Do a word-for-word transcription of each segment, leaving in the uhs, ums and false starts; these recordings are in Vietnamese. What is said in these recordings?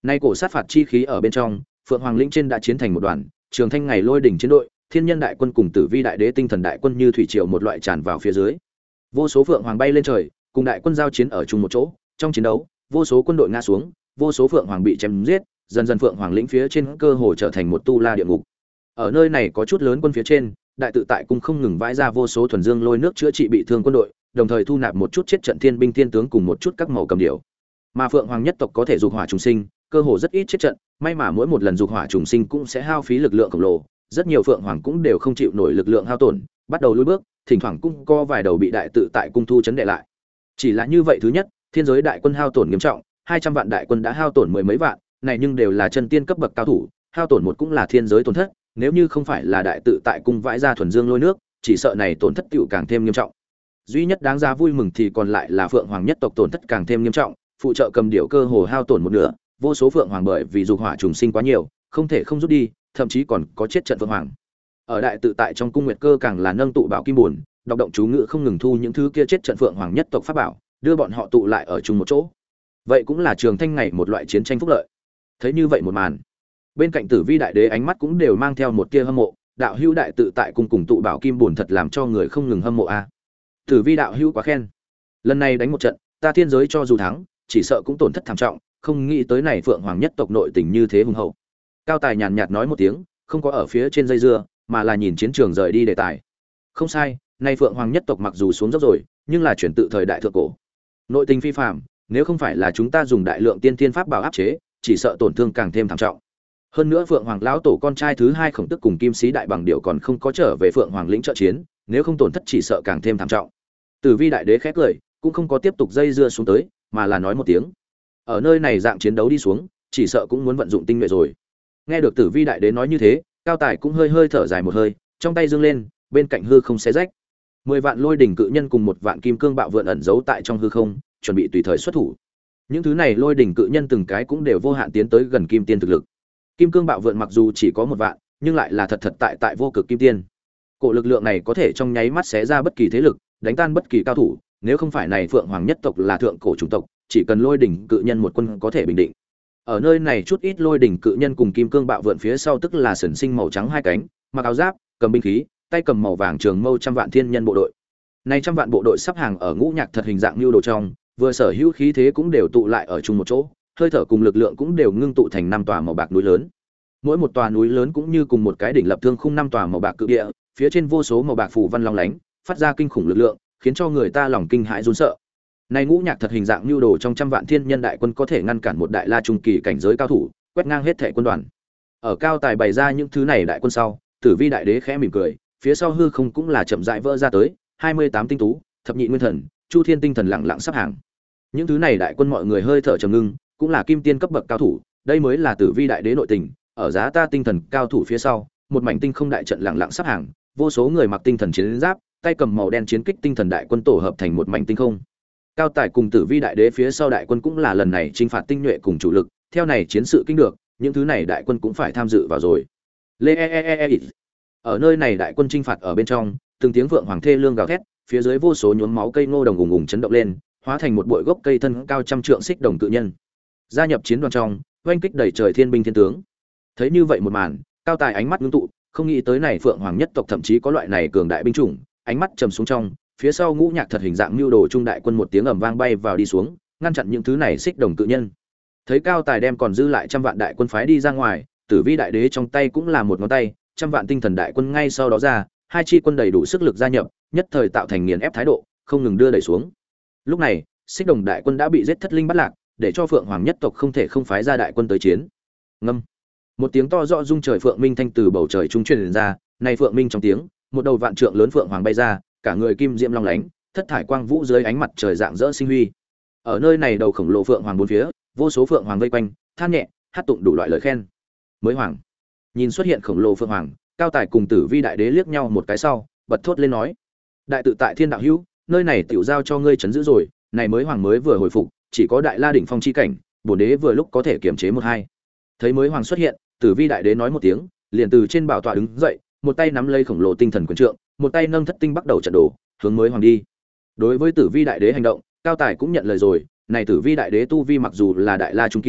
Nay cổ sát phạt chi khí ở bên trong, Phượng Hoàng lĩnh trên đã chiến thành một đoàn, Trường Thanh ngày lôi đỉnh chiến đội, Thiên Nhân đại quân cùng Tử Vi đại đế tinh thần đại quân như thủy triều một loại tràn vào phía dưới. Vô số Phượng Hoàng bay lên trời, cùng đại quân giao chiến ở chung một chỗ, trong chiến đấu, vô số quân đội ngã xuống, vô số Phượng Hoàng bị chém giết, dần dần Phượng Hoàng lĩnh phía trên cơ hồ trở thành một tu la địa ngục. Ở nơi này có chút lớn quân phía trên, đại tự tại cung không ngừng vãi ra vô số thuần dương lôi nước chữa trị bị thương quân đội, đồng thời thu nạp một chút chết trận thiên binh thiên tướng cùng một chút các màu cầm điểu. Mà Phượng Hoàng nhất tộc có thể dục hỏa trùng sinh, cơ hồ rất ít chết trận, may mà mỗi một lần dục hỏa trùng sinh cũng sẽ hao phí lực lượng khổng lồ, rất nhiều Phượng Hoàng cũng đều không chịu nổi lực lượng hao tổn, bắt đầu lùi bước, thỉnh thoảng cũng có vài đầu bị đại tự tại cung thu chấn đệ lại. Chỉ là như vậy thứ nhất, thiên giới đại quân hao tổn nghiêm trọng, hai trăm vạn đại quân đã hao tổn mười mấy vạn, này nhưng đều là chân tiên cấp bậc cao thủ, hao tổn một cũng là thiên giới tổn thất, nếu như không phải là đại tự tại cung vãi ra thuần dương lôi nước, chỉ sợ này tổn thất tựu càng thêm nghiêm trọng. Duy nhất đáng giá vui mừng thì còn lại là Phượng Hoàng nhất tộc tổn thất càng thêm nghiêm trọng, phụ trợ cầm điểu cơ hồ hao tổn một nửa, vô số Phượng Hoàng bởi vì dục hỏa trùng sinh quá nhiều, không thể không rút đi, thậm chí còn có chết trận Phượng Hoàng. Ở đại tự tại trong cung nguyệt cơ càng là nâng tụ bảo kim buồn, đọc động chú ngữ không ngừng thu những thứ kia chết trận Phượng Hoàng nhất tộc pháp bảo, đưa bọn họ tụ lại ở chung một chỗ. Vậy cũng là Trường Thanh ngày một loại chiến tranh phúc lợi. Thấy như vậy một màn, bên cạnh Tử Vi đại đế ánh mắt cũng đều mang theo một tia hâm mộ, đạo hữu đại tự tại cung cùng tụ bảo kim buồn thật làm cho người không ngừng hâm mộ a. Tử Vi đạo hữu quá khen. Lần này đánh một trận, ta thiên giới cho dù thắng, chỉ sợ cũng tổn thất thảm trọng, không nghĩ tới này Phượng Hoàng nhất tộc nội tình như thế hùng hậu. Cao Tài nhàn nhạt nói một tiếng, không có ở phía trên dây dưa, mà là nhìn chiến trường rời đi đề tài. Không sai, nay Phượng Hoàng nhất tộc mặc dù xuống dốc rồi, nhưng là chuyển tự thời đại thượng cổ. Nội tình phi phàm, nếu không phải là chúng ta dùng đại lượng tiên thiên pháp bảo áp chế, chỉ sợ tổn thương càng thêm thảm trọng. Hơn nữa Phượng Hoàng lão tổ con trai thứ hai Khổng Tức cùng Kim Sĩ đại bằng điệu còn không có trở về Phượng Hoàng lĩnh trợ chiến, nếu không tổn thất chỉ sợ càng thêm thảm trọng. Tử Vi đại đế khẽ cười, cũng không có tiếp tục dây dưa xuống tới, mà là nói một tiếng. Ở nơi này dạng chiến đấu đi xuống, chỉ sợ cũng muốn vận dụng tinh nhuệ rồi. Nghe được Tử Vi đại đế nói như thế, Cao Tài cũng hơi hơi thở dài một hơi, trong tay dương lên, bên cạnh hư không xé rách. Mười vạn lôi đỉnh cự nhân cùng một vạn kim cương bạo vượn ẩn giấu tại trong hư không, chuẩn bị tùy thời xuất thủ. Những thứ này lôi đỉnh cự nhân từng cái cũng đều vô hạn tiến tới gần kim tiên thực lực. Kim cương bạo vượn mặc dù chỉ có một vạn, nhưng lại là thật thật tại tại vô cực kim tiên. Cổ lực lượng này có thể trong nháy mắt xé ra bất kỳ thế lực, đánh tan bất kỳ cao thủ, nếu không phải này Phượng Hoàng nhất tộc là thượng cổ chủng tộc, chỉ cần lôi đỉnh cự nhân một quân có thể bình định. Ở nơi này chút ít lôi đỉnh cự nhân cùng kim cương bạo vượn phía sau tức là sần sinh màu trắng hai cánh, mặc áo giáp, cầm binh khí, tay cầm màu vàng trường mâu trăm vạn thiên nhân bộ đội. Này trăm vạn bộ đội sắp hàng ở ngũ nhạc thật hình dạng lưu đồ trong, vừa sở hữu khí thế cũng đều tụ lại ở chung một chỗ, hơi thở cùng lực lượng cũng đều ngưng tụ thành năm tòa màu bạc núi lớn. Mỗi một tòa núi lớn cũng như cùng một cái đỉnh lập thương khung năm tòa màu bạc cự địa, phía trên vô số màu bạc phù văn long lánh, phát ra kinh khủng lực lượng, khiến cho người ta lòng kinh hãi run sợ. Này ngũ nhạc thật hình dạng lưu đồ trong trăm vạn thiên nhân đại quân có thể ngăn cản một đại la trung kỳ cảnh giới cao thủ, quét ngang hết thảy quân đoàn. Ở Cao Tài bày ra những thứ này đại quân sau, Tử Vi đại đế khẽ mỉm cười, phía sau hư không cũng là chậm rãi vỡ ra tới, hai mươi tám tinh tú, thập nhị nguyên thần, Chu Thiên tinh thần lặng lặng sắp hàng. Những thứ này đại quân mọi người hơi thở trầm ngưng, cũng là kim tiên cấp bậc cao thủ, đây mới là Tử Vi đại đế nội tình, ở giá ta tinh thần cao thủ phía sau, một mảnh tinh không đại trận lặng lặng sắp hàng, vô số người mặc tinh thần chiến giáp, tay cầm màu đen chiến kích tinh thần đại quân tổ hợp thành một mảnh tinh không. Cao Tài cùng Tử Vi đại đế phía sau đại quân cũng là lần này chinh phạt tinh nhuệ cùng chủ lực, theo này chiến sự kinh được, những thứ này đại quân cũng phải tham dự vào rồi. Lê e e e e. Ở nơi này đại quân chinh phạt ở bên trong, từng tiếng vượng hoàng thê lương gào thét, phía dưới vô số nhuốm máu cây ngô đồng ùng ùng chấn động lên, hóa thành một bụi gốc cây thân cao trăm trượng xích đồng cự nhân. Gia nhập chiến đoàn trong, oanh kích đầy trời thiên binh thiên tướng. Thấy như vậy một màn, Cao Tài ánh mắt ngưng tụ, không nghĩ tới này Phượng Hoàng nhất tộc thậm chí có loại này cường đại binh chủng, ánh mắt trầm xuống trong, phía sau ngũ nhạc thật hình dạng lưu đồ trung đại quân một tiếng ầm vang bay vào đi xuống, ngăn chặn những thứ này xích đồng cự nhân. Thấy Cao Tài đem còn dư lại trăm vạn đại quân phái đi ra ngoài, Tử Vi đại đế trong tay cũng là một ngón tay, trăm vạn tinh thần đại quân ngay sau đó ra, hai chi quân đầy đủ sức lực gia nhập, nhất thời tạo thành nghiền ép thái độ, không ngừng đưa đẩy xuống. Lúc này, xích đồng đại quân đã bị giết thất linh bắt lạc, để cho Phượng Hoàng nhất tộc không thể không phái ra đại quân tới chiến. Ngâm. Một tiếng to rõ rung trời phượng minh thanh từ bầu trời trung truyền ra, này phượng minh trong tiếng, một đầu vạn trượng lớn phượng hoàng bay ra, cả người kim diễm long lánh, thất thải quang vũ dưới ánh mặt trời dạng dỡ sinh huy. Ở nơi này đầu khổng lồ phượng hoàng bốn phía, vô số phượng hoàng vây quanh, than nhẹ, hát tụng đủ loại lời khen. Mới hoàng. Nhìn xuất hiện khổng lồ phượng hoàng, Cao Tài cùng Tử Vi đại đế liếc nhau một cái sau, bật thốt lên nói: "Đại tự tại thiên đạo hữu, nơi này tiểu giao cho ngươi trấn giữ rồi, này mới hoàng mới vừa hồi phục, chỉ có đại la đỉnh phong chi cảnh, bổn đế vừa lúc có thể kiềm chế một hai." Thấy mới hoàng xuất hiện, Tử Vi đại đế nói một tiếng, liền từ trên bảo tọa đứng dậy, một tay nắm lấy khổng lồ tinh thần quyền trượng, một tay nâng thất tinh bắt đầu trận đổ, hướng mới hoàng đi. Đối với Tử Vi đại đế hành động, Cao Tài cũng nhận lời rồi, này Tử Vi đại đế tu vi mặc dù là đại la trung kỳ,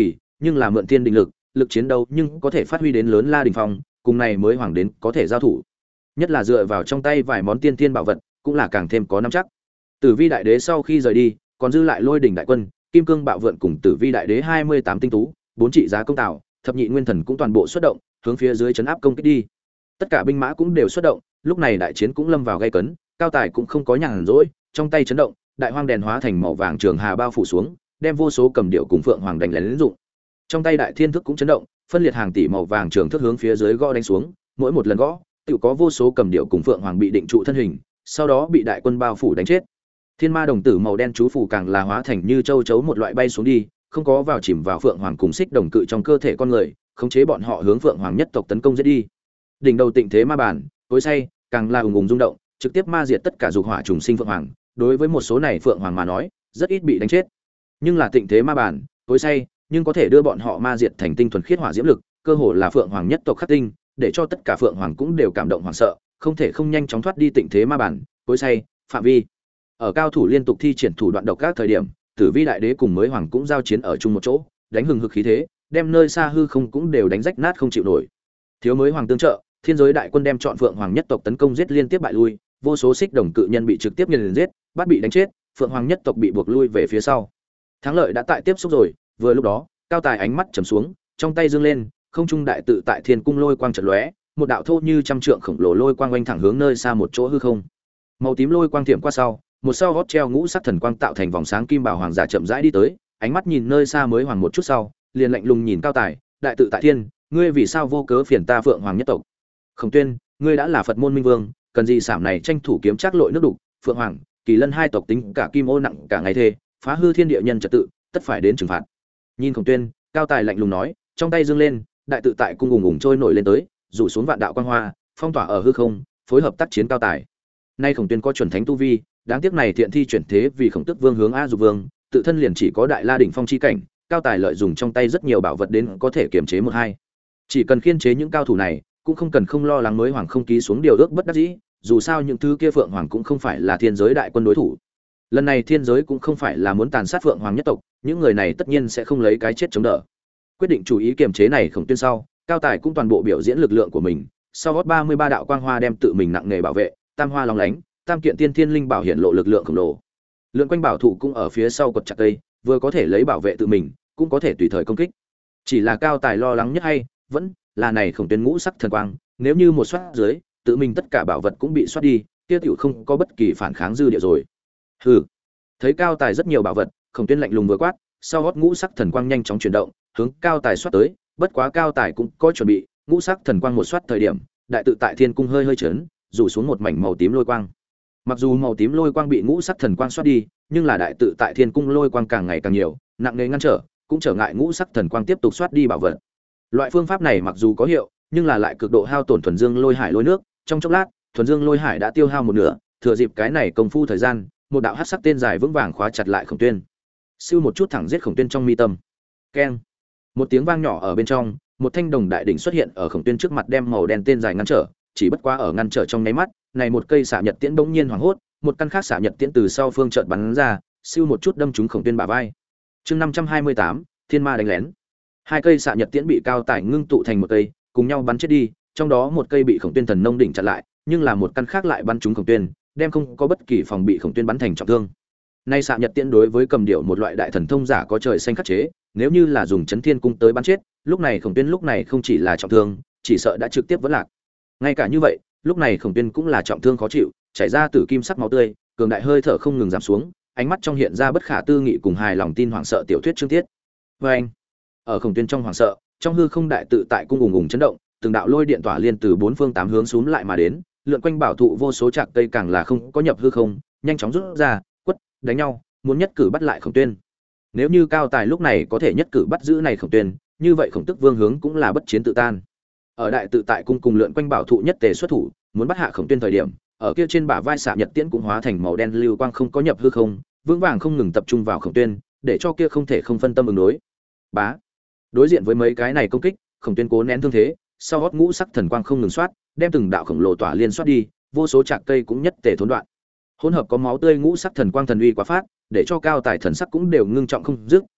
nhưng là mượn thiên định lực, lực chiến đấu nhưng có thể phát huy đến lớn la đỉnh phong, cùng này mới hoàng đến có thể giao thủ. Nhất là dựa vào trong tay vài món tiên tiên bảo vật, cũng là càng thêm có nắm chắc. Tử Vi đại đế sau khi rời đi, còn dư lại Lôi đỉnh đại quân, Kim cương bạo vượn cùng Tử Vi đại đế hai mươi tám tinh tú, bốn trị giá công tạo, thập nhị nguyên thần cũng toàn bộ xuất động, hướng phía dưới trấn áp công kích đi. Tất cả binh mã cũng đều xuất động, lúc này đại chiến cũng lâm vào gay cấn, Cao Tài cũng không có nhàn rỗi, trong tay chấn động, đại hoang đèn hóa thành màu vàng trường hà bao phủ xuống, đem vô số cầm điệu cùng phượng hoàng đánh lén dụng. Trong tay đại thiên thức cũng chấn động, phân liệt hàng tỷ màu vàng trường thức hướng phía dưới gõ đánh xuống, mỗi một lần gõ, tự có vô số cầm điệu cùng phượng hoàng bị định trụ thân hình, sau đó bị đại quân bao phủ đánh chết. Thiên ma đồng tử màu đen chú phủ càng là hóa thành như châu chấu một loại bay xuống đi, không có vào chìm vào phượng hoàng cùng xích đồng cự trong cơ thể con người, khống chế bọn họ hướng phượng hoàng nhất tộc tấn công giết đi. Đỉnh đầu tịnh thế ma bản, tối say, càng là ùng ùng rung động, trực tiếp ma diệt tất cả dục hỏa trùng sinh phượng hoàng. Đối với một số này phượng hoàng mà nói, rất ít bị đánh chết. Nhưng là tịnh thế ma bản, tối say, nhưng có thể đưa bọn họ ma diệt thành tinh thuần khiết hỏa diễm lực, cơ hồ là phượng hoàng nhất tộc khắc tinh, để cho tất cả phượng hoàng cũng đều cảm động hoảng sợ, không thể không nhanh chóng thoát đi tịnh thế ma bản, tối say, phạm vi. Ở cao thủ liên tục thi triển thủ đoạn độc các thời điểm, Tử Vi đại đế cùng mới hoàng cũng giao chiến ở chung một chỗ, đánh hừng hực khí thế, đem nơi xa hư không cũng đều đánh rách nát không chịu nổi. Thiếu mới hoàng tương trợ, thiên giới đại quân đem chọn phượng hoàng nhất tộc tấn công giết liên tiếp bại lui, vô số xích đồng cự nhân bị trực tiếp nghiền giết, bắt bị đánh chết, phượng hoàng nhất tộc bị buộc lui về phía sau. Thắng lợi đã tại tiếp xúc rồi, vừa lúc đó, Cao Tài ánh mắt trầm xuống, trong tay dương lên, không trung đại tự tại thiên cung lôi quang chợt lóe, một đạo thô như trăm trượng khổng lồ lôi quang oanh thẳng hướng nơi xa một chỗ hư không. Màu tím lôi quang tiệm qua sau, một sau gót treo ngũ sắc thần quang tạo thành vòng sáng kim bảo hoàng giả chậm rãi đi tới, ánh mắt nhìn nơi xa mới hoàng một chút sau, liền lạnh lùng nhìn Cao Tài, đại tự tại thiên, ngươi vì sao vô cớ phiền ta phượng hoàng nhất tộc? Khổng Tuyên, ngươi đã là Phật môn minh vương, cần gì sảm này tranh thủ kiếm trác lội nước đục, phượng hoàng, kỳ lân hai tộc tính cả kim ô nặng cả ngày thề, phá hư thiên địa nhân trật tự, tất phải đến trừng phạt. Nhìn Khổng Tuyên, Cao Tài lạnh lùng nói, trong tay dương lên, đại tự tại cung ùng ùng trôi nổi lên tới, rủ xuống vạn đạo quang hoa, phong tỏa ở hư không, phối hợp tác chiến Cao Tài. Nay Khổng Tuyên có chuẩn thánh tu vi, đáng tiếc này thiện thi chuyển thế vì Khổng Tức Vương hướng A Dục Vương, tự thân liền chỉ có đại la đỉnh phong chi cảnh, Cao Tài lợi dùng trong tay rất nhiều bảo vật đến có thể kiềm chế một hai. Chỉ cần khiên chế những cao thủ này, cũng không cần không lo lắng mới hoàng không ký xuống điều ước bất đắc dĩ, dù sao những thứ kia phượng hoàng cũng không phải là thiên giới đại quân đối thủ. Lần này thiên giới cũng không phải là muốn tàn sát phượng hoàng nhất tộc, những người này tất nhiên sẽ không lấy cái chết chống đỡ. Quyết định chú ý kiềm chế này Khổng Tuyên sau, Cao Tài cũng toàn bộ biểu diễn lực lượng của mình, sau gót ba mươi ba đạo quang hoa đem tự mình nặng nghề bảo vệ, tam hoa long lánh, tam kiện tiên thiên linh bảo hiển lộ lực lượng khổng lồ. Lượng quanh bảo thủ cũng ở phía sau cột chặt cây, vừa có thể lấy bảo vệ tự mình, cũng có thể tùy thời công kích. Chỉ là Cao Tài lo lắng nhất hay vẫn là này Khổng Tuyên ngũ sắc thần quang, nếu như một soát dưới, tự mình tất cả bảo vật cũng bị soát đi, kia tiểu không có bất kỳ phản kháng dư địa rồi. Hừ. Thấy Cao Tài rất nhiều bảo vật, Khổng Tuyên lạnh lùng vừa quát, sau gót ngũ sắc thần quang nhanh chóng chuyển động, hướng Cao Tài soát tới, bất quá Cao Tài cũng có chuẩn bị, ngũ sắc thần quang một soát thời điểm, đại tự tại thiên cung hơi hơi chấn, rủ xuống một mảnh màu tím lôi quang. Mặc dù màu tím lôi quang bị ngũ sắc thần quang soát đi, nhưng là đại tự tại thiên cung lôi quang càng ngày càng nhiều, nặng nề ngăn trở, cũng trở ngại ngũ sắc thần quang tiếp tục soát đi bảo vật. Loại phương pháp này mặc dù có hiệu, nhưng là lại cực độ hao tổn thuần dương lôi hải lôi nước, trong chốc lát, thuần dương lôi hải đã tiêu hao một nửa, thừa dịp cái này công phu thời gian, một đạo hắc sắc tên dài vững vàng khóa chặt lại Khổng Tuyên. Siêu một chút thẳng giết Khổng Tuyên trong mi tâm. Keng. Một tiếng vang nhỏ ở bên trong, một thanh đồng đại đỉnh xuất hiện ở Khổng Tuyên trước mặt đem màu đen tên dài ngăn trở, chỉ bất quá ở ngăn trở trong nháy mắt, này một cây xạ nhật tiễn bỗng nhiên hoảng hốt, một căn khác xạ nhật tiễn từ sau phương chợt bắn ra, siêu một chút đâm trúng Khổng Tuyên bả vai. Chương năm trăm hai mươi tám, Thiên Ma đánh lén. Hai cây xạ nhật tiễn bị Cao Tài ngưng tụ thành một cây, cùng nhau bắn chết đi, trong đó một cây bị Khổng Tuyên thần nông đỉnh chặn lại, nhưng là một căn khác lại bắn trúng Khổng Tuyên, đem không có bất kỳ phòng bị Khổng Tuyên bắn thành trọng thương. Nay xạ nhật tiễn đối với cầm điệu một loại đại thần thông giả có trời xanh khắc chế, nếu như là dùng chấn thiên cung tới bắn chết, lúc này Khổng Tuyên lúc này không chỉ là trọng thương, chỉ sợ đã trực tiếp vẫn lạc. Ngay cả như vậy, lúc này Khổng Tuyên cũng là trọng thương khó chịu, chảy ra tử kim sắc máu tươi, cường đại hơi thở không ngừng giảm xuống, ánh mắt trong hiện ra bất khả tư nghị cùng hài lòng tin hoảng sợ tiểu thuyết chương tiết. Và anh, ở Khổng Tuyên trong hoảng sợ, trong hư không đại tự tại cung ùng ùng chấn động, từng đạo lôi điện tỏa liên từ bốn phương tám hướng xuống lại mà đến, lượn quanh bảo thụ vô số trạc cây càng là không có nhập hư không, nhanh chóng rút ra, quất, đánh nhau, muốn nhất cử bắt lại Khổng Tuyên. Nếu như Cao Tài lúc này có thể nhất cử bắt giữ này Khổng Tuyên, như vậy Khổng Tức Vương hướng cũng là bất chiến tự tan. Ở đại tự tại cung cùng lượn quanh bảo thụ nhất tề xuất thủ, muốn bắt hạ Khổng Tuyên thời điểm, ở kia trên bả vai xạ nhật tiễn cũng hóa thành màu đen lưu quang không có nhập hư không, vững vàng không ngừng tập trung vào Khổng Tuyên, để cho kia không thể không phân tâm ứng đối. Bá. Đối diện với mấy cái này công kích, Khổng Tuyên cố nén thương thế, sau gót ngũ sắc thần quang không ngừng soát, đem từng đạo khổng lồ tỏa liên soát đi, vô số trạc cây cũng nhất tề thốn đoạn. Hỗn hợp có máu tươi ngũ sắc thần quang thần uy quá phát, để cho Cao Tài thần sắc cũng đều ngưng trọng không dứt,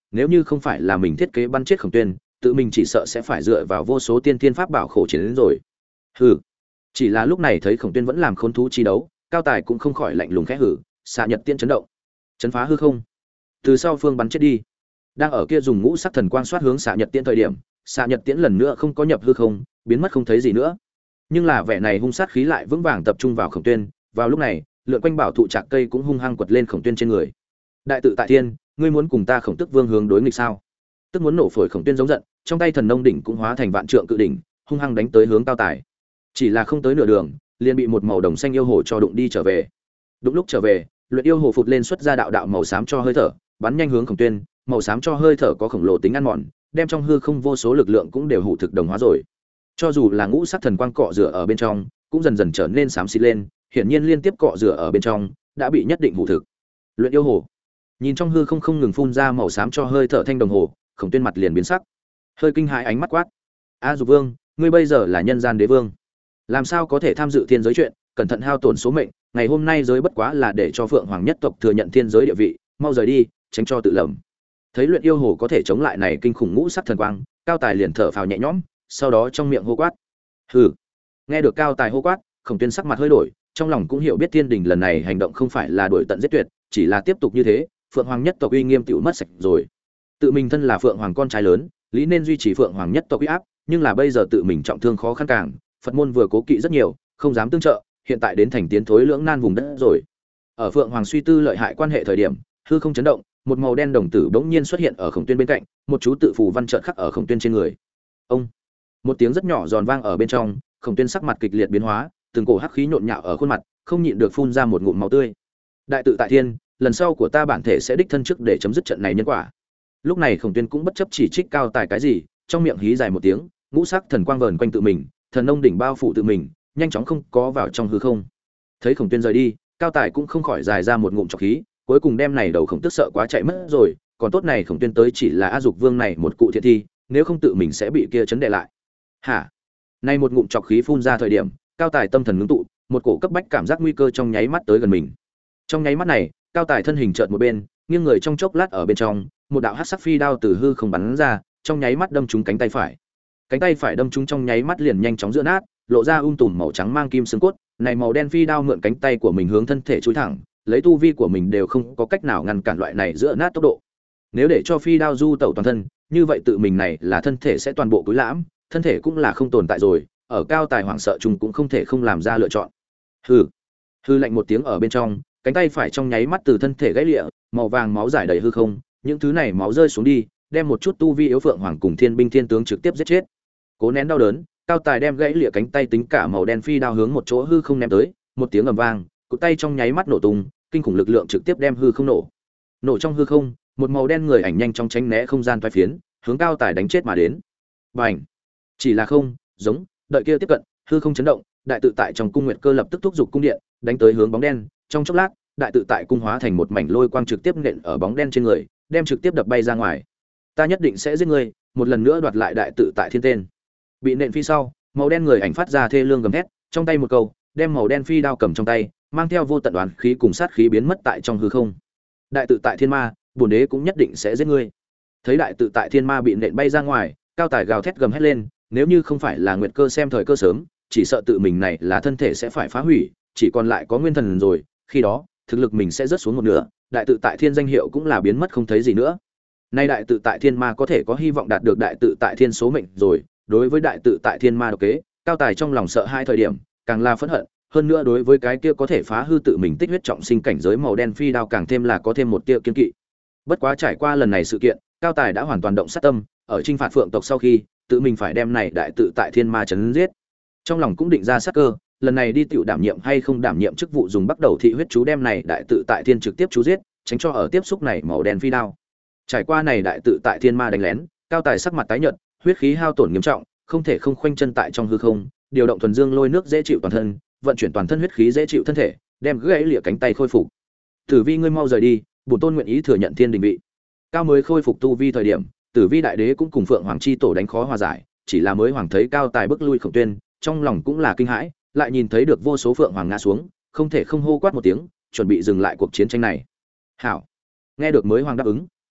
nếu như không phải là mình thiết kế bắn chết Khổng Tuyên, tự mình chỉ sợ sẽ phải dựa vào vô số tiên tiên pháp bảo khổ chiến đến rồi. Hừ. Chỉ là lúc này thấy Khổng Tuyên vẫn làm khốn thú chi đấu, Cao Tài cũng không khỏi lạnh lùng khẽ hừ, xạ nhật tiên chấn động, chấn phá hư không. Từ sau phương bắn chết đi. Đang ở kia dùng ngũ sắc thần quang xoát hướng xạ nhật tiễn thời điểm, xạ nhật tiễn lần nữa không có nhập hư không, biến mất không thấy gì nữa. Nhưng là vẻ này hung sát khí lại vững vàng tập trung vào Khổng Tuyên, vào lúc này, lượn quanh bảo thụ trạc cây cũng hung hăng quật lên Khổng Tuyên trên người. Đại tự tại thiên, ngươi muốn cùng ta Khổng Tức Vương hướng đối nghịch sao? Tức muốn nổ phổi Khổng Tuyên giống giận, trong tay thần nông đỉnh cũng hóa thành vạn trượng cự đỉnh, hung hăng đánh tới hướng Cao Tài. Chỉ là không tới nửa đường, liền bị một màu đồng xanh yêu hồ cho đụng đi trở về. Đúng lúc trở về, luyện yêu hồ phụt lên xuất ra đạo đạo màu xám cho hơi thở, bắn nhanh hướng Khổng Tuyên, màu xám cho hơi thở có khổng lồ tính ăn mòn, đem trong hư không vô số lực lượng cũng đều hủ thực đồng hóa rồi. Cho dù là ngũ sắc thần quang cọ rửa ở bên trong, cũng dần dần trở nên xám xịt lên, hiển nhiên liên tiếp cọ rửa ở bên trong, đã bị nhất định hủ thực. Luyện yêu hồ. Nhìn trong hư không không ngừng phun ra màu xám cho hơi thở thanh đồng hồ, Khổng Tuyên mặt liền biến sắc. Hơi kinh hãi ánh mắt quát: "A Dục Vương, ngươi bây giờ là nhân gian đế vương, làm sao có thể tham dự thiên giới chuyện, cẩn thận hao tổn số mệnh, ngày hôm nay giới bất quá là để cho Phượng Hoàng nhất tộc thừa nhận thiên giới địa vị, mau rời đi, tránh cho tự lầm." Thấy luyện yêu hồ có thể chống lại này kinh khủng ngũ sắc thần quang, Cao Tài liền thở phào nhẹ nhõm, sau đó trong miệng hô quát: "Hừ." Nghe được Cao Tài hô quát, Khổng Tuyên sắc mặt hơi đổi, trong lòng cũng hiểu biết Thiên Đình lần này hành động không phải là đuổi tận giết tuyệt, chỉ là tiếp tục như thế, Phượng Hoàng nhất tộc uy nghiêm tiểu mất sạch rồi. Tự mình thân là Phượng Hoàng con trai lớn, lý nên duy trì Phượng Hoàng nhất tộc uy áp, nhưng là bây giờ tự mình trọng thương khó khăn càng, Phật môn vừa cố kỵ rất nhiều, không dám tương trợ, hiện tại đến thành tiến thối lưỡng nan vùng đất rồi. Ở Phượng Hoàng suy tư lợi hại quan hệ thời điểm, hư không chấn động, một màu đen đồng tử bỗng nhiên xuất hiện ở Khổng Tuyên bên cạnh, một chú tự phù văn chợt khắc ở Khổng Tuyên trên người. Ông, một tiếng rất nhỏ giòn vang ở bên trong, Khổng Tuyên sắc mặt kịch liệt biến hóa, từng cổ hắc khí nhộn nhạo ở khuôn mặt, không nhịn được phun ra một ngụm máu tươi. Đại tự tại thiên, lần sau của ta bản thể sẽ đích thân trước để chấm dứt trận này nhân quả. Lúc này Khổng Tuyên cũng bất chấp chỉ trích Cao Tài cái gì, trong miệng hí dài một tiếng, ngũ sắc thần quang vờn quanh tự mình, thần nông đỉnh bao phủ tự mình, nhanh chóng không có vào trong hư không. Thấy Khổng Tuyên rời đi, Cao Tài cũng không khỏi dài ra một ngụm trọc khí, cuối cùng đem này đầu Khổng Tức sợ quá chạy mất rồi, còn tốt này Khổng Tuyên tới chỉ là A Dục Vương này một cụ thiện thi, nếu không tự mình sẽ bị kia chấn đè lại. Hả? Nay một ngụm trọc khí phun ra thời điểm, Cao Tài tâm thần ngưng tụ, một cổ cấp bách cảm giác nguy cơ trong nháy mắt tới gần mình. Trong nháy mắt này, Cao Tài thân hình chợt một bên, nghiêng người trong chốc lát ở bên trong, một đạo hắc sắc phi đao từ hư không bắn ra, trong nháy mắt đâm trúng cánh tay phải. Cánh tay phải đâm trúng trong nháy mắt liền nhanh chóng giữa nát, lộ ra um tùm màu trắng mang kim xương cốt, này màu đen phi đao mượn cánh tay của mình hướng thân thể chui thẳng, lấy tu vi của mình đều không có cách nào ngăn cản loại này giữa nát tốc độ. Nếu để cho phi đao du tẩu toàn thân, như vậy tự mình này là thân thể sẽ toàn bộ cúi lãm, thân thể cũng là không tồn tại rồi, ở Cao Tài hoảng sợ chung cũng không thể không làm ra lựa chọn. Hừ. Hư lạnh một tiếng ở bên trong, cánh tay phải trong nháy mắt từ thân thể gãy lịa, màu vàng máu giải đầy hư không, những thứ này máu rơi xuống đi, đem một chút tu vi yếu Phượng Hoàng cùng Thiên binh thiên tướng trực tiếp giết chết. Cố nén đau đớn, Cao Tài đem gãy lịa cánh tay tính cả màu đen phi đao hướng một chỗ hư không ném tới, một tiếng ầm vang, cụt tay trong nháy mắt nổ tung, kinh khủng lực lượng trực tiếp đem hư không nổ. Nổ trong hư không, một màu đen người ảnh nhanh trong tránh né không gian toái phiến, hướng Cao Tài đánh chết mà đến. Bành! Chỉ là không, giống, đợi kia tiếp cận, hư không chấn động, đại tự tại trong cung nguyệt cơ lập tức thúc giục cung điện, đánh tới hướng bóng đen, trong chốc lát, đại tự tại cung hóa thành một mảnh lôi quang trực tiếp nện ở bóng đen trên người, đem trực tiếp đập bay ra ngoài. Ta nhất định sẽ giết ngươi, một lần nữa đoạt lại đại tự tại thiên tên. Bị nện phi sau, màu đen người ảnh phát ra thê lương gầm thét, trong tay một câu, đem màu đen phi đao cầm trong tay, mang theo vô tận oán khí cùng sát khí biến mất tại trong hư không. Đại tự tại thiên ma, bổn đế cũng nhất định sẽ giết ngươi. Thấy đại tự tại thiên ma bị nện bay ra ngoài, Cao Tài gào thét gầm hét lên, nếu như không phải là nguyệt cơ xem thời cơ sớm, chỉ sợ tự mình này là thân thể sẽ phải phá hủy, chỉ còn lại có nguyên thần rồi, khi đó, thực lực mình sẽ rớt xuống một nửa, đại tự tại thiên danh hiệu cũng là biến mất không thấy gì nữa. Nay đại tự tại thiên ma có thể có hy vọng đạt được đại tự tại thiên số mệnh rồi, đối với đại tự tại thiên ma độc kế, Cao Tài trong lòng sợ hai thời điểm, càng là phẫn hận, hơn nữa đối với cái kia có thể phá hư tự mình tích huyết trọng sinh cảnh giới màu đen phi đao càng thêm là có thêm một tia kiên kỵ. Bất quá trải qua lần này sự kiện, Cao Tài đã hoàn toàn động sát tâm, ở chinh phạt Phượng tộc sau khi, tự mình phải đem này đại tự tại thiên ma chấn giết. Trong lòng cũng định ra sát cơ, lần này đi tiểu đảm nhiệm hay không đảm nhiệm chức vụ dùng bắt đầu thị huyết chú đem này đại tự tại thiên trực tiếp chú giết, tránh cho ở tiếp xúc này màu đen phi đao. Trải qua này đại tự tại thiên ma đánh lén, Cao Tài sắc mặt tái nhợt, huyết khí hao tổn nghiêm trọng, không thể không khoanh chân tại trong hư không, điều động thuần dương lôi nước dễ chịu toàn thân, vận chuyển toàn thân huyết khí dễ chịu thân thể, đem gãy lìa cánh tay khôi phục. Tử Vi ngươi mau rời đi, bổn tôn nguyện ý thừa nhận thiên đình vị. Cao mới khôi phục tu vi thời điểm, Tử Vi đại đế cũng cùng Phượng Hoàng chi tổ đánh khó hòa giải, chỉ là mới hoàng thấy Cao Tài bức lui Khổng Tuyên, trong lòng cũng là kinh hãi, lại nhìn thấy được vô số Phượng Hoàng ngã xuống, không thể không hô quát một tiếng, chuẩn bị dừng lại cuộc chiến tranh này. Hảo. Nghe được mới hoàng đáp ứng,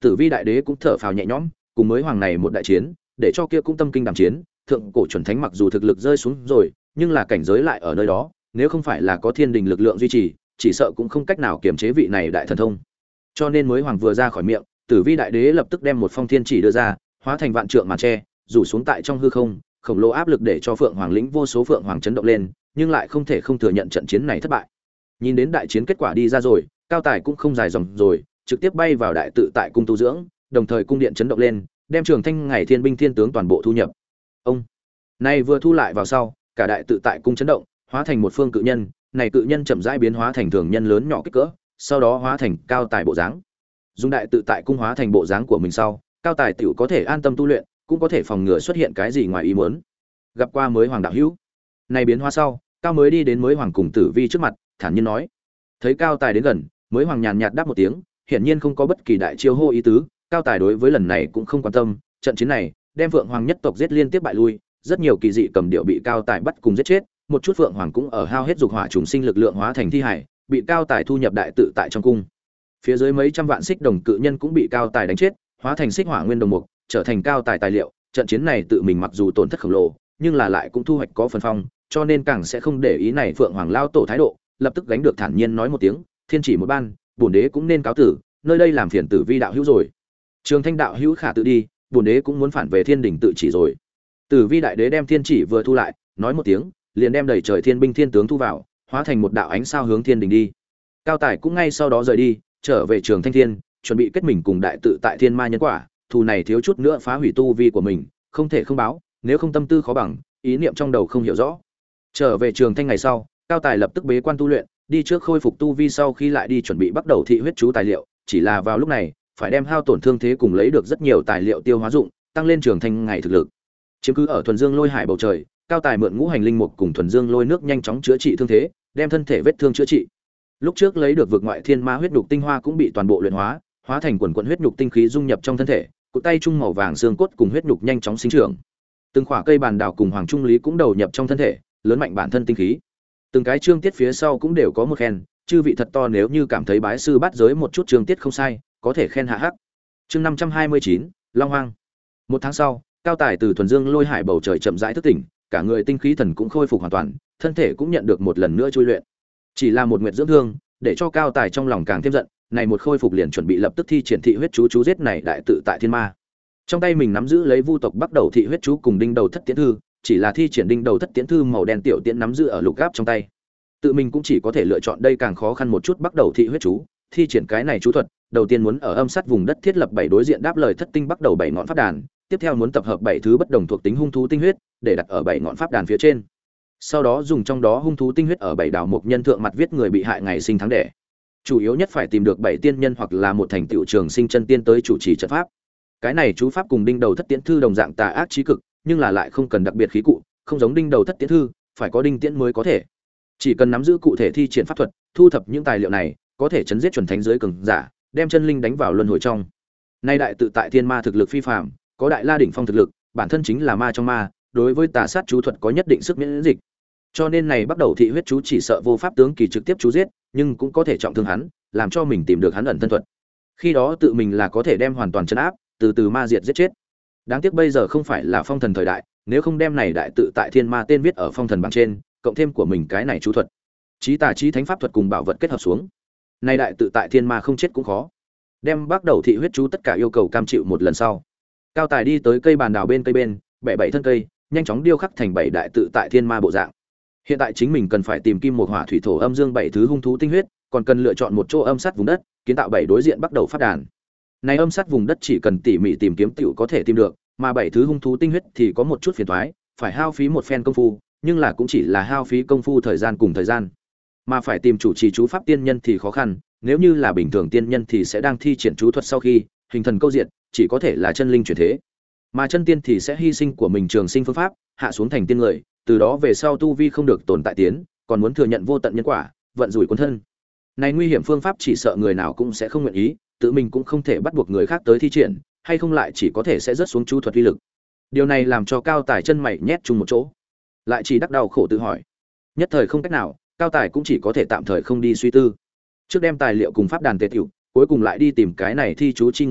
Tử Vi đại đế cũng thở phào nhẹ nhõm, cùng mới hoàng này một đại chiến, để cho kia cũng tâm kinh đảm chiến, thượng cổ chuẩn thánh mặc dù thực lực rơi xuống rồi, nhưng là cảnh giới lại ở nơi đó, nếu không phải là có thiên đình lực lượng duy trì, chỉ sợ cũng không cách nào kiềm chế vị này đại thần thông. Cho nên mới hoàng vừa ra khỏi miệng, Tử Vi đại đế lập tức đem một phong thiên chỉ đưa ra, hóa thành vạn trượng màn tre, rủ xuống tại trong hư không, khổng lồ áp lực để cho Phượng Hoàng lĩnh vô số Phượng Hoàng chấn động lên, nhưng lại không thể không thừa nhận trận chiến này thất bại. Nhìn đến đại chiến kết quả đi ra rồi, Cao Tài cũng không dài dòng rồi, trực tiếp bay vào đại tự tại cung tu dưỡng, đồng thời cung điện chấn động lên, đem Trường Thanh ngày thiên binh thiên tướng toàn bộ thu nhập. Ông này vừa thu lại vào sau, cả đại tự tại cung chấn động, hóa thành một phương cự nhân, này cự nhân chậm rãi biến hóa thành thường nhân lớn nhỏ kích cỡ, sau đó hóa thành Cao Tài bộ dáng. Dùng đại tự tại cung hóa thành bộ dáng của mình sau, Cao Tài tiểu có thể an tâm tu luyện, cũng có thể phòng ngừa xuất hiện cái gì ngoài ý muốn. Gặp qua mới hoàng đạo hữu. Này biến hóa sau, Cao mới đi đến mới hoàng cùng Tử Vi trước mặt, thản nhiên nói. Thấy Cao Tài đến gần, mới hoàng nhàn nhạt đáp một tiếng, hiển nhiên không có bất kỳ đại chiêu hô ý tứ, Cao Tài đối với lần này cũng không quan tâm, trận chiến này, đem Phượng Hoàng nhất tộc giết liên tiếp bại lui, rất nhiều kỳ dị cầm điệu bị Cao Tài bắt cùng giết chết, một chút Phượng Hoàng cũng ở hao hết dục hỏa trùng sinh lực lượng hóa thành thi hải, bị Cao Tài thu nhập đại tự tại trong cung. Phía dưới mấy trăm vạn xích đồng cự nhân cũng bị Cao Tài đánh chết, hóa thành xích hỏa nguyên đồng mục, trở thành Cao Tài tài liệu, trận chiến này tự mình mặc dù tổn thất khổng lồ, nhưng là lại cũng thu hoạch có phần phong, cho nên càng sẽ không để ý này Phượng Hoàng lao tổ thái độ, lập tức gánh được thản nhiên nói một tiếng, thiên chỉ một ban, bổn đế cũng nên cáo tử, nơi đây làm phiền Tử Vi đạo hữu rồi. Trường Thanh đạo hữu khả tự đi, bổn đế cũng muốn phản về thiên đỉnh tự chỉ rồi. Tử Vi đại đế đem thiên chỉ vừa thu lại, nói một tiếng, liền đem đầy trời thiên binh thiên tướng thu vào, hóa thành một đạo ánh sao hướng thiên đỉnh đi. Cao Tài cũng ngay sau đó rời đi, trở về Trường Thanh Thiên, chuẩn bị kết mình cùng đại tự tại thiên ma nhân quả, thù này thiếu chút nữa phá hủy tu vi của mình, không thể không báo, nếu không tâm tư khó bằng, ý niệm trong đầu không hiểu rõ. Trở về Trường Thanh ngày sau, Cao Tài lập tức bế quan tu luyện, đi trước khôi phục tu vi sau khi lại đi chuẩn bị bắt đầu thị huyết chú tài liệu, chỉ là vào lúc này, phải đem hao tổn thương thế cùng lấy được rất nhiều tài liệu tiêu hóa dụng, tăng lên Trường Thanh ngày thực lực. Chiếm cứ ở thuần dương lôi hải bầu trời, Cao Tài mượn ngũ hành linh mục cùng thuần dương lôi nước nhanh chóng chữa trị thương thế, đem thân thể vết thương chữa trị. Lúc trước lấy được vực ngoại thiên ma huyết nhục tinh hoa cũng bị toàn bộ luyện hóa, hóa thành quần quần huyết nhục tinh khí dung nhập trong thân thể, cụ tay trung màu vàng xương cốt cùng huyết nhục nhanh chóng sinh trưởng. Từng khỏa cây bàn đào cùng hoàng trung lý cũng đầu nhập trong thân thể, lớn mạnh bản thân tinh khí. Từng cái chương tiết phía sau cũng đều có một khen, chư vị thật to, nếu như cảm thấy bái sư bát giới một chút chương tiết không sai, có thể khen hạ hắc. Chương năm trăm hai mươi chín, Long Hoang. Một tháng sau, Cao Tài từ thuần dương lôi hải bầu trời chậm rãi thức tỉnh, cả người tinh khí thần cũng khôi phục hoàn toàn, thân thể cũng nhận được một lần nữa chui luyện. Chỉ là một nguyệt dưỡng thương, để cho Cao Tài trong lòng càng thêm giận, này một khôi phục liền chuẩn bị lập tức thi triển thị huyết chú chú giết này đại tự tại thiên ma. Trong tay mình nắm giữ lấy vu tộc bắt đầu thị huyết chú cùng đinh đầu thất tiễn thư, chỉ là thi triển đinh đầu thất tiễn thư màu đen tiểu tiễn nắm giữ ở lục gáp trong tay. Tự mình cũng chỉ có thể lựa chọn đây càng khó khăn một chút, bắt đầu thị huyết chú, thi triển cái này chú thuật, đầu tiên muốn ở âm sát vùng đất thiết lập bảy đối diện đáp lời thất tinh bắt đầu bảy ngọn pháp đàn, tiếp theo muốn tập hợp bảy thứ bất đồng thuộc tính hung thú tinh huyết để đặt ở bảy ngọn pháp đàn phía trên. Sau đó dùng trong đó hung thú tinh huyết ở bảy đảo mục nhân thượng mặt viết người bị hại ngày sinh tháng đẻ. Chủ yếu nhất phải tìm được bảy tiên nhân hoặc là một thành tựu trường sinh chân tiên tới chủ trì trận pháp. Cái này chú pháp cùng đinh đầu thất tiễn thư đồng dạng tà ác chí cực, nhưng là lại không cần đặc biệt khí cụ, không giống đinh đầu thất tiễn thư, phải có đinh tiễn mới có thể. Chỉ cần nắm giữ cụ thể thi triển pháp thuật, thu thập những tài liệu này, có thể chấn giết chuẩn thánh giới cường giả, đem chân linh đánh vào luân hồi trong. Nay đại tự tại thiên ma thực lực phi phàm, có đại la đỉnh phong thực lực, bản thân chính là ma trong ma, đối với tà sát chú thuật có nhất định sức miễn dịch. Cho nên này bắt đầu thị huyết chú chỉ sợ vô pháp tướng kỳ trực tiếp chú giết, nhưng cũng có thể trọng thương hắn, làm cho mình tìm được hắn ẩn thân thuật. Khi đó tự mình là có thể đem hoàn toàn trấn áp, từ từ ma diệt giết chết. Đáng tiếc bây giờ không phải là phong thần thời đại, nếu không đem này đại tự tại thiên ma tên viết ở phong thần bảng trên, cộng thêm của mình cái này chú thuật, chí tà chí thánh pháp thuật cùng bảo vật kết hợp xuống, này đại tự tại thiên ma không chết cũng khó. Đem bắt đầu thị huyết chú tất cả yêu cầu cam chịu một lần sau, Cao Tài đi tới cây bàn đào bên cây bên, bẻ bảy thân cây, nhanh chóng điêu khắc thành bảy đại tự tại thiên ma bộ dạng. Hiện tại chính mình cần phải tìm kim một hỏa thủy thổ âm dương bảy thứ hung thú tinh huyết, còn cần lựa chọn một chỗ âm sát vùng đất, kiến tạo bảy đối diện bắt đầu phát đàn. Này âm sát vùng đất chỉ cần tỉ mỉ tìm kiếm tiểu có thể tìm được, mà bảy thứ hung thú tinh huyết thì có một chút phiền toái, phải hao phí một phen công phu, nhưng là cũng chỉ là hao phí công phu thời gian cùng thời gian. Mà phải tìm chủ trì chú pháp tiên nhân thì khó khăn, nếu như là bình thường tiên nhân thì sẽ đang thi triển chú thuật sau khi hình thần câu diện, chỉ có thể là chân linh chuyển thế. Mà chân tiên thì sẽ hy sinh của mình trường sinh phương pháp, hạ xuống thành tiên người, từ đó về sau tu vi không được tồn tại tiến, còn muốn thừa nhận vô tận nhân quả, vận rủi quân thân. Này nguy hiểm phương pháp chỉ sợ người nào cũng sẽ không nguyện ý, tự mình cũng không thể bắt buộc người khác tới thi triển, hay không lại chỉ có thể sẽ rớt xuống chú thuật uy lực. Điều này làm cho Cao Tài chân mày nhét chung một chỗ, lại chỉ đắc đau khổ tự hỏi. Nhất thời không cách nào, Cao Tài cũng chỉ có thể tạm thời không đi suy tư. Trước đem tài liệu cùng pháp đàn tề tiểu, cuối cùng lại đi tìm cái này thi chú chi người,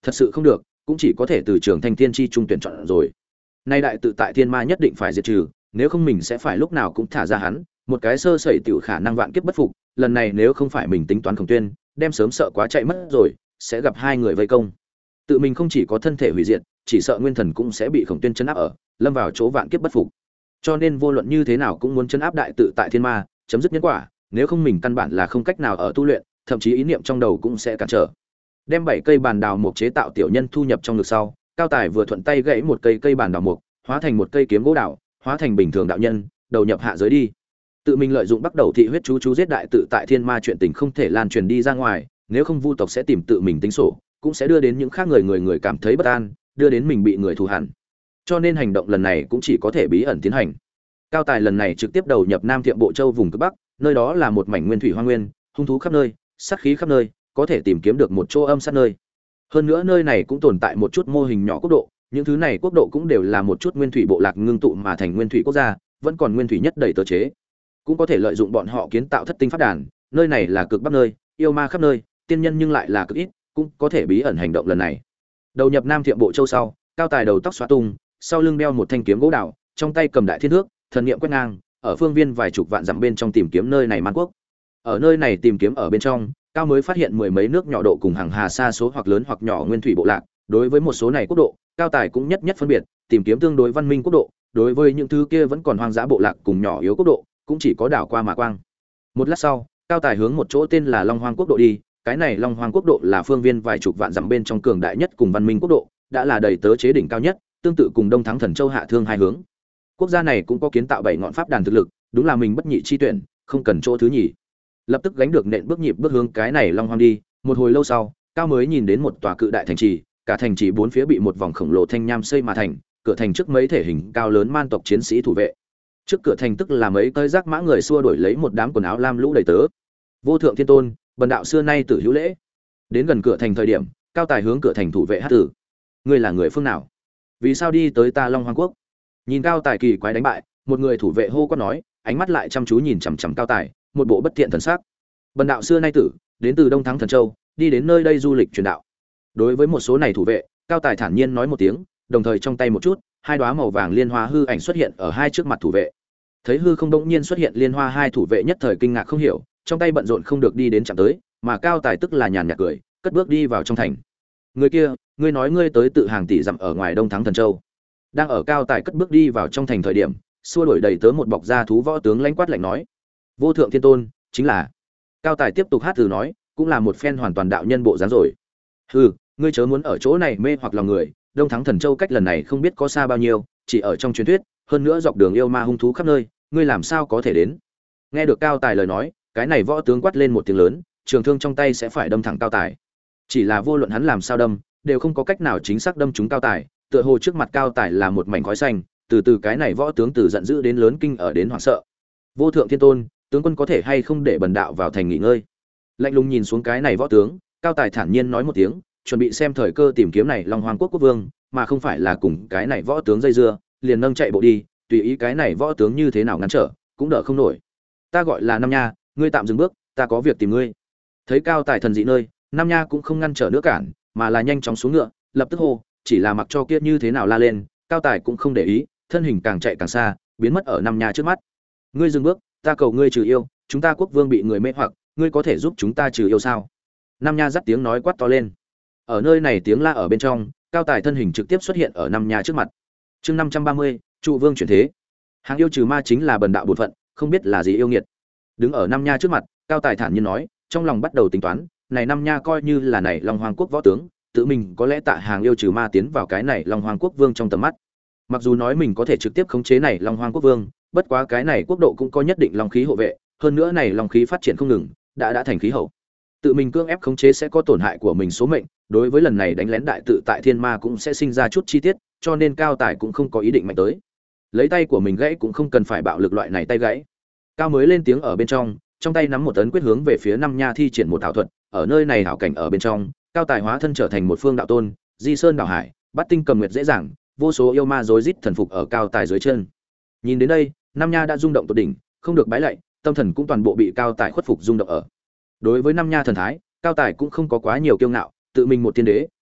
thật sự không được cũng chỉ có thể từ trường thanh thiên chi trung tuyển chọn rồi. Nay đại tự tại thiên ma nhất định phải diệt trừ, nếu không mình sẽ phải lúc nào cũng thả ra hắn, một cái sơ sẩy tiểu khả năng vạn kiếp bất phục, lần này nếu không phải mình tính toán Khổng Tuyên, đem sớm sợ quá chạy mất rồi, sẽ gặp hai người vây công. Tự mình không chỉ có thân thể hủy diệt, chỉ sợ nguyên thần cũng sẽ bị Khổng Tuyên trấn áp ở, lâm vào chỗ vạn kiếp bất phục. Cho nên vô luận như thế nào cũng muốn trấn áp đại tự tại thiên ma, chấm dứt nhân quả, nếu không mình căn bản là không cách nào ở tu luyện, thậm chí ý niệm trong đầu cũng sẽ cản trở. Đem bảy cây bàn đào mục chế tạo tiểu nhân thu nhập trong ngực sau, Cao Tài vừa thuận tay gãy một cây cây bàn đào mục, hóa thành một cây kiếm gỗ đào, hóa thành bình thường đạo nhân, đầu nhập hạ giới đi. Tự mình lợi dụng bắt đầu thị huyết chú chú giết đại tự tại thiên ma chuyện tình không thể lan truyền đi ra ngoài, nếu không vu tộc sẽ tìm tự mình tính sổ, cũng sẽ đưa đến những khác người người người cảm thấy bất an, đưa đến mình bị người thù hằn. Cho nên hành động lần này cũng chỉ có thể bí ẩn tiến hành. Cao Tài lần này trực tiếp đầu nhập Nam Thiệm Bộ Châu vùng cực bắc, nơi đó là một mảnh nguyên thủy hoang nguyên, hung thú khắp nơi, sát khí khắp nơi, có thể tìm kiếm được một chỗ âm sát nơi. Hơn nữa nơi này cũng tồn tại một chút mô hình nhỏ quốc độ, những thứ này quốc độ cũng đều là một chút nguyên thủy bộ lạc ngưng tụ mà thành nguyên thủy quốc gia, vẫn còn nguyên thủy nhất đầy tớ chế. Cũng có thể lợi dụng bọn họ kiến tạo thất tinh pháp đàn, nơi này là cực bắc nơi, yêu ma khắp nơi, tiên nhân nhưng lại là cực ít, cũng có thể bí ẩn hành động lần này. Đầu nhập Nam Thiệm Bộ Châu sau, Cao Tài đầu tóc xóa tung, sau lưng đeo một thanh kiếm gỗ đào, trong tay cầm đại thiên thước, thần niệm quét ngang, ở phương viên vài chục vạn dặm bên trong tìm kiếm nơi này man quốc. Ở nơi này tìm kiếm ở bên trong, Cao mới phát hiện mười mấy nước nhỏ độ cùng hàng hà xa số hoặc lớn hoặc nhỏ nguyên thủy bộ lạc, đối với một số này quốc độ, Cao Tài cũng nhất nhất phân biệt, tìm kiếm tương đối văn minh quốc độ, đối với những thứ kia vẫn còn hoang dã bộ lạc cùng nhỏ yếu quốc độ, cũng chỉ có đảo qua mà quang. Một lát sau, Cao Tài hướng một chỗ tên là Long Hoang quốc độ đi, cái này Long Hoang quốc độ là phương viên vài chục vạn dặm bên trong cường đại nhất cùng văn minh quốc độ, đã là đầy tớ chế đỉnh cao nhất, tương tự cùng Đông Thắng Thần Châu hạ thương hai hướng. Quốc gia này cũng có kiến tạo bảy ngọn pháp đàn thực lực, đúng là mình bất nhị chi tuyển, không cần chỗ thứ nhì. Lập tức gánh được nện bước nhịp bước hướng cái này Long Hoang đi, một hồi lâu sau, Cao mới nhìn đến một tòa cự đại thành trì, cả thành trì bốn phía bị một vòng khổng lồ thanh nham xây mà thành, cửa thành trước mấy thể hình cao lớn man tộc chiến sĩ thủ vệ. Trước cửa thành tức là mấy cây rác mã người xua đuổi lấy một đám quần áo lam lũ đầy tớ. Vô thượng thiên tôn, bần đạo xưa nay tử hữu lễ. Đến gần cửa thành thời điểm, Cao Tài hướng cửa thành thủ vệ hát tử. Ngươi là người phương nào? Vì sao đi tới ta Long Hoang quốc? Nhìn Cao Tài kỳ quái đánh bại, một người thủ vệ hô quát nói, ánh mắt lại chăm chú nhìn chằm chằm Cao Tài, một bộ bất thiện thần sắc. Bần đạo xưa nay tử, đến từ Đông Thắng Thần Châu, đi đến nơi đây du lịch truyền đạo. Đối với một số này thủ vệ, Cao Tài thản nhiên nói một tiếng, đồng thời trong tay một chút, hai đóa màu vàng liên hoa hư ảnh xuất hiện ở hai trước mặt thủ vệ. Thấy hư không đột nhiên xuất hiện liên hoa, hai thủ vệ nhất thời kinh ngạc không hiểu, trong tay bận rộn không được đi đến chạm tới, mà Cao Tài tức là nhàn nhạt cười, cất bước đi vào trong thành. Người kia, ngươi nói ngươi tới tự hàng tỷ dặm ở ngoài Đông Thắng Thần Châu. Đang ở Cao Tài cất bước đi vào trong thành thời điểm, xua đuổi đầy tớ một bọc da thú võ tướng lãnh quát lạnh nói: "Vô thượng thiên tôn, chính là." Cao Tài tiếp tục hát từ nói, cũng là một phen hoàn toàn đạo nhân bộ dáng rồi. "Hừ, ngươi chớ muốn ở chỗ này mê hoặc lòng người, Đông Thắng Thần Châu cách lần này không biết có xa bao nhiêu, chỉ ở trong truyền thuyết, hơn nữa dọc đường yêu ma hung thú khắp nơi, ngươi làm sao có thể đến?" Nghe được Cao Tài lời nói, cái này võ tướng quát lên một tiếng lớn, trường thương trong tay sẽ phải đâm thẳng Cao Tài. Chỉ là vô luận hắn làm sao đâm, đều không có cách nào chính xác đâm trúng Cao Tài, tựa hồ trước mặt Cao Tài là một mảnh khói xanh, từ từ cái này võ tướng từ giận dữ đến lớn kinh ở đến hoảng sợ. "Vô thượng thiên tôn, tướng quân có thể hay không để bần đạo vào thành nghỉ ngơi?" Lạnh lùng nhìn xuống cái này võ tướng, Cao Tài thản nhiên nói một tiếng, chuẩn bị xem thời cơ tìm kiếm này Long Hoang quốc quốc vương, mà không phải là cùng cái này võ tướng dây dưa, liền nâng chạy bộ đi, tùy ý cái này võ tướng như thế nào ngăn trở, cũng đỡ không nổi. "Ta gọi là Nam Nha, ngươi tạm dừng bước, ta có việc tìm ngươi." Thấy Cao Tài thần dị nơi, Nam Nha cũng không ngăn trở nữa cản, mà là nhanh chóng xuống ngựa, lập tức hô, chỉ là mặc cho kia như thế nào la lên, Cao Tài cũng không để ý, thân hình càng chạy càng xa, biến mất ở Nam Nha trước mắt. "Ngươi dừng bước, ta cầu ngươi trừ yêu, chúng ta quốc vương bị người mê hoặc, ngươi có thể giúp chúng ta trừ yêu sao?" Nam Nha dắt tiếng nói quát to lên. Ở nơi này tiếng la ở bên trong, Cao Tài thân hình trực tiếp xuất hiện ở Nam Nha trước mặt. Chương năm trăm ba mươi, trụ vương chuyển thế. Hàng yêu trừ ma chính là bần đạo bổn phận, không biết là gì yêu nghiệt. Đứng ở Nam Nha trước mặt, Cao Tài thản nhiên nói, trong lòng bắt đầu tính toán, này Nam Nha coi như là này Long Hoang quốc võ tướng, tự mình có lẽ tạ Hàng yêu trừ ma tiến vào cái này Long Hoang quốc vương trong tầm mắt. Mặc dù nói mình có thể trực tiếp khống chế này Long Hoang quốc vương, bất quá cái này quốc độ cũng có nhất định long khí hộ vệ, hơn nữa này long khí phát triển không ngừng, đã đã thành khí hậu. Tự mình cưỡng ép khống chế sẽ có tổn hại của mình số mệnh, đối với lần này đánh lén đại tự tại thiên ma cũng sẽ sinh ra chút chi tiết, cho nên Cao Tài cũng không có ý định mạnh tới. Lấy tay của mình gãy cũng không cần phải bạo lực loại này tay gãy. Cao mới lên tiếng ở bên trong, trong tay nắm một tấn quyết hướng về phía Năm Nha thi triển một ảo thuật, ở nơi này hảo cảnh ở bên trong, Cao Tài hóa thân trở thành một phương đạo tôn, di sơn đảo hải, bắt tinh cầm nguyệt dễ dàng, vô số yêu ma rối rít thần phục ở Cao Tài dưới chân. Nhìn đến đây, Năm Nha đã rung động tột đỉnh, không được bái lạy, tâm thần cũng toàn bộ bị Cao Tài khuất phục rung động ở. Đối với Năm Nha thần thái, Cao Tài cũng không có quá nhiều kiêu ngạo, tự mình một tiên đế,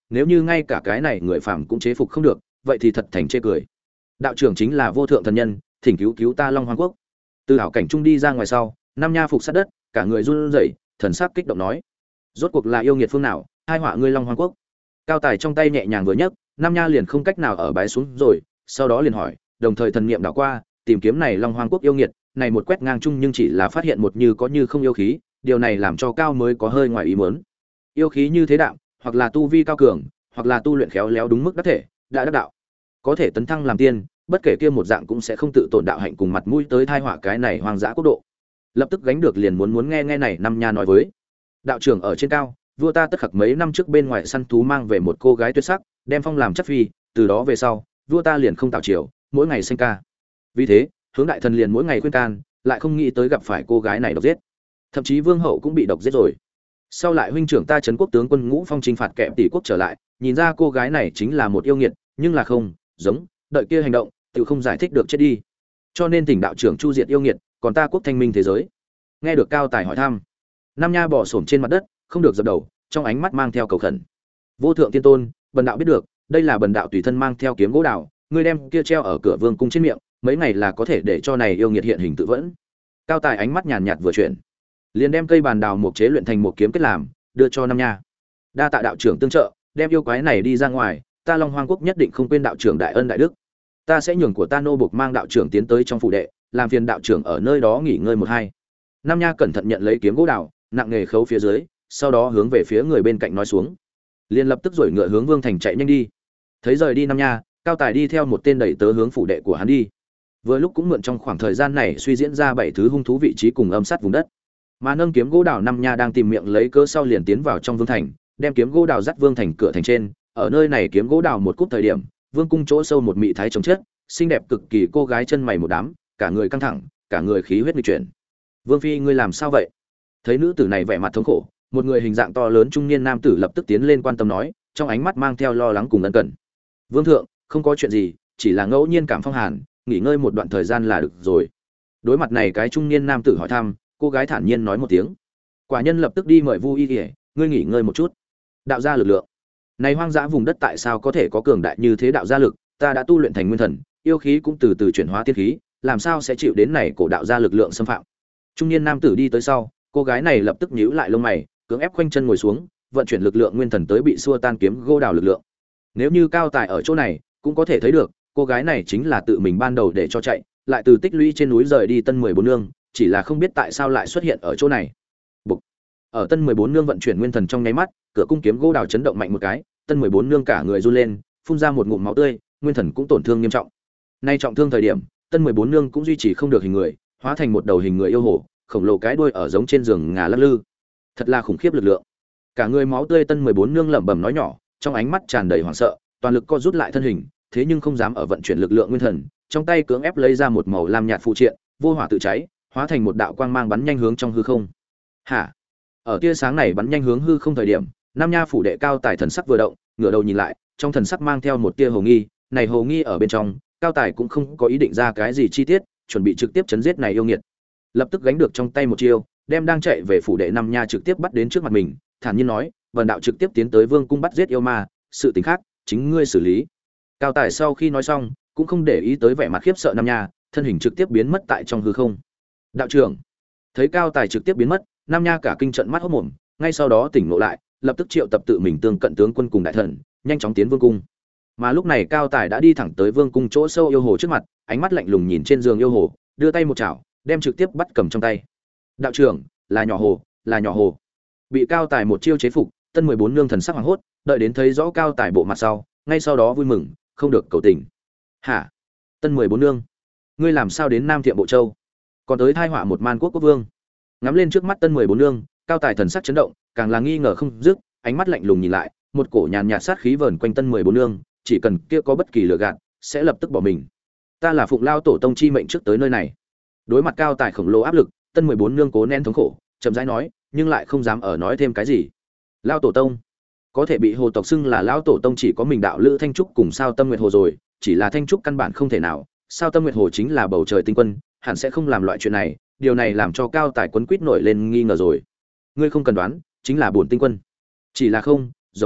nếu như ngay cả cái này người phàm cũng chế phục không được, vậy thì thật thành chê cười. Đạo trưởng chính là vô thượng thần nhân, thỉnh cứu cứu ta Long Hoang quốc. Từ hảo cảnh trung đi ra ngoài sau, Nam Nha phục sát đất, cả người run rẩy, thần sắc kích động nói: rốt cuộc là yêu nghiệt phương nào, hai họa ngươi Long Hoang quốc? Cao tài trong tay nhẹ nhàng vừa nhấc, Nam Nha liền không cách nào ở bái xuống rồi, sau đó liền hỏi, đồng thời thần niệm đảo qua, tìm kiếm này Long Hoang quốc yêu nghiệt, này một quét ngang chung nhưng chỉ là phát hiện một như có như không yêu khí, điều này làm cho Cao mới có hơi ngoài ý muốn. Yêu khí như thế đạo, hoặc là tu vi cao cường, hoặc là tu luyện khéo léo đúng mức đắc thể, đã đắc đạo, có thể tấn thăng làm tiên, bất kể kia một dạng cũng sẽ không tự tổn đạo hạnh cùng mặt mũi tới thai họa cái này hoang dã quốc độ. Lập tức gánh được liền muốn muốn nghe nghe này Năm Nha nói với đạo trưởng ở trên cao, vua ta tất khắc mấy năm trước bên ngoài săn thú mang về một cô gái tuyệt sắc, đem phong làm chất phi, từ đó về sau, vua ta liền không tạo chiều, mỗi ngày sinh ca. Vì thế, hướng đại thần liền mỗi ngày khuyên can, lại không nghĩ tới gặp phải cô gái này độc giết. Thậm chí vương hậu cũng bị độc giết rồi. Sau lại huynh trưởng ta trấn quốc tướng quân Ngũ Phong chinh phạt kẹp tỷ quốc trở lại, nhìn ra cô gái này chính là một yêu nghiệt, nhưng là không, giống, đợi kia hành động, tự không giải thích được chết đi. Cho nên tỉnh đạo trưởng chu diệt yêu nghiệt, còn ta quốc thanh minh thế giới. Nghe được Cao Tài hỏi thăm, Nam Nha bò xổm trên mặt đất, không được dập đầu, trong ánh mắt mang theo cầu khẩn. Vô thượng tiên tôn, bần đạo biết được, đây là bần đạo tùy thân mang theo kiếm gỗ đào, ngươi đem kia treo ở cửa vương cung trên miệng, mấy ngày là có thể để cho này yêu nghiệt hiện hình tự vẫn. Cao Tài ánh mắt nhàn nhạt vừa chuyển, liền đem cây bàn đào mục chế luyện thành một kiếm kết làm, đưa cho Nam Nha. Đa tạ đạo trưởng tương trợ, đem yêu quái này đi ra ngoài, ta Long Hoang quốc nhất định không quên đạo trưởng đại ân đại đức. Ta sẽ nhường của ta nô buộc mang đạo trưởng tiến tới trong phủ đệ, làm phiền đạo trưởng ở nơi đó nghỉ ngơi một hai. Nam Nha cẩn thận nhận lấy kiếm gỗ đào, nặng nghề khấu phía dưới, sau đó hướng về phía người bên cạnh nói xuống, liền lập tức rồi ngựa hướng Vương Thành chạy nhanh đi. Thấy rời đi Nam Nha, Cao Tài đi theo một tên đẩy tớ hướng phủ đệ của hắn đi. Vừa lúc cũng mượn trong khoảng thời gian này suy diễn ra bảy thứ hung thú vị trí cùng âm sát vùng đất. Mà nâng kiếm gỗ đào Nam Nha đang tìm miệng lấy cớ sau liền tiến vào trong Vương Thành, đem kiếm gỗ đào dắt Vương Thành cửa thành trên. Ở nơi này kiếm gỗ đào một cúp thời điểm, Vương cung chỗ sâu một mị thái chống chết, xinh đẹp cực kỳ cô gái chân mày một đám, cả người căng thẳng, cả người khí huyết nghịch chuyển. Vương phi ngươi làm sao vậy? Thấy nữ tử này vẻ mặt thống khổ, một người hình dạng to lớn trung niên nam tử lập tức tiến lên quan tâm nói, trong ánh mắt mang theo lo lắng cùng ân cần. Vương thượng, không có chuyện gì, chỉ là ngẫu nhiên cảm phong hàn, nghỉ ngơi một đoạn thời gian là được rồi. Đối mặt này cái trung niên nam tử hỏi thăm, cô gái thản nhiên nói một tiếng. Quả nhân lập tức đi mời Vu Y Y, ngươi nghỉ ngơi một chút. Đạo gia lực lượng. Này hoang dã vùng đất tại sao có thể có cường đại như thế đạo gia lực, ta đã tu luyện thành nguyên thần, yêu khí cũng từ từ chuyển hóa tiên khí, làm sao sẽ chịu đến này cổ đạo gia lực lượng xâm phạm. Trung niên nam tử đi tới sau, cô gái này lập tức nhíu lại lông mày, cưỡng ép khoanh chân ngồi xuống, vận chuyển lực lượng nguyên thần tới bị xua tan kiếm gỗ đào lực lượng. Nếu như Cao Tài ở chỗ này, cũng có thể thấy được, cô gái này chính là tự mình ban đầu để cho chạy, lại từ tích lũy trên núi rời đi Tân mười bốn nương, chỉ là không biết tại sao lại xuất hiện ở chỗ này. Bục. Ở Tân mười bốn nương vận chuyển nguyên thần trong nháy mắt, cửa cung kiếm gỗ đào chấn động mạnh một cái, Tân mười bốn nương cả người run lên, phun ra một ngụm máu tươi, nguyên thần cũng tổn thương nghiêm trọng. Nay trọng thương thời điểm, Tân mười bốn nương cũng duy trì không được hình người, hóa thành một đầu hình người yêu hổ, khổng lồ cái đuôi ở giống trên giường ngả lắc lư. Thật là khủng khiếp lực lượng. Cả người máu tươi Tân mười bốn nương lẩm bẩm nói nhỏ, trong ánh mắt tràn đầy hoảng sợ, toàn lực co rút lại thân hình, thế nhưng không dám ở vận chuyển lực lượng nguyên thần, trong tay cưỡng ép lấy ra một màu lam nhạt phụ triện, vô hỏa tự cháy, hóa thành một đạo quang mang bắn nhanh hướng trong hư không. Hả? Ở tia sáng này bắn nhanh hướng hư không thời điểm, Nam Nha phủ đệ Cao Tài thần sắc vừa động, ngửa đầu nhìn lại, trong thần sắc mang theo một tia hồ nghi, này hồ nghi ở bên trong, Cao Tài cũng không có ý định ra cái gì chi tiết, chuẩn bị trực tiếp chấn giết này yêu nghiệt. Lập tức gánh được trong tay một chiêu, đem đang chạy về phủ đệ Nam Nha trực tiếp bắt đến trước mặt mình, thản nhiên nói, "Vân đạo trực tiếp tiến tới Vương cung bắt giết yêu ma, sự tình khác, chính ngươi xử lý." Cao Tài sau khi nói xong, cũng không để ý tới vẻ mặt khiếp sợ Nam Nha, thân hình trực tiếp biến mất tại trong hư không. "Đạo trưởng." Thấy Cao Tài trực tiếp biến mất, Nam Nha cả kinh trận mắt hốt mồm, ngay sau đó tỉnh ngộ lại, lập tức triệu tập tự mình tương cận tướng quân cùng đại thần, nhanh chóng tiến vương cung. Mà lúc này Cao Tài đã đi thẳng tới vương cung chỗ sâu yêu hồ trước mặt, ánh mắt lạnh lùng nhìn trên giường yêu hồ, đưa tay một chảo, đem trực tiếp bắt cầm trong tay. "Đạo trưởng, là nhỏ hồ, là nhỏ hồ." Bị Cao Tài một chiêu chế phục, Tân mười bốn nương thần sắc hoảng hốt, đợi đến thấy rõ Cao Tài bộ mặt sau, ngay sau đó vui mừng, không được cầu tình. "Hả? Tân mười bốn nương, ngươi làm sao đến Nam Thiệm Bộ Châu? Còn tới thai họa một man quốc quốc vương?" Ngắm lên trước mắt Tân mười bốn nương, Cao Tài thần sắc chấn động, càng là nghi ngờ không dứt, ánh mắt lạnh lùng nhìn lại, một cổ nhàn nhạt sát khí vờn quanh Tân mười bốn nương, chỉ cần kia có bất kỳ lừa gạt, sẽ lập tức bỏ mình. "Ta là Phụng Lao tổ tông chi mệnh trước tới nơi này." Đối mặt Cao Tài khổng lồ áp lực, Tân mười bốn nương cố nén thống khổ, chậm rãi nói, nhưng lại không dám ở nói thêm cái gì. "Lao tổ tông?" Có thể bị hồ tộc xưng là lão tổ tông chỉ có mình đạo lữ Thanh Trúc cùng Sao Tâm Nguyệt Hồ rồi, chỉ là Thanh Trúc căn bản không thể nào, Sao Tâm Nguyệt Hồ chính là bầu trời tinh quân, hẳn sẽ không làm loại chuyện này, điều này làm cho Cao Tài quấn quýt nổi lên nghi ngờ rồi. "Ngươi không cần đoán, chính là bổn tinh quân." Chỉ là không, giống,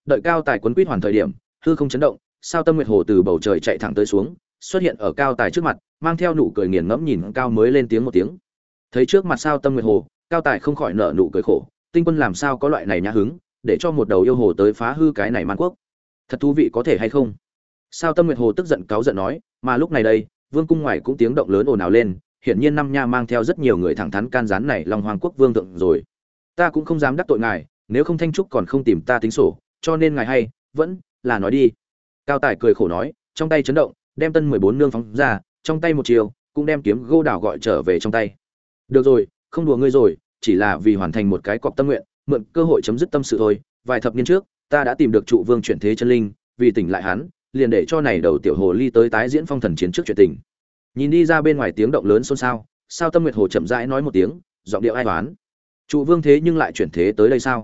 đợi cao tài quấn quýt hoàn thời điểm, hư không chấn động, sao Tâm Nguyệt Hồ từ bầu trời chạy thẳng tới xuống, xuất hiện ở cao tài trước mặt, mang theo nụ cười nghiền ngẫm nhìn cao mới lên tiếng một tiếng. Thấy trước mặt sao Tâm Nguyệt Hồ, cao tài không khỏi nở nụ cười khổ, Tinh Quân làm sao có loại này nhã hứng, để cho một đầu yêu hồ tới phá hư cái này man quốc. Thật thú vị có thể hay không? Sao Tâm Nguyệt Hồ tức giận cáu giận nói, mà lúc này đây, vương cung ngoài cũng tiếng động lớn ồn ào lên, hiển nhiên năm nha mang theo rất nhiều người thẳng thắn can gián này Long Hoàng quốc vương thượng rồi. Ta cũng không dám đắc tội ngài, nếu không Thanh Trúc còn không tìm ta tính sổ, cho nên ngài hay vẫn là nói đi. Cao Tài cười khổ nói, trong tay chấn động, đem tân mười bốn nương phóng ra, trong tay một chiều, cũng đem kiếm gô đào gọi trở về trong tay. Được rồi, không đùa ngươi rồi, chỉ là vì hoàn thành một cái cọc tâm nguyện, mượn cơ hội chấm dứt tâm sự thôi. Vài thập niên trước, ta đã tìm được trụ vương chuyển thế chân linh, vì tỉnh lại hắn, liền để cho này đầu tiểu hồ ly tới tái diễn phong thần chiến trước chuyện tình. Nhìn đi ra bên ngoài tiếng động lớn xôn xao, sao Tâm Nguyệt Hồ chậm rãi nói một tiếng, giọng điệu ai toán. Trụ vương thế nhưng lại chuyển thế tới đây sao?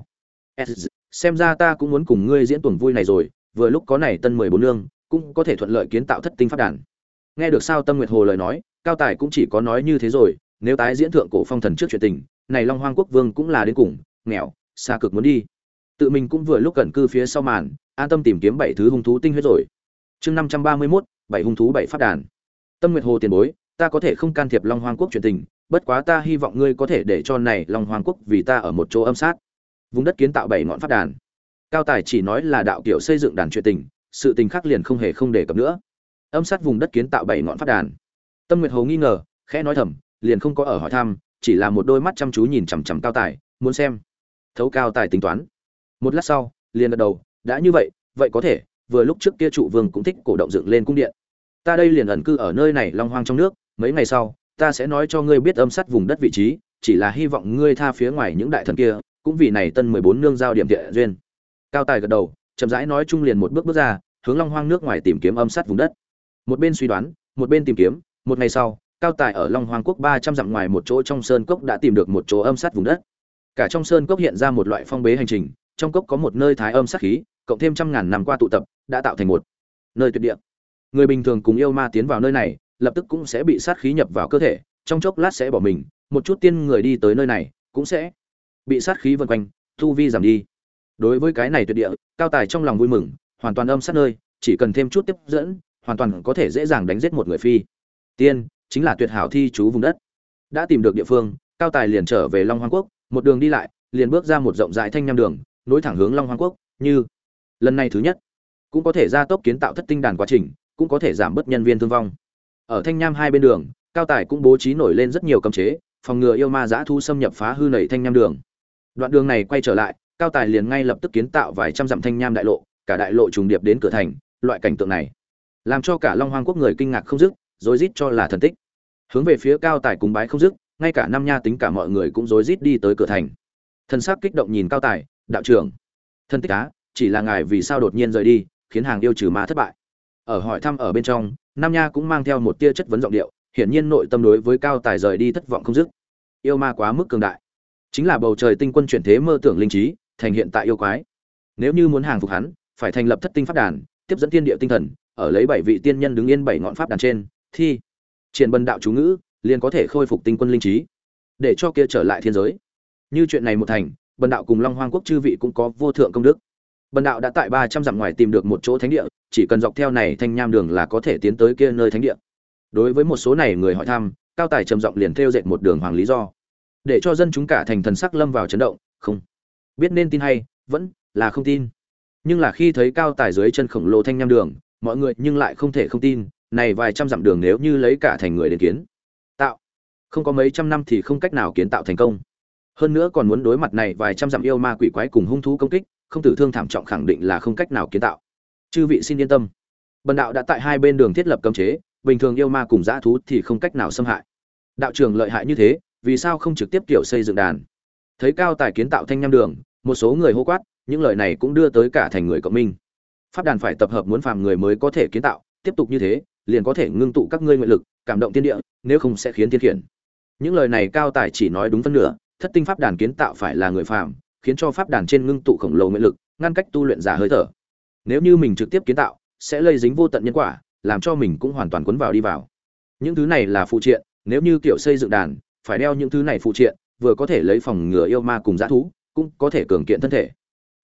Xem ra ta cũng muốn cùng ngươi diễn tuồng vui này rồi, vừa lúc có này tân mười bốn nương, cũng có thể thuận lợi kiến tạo thất tinh pháp đàn. Nghe được sao Tâm Nguyệt Hồ lời nói, Cao Tài cũng chỉ có nói như thế rồi, nếu tái diễn thượng cổ phong thần trước chuyện tình, này Long Hoang quốc vương cũng là đến cùng, nghèo, xa cực muốn đi. Tự mình cũng vừa lúc cẩn cư phía sau màn, an tâm tìm kiếm bảy thứ hung thú tinh huyết rồi. Chương năm trăm ba mươi mốt, bảy hung thú bảy pháp đàn. Tâm Nguyệt Hồ tiền bối, ta có thể không can thiệp Long Hoang quốc chuyện tình, bất quá ta hy vọng ngươi có thể để cho này Long Hoang quốc vì ta ở một chỗ âm sát, vùng đất kiến tạo bảy ngọn pháp đàn. Cao Tài chỉ nói là đạo kiểu xây dựng đàn chuyện tình, sự tình khác liền không hề không đề cập nữa. Âm sát vùng đất kiến tạo bảy ngọn pháp đàn. Tâm Nguyệt Hồ nghi ngờ, khẽ nói thầm, liền không có ở hỏi thăm, chỉ là một đôi mắt chăm chú nhìn chằm chằm Cao Tài, muốn xem. Thấu Cao Tài tính toán. Một lát sau, liền gật đầu, đã như vậy, vậy có thể, vừa lúc trước kia trụ vương cũng thích cổ động dựng lên cung điện. Ta đây liền ẩn cư ở nơi này Long Hoang trong nước, mấy ngày sau, ta sẽ nói cho ngươi biết âm sát vùng đất vị trí, chỉ là hy vọng ngươi tha phía ngoài những đại thần kia, cũng vì này tân mười bốn nương giao điểm địa duyên. Cao Tài gật đầu, chậm rãi nói chung liền một bước bước ra, hướng Long Hoang nước ngoài tìm kiếm âm sát vùng đất. Một bên suy đoán, một bên tìm kiếm, một ngày sau, Cao Tài ở Long Hoang quốc ba trăm dặm ngoài một chỗ trong sơn cốc đã tìm được một chỗ âm sát vùng đất. Cả trong sơn cốc hiện ra một loại phong bế hành trình, trong cốc có một nơi thái âm sát khí, cộng thêm trăm ngàn năm qua tụ tập, đã tạo thành một nơi tuyệt địa. Người bình thường cùng yêu ma tiến vào nơi này, lập tức cũng sẽ bị sát khí nhập vào cơ thể, trong chốc lát sẽ bỏ mình, một chút tiên người đi tới nơi này, cũng sẽ bị sát khí vần quanh, tu vi giảm đi. Đối với cái này tuyệt địa, Cao Tài trong lòng vui mừng, hoàn toàn âm sát nơi, chỉ cần thêm chút tiếp dẫn, hoàn toàn có thể dễ dàng đánh giết một người phi tiên, chính là tuyệt hảo thi chú vùng đất. Đã tìm được địa phương, Cao Tài liền trở về Long Hoang quốc, một đường đi lại, liền bước ra một rộng rãi thanh nham đường, nối thẳng hướng Long Hoang quốc, như lần này thứ nhất, cũng có thể gia tốc kiến tạo thất tinh đàn quá trình, cũng có thể giảm bớt nhân viên thương vong. Ở thanh nham hai bên đường, Cao Tài cũng bố trí nổi lên rất nhiều cấm chế, phòng ngừa yêu ma dã thu xâm nhập phá hư nảy thanh nham đường. Đoạn đường này quay trở lại, Cao Tài liền ngay lập tức kiến tạo vài trăm dặm thanh nham đại lộ, cả đại lộ trùng điệp đến cửa thành, loại cảnh tượng này làm cho cả Long Hoang quốc người kinh ngạc không dứt, rối rít cho là thần tích. Hướng về phía Cao Tài cúng bái không dứt, ngay cả năm nha tính cả mọi người cũng rối rít đi tới cửa thành. Thần sắc kích động nhìn Cao Tài, đạo trưởng, thần tích á, chỉ là ngài vì sao đột nhiên rời đi, khiến hàng yêu trừ ma thất bại. Ở hỏi thăm ở bên trong, Nam Nha cũng mang theo một tia chất vấn giọng điệu, hiển nhiên nội tâm đối với Cao Tài rời đi thất vọng không dứt. Yêu ma quá mức cường đại, chính là bầu trời tinh quân chuyển thế mơ tưởng linh trí, thành hiện tại yêu quái. Nếu như muốn hàng phục hắn, phải thành lập thất tinh pháp đàn, tiếp dẫn thiên địa tinh thần, ở lấy bảy vị tiên nhân đứng yên bảy ngọn pháp đàn trên, thi triển bần đạo chú ngữ, liền có thể khôi phục tinh quân linh trí, để cho kia trở lại thiên giới. Như chuyện này một thành, bần đạo cùng Long Hoang quốc chư vị cũng có vô thượng công đức. Bần đạo đã tại ba trăm dặm ngoài tìm được một chỗ thánh địa, chỉ cần dọc theo này thanh nham đường là có thể tiến tới kia nơi thánh địa. Đối với một số này người hỏi thăm, Cao Tài trầm giọng liền thêu dệt một đường hoàng lý do, để cho dân chúng cả thành thần sắc lâm vào chấn động, không biết nên tin hay vẫn là không tin. Nhưng là khi thấy Cao Tài dưới chân khổng lồ thanh nham đường, mọi người nhưng lại không thể không tin, này vài trăm dặm đường nếu như lấy cả thành người đến kiến tạo, không có mấy trăm năm thì không cách nào kiến tạo thành công. Hơn nữa còn muốn đối mặt này vài trăm dặm yêu ma quỷ quái cùng hung thú công kích, không tử thương thảm trọng khẳng định là không cách nào kiến tạo. Chư vị xin yên tâm, bần đạo đã tại hai bên đường thiết lập cấm chế, bình thường yêu ma cùng dã thú thì không cách nào xâm hại. Đạo trưởng lợi hại như thế, vì sao không trực tiếp kiểu xây dựng đàn? Thấy Cao Tài kiến tạo thanh nham đường, một số người hô quát, những lời này cũng đưa tới cả thành người cộng minh. Pháp đàn phải tập hợp muốn phàm người mới có thể kiến tạo, tiếp tục như thế, liền có thể ngưng tụ các ngươi nguyện lực, cảm động thiên địa, nếu không sẽ khiến thiên khiển. Những lời này Cao Tài chỉ nói đúng phân nửa, thất tinh pháp đàn kiến tạo phải là người phàm, khiến cho pháp đàn trên ngưng tụ khổng lồ nguyện lực, ngăn cách tu luyện giả hơi thở. Nếu như mình trực tiếp kiến tạo, sẽ lây dính vô tận nhân quả, làm cho mình cũng hoàn toàn cuốn vào đi vào. Những thứ này là phụ triện, nếu như kiểu xây dựng đàn, phải đeo những thứ này phụ triện, vừa có thể lấy phòng ngừa yêu ma cùng dã thú, cũng có thể cường kiện thân thể.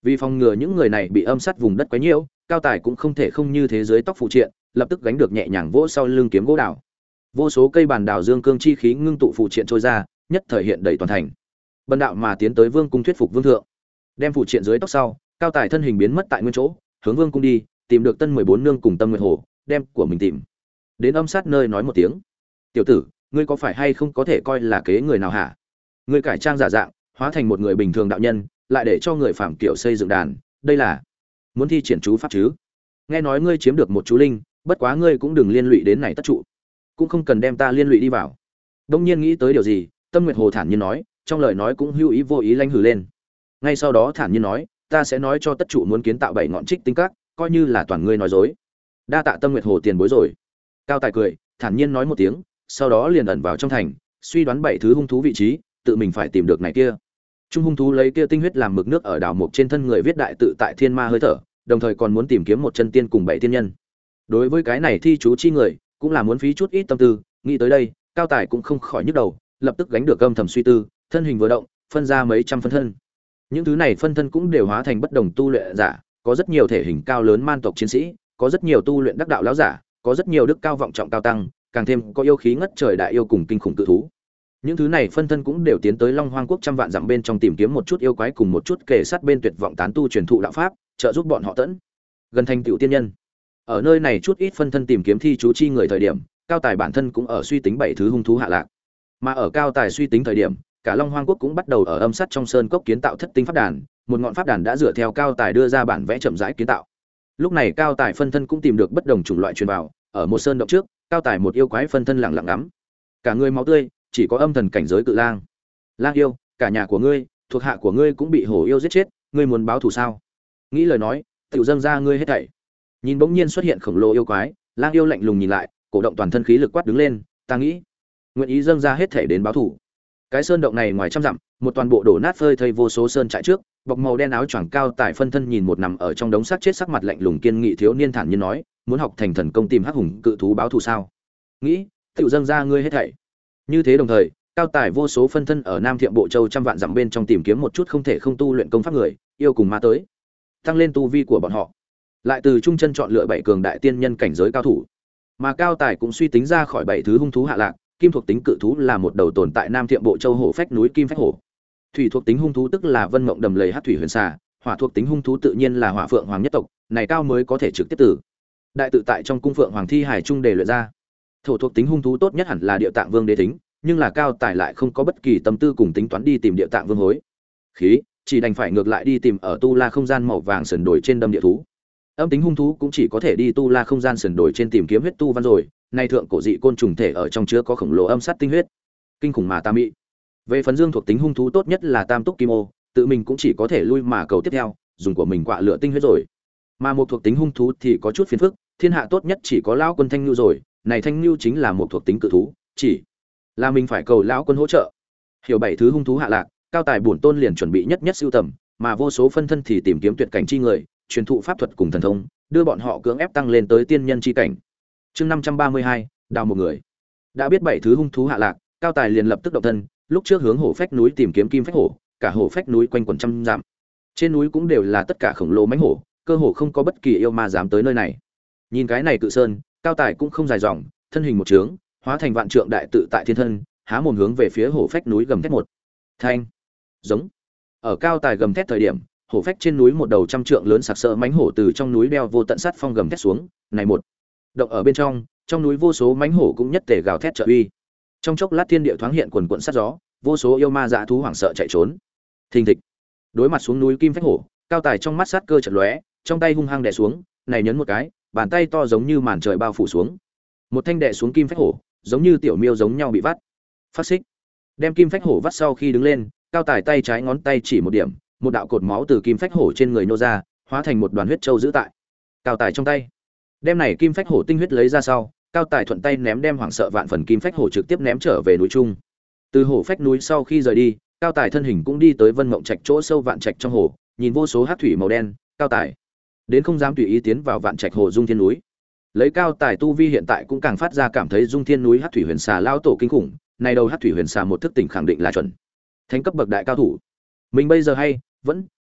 Vì phòng ngừa những người này bị âm sát vùng đất quấy nhiễu, Cao Tài cũng không thể không như thế giới tóc phụ triện, lập tức gánh được nhẹ nhàng vỗ sau lưng kiếm gỗ đào. Vô số cây bàn đào dương cương chi khí ngưng tụ phụ triện trôi ra, nhất thời hiện đầy toàn thành. Bần đạo mà tiến tới vương cung thuyết phục vương thượng, đem phụ triện dưới tóc sau, Cao Tài thân hình biến mất tại nguyên chỗ, hướng vương cung đi, tìm được Tân mười bốn nương cùng Tâm Nguyệt Hồ, đem của mình tìm đến âm sát nơi nói một tiếng: tiểu tử, ngươi có phải hay không có thể coi là kế người nào hả? Ngươi cải trang giả dạng, hóa thành một người bình thường đạo nhân, lại để cho người phạm kiểu xây dựng đàn, đây là muốn thi triển chú pháp chứ? Nghe nói ngươi chiếm được một chú linh, bất quá ngươi cũng đừng liên lụy đến này tất trụ, cũng không cần đem ta liên lụy đi vào. Đông nhiên nghĩ tới điều gì, Tâm Nguyệt Hồ thản nhiên nói, trong lời nói cũng hữu ý vô ý lanh hừ lên. Ngay sau đó thản nhiên nói, ta sẽ nói cho tất trụ muốn kiến tạo bảy ngọn trích tinh các, coi như là toàn ngươi nói dối. Đa tạ Tâm Nguyệt Hồ tiền bối rồi. Cao Tài cười, thản nhiên nói một tiếng, sau đó liền ẩn vào trong thành, suy đoán bảy thứ hung thú vị trí, tự mình phải tìm được này kia. Trung hung thú lấy kia tinh huyết làm mực nước ở đảo mục trên thân người viết đại tự tại thiên ma hơi thở, đồng thời còn muốn tìm kiếm một chân tiên cùng bảy tiên nhân. Đối với cái này thi chú chi người, cũng là muốn phí chút ít tâm tư, nghĩ tới đây, Cao Tài cũng không khỏi nhức đầu, lập tức gánh được âm thầm suy tư, thân hình vừa động, phân ra mấy trăm phân thân. Những thứ này phân thân cũng đều hóa thành bất đồng tu luyện giả, có rất nhiều thể hình cao lớn man tộc chiến sĩ, có rất nhiều tu luyện đắc đạo lão giả, có rất nhiều đức cao vọng trọng cao tăng, càng thêm có yêu khí ngất trời đại yêu cùng kinh khủng cự thú. Những thứ này phân thân cũng đều tiến tới Long Hoang quốc trăm vạn dặm bên trong tìm kiếm một chút yêu quái cùng một chút kề sát bên tuyệt vọng tán tu truyền thụ đạo pháp, trợ giúp bọn họ tẫn gần thành tiểu tiên nhân. Ở nơi này chút ít phân thân tìm kiếm thi chú chi người thời điểm, Cao Tài bản thân cũng ở suy tính bảy thứ hung thú hạ lạc. Mà ở Cao Tài suy tính thời điểm, cả Long Hoang quốc cũng bắt đầu ở âm sát trong sơn cốc kiến tạo thất tinh pháp đàn, một ngọn pháp đàn đã dựa theo Cao Tài đưa ra bản vẽ chậm rãi kiến tạo. Lúc này Cao Tài phân thân cũng tìm được bất đồng chủng loại truyền vào, ở một sơn động trước, Cao Tài một yêu quái phân thân lặng lặng ngắm. Cả người máu tươi, chỉ có âm thần cảnh giới cự lang. Lang yêu, cả nhà của ngươi, thuộc hạ của ngươi cũng bị hổ yêu giết chết, ngươi muốn báo thù sao? Nghĩ lời nói, tiểu dâng ra ngươi hết thảy. Nhìn bỗng nhiên xuất hiện khổng lồ yêu quái, Lang yêu lạnh lùng nhìn lại, cổ động toàn thân khí lực quát đứng lên, ta nghĩ, nguyện ý dâng ra hết thảy đến báo thù. Cái sơn động này ngoài trăm dặm, một toàn bộ đổ nát phơi thây vô số sơn trại trước, bọc màu đen áo choàng Cao Tài phân thân nhìn một nằm ở trong đống xác chết sắc mặt lạnh lùng kiên nghị thiếu niên thản nhiên nói, muốn học thành thần công tìm hắc hùng cự thú báo thù sao? Nghĩ, tiểu dâng ra ngươi hết thảy. Như thế đồng thời, Cao Tài vô số phân thân ở Nam Thiệm Bộ Châu trăm vạn dặm bên trong tìm kiếm một chút không thể không tu luyện công pháp người, yêu cùng ma tới, tăng lên tu vi của bọn họ. Lại từ trung chân chọn lựa bảy cường đại tiên nhân cảnh giới cao thủ. Mà Cao Tài cũng suy tính ra khỏi bảy thứ hung thú hạ lạc, kim thuộc tính cự thú là một đầu tồn tại Nam Thiệm Bộ Châu hổ phách núi kim phách hổ. Thủy thuộc tính hung thú tức là Vân Mộng đầm lầy hắc thủy huyền xà, hỏa thuộc tính hung thú tự nhiên là Hỏa Phượng Hoàng nhất tộc, này cao mới có thể trực tiếp tử. Đại tự tại trong cung Phượng Hoàng thi hải trung đề luyện ra. Thổ thuộc tính hung thú tốt nhất hẳn là Địa Tạng Vương đế tính, nhưng là Cao Tài lại không có bất kỳ tâm tư cùng tính toán đi tìm Địa Tạng Vương hối khí, chỉ đành phải ngược lại đi tìm ở tu la không gian màu vàng sườn đồi trên đâm địa thú. Âm tính hung thú cũng chỉ có thể đi tu la không gian sườn đồi trên tìm kiếm huyết tu văn rồi, nay thượng cổ dị côn trùng thể ở trong chứa có khổng lồ âm sát tinh huyết, kinh khủng mà tà mị. Về phần dương thuộc tính hung thú tốt nhất là Tam Túc Kim Ô, tự mình cũng chỉ có thể lui mà cầu tiếp theo, dùng của mình quạ lửa tinh huyết rồi. Mà một thuộc tính hung thú thì có chút phiền phức, thiên hạ tốt nhất chỉ có lão quân thanh nhu rồi, này thanh nhu chính là một thuộc tính cự thú, chỉ là mình phải cầu lão quân hỗ trợ. Hiểu bảy thứ hung thú hạ lạc, Cao Tài bổn tôn liền chuẩn bị nhất nhất sưu tầm, mà vô số phân thân thì tìm kiếm tuyệt cảnh chi người, truyền thụ pháp thuật cùng thần thông, đưa bọn họ cưỡng ép tăng lên tới tiên nhân chi cảnh. Chương năm trăm ba mươi hai, đào một người. Đã biết bảy thứ hung thú hạ lạc, Cao Tài liền lập tức động thân, lúc trước hướng hổ phách núi tìm kiếm kim phách hổ, cả hổ phách núi quanh quần trăm dặm. Trên núi cũng đều là tất cả khổng lồ mãnh hổ, cơ hồ không có bất kỳ yêu ma dám tới nơi này. Nhìn cái này cự sơn, Cao Tài cũng không dài dòng, thân hình một trướng, hóa thành vạn trượng đại tự tại thiên thân, há mồm hướng về phía hổ phách núi gầm thét một thanh giống. Ở Cao Tài gầm thét thời điểm, hổ phách trên núi một đầu trăm trượng lớn sặc sỡ mãnh hổ từ trong núi đeo vô tận sát phong gầm thét xuống, này một động ở bên trong, trong núi vô số mãnh hổ cũng nhất tề gào thét trợ uy. Trong chốc lát thiên địa thoáng hiện quần quần sát gió, vô số yêu ma dã thú hoảng sợ chạy trốn. Thình thịch. Đối mặt xuống núi kim phách hổ, Cao Tài trong mắt sát cơ chợt lóe, trong tay hung hăng đè xuống, này nhấn một cái, bàn tay to giống như màn trời bao phủ xuống. Một thanh đè xuống kim phách hổ, giống như tiểu miêu giống nhau bị vắt. Phát xích. Đem kim phách hổ vắt sau khi đứng lên, Cao Tài tay trái ngón tay chỉ một điểm, một đạo cột máu từ kim phách hổ trên người nô ra, hóa thành một đoàn huyết châu giữ tại Cao Tài trong tay. Đem này kim phách hổ tinh huyết lấy ra sau, Cao Tài thuận tay ném đem hoảng sợ vạn phần kim phách hổ trực tiếp ném trở về núi trung. Từ hổ phách núi sau khi rời đi, Cao Tài thân hình cũng đi tới Vân Mộng Trạch chỗ sâu vạn trạch trong hồ, nhìn vô số hắc thủy màu đen, Cao Tài đến không dám tùy ý tiến vào vạn trạch hồ Dung Thiên núi. Lấy Cao Tài tu vi hiện tại cũng càng phát ra cảm thấy Dung Thiên núi hắc thủy huyền xà lao tổ kinh khủng, này đầu hắc thủy huyền xà một thức tỉnh khẳng định là chuẩn thánh cấp bậc đại cao thủ. Mình bây giờ hay vẫn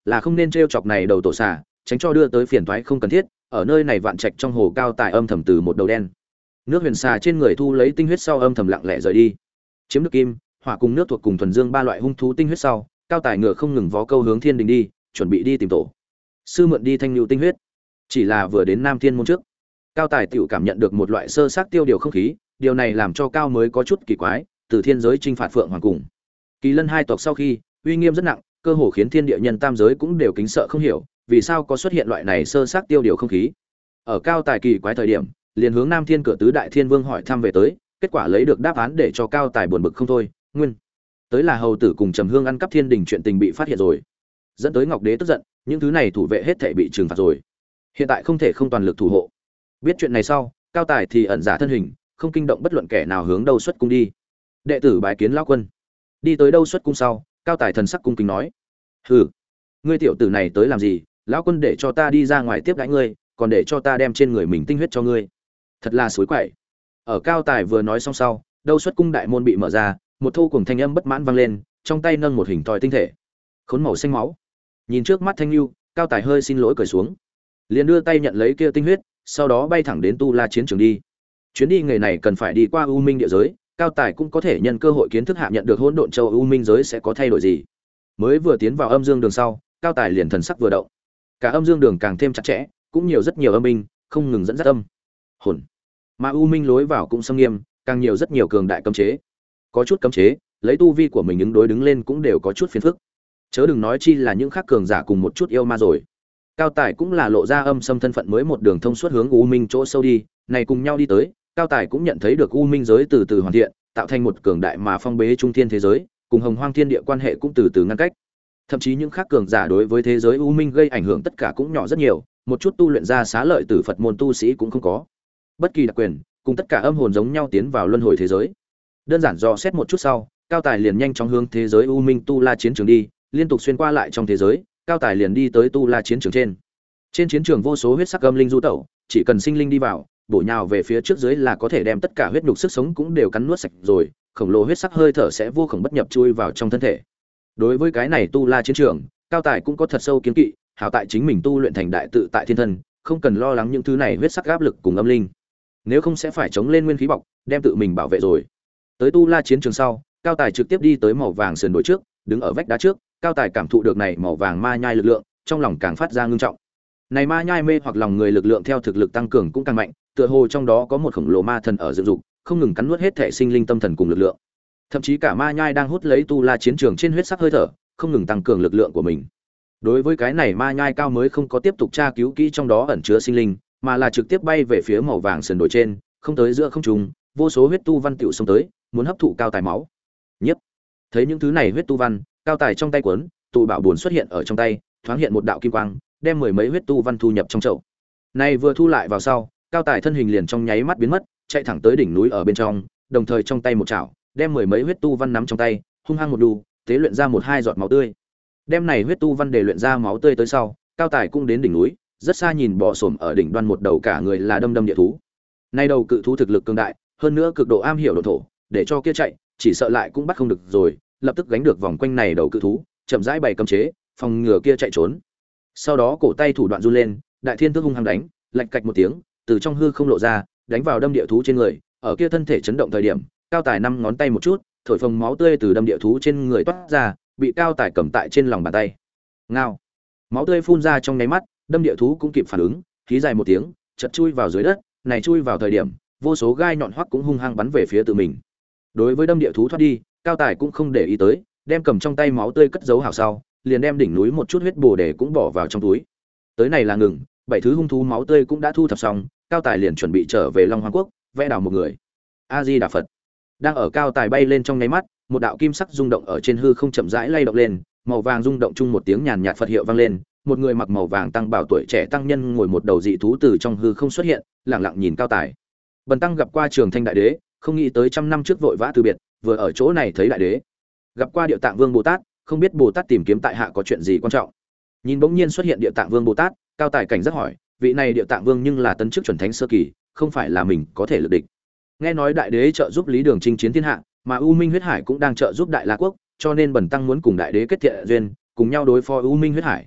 là không nên trêu chọc này đầu tổ xà, tránh cho đưa tới phiền toái không cần thiết. Ở nơi này vạn trạch trong hồ cao tài âm thầm từ một đầu đen nước huyền xà trên người thu lấy tinh huyết sau âm thầm lặng lẽ rời đi. Chiếm được kim, hỏa cùng nước thuộc cùng thuần dương ba loại hung thú tinh huyết sau, cao tài ngựa không ngừng vó câu hướng thiên đình đi, chuẩn bị đi tìm tổ sư mượn đi thanh lưu tinh huyết. Chỉ là vừa đến Nam Thiên môn trước, cao tài tiểu cảm nhận được một loại sơ xác tiêu điều không khí, điều này làm cho cao mới có chút kỳ quái, từ thiên giới chinh phạt phượng hoàng cùng Kỳ Lân hai tộc sau khi, uy nghiêm rất nặng, cơ hồ khiến thiên địa nhân tam giới cũng đều kính sợ không hiểu, vì sao có xuất hiện loại này sơ xác tiêu điều không khí. Ở cao tài kỳ quái thời điểm, liền hướng Nam Thiên cửa tứ đại thiên vương hỏi thăm về tới, kết quả lấy được đáp án để cho cao tài buồn bực không thôi, nguyên tới là hầu tử cùng Trầm Hương ăn cắp thiên đình chuyện tình bị phát hiện rồi, dẫn tới Ngọc Đế tức giận, những thứ này thủ vệ hết thảy bị trừng phạt rồi. Hiện tại không thể không toàn lực thủ hộ. Biết chuyện này sau, cao tài thì ẩn giả thân hình, không kinh động bất luận kẻ nào hướng đâu xuất cung đi. Đệ tử bái kiến lão quân. Đi tới đâu xuất cung sau, cao tài thần sắc cung kính nói: "Hừ, ngươi tiểu tử này tới làm gì? Lão quân để cho ta đi ra ngoài tiếp đãi ngươi, còn để cho ta đem trên người mình tinh huyết cho ngươi. Thật là suối quậy." Ở cao tài vừa nói xong sau, đâu xuất cung đại môn bị mở ra, một thô cùng thanh âm bất mãn vang lên, trong tay nâng một hình thoi tinh thể, khốn màu xanh máu. Nhìn trước mắt thanh lưu, cao tài hơi xin lỗi cười xuống, liền đưa tay nhận lấy kia tinh huyết, sau đó bay thẳng đến tu la chiến trường đi. Chuyến đi người này cần phải đi qua u minh địa giới, cao tài cũng có thể nhân cơ hội kiến thức hạ nhận được hỗn độn châu u minh giới sẽ có thay đổi gì. Mới vừa tiến vào âm dương đường sau, cao tài liền thần sắc vừa động, cả âm dương đường càng thêm chặt chẽ, cũng nhiều rất nhiều âm minh, không ngừng dẫn dắt âm hồn, mà u minh lối vào cũng sâm nghiêm, càng nhiều rất nhiều cường đại cấm chế. Có chút cấm chế, lấy tu vi của mình ứng đối đứng lên cũng đều có chút phiền phức, chớ đừng nói chi là những khác cường giả cùng một chút yêu ma rồi. Cao tài cũng là lộ ra âm xâm thân phận mới một đường thông suốt hướng u minh chỗ sâu đi, này cùng nhau đi tới, cao tài cũng nhận thấy được u minh giới từ từ hoàn thiện, tạo thành một cường đại mà phong bế trung thiên thế giới, cùng hồng hoang thiên địa quan hệ cũng từ từ ngăn cách. Thậm chí những khác cường giả đối với thế giới u minh gây ảnh hưởng tất cả cũng nhỏ rất nhiều, một chút tu luyện ra xá lợi từ Phật môn tu sĩ cũng không có bất kỳ đặc quyền, cùng tất cả âm hồn giống nhau tiến vào luân hồi thế giới. Đơn giản dò xét một chút sau, cao tài liền nhanh chóng hướng thế giới u minh tu la chiến trường đi, liên tục xuyên qua lại trong thế giới, cao tài liền đi tới tu la chiến trường trên. Trên chiến trường vô số huyết sắc âm linh du tẩu, chỉ cần sinh linh đi vào, bổ nhào về phía trước dưới là có thể đem tất cả huyết nhục sức sống cũng đều cắn nuốt sạch rồi, khổng lồ huyết sắc hơi thở sẽ vô khổng bất nhập chui vào trong thân thể. Đối với cái này tu la chiến trường, cao tài cũng có thật sâu kiến kỵ, hảo tại chính mình tu luyện thành đại tự tại thiên thân, không cần lo lắng những thứ này huyết sắc áp lực cùng âm linh, nếu không sẽ phải chống lên nguyên khí bọc, đem tự mình bảo vệ rồi. Tới tu la chiến trường sau, cao tài trực tiếp đi tới màu vàng sườn đồi trước, đứng ở vách đá trước, cao tài cảm thụ được này màu vàng ma nhai lực lượng, trong lòng càng phát ra ngưng trọng. Này ma nhai mê hoặc lòng người lực lượng theo thực lực tăng cường cũng càng mạnh, tựa hồ trong đó có một khổng lồ ma thần ở dựng dục, không ngừng cắn nuốt hết thể sinh linh tâm thần cùng lực lượng. Thậm chí cả ma nhai đang hút lấy tu la chiến trường trên huyết sắc hơi thở, không ngừng tăng cường lực lượng của mình. Đối với cái này ma nhai cao mới không có tiếp tục tra cứu kỹ trong đó ẩn chứa sinh linh, mà là trực tiếp bay về phía màu vàng sườn đồi trên, không tới giữa không trung, vô số huyết tu văn tiểu xông tới, muốn hấp thụ cao tài máu. Nhấp. Thấy những thứ này huyết tu văn, cao tài trong tay cuốn, tụ bảo buồn xuất hiện ở trong tay, thoáng hiện một đạo kim quang, đem mười mấy huyết tu văn thu nhập trong chậu. Này vừa thu lại vào sau, cao tài thân hình liền trong nháy mắt biến mất, chạy thẳng tới đỉnh núi ở bên trong, đồng thời trong tay một chảo, đem mười mấy huyết tu văn nắm trong tay, hung hăng một đù, tế luyện ra một hai giọt máu tươi. Đem này huyết tu văn để luyện ra máu tươi tới sau, cao tài cũng đến đỉnh núi, rất xa nhìn bò xổm ở đỉnh đoan một đầu cả người là đâm đâm địa thú. Nay đầu cự thú thực lực cường đại, hơn nữa cực độ am hiểu độ thổ, để cho kia chạy, chỉ sợ lại cũng bắt không được rồi, lập tức gánh được vòng quanh này đầu cự thú, chậm rãi bày cấm chế, phòng ngừa kia chạy trốn. Sau đó cổ tay thủ đoạn run lên, đại thiên tước hung hăng đánh, lạch cạch một tiếng, từ trong hư không lộ ra, đánh vào đâm địa thú trên người, ở kia thân thể chấn động thời điểm, cao tài năm ngón tay một chút, thổi phồng máu tươi từ đâm địa thú trên người toát ra, bị cao tài cầm tại trên lòng bàn tay. Ngao. Máu tươi phun ra trong nháy mắt, đâm địa thú cũng kịp phản ứng, khí dài một tiếng, chợt chui vào dưới đất, này chui vào thời điểm, vô số gai nhọn hoắc cũng hung hăng bắn về phía tự mình. Đối với đâm địa thú thoát đi, cao tài cũng không để ý tới, đem cầm trong tay máu tươi cất giấu hảo sau, liền đem đỉnh núi một chút huyết bổ để cũng bỏ vào trong túi. Tới này là ngừng, bảy thứ hung thú máu tươi cũng đã thu thập xong, cao tài liền chuẩn bị trở về Long Hoàng quốc, vẽ đào một người. A Di Đà Phật. Đang ở cao tài bay lên trong nháy mắt, một đạo kim sắc rung động ở trên hư không chậm rãi lay động lên, màu vàng rung động chung một tiếng nhàn nhạt Phật hiệu vang lên, một người mặc màu vàng tăng bảo tuổi trẻ tăng nhân ngồi một đầu dị thú từ trong hư không xuất hiện, lặng lặng nhìn cao tài. Bần tăng gặp qua Trường Thanh đại đế, không nghĩ tới trăm năm trước vội vã từ biệt, vừa ở chỗ này thấy đại đế. Gặp qua Địa Tạng Vương Bồ Tát, không biết Bồ Tát tìm kiếm tại hạ có chuyện gì quan trọng. Nhìn bỗng nhiên xuất hiện Địa Tạng Vương Bồ Tát, cao tài cảnh giác hỏi, vị này Địa Tạng Vương nhưng là tấn chức chuẩn thánh sơ kỳ, không phải là mình có thể lực địch. Nghe nói đại đế trợ giúp Lý Đường chinh chiến thiên hạ, mà U Minh huyết hải cũng đang trợ giúp Đại La quốc, cho nên bần tăng muốn cùng đại đế kết thiện duyên, cùng nhau đối phó U Minh huyết hải,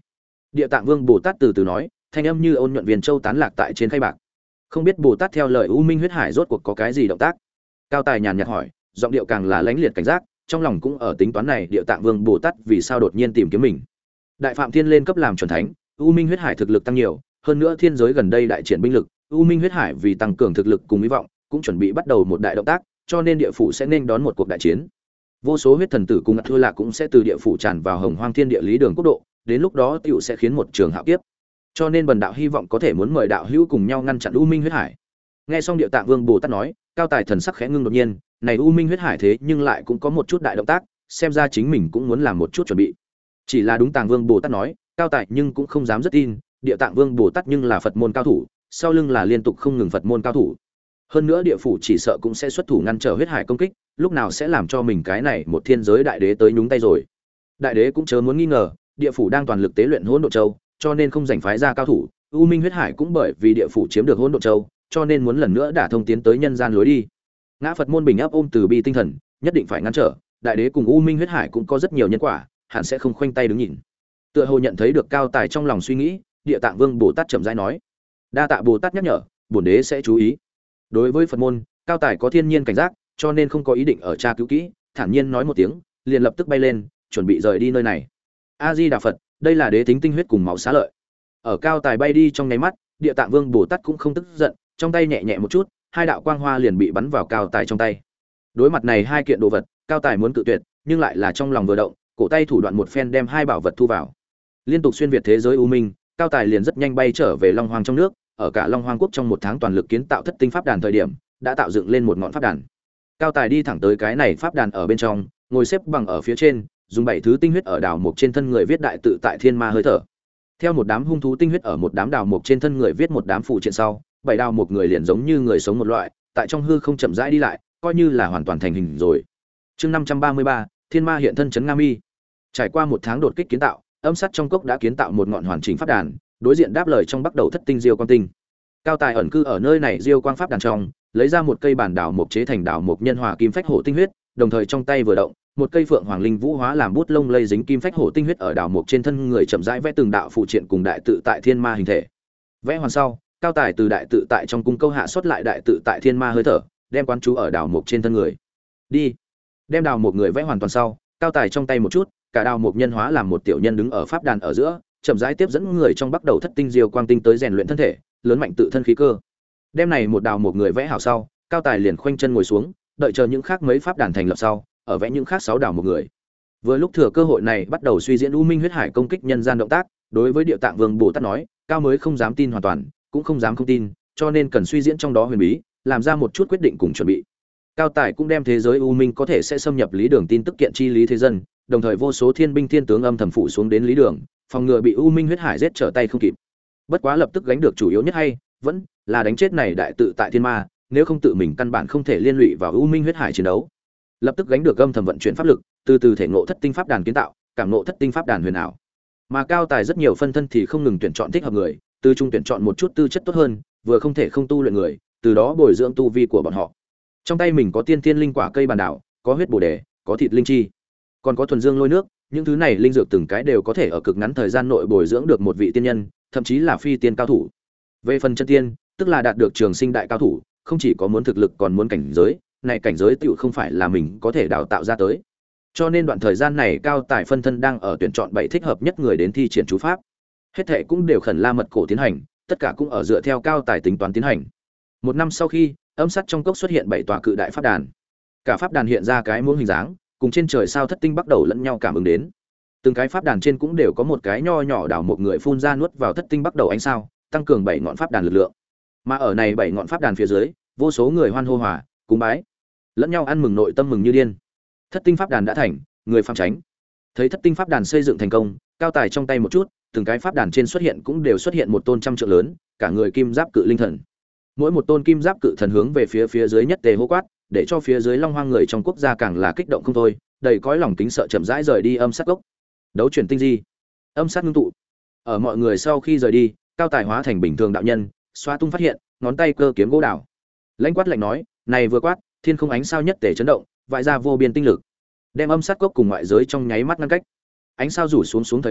Địa Tạng Vương Bồ Tát từ từ nói, thanh âm như ôn nhuận viền châu tán lạc tại trên khay bạc. Không biết Bồ Tát theo lời U Minh huyết hải rốt cuộc có cái gì động tác? Cao Tài nhàn nhạt hỏi, giọng điệu càng là lãnh liệt cảnh giác, trong lòng cũng ở tính toán này Địa Tạng Vương Bồ Tát vì sao đột nhiên tìm kiếm mình. Đại Phạm Thiên lên cấp làm chuẩn thánh, U Minh huyết hải thực lực tăng nhiều, hơn nữa thiên giới gần đây đại triển binh lực, U Minh huyết hải vì tăng cường thực lực cùng hy vọng, cũng chuẩn bị bắt đầu một đại động tác, cho nên địa phủ sẽ nên đón một cuộc đại chiến. Vô số huyết thần tử cùng Thưa Lạc cũng sẽ từ địa phủ tràn vào Hồng Hoang Thiên địa lý đường quốc độ, đến lúc đó tiểu sẽ khiến một trường hạo kiếp. Cho nên bần đạo hy vọng có thể muốn mời đạo hữu cùng nhau ngăn chặn U Minh huyết hải. Nghe xong Địa Tạng Vương Bồ Tát nói, Cao Tài thần sắc khẽ ngưng đột nhiên, này U Minh huyết hải thế nhưng lại cũng có một chút đại động tác, xem ra chính mình cũng muốn làm một chút chuẩn bị. Chỉ là đúng Tạng Vương Bồ Tát nói, Cao Tài nhưng cũng không dám rất tin, Địa Tạng Vương Bồ Tát nhưng là Phật môn cao thủ, sau lưng là liên tục không ngừng Phật môn cao thủ. Hơn nữa địa phủ chỉ sợ cũng sẽ xuất thủ ngăn trở huyết hải công kích, lúc nào sẽ làm cho mình cái này một thiên giới đại đế tới nhúng tay rồi. Đại đế cũng chớ muốn nghi ngờ, địa phủ đang toàn lực tế luyện Hỗn Độn Châu, cho nên không giành phái ra cao thủ. U Minh huyết hải cũng bởi vì địa phủ chiếm được Hỗn Độn Châu, cho nên muốn lần nữa đả thông tiến tới nhân gian lối đi. Ngã Phật môn bình áp ôm từ bi tinh thần, nhất định phải ngăn trở. Đại đế cùng U Minh huyết hải cũng có rất nhiều nhân quả, hẳn sẽ không khoanh tay đứng nhìn. Tựa hồ nhận thấy được Cao Tài trong lòng suy nghĩ, Địa Tạng Vương Bồ Tát chậm rãi nói: "Đa tạ Bồ Tát nhắc nhở, bổn đế sẽ chú ý." Đối với Phật môn, Cao Tài có thiên nhiên cảnh giác, cho nên không có ý định ở tra cứu kỹ, thản nhiên nói một tiếng, liền lập tức bay lên, chuẩn bị rời đi nơi này. A Di Đà Phật, đây là đế tính tinh huyết cùng máu xá lợi. Ở Cao Tài bay đi trong nháy mắt, Địa Tạng Vương Bồ Tát cũng không tức giận, trong tay nhẹ nhẹ một chút, hai đạo quang hoa liền bị bắn vào Cao Tài trong tay. Đối mặt này hai kiện đồ vật, Cao Tài muốn cự tuyệt, nhưng lại là trong lòng vừa động, cổ tay thủ đoạn một phen đem hai bảo vật thu vào. Liên tục xuyên việt thế giới u minh, Cao Tài liền rất nhanh bay trở về Long Hoang trong nước, ở cả Long Hoang quốc trong một tháng toàn lực kiến tạo thất tinh pháp đàn thời điểm, đã tạo dựng lên một ngọn pháp đàn. Cao Tài đi thẳng tới cái này pháp đàn ở bên trong, ngồi xếp bằng ở phía trên, dùng bảy thứ tinh huyết ở đào mục trên thân người viết đại tự tại thiên ma hơi thở. Theo một đám hung thú tinh huyết ở một đám đào mục trên thân người viết một đám phụ triện sau, bảy đào mục người liền giống như người sống một loại, tại trong hư không chậm rãi đi lại, coi như là hoàn toàn thành hình rồi. Chương năm trăm ba mươi ba, Thiên Ma hiện thân trấn Nga Mi. Trải qua một tháng đột kích kiến tạo, âm sắt trong cốc đã kiến tạo một ngọn hoàn chỉnh pháp đàn, đối diện đáp lời trong bắt đầu thất tinh diêu quang tinh. Cao Tài ẩn cư ở nơi này diêu quang pháp đàn trong, lấy ra một cây bản đào mục chế thành đào mục nhân hòa kim phách hổ tinh huyết, đồng thời trong tay vừa động, một cây phượng hoàng linh vũ hóa làm bút lông lây dính kim phách hổ tinh huyết ở đào mục trên thân người chậm rãi vẽ từng đạo phụ triện cùng đại tự tại thiên ma hình thể. Vẽ hoàn sau, Cao Tài từ đại tự tại trong cung câu hạ xuất lại đại tự tại thiên ma hơi thở, đem quán chú ở đào mục trên thân người. Đi. Đem đào mục người vẽ hoàn toàn sau, Cao Tài trong tay một chút, cả đào mục nhân hóa làm một tiểu nhân đứng ở pháp đàn ở giữa, chậm rãi tiếp dẫn người trong bắt đầu thất tinh diêu quang tinh tới rèn luyện thân thể, lớn mạnh tự thân khí cơ. Đem này một đào một người vẽ hảo sau, Cao Tài liền khoanh chân ngồi xuống, đợi chờ những khác mấy pháp đàn thành lập sau, ở vẽ những khác sáu đào một người. Vừa lúc thừa cơ hội này bắt đầu suy diễn U Minh huyết hải công kích nhân gian động tác, đối với Địa Tạng Vương Bồ Tát nói, Cao mới không dám tin hoàn toàn, cũng không dám không tin, cho nên cần suy diễn trong đó huyền bí, làm ra một chút quyết định cùng chuẩn bị. Cao Tài cũng đem thế giới U Minh có thể sẽ xâm nhập lý đường tin tức kiện chi lý thế dân, đồng thời vô số thiên binh thiên tướng âm thầm phụ xuống đến lý đường, phòng ngừa bị U Minh huyết hải giết trở tay không kịp. Bất quá lập tức gánh được chủ yếu nhất hay vẫn là đánh chết này đại tự tại thiên ma, nếu không tự mình căn bản không thể liên lụy vào U Minh huyết hải chiến đấu. Lập tức gánh được âm thầm vận chuyển pháp lực, từ từ thể ngộ thất tinh pháp đàn kiến tạo, cảm ngộ thất tinh pháp đàn huyền ảo. Mà Cao Tài rất nhiều phân thân thì không ngừng tuyển chọn thích hợp người, từ trung tuyển chọn một chút tư chất tốt hơn, vừa không thể không tu luyện người, từ đó bồi dưỡng tu vi của bọn họ. Trong tay mình có tiên tiên linh quả cây bàn đảo, có huyết bổ đề, có thịt linh chi, còn có thuần dương lôi nước, những thứ này linh dược từng cái đều có thể ở cực ngắn thời gian nội bồi dưỡng được một vị tiên nhân, thậm chí là phi tiên cao thủ. Về phần chân tiên, tức là đạt được trường sinh đại cao thủ, không chỉ có muốn thực lực còn muốn cảnh giới, này cảnh giới tựu không phải là mình có thể đào tạo ra tới. Cho nên đoạn thời gian này Cao Tài phân thân đang ở tuyển chọn bảy thích hợp nhất người đến thi triển chú pháp. Hết thảy cũng đều khẩn la mật cổ tiến hành, tất cả cũng ở dựa theo Cao Tài tính toán tiến hành. Một năm sau khi, âm sắt trong cốc xuất hiện bảy tòa cự đại pháp đàn. Cả pháp đàn hiện ra cái muỗng hình dáng, cùng trên trời sao thất tinh bắt đầu lẫn nhau cảm ứng đến. Từng cái pháp đàn trên cũng đều có một cái nho nhỏ đảo một người phun ra nuốt vào thất tinh bắt đầu ánh sao, tăng cường bảy ngọn pháp đàn lực lượng. Mà ở này bảy ngọn pháp đàn phía dưới, vô số người hoan hô hòa, cúng bái, lẫn nhau ăn mừng nội tâm mừng như điên. Thất tinh pháp đàn đã thành, người phàm tránh. Thấy thất tinh pháp đàn xây dựng thành công, Cao Tài trong tay một chút, từng cái pháp đàn trên xuất hiện cũng đều xuất hiện một tôn trăm trượng lớn, cả người kim giáp cự linh thần. Mỗi một tôn kim giáp cự thần hướng về phía phía dưới nhất tề hô quát, để cho phía dưới Long Hoang người trong quốc gia càng là kích động không thôi, đầy cõi lòng kính sợ chậm rãi rời đi âm sát cốc. Đấu chuyển tinh di, âm sát ngưng tụ. Ở mọi người sau khi rời đi, Cao Tài hóa thành bình thường đạo nhân, xoa tung phát hiện, ngón tay cơ kiếm gỗ đào. Lãnh quát lạnh nói, này vừa quát, thiên không ánh sao nhất tề chấn động, vãi ra vô biên tinh lực, đem âm sát cốc cùng ngoại giới trong nháy mắt ngăn cách. Ánh sao rủ xuống xuống thời điểm,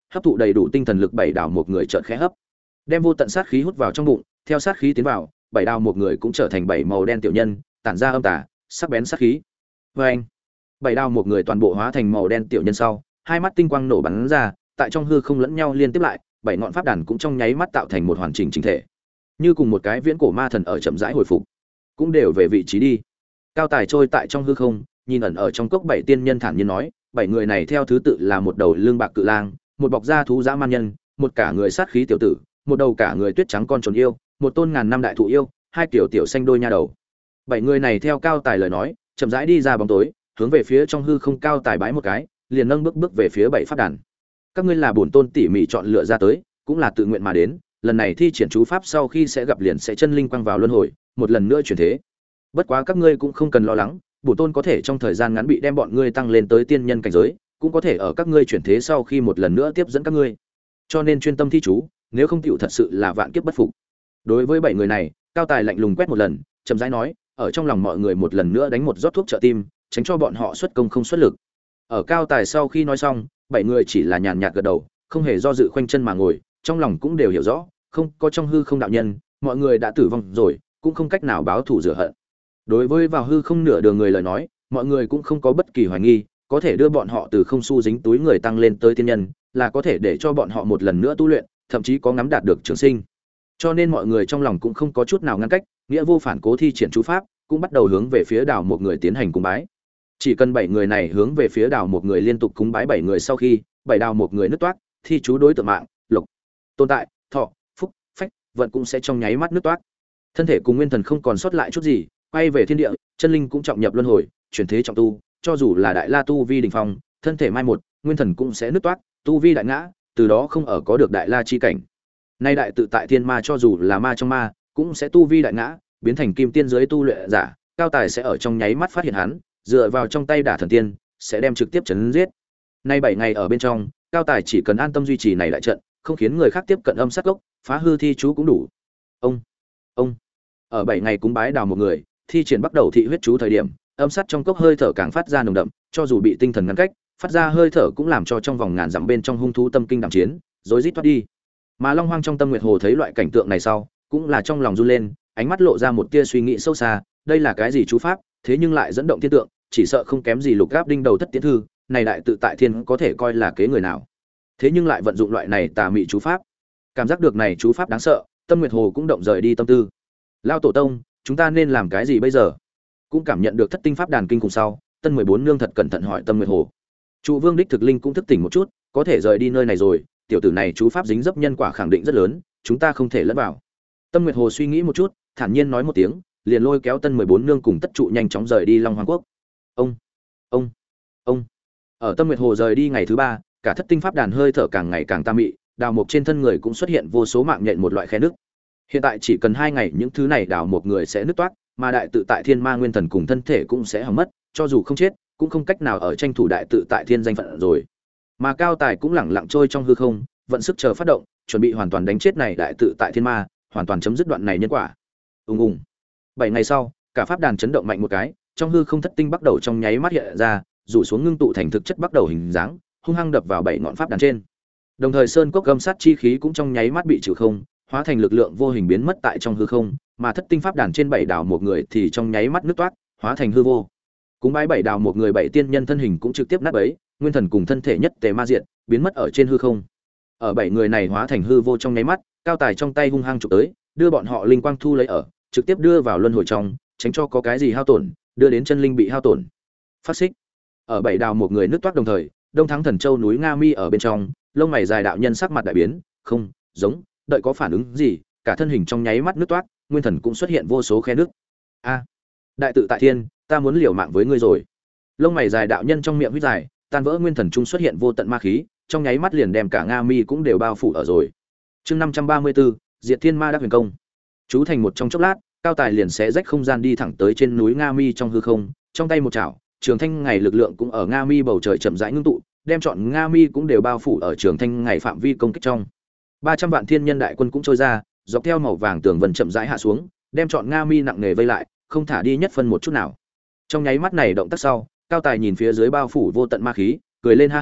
hấp thụ đầy đủ tinh thần lực bảy đào một người chợt khẽ hấp, đem vô tận sát khí hút vào trong bụng, theo sát khí tiến vào, bảy đào một người cũng trở thành bảy màu đen tiểu nhân, tản ra âm tà, sắc bén sát khí. Và anh, bảy đào một người toàn bộ hóa thành màu đen tiểu nhân sau, hai mắt tinh quang nổ bắn ra, tại trong hư không lẫn nhau liên tiếp lại, bảy ngọn pháp đàn cũng trong nháy mắt tạo thành một hoàn chỉnh chỉnh thể, như cùng một cái viễn cổ ma thần ở chậm rãi hồi phục, cũng đều về vị trí đi. Cao Tài trôi tại trong hư không, nhìn ẩn ở trong cốc bảy tiên nhân thản nhiên nói, bảy người này theo thứ tự là một đầu lương bạc cự lang, một bọc da thú dã man nhân, một cả người sát khí tiểu tử, một đầu cả người tuyết trắng con trồn yêu, một tôn ngàn năm đại thụ yêu, hai kiểu tiểu xanh đôi nha đầu. Bảy người này theo Cao Tài lời nói, chậm rãi đi ra bóng tối, hướng về phía trong hư không. Cao Tài bái một cái, liền nâng bước bước về phía bảy pháp đàn. Các ngươi là bổn tôn tỉ mỉ chọn lựa ra tới, cũng là tự nguyện mà đến, lần này thi triển chú pháp sau khi sẽ gặp liền sẽ chân linh quang vào luân hồi, một lần nữa chuyển thế. Bất quá các ngươi cũng không cần lo lắng, bổn tôn có thể trong thời gian ngắn bị đem bọn ngươi tăng lên tới tiên nhân cảnh giới, cũng có thể ở các ngươi chuyển thế sau khi một lần nữa tiếp dẫn các ngươi. Cho nên chuyên tâm thi chú, nếu không tiểu thật sự là vạn kiếp bất phục. Đối với bảy người này, Cao Tài lạnh lùng quét một lần, chậm rãi nói, ở trong lòng mọi người một lần nữa đánh một rót thuốc trợ tim, tránh cho bọn họ xuất công không xuất lực. Ở Cao Tài sau khi nói xong, bảy người chỉ là nhàn nhạt gật đầu, không hề do dự khoanh chân mà ngồi, trong lòng cũng đều hiểu rõ, không có trong hư không đạo nhân, mọi người đã tử vong rồi, cũng không cách nào báo thù rửa hận. Đối với vào hư không nửa đường người lời nói, mọi người cũng không có bất kỳ hoài nghi, có thể đưa bọn họ từ không xu dính túi người tăng lên tới tiên nhân, là có thể để cho bọn họ một lần nữa tu luyện, thậm chí có ngắm đạt được trường sinh. Cho nên mọi người trong lòng cũng không có chút nào ngăn cách, nghĩa vô phản cố thi triển chú pháp, cũng bắt đầu hướng về phía đảo một người tiến hành cúng bái. Chỉ cần bảy người này hướng về phía đảo một người liên tục cúng bái bảy người sau khi, bảy đảo một người nứt toát, thi chú đối tượng mạng, lục, tồn tại, thọ, phúc, phách, vận cũng sẽ trong nháy mắt nứt toát. Thân thể cùng nguyên thần không còn sót lại chút gì, quay về thiên địa, chân linh cũng trọng nhập luân hồi, chuyển thế trọng tu, cho dù là đại la tu vi đỉnh phong, thân thể mai một, nguyên thần cũng sẽ nứt toát, tu vi đại ngã, từ đó không ở có được đại la chi cảnh. Nay đại tự tại thiên ma cho dù là ma trong ma, cũng sẽ tu vi đại ngã, biến thành kim tiên giới tu luyện giả, Cao Tài sẽ ở trong nháy mắt phát hiện hắn, dựa vào trong tay đả thần tiên, sẽ đem trực tiếp chấn giết. Nay bảy ngày ở bên trong, Cao Tài chỉ cần an tâm duy trì này đại trận, không khiến người khác tiếp cận âm sát gốc, phá hư thi chú cũng đủ. Ông, ông, ở bảy ngày cúng bái đào một người, thi triển bắt đầu thị huyết chú thời điểm, âm sát trong cốc hơi thở càng phát ra nồng đậm, cho dù bị tinh thần ngăn cách, phát ra hơi thở cũng làm cho trong vòng ngàn dặm bên trong hung thú tâm kinh đảm chiến, rối rít thoát đi. Mà Long Hoang trong Tâm Nguyệt Hồ thấy loại cảnh tượng này sau, cũng là trong lòng run lên, ánh mắt lộ ra một tia suy nghĩ sâu xa, đây là cái gì chú pháp, thế nhưng lại dẫn động thiên tượng, chỉ sợ không kém gì Lục Gáp Đinh đầu thất tiến thư, này đại tự tại thiên có thể coi là kế người nào. Thế nhưng lại vận dụng loại này tà mị chú pháp. Cảm giác được này chú pháp đáng sợ, Tâm Nguyệt Hồ cũng động rời đi tâm tư. Lao tổ tông, chúng ta nên làm cái gì bây giờ? Cũng cảm nhận được thất tinh pháp đàn kinh cùng sau, Tân mười bốn nương thật cẩn thận hỏi Tâm Nguyệt Hồ. Trụ Vương đích thực linh cũng thức tỉnh một chút, có thể rời đi nơi này rồi, tiểu tử này chú pháp dính dấp nhân quả khẳng định rất lớn, chúng ta không thể lẫn vào. Tâm Nguyệt Hồ suy nghĩ một chút, thản nhiên nói một tiếng, liền lôi kéo Tân mười bốn nương cùng Tất Trụ nhanh chóng rời đi Long Hoàng quốc. Ông, ông, ông. Ở Tâm Nguyệt Hồ rời đi ngày thứ ba, cả thất tinh pháp đàn hơi thở càng ngày càng tà mị, đào mục trên thân người cũng xuất hiện vô số mạng nhện một loại khe nước. Hiện tại chỉ cần hai ngày những thứ này đào một người sẽ nứt toát, mà đại tự tại thiên ma nguyên thần cùng thân thể cũng sẽ hỏng mất, cho dù không chết, cũng không cách nào ở tranh thủ đại tự tại thiên danh phận rồi. Mà Cao Tài cũng lẳng lặng trôi trong hư không, vận sức chờ phát động, chuẩn bị hoàn toàn đánh chết này đại tự tại thiên ma, hoàn toàn chấm dứt đoạn này nhân quả. Ùng ùng. Bảy ngày sau, cả pháp đàn chấn động mạnh một cái, trong hư không thất tinh bắt đầu trong nháy mắt hiện ra, rủ xuống ngưng tụ thành thực chất bắt đầu hình dáng, hung hăng đập vào bảy ngọn pháp đàn trên. Đồng thời sơn cốc gầm sát chi khí cũng trong nháy mắt bị trừ không, hóa thành lực lượng vô hình biến mất tại trong hư không, mà thất tinh pháp đàn trên bảy đảo một người thì trong nháy mắt nứt toát, hóa thành hư vô. Cúng bái bảy đảo một người bảy tiên nhân thân hình cũng trực tiếp nát bấy, nguyên thần cùng thân thể nhất tề ma diện, biến mất ở trên hư không. Ở bảy người này hóa thành hư vô trong nháy mắt, Cao Tài trong tay hung hăng chụp tới, đưa bọn họ linh quang thu lấy ở, trực tiếp đưa vào luân hồi trong, tránh cho có cái gì hao tổn, đưa đến chân linh bị hao tổn. Phát xích. Ở bảy đảo một người nứt toát đồng thời, Đông Thắng Thần Châu núi Nga Mi ở bên trong, lông mày dài đạo nhân sắc mặt đại biến, không, giống, đợi có phản ứng gì, cả thân hình trong nháy mắt nứt toát, nguyên thần cũng xuất hiện vô số khe nước. A, đại tự tại thiên, ta muốn liều mạng với ngươi rồi. Lông mày dài đạo nhân trong miệng huyết dài, tan vỡ nguyên thần trung xuất hiện vô tận ma khí, trong nháy mắt liền đem cả Nga Mi cũng đều bao phủ ở rồi. Chương năm trăm ba mươi tư, Diệt Thiên Ma Đắc Huyền Công. Chú thành một trong chốc lát, Cao Tài liền xé rách không gian đi thẳng tới trên núi Nga Mi trong hư không, trong tay một chảo, trường thanh ngày lực lượng cũng ở Nga Mi bầu trời chậm rãi ngưng tụ, đem chọn Nga Mi cũng đều bao phủ ở trường thanh ngày phạm vi công kích trong. ba trăm vạn thiên nhân đại quân cũng trôi ra, dọc theo màu vàng tường vân chậm rãi hạ xuống, đem chọn Nga Mi nặng nề vây lại, không thả đi nhất phân một chút nào. Trong nháy mắt này động tác sau, Cao Tài nhìn phía dưới bao phủ vô tận ma khí, cười lên ha hả,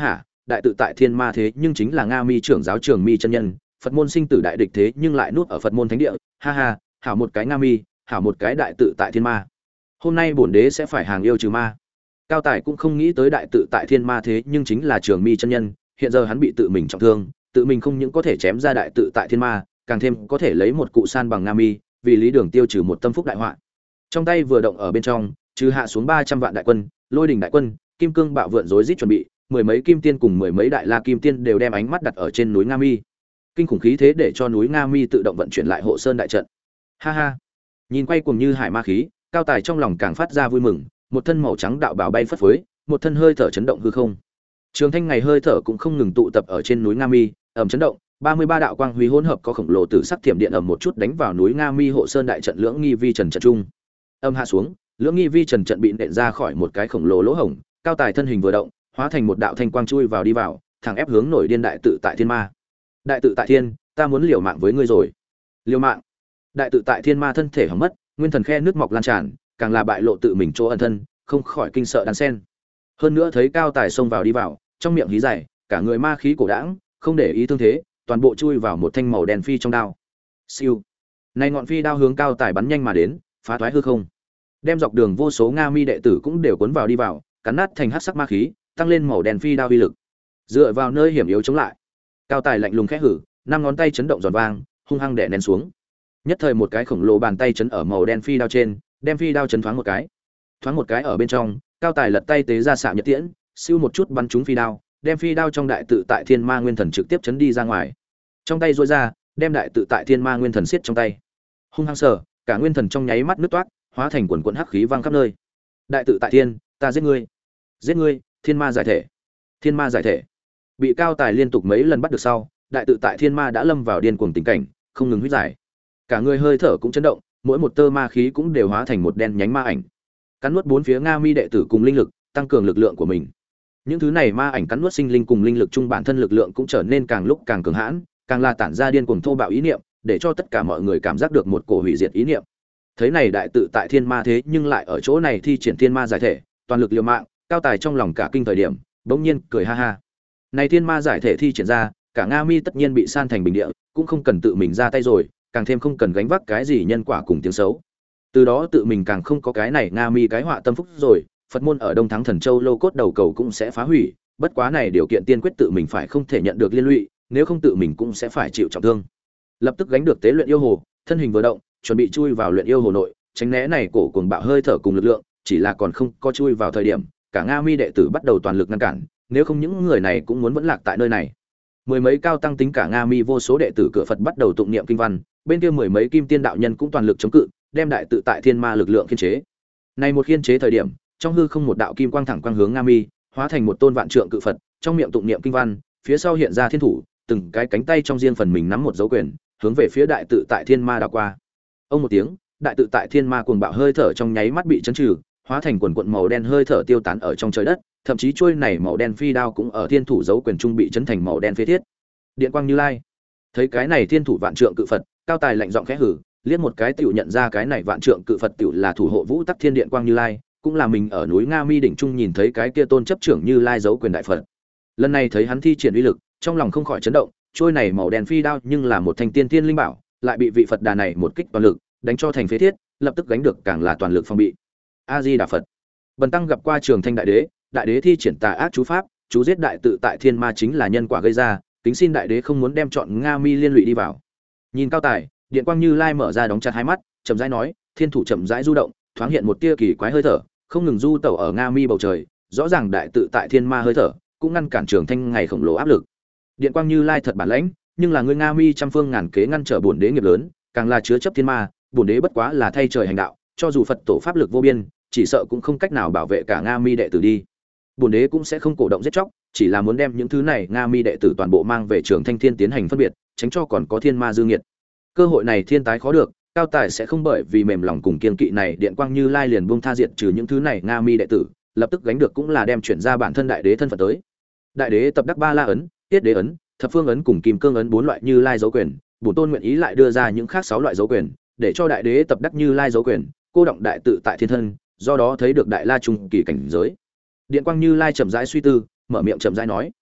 đại tự tại thiên ma thế nhưng chính là Nga Mi trưởng giáo Trường Mi chân nhân, Phật môn sinh tử đại địch thế nhưng lại nuốt ở Phật môn thánh địa, ha ha, hảo một cái Nga Mi, hảo một cái đại tự tại thiên ma. Hôm nay bổn đế sẽ phải hàng yêu trừ ma. Cao Tài cũng không nghĩ tới đại tự tại thiên ma thế nhưng chính là Trường Mi chân nhân, hiện giờ hắn bị tự mình trọng thương, tự mình không những có thể chém ra đại tự tại thiên ma, càng thêm có thể lấy một cụ san bằng Nga Mi, vì Lý Đường tiêu trừ một tâm phúc đại họa. Trong tay vừa động ở bên trong, trừ hạ xuống ba trăm vạn đại quân, Lôi Đình đại quân, Kim Cương bạo vượn rối rít chuẩn bị, mười mấy kim tiên cùng mười mấy đại la kim tiên đều đem ánh mắt đặt ở trên núi Nga Mi. Kinh khủng khí thế để cho núi Nga Mi tự động vận chuyển lại hộ sơn đại trận. Ha ha. Nhìn quay cuồng như hải ma khí, Cao Tài trong lòng càng phát ra vui mừng, một thân màu trắng đạo bào bay phất phới, một thân hơi thở chấn động hư không. Trường Thanh ngày hơi thở cũng không ngừng tụ tập ở trên núi Nga Mi, ầm chấn động, ba mươi ba đạo quang huy hỗn hợp có khổng lồ tử sắc thiểm điện ầm một chút đánh vào núi Nga Mi hộ sơn đại trận lưỡng nghi vi trần trận trung. Âm hạ xuống, lưỡng nghi vi trần trận bị nện ra khỏi một cái khổng lồ lỗ hổng, Cao Tài thân hình vừa động, hóa thành một đạo thanh quang chui vào đi vào, thẳng ép hướng nổi điên đại tự tại thiên ma. Đại tự tại thiên, ta muốn liều mạng với ngươi rồi. Liều mạng? Đại tự tại thiên ma thân thể hỏng mất, nguyên thần khe nước mọc lan tràn, càng là bại lộ tự mình chỗ ẩn thân, không khỏi kinh sợ đan sen. Hơn nữa thấy Cao Tài xông vào đi vào, trong miệng hí dài, cả người ma khí cổ đãng, không để ý thương thế, toàn bộ chui vào một thanh màu đen phi trong đao. Siêu. Này ngọn phi đao hướng Cao Tài bắn nhanh mà đến, phá thoái hư không. Đem dọc đường vô số Nga Mi đệ tử cũng đều cuốn vào đi vào, cắn nát thành hắc sắc ma khí, tăng lên màu đen phi đao uy lực. Dựa vào nơi hiểm yếu chống lại, Cao Tài lạnh lùng khẽ hử, năm ngón tay chấn động giòn vang, hung hăng đè nén xuống. Nhất thời một cái khổng lồ bàn tay chấn ở màu đen phi đao trên, đem phi đao chấn thoáng một cái. Thoáng một cái ở bên trong, Cao Tài lật tay tế ra xạ nhật tiễn, siêu một chút bắn trúng phi đao, đem phi đao trong đại tự tại thiên ma nguyên thần trực tiếp chấn đi ra ngoài. Trong tay duỗi ra, đem đại tự tại thiên ma nguyên thần siết trong tay. Hung hăng sở, cả nguyên thần trong nháy mắt nứt toát, hóa thành quần quần hắc khí vang khắp nơi. Đại tự tại thiên, ta giết ngươi. Giết ngươi, thiên ma giải thể. Thiên ma giải thể. Bị Cao Tài liên tục mấy lần bắt được sau, đại tự tại thiên ma đã lâm vào điên cuồng tình cảnh, không ngừng huyết giải. Cả người hơi thở cũng chấn động, mỗi một tơ ma khí cũng đều hóa thành một đen nhánh ma ảnh. Cắn nuốt bốn phía Nga Mi đệ tử cùng linh lực, tăng cường lực lượng của mình. Những thứ này ma ảnh cắn nuốt sinh linh cùng linh lực chung bản thân lực lượng cũng trở nên càng lúc càng cường hãn, càng là tản ra điên cuồng thô bạo ý niệm, để cho tất cả mọi người cảm giác được một cổ hủy diệt ý niệm. Thấy này đại tự tại thiên ma thế nhưng lại ở chỗ này thi triển thiên ma giải thể, toàn lực liều mạng, Cao Tài trong lòng cả kinh thời điểm, bỗng nhiên cười ha ha. Này thiên ma giải thể thi triển ra, cả Nga Mi tất nhiên bị san thành bình địa, cũng không cần tự mình ra tay rồi, càng thêm không cần gánh vác cái gì nhân quả cùng tiếng xấu. Từ đó tự mình càng không có cái này Nga Mi cái họa tâm phúc rồi, Phật môn ở Đông Thắng Thần Châu lô cốt đầu cầu cũng sẽ phá hủy, bất quá này điều kiện tiên quyết tự mình phải không thể nhận được liên lụy, nếu không tự mình cũng sẽ phải chịu trọng thương. Lập tức gánh được tế luyện yêu hồ, thân hình vừa động, chuẩn bị chui vào luyện yêu hồ nội, tránh né này cổ cuồng bạo hơi thở cùng lực lượng, chỉ là còn không có chui vào thời điểm, cả Nga Mi đệ tử bắt đầu toàn lực ngăn cản, nếu không những người này cũng muốn vẫn lạc tại nơi này. Mười mấy cao tăng tính cả Nga Mi vô số đệ tử cửa Phật bắt đầu tụng niệm kinh văn, bên kia mười mấy kim tiên đạo nhân cũng toàn lực chống cự, đem đại tự tại thiên ma lực lượng khiên chế. Này một khiên chế thời điểm, trong hư không một đạo kim quang thẳng quang hướng Nga Mi, hóa thành một tôn vạn trượng cự Phật, trong miệng tụng niệm kinh văn, phía sau hiện ra thiên thủ, từng cái cánh tay trong riêng phần mình nắm một dấu quyền, hướng về phía đại tự tại thiên ma đảo qua. Ông một tiếng, đại tự tại thiên ma cuồng bạo hơi thở trong nháy mắt bị chấn trừ, hóa thành quần quần màu đen hơi thở tiêu tán ở trong trời đất, thậm chí chuôi này màu đen phi đao cũng ở thiên thủ dấu quyền trung bị chấn thành màu đen phế thiết. Điện quang Như Lai, thấy cái này thiên thủ vạn trượng cự Phật, Cao Tài lạnh giọng khẽ hử, liếc một cái tiểu nhận ra cái này vạn trượng cự Phật tiểu là thủ hộ Vũ Tắc Thiên Điện quang Như Lai, cũng là mình ở núi Nga Mi đỉnh trung nhìn thấy cái kia tôn chấp trưởng Như Lai dấu quyền đại Phật. Lần này thấy hắn thi triển uy lực, trong lòng không khỏi chấn động, trôi này màu đen phi đao nhưng là một thanh tiên tiên linh bảo, lại bị vị Phật đà này một kích toàn lực, đánh cho thành phế thiết, lập tức gánh được càng là toàn lực phòng bị. A Di Đà Phật. Bần tăng gặp qua Trường Thanh đại đế, đại đế thi triển tà ác chú pháp, chú giết đại tự tại thiên ma chính là nhân quả gây ra, kính xin đại đế không muốn đem chọn Nga Mi liên lụy đi vào. Nhìn Cao Tài, điện quang Như Lai mở ra đóng chặt hai mắt, chậm rãi nói, thiên thủ chậm rãi du động, thoáng hiện một tia kỳ quái hơi thở, không ngừng du tẩu ở Nga Mi bầu trời, rõ ràng đại tự tại thiên ma hơi thở, cũng ngăn cản Trường Thanh ngày khổng lồ áp lực. Điện quang Như Lai thật bản lãnh, nhưng là ngươi Nga Mi trăm phương ngàn kế ngăn trở bổn đế nghiệp lớn, càng là chứa chấp thiên ma, bổn đế bất quá là thay trời hành đạo, cho dù Phật tổ pháp lực vô biên, chỉ sợ cũng không cách nào bảo vệ cả Nga Mi đệ tử đi. Bổn đế cũng sẽ không cổ động giết chóc, chỉ là muốn đem những thứ này Nga Mi đệ tử toàn bộ mang về Trường Thanh Thiên tiến hành phân biệt, tránh cho còn có thiên ma dư nghiệt. Cơ hội này thiên tái khó được, Cao Tài sẽ không bởi vì mềm lòng cùng kiên kỵ này điện quang Như Lai liền buông tha diệt trừ những thứ này Nga Mi đệ tử, lập tức gánh được cũng là đem chuyển ra bản thân đại đế thân phận tới. Đại đế tập đắc ba la ấn, tiết đế ấn, thập phương ấn cùng kim cương ấn bốn loại Như Lai dấu quyền, bổn tôn nguyện ý lại đưa ra những khác sáu loại dấu quyền, để cho đại đế tập đắc Như Lai dấu quyền, cô động đại tự tại thiên thân, do đó thấy được đại la trung kỳ cảnh giới. Điện quang Như Lai chậm rãi suy tư, mở miệng chậm rãi nói: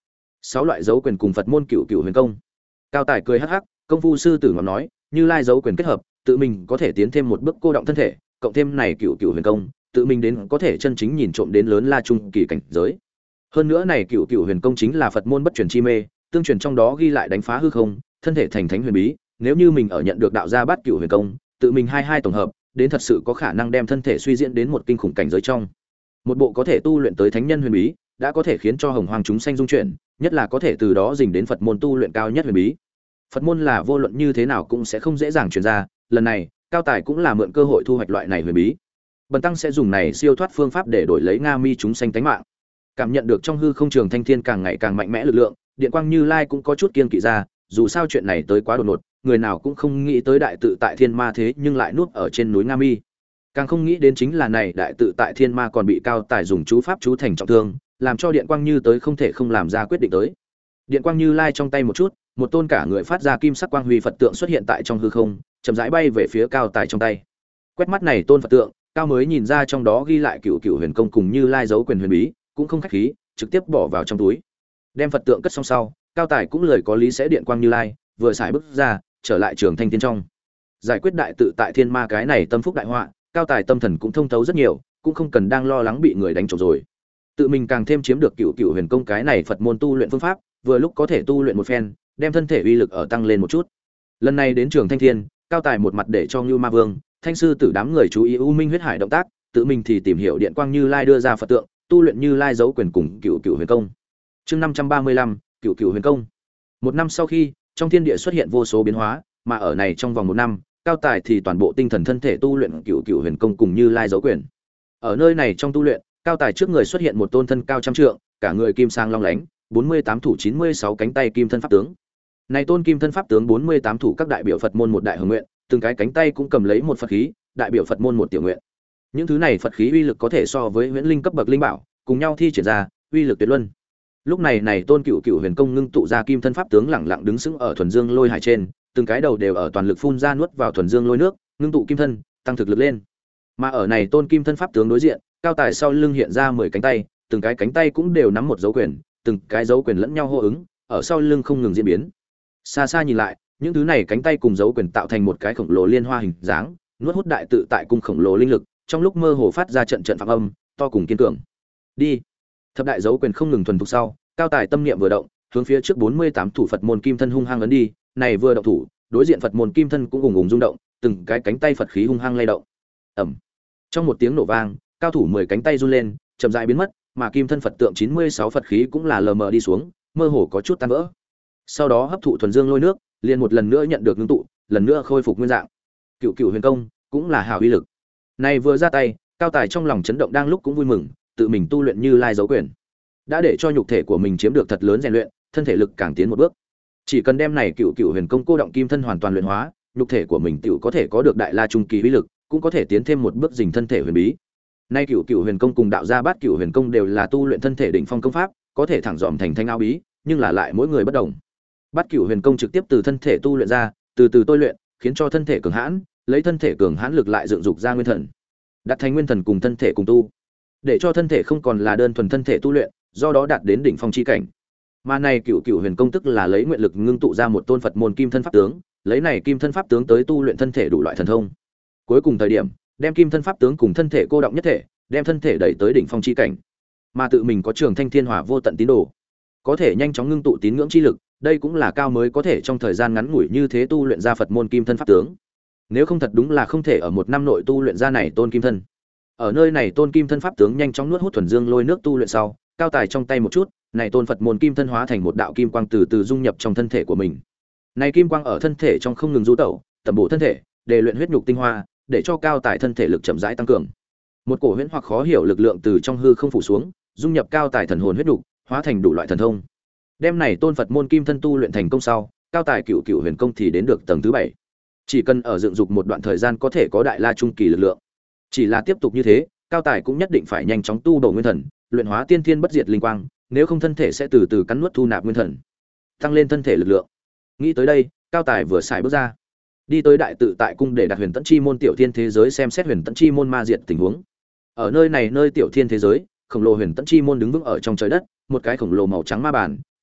sáu loại dấu quyền cùng Phật môn Cửu Cửu Huyền Công. Cao Tài cười hắc hắc, công phu sư tử ngọc nói, Như Lai dấu quyền kết hợp, tự mình có thể tiến thêm một bước cô động thân thể, cộng thêm này Cửu Cửu Huyền Công, tự mình đến có thể chân chính nhìn trộm đến lớn la trung kỳ cảnh giới. Hơn nữa này Cửu Cửu Huyền Công chính là Phật môn bất truyền chi mê, tương truyền trong đó ghi lại đánh phá hư không, thân thể thành thánh huyền bí, nếu như mình ở nhận được đạo gia bát Cửu Huyền Công, tự mình hai hai tổng hợp, đến thật sự có khả năng đem thân thể suy diễn đến một kinh khủng cảnh giới trong. Một bộ có thể tu luyện tới thánh nhân huyền bí, đã có thể khiến cho hồng hoàng chúng sanh dung chuyển, nhất là có thể từ đó dình đến Phật môn tu luyện cao nhất huyền bí. Phật môn là vô luận như thế nào cũng sẽ không dễ dàng truyền ra, lần này, Cao Tài cũng là mượn cơ hội thu hoạch loại này huyền bí. Bần tăng sẽ dùng này siêu thoát phương pháp để đổi lấy Nga Mi chúng sanh tánh mạng. Cảm nhận được trong hư không trường thanh thiên càng ngày càng mạnh mẽ lực lượng, Điện Quang Như Lai cũng có chút kiêng kỵ ra, dù sao chuyện này tới quá đột ngột, người nào cũng không nghĩ tới đại tự tại thiên ma thế nhưng lại nuốt ở trên núi Nga Mi. Càng không nghĩ đến chính là này đại tự tại thiên ma còn bị Cao Tài dùng chú pháp chú thành trọng thương, làm cho Điện Quang Như tới không thể không làm ra quyết định tới. Điện Quang Như Lai trong tay một chút, một tôn cả người phát ra kim sắc quang huy Phật tượng xuất hiện tại trong hư không, chậm rãi bay về phía Cao Tài trong tay. Quét mắt này tôn Phật tượng, Cao mới nhìn ra trong đó ghi lại Cửu Cửu Huyền Công cùng Như Lai dấu quyền huyền bí, cũng không khách khí, trực tiếp bỏ vào trong túi. Đem Phật tượng cất xong sau, Cao Tài cũng lời có lý sẽ Điện Quang Như Lai, vừa xài bước ra, trở lại trường thanh thiên trong. Giải quyết đại tự tại thiên ma cái này tâm phúc đại họa, Cao Tài tâm thần cũng thông thấu rất nhiều, cũng không cần đang lo lắng bị người đánh trộm rồi. Tự mình càng thêm chiếm được Cửu Cửu Huyền Công cái này Phật môn tu luyện phương pháp, vừa lúc có thể tu luyện một phen, đem thân thể uy lực ở tăng lên một chút. Lần này đến trường thanh thiên, Cao Tài một mặt để cho Ngưu Ma Vương, Thanh sư tử đám người chú ý U Minh huyết hải động tác, tự mình thì tìm hiểu Điện Quang Như Lai đưa ra Phật tượng, tu luyện Như Lai dấu quyền cùng Cửu Cửu Huyền Công. Chương năm trăm ba mươi lăm, Cửu Cửu Huyền Công. Một năm sau khi, trong thiên địa xuất hiện vô số biến hóa, mà ở này trong vòng một năm, Cao Tài thì toàn bộ tinh thần thân thể tu luyện Cửu Cửu Huyền Công cùng Như Lai dấu quyền. Ở nơi này trong tu luyện, Cao Tài trước người xuất hiện một tôn thân cao trăm trượng, cả người kim sang long lánh, bốn mươi tám thủ chín mươi sáu cánh tay kim thân pháp tướng. Này tôn kim thân pháp tướng bốn mươi tám thủ các đại biểu Phật môn một đại hồng nguyện, từng cái cánh tay cũng cầm lấy một Phật khí, đại biểu Phật môn một tiểu nguyện. Những thứ này Phật khí uy lực có thể so với huyễn linh cấp bậc linh bảo, cùng nhau thi triển ra, uy lực tuyệt luân. Lúc này này tôn Cửu Cửu Huyền Công ngưng tụ ra kim thân pháp tướng lẳng lặng đứng sững ở thuần dương lôi hải trên, từng cái đầu đều ở toàn lực phun ra nuốt vào thuần dương lôi nước, ngưng tụ kim thân, tăng thực lực lên. Mà ở này tôn kim thân pháp tướng đối diện, Cao Tài sau lưng hiện ra mười cánh tay, từng cái cánh tay cũng đều nắm một dấu quyền, từng cái dấu quyền lẫn nhau hô ứng, ở sau lưng không ngừng diễn biến. Xa xa nhìn lại, những thứ này cánh tay cùng dấu quyền tạo thành một cái khổng lồ liên hoa hình dáng, nuốt hút đại tự tại cung khổng lồ linh lực, trong lúc mơ hồ phát ra trận trận phạm âm, to cùng kiên cường. Đi. Thập đại dấu quyền không ngừng thuần thục sau, Cao Tài tâm niệm vừa động, hướng phía trước bốn mươi tám thủ Phật môn kim thân hung hăng ấn đi, này vừa động thủ, đối diện Phật môn kim thân cũng ùng ùng rung động, từng cái cánh tay Phật khí hung hăng lay động. Ầm. Trong một tiếng nổ vang, cao thủ mười cánh tay run lên, chậm rãi biến mất, mà kim thân Phật tượng chín mươi sáu Phật khí cũng là lờ mờ đi xuống, mơ hồ có chút tan vỡ. Sau đó hấp thụ thuần dương lôi nước, liền một lần nữa nhận được ngưng tụ, lần nữa khôi phục nguyên dạng. Cửu Cửu Huyền Công cũng là hào uy lực. Này vừa ra tay, Cao Tài trong lòng chấn động đang lúc cũng vui mừng, tự mình tu luyện Như Lai dấu quyền, đã để cho nhục thể của mình chiếm được thật lớn rèn luyện, thân thể lực càng tiến một bước. Chỉ cần đem này Cửu Cửu Huyền Công cô động kim thân hoàn toàn luyện hóa, nhục thể của mình tựu có thể có được đại la trung kỳ uy lực, cũng có thể tiến thêm một bước dình thân thể huyền bí. Nay Cửu Cửu Huyền Công cùng đạo gia bát Cửu Huyền Công đều là tu luyện thân thể đỉnh phong công pháp, có thể thẳng dòm thành thanh áo bí, nhưng là lại mỗi người bất đồng. Bát Cửu Huyền Công trực tiếp từ thân thể tu luyện ra, từ từ tôi luyện, khiến cho thân thể cường hãn, lấy thân thể cường hãn lực lại dựng dục ra nguyên thần, đặt thành nguyên thần cùng thân thể cùng tu, để cho thân thể không còn là đơn thuần thân thể tu luyện, do đó đạt đến đỉnh phong chi cảnh. Mà này Cửu Cửu Huyền Công tức là lấy nguyện lực ngưng tụ ra một tôn Phật môn kim thân pháp tướng, lấy này kim thân pháp tướng tới tu luyện thân thể đủ loại thần thông. Cuối cùng thời điểm, đem kim thân pháp tướng cùng thân thể cô động nhất thể, đem thân thể đẩy tới đỉnh phong chi cảnh. Mà tự mình có Trường Thanh Thiên Hỏa vô tận tín đồ, có thể nhanh chóng ngưng tụ tín ngưỡng chi lực, đây cũng là cao mới có thể trong thời gian ngắn ngủi như thế tu luyện ra Phật môn kim thân pháp tướng. Nếu không thật đúng là không thể ở một năm nội tu luyện ra này tôn kim thân. Ở nơi này tôn kim thân pháp tướng nhanh chóng nuốt hút thuần dương lôi nước tu luyện sau, Cao Tài trong tay một chút, này tôn Phật môn kim thân hóa thành một đạo kim quang từ từ dung nhập trong thân thể của mình. Này kim quang ở thân thể trong không ngừng du tẩu, tầm bổ thân thể, để luyện huyết nhục tinh hoa, để cho Cao Tài thân thể lực chậm rãi tăng cường. Một cổ huyễn hoặc khó hiểu lực lượng từ trong hư không phủ xuống, dung nhập Cao Tài thần hồn huyết nhục, hóa thành đủ loại thần thông. Đem này tôn Phật môn kim thân tu luyện thành công sau, Cao Tài Cửu Cửu Huyền Công thì đến được tầng thứ bảy. Chỉ cần ở dựng dục một đoạn thời gian có thể có đại la trung kỳ lực lượng. Chỉ là tiếp tục như thế, Cao Tài cũng nhất định phải nhanh chóng tu bổ nguyên thần, luyện hóa tiên thiên bất diệt linh quang, nếu không thân thể sẽ từ từ cắn nuốt thu nạp nguyên thần, tăng lên thân thể lực lượng. Nghĩ tới đây, Cao Tài vừa xài bước ra, đi tới đại tự tại cung để đặt Huyền Tẫn Chi môn tiểu thiên thế giới xem xét Huyền Tẫn Chi môn ma diệt tình huống. Ở nơi này nơi tiểu thiên thế giới, khổng lồ Huyền Tẫn Chi môn đứng vững ở trong trời đất, một cái khổng lồ màu trắng ma bản,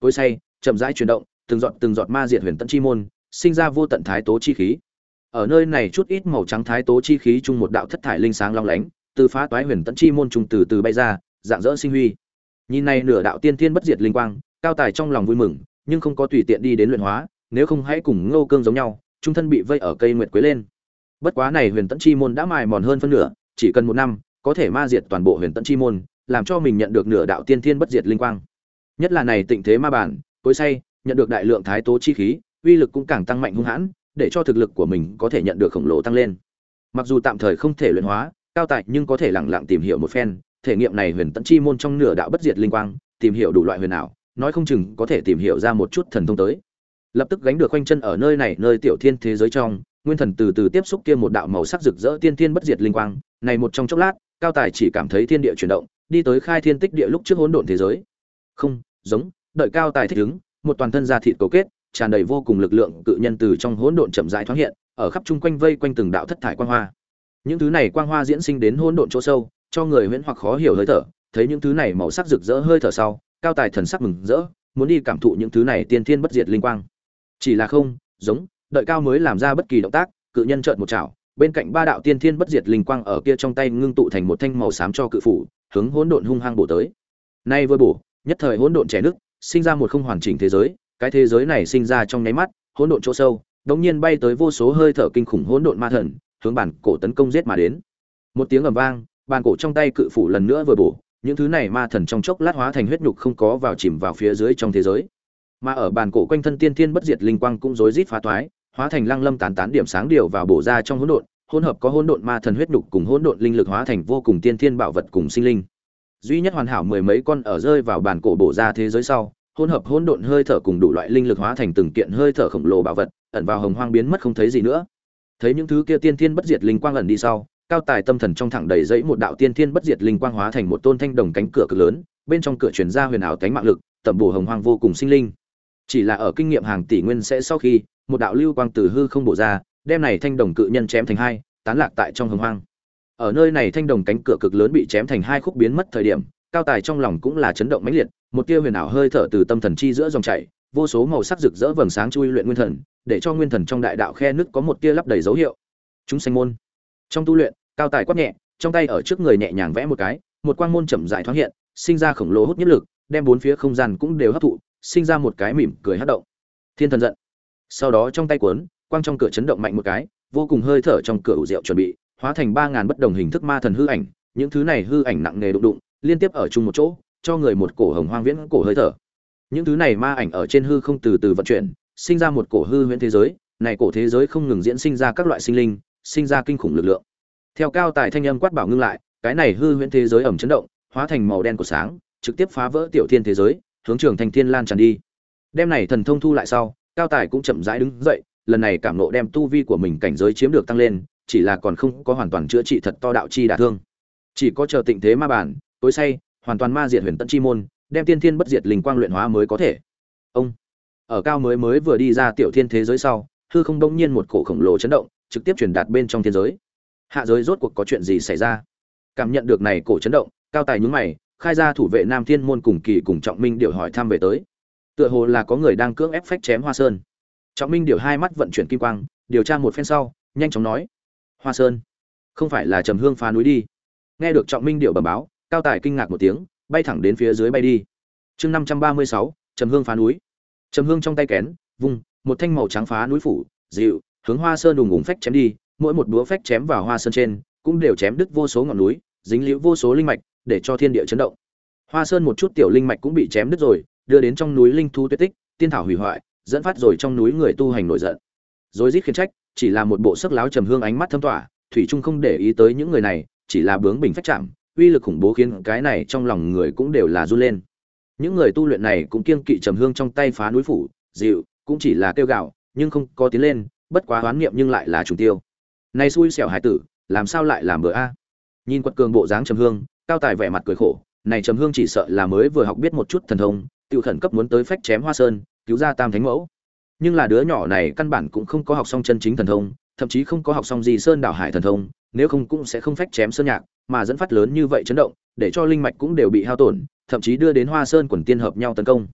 cối xay chậm rãi chuyển động, từng giọt từng giọt ma diệt huyền tận chi môn, sinh ra vô tận thái tố chi khí. Ở nơi này chút ít màu trắng thái tố chi khí chung một đạo thất thải linh sáng long lánh, từ phá toái huyền tận chi môn trung từ từ bay ra, dạng dỡ sinh huy. Nhìn này nửa đạo tiên thiên bất diệt linh quang, Cao Tài trong lòng vui mừng, nhưng không có tùy tiện đi đến luyện hóa, nếu không hãy cùng Ngô Cương giống nhau, trung thân bị vây ở cây nguyệt quế lên. Bất quá này huyền tận chi môn đã mài mòn hơn phân nửa, chỉ cần một năm, có thể ma diệt toàn bộ huyền tận chi môn, làm cho mình nhận được nửa đạo tiên thiên bất diệt linh quang. Nhất là này tịnh thế ma bản, cối xay, nhận được đại lượng thái tố chi khí, uy lực cũng càng tăng mạnh hung hãn, để cho thực lực của mình có thể nhận được khổng lồ tăng lên. Mặc dù tạm thời không thể luyện hóa, Cao Tài nhưng có thể lặng lặng tìm hiểu một phen, thể nghiệm này huyền tận chi môn trong nửa đạo bất diệt linh quang, tìm hiểu đủ loại huyền ảo, nói không chừng có thể tìm hiểu ra một chút thần thông tới. Lập tức gánh được quanh chân ở nơi này, nơi tiểu thiên thế giới trong, nguyên thần từ từ tiếp xúc kia một đạo màu sắc rực rỡ tiên thiên bất diệt linh quang, này một trong chốc lát, Cao Tài chỉ cảm thấy thiên địa chuyển động, đi tới khai thiên tích địa lúc trước hỗn độn thế giới. Không, giống, đợi Cao Tài thích ứng, một toàn thân da thịt cấu kết, tràn đầy vô cùng lực lượng cự nhân từ trong hỗn độn chậm rãi thoáng hiện, ở khắp chung quanh vây quanh từng đạo thất thải quang hoa. Những thứ này quang hoa diễn sinh đến hỗn độn chỗ sâu, cho người huyễn hoặc khó hiểu hơi thở, thấy những thứ này màu sắc rực rỡ hơi thở sau, Cao Tài thần sắc mừng rỡ, muốn đi cảm thụ những thứ này tiên thiên bất diệt linh quang. Chỉ là không, giống, đợi Cao mới làm ra bất kỳ động tác, cự nhân chợt một chảo, bên cạnh ba đạo tiên thiên bất diệt linh quang ở kia trong tay ngưng tụ thành một thanh màu xám cho cự phủ, hướng hỗn độn hung hăng bổ tới. Nay vừa bổ, nhất thời hỗn độn chẻ nước, sinh ra một không hoàn chỉnh thế giới, cái thế giới này sinh ra trong nháy mắt, hỗn độn chỗ sâu, đột nhiên bay tới vô số hơi thở kinh khủng hỗn độn ma thần, hướng bản cổ tấn công giết mà đến. Một tiếng ầm vang, bàn cổ trong tay cự phủ lần nữa vừa bổ, những thứ này ma thần trong chốc lát hóa thành huyết nhục không có vào chìm vào phía dưới trong thế giới. Mà ở bàn cổ quanh thân tiên thiên bất diệt linh quang cũng rối rít phá toái, hóa thành lăng lâm tán tán điểm sáng điều vào bổ ra trong hỗn độn, hỗn hợp có hỗn độn ma thần huyết nhục cùng hỗn độn linh lực hóa thành vô cùng tiên thiên bảo vật cùng sinh linh. Duy nhất hoàn hảo mười mấy con ở rơi vào bàn cổ bổ ra thế giới sau, hỗn hợp hỗn độn hơi thở cùng đủ loại linh lực hóa thành từng kiện hơi thở khổng lồ bảo vật, ẩn vào hồng hoang biến mất không thấy gì nữa. Thấy những thứ kia tiên thiên bất diệt linh quang ẩn đi sau, Cao Tài tâm thần trong thẳng đầy dẫy một đạo tiên thiên bất diệt linh quang hóa thành một tôn thanh đồng cánh cửa cực lớn, bên trong cửa truyền ra huyền ảo cánh mạng lực, tẩm bổ hồng hoang vô cùng sinh linh. Chỉ là ở kinh nghiệm hàng tỷ nguyên sẽ sau khi, một đạo lưu quang từ hư không bổ ra, đem này thanh đồng cự nhân chém thành hai, tán lạc tại trong hồng hoang. Ở nơi này thanh đồng cánh cửa cực lớn bị chém thành hai khúc biến mất thời điểm, Cao Tài trong lòng cũng là chấn động mãnh liệt, một tia huyền ảo hơi thở từ tâm thần chi giữa dòng chảy, vô số màu sắc rực rỡ vầng sáng chui luyện nguyên thần, để cho nguyên thần trong đại đạo khe nứt có một tia lấp đầy dấu hiệu. Chúng sanh môn. Trong tu luyện, Cao Tài quát nhẹ, trong tay ở trước người nhẹ nhàng vẽ một cái, một quang môn chậm rãi thoáng hiện, sinh ra khổng lồ hút nhất lực, đem bốn phía không gian cũng đều hấp thụ, sinh ra một cái mỉm cười hất động. Thiên thần giận. Sau đó trong tay cuốn, quang trong cửa chấn động mạnh một cái, vô cùng hơi thở trong cửa ủ rượu chuẩn bị, hóa thành ba ngàn bất đồng hình thức ma thần hư ảnh, những thứ này hư ảnh nặng nề đụng đụng, liên tiếp ở chung một chỗ, cho người một cổ hồng hoang viễn cổ hơi thở. Những thứ này ma ảnh ở trên hư không từ từ vận chuyển, sinh ra một cổ hư huyễn thế giới, này cổ thế giới không ngừng diễn sinh ra các loại sinh linh, sinh ra kinh khủng lực lượng. Theo Cao Tài thanh âm quát bảo ngưng lại, cái này hư huyễn thế giới ẩm chấn động, hóa thành màu đen của sáng, trực tiếp phá vỡ tiểu thiên thế giới, hướng Trường Thành Thiên lan tràn đi. Đem này thần thông thu lại sau, Cao Tài cũng chậm rãi đứng dậy, lần này cảm ngộ đem tu vi của mình cảnh giới chiếm được tăng lên, chỉ là còn không có hoàn toàn chữa trị thật to đạo chi đả thương. Chỉ có chờ tịnh thế ma bản, tối say, hoàn toàn ma diệt huyền tận chi môn, đem tiên thiên bất diệt linh quang luyện hóa mới có thể. Ông ở Cao mới mới vừa đi ra tiểu thiên thế giới sau, hư không đông nhiên một cổ khổng lồ chấn động, trực tiếp truyền đạt bên trong thiên giới. Hạ giới rốt cuộc có chuyện gì xảy ra? Cảm nhận được này cổ chấn động, Cao Tài nhướng mày, khai ra thủ vệ Nam Thiên môn cùng Kỳ cùng Trọng Minh Điểu hỏi thăm về tới. Tựa hồ là có người đang cưỡng ép phách chém Hoa Sơn. Trọng Minh Điểu hai mắt vận chuyển kim quang, điều tra một phen sau, nhanh chóng nói: "Hoa Sơn, không phải là Trầm Hương phá núi đi?" Nghe được Trọng Minh Điểu bẩm báo, Cao Tài kinh ngạc một tiếng, bay thẳng đến phía dưới bay đi. Chương năm trăm ba mươi sáu, Trầm Hương phá núi. Trầm Hương trong tay kén, vung, một thanh màu trắng phá núi phủ, dịu, hướng Hoa Sơn đùng ùng phách chém đi, mỗi một búa phách chém vào Hoa Sơn trên, cũng đều chém đứt vô số ngọn núi, dính liễu vô số linh mạch, để cho thiên địa chấn động. Hoa Sơn một chút tiểu linh mạch cũng bị chém đứt rồi, đưa đến trong núi linh thú tuyệt tích, tiên thảo hủy hoại, dẫn phát rồi trong núi người tu hành nổi giận. Rồi rít khiển trách, chỉ là một bộ sắc láo Trầm Hương ánh mắt thâm tỏa, thủy trung không để ý tới những người này, chỉ là bướng bỉnh phách chạm, uy lực khủng bố khiến cái này trong lòng người cũng đều là run lên. Những người tu luyện này cũng kiêng kỵ Trầm Hương trong tay phá núi phủ, dịu, cũng chỉ là kêu gào, nhưng không có tiến lên, bất quá hoán niệm nhưng lại là trùng tiêu. Này xui xẻo hải tử, làm sao lại làm bữa a? Nhìn quật cường bộ dáng Trầm Hương, Cao Tài vẻ mặt cười khổ, này Trầm Hương chỉ sợ là mới vừa học biết một chút thần thông, tiêu khẩn cấp muốn tới phách chém Hoa Sơn, cứu ra Tam Thánh Mẫu. Nhưng là đứa nhỏ này căn bản cũng không có học xong chân chính thần thông, thậm chí không có học xong gì Sơn Đảo Hải thần thông, nếu không cũng sẽ không phách chém sơn nhạc, mà dẫn phát lớn như vậy chấn động, để cho linh mạch cũng đều bị hao tổn, thậm chí đưa đến Hoa Sơn quần tiên hợp nhau tấn công.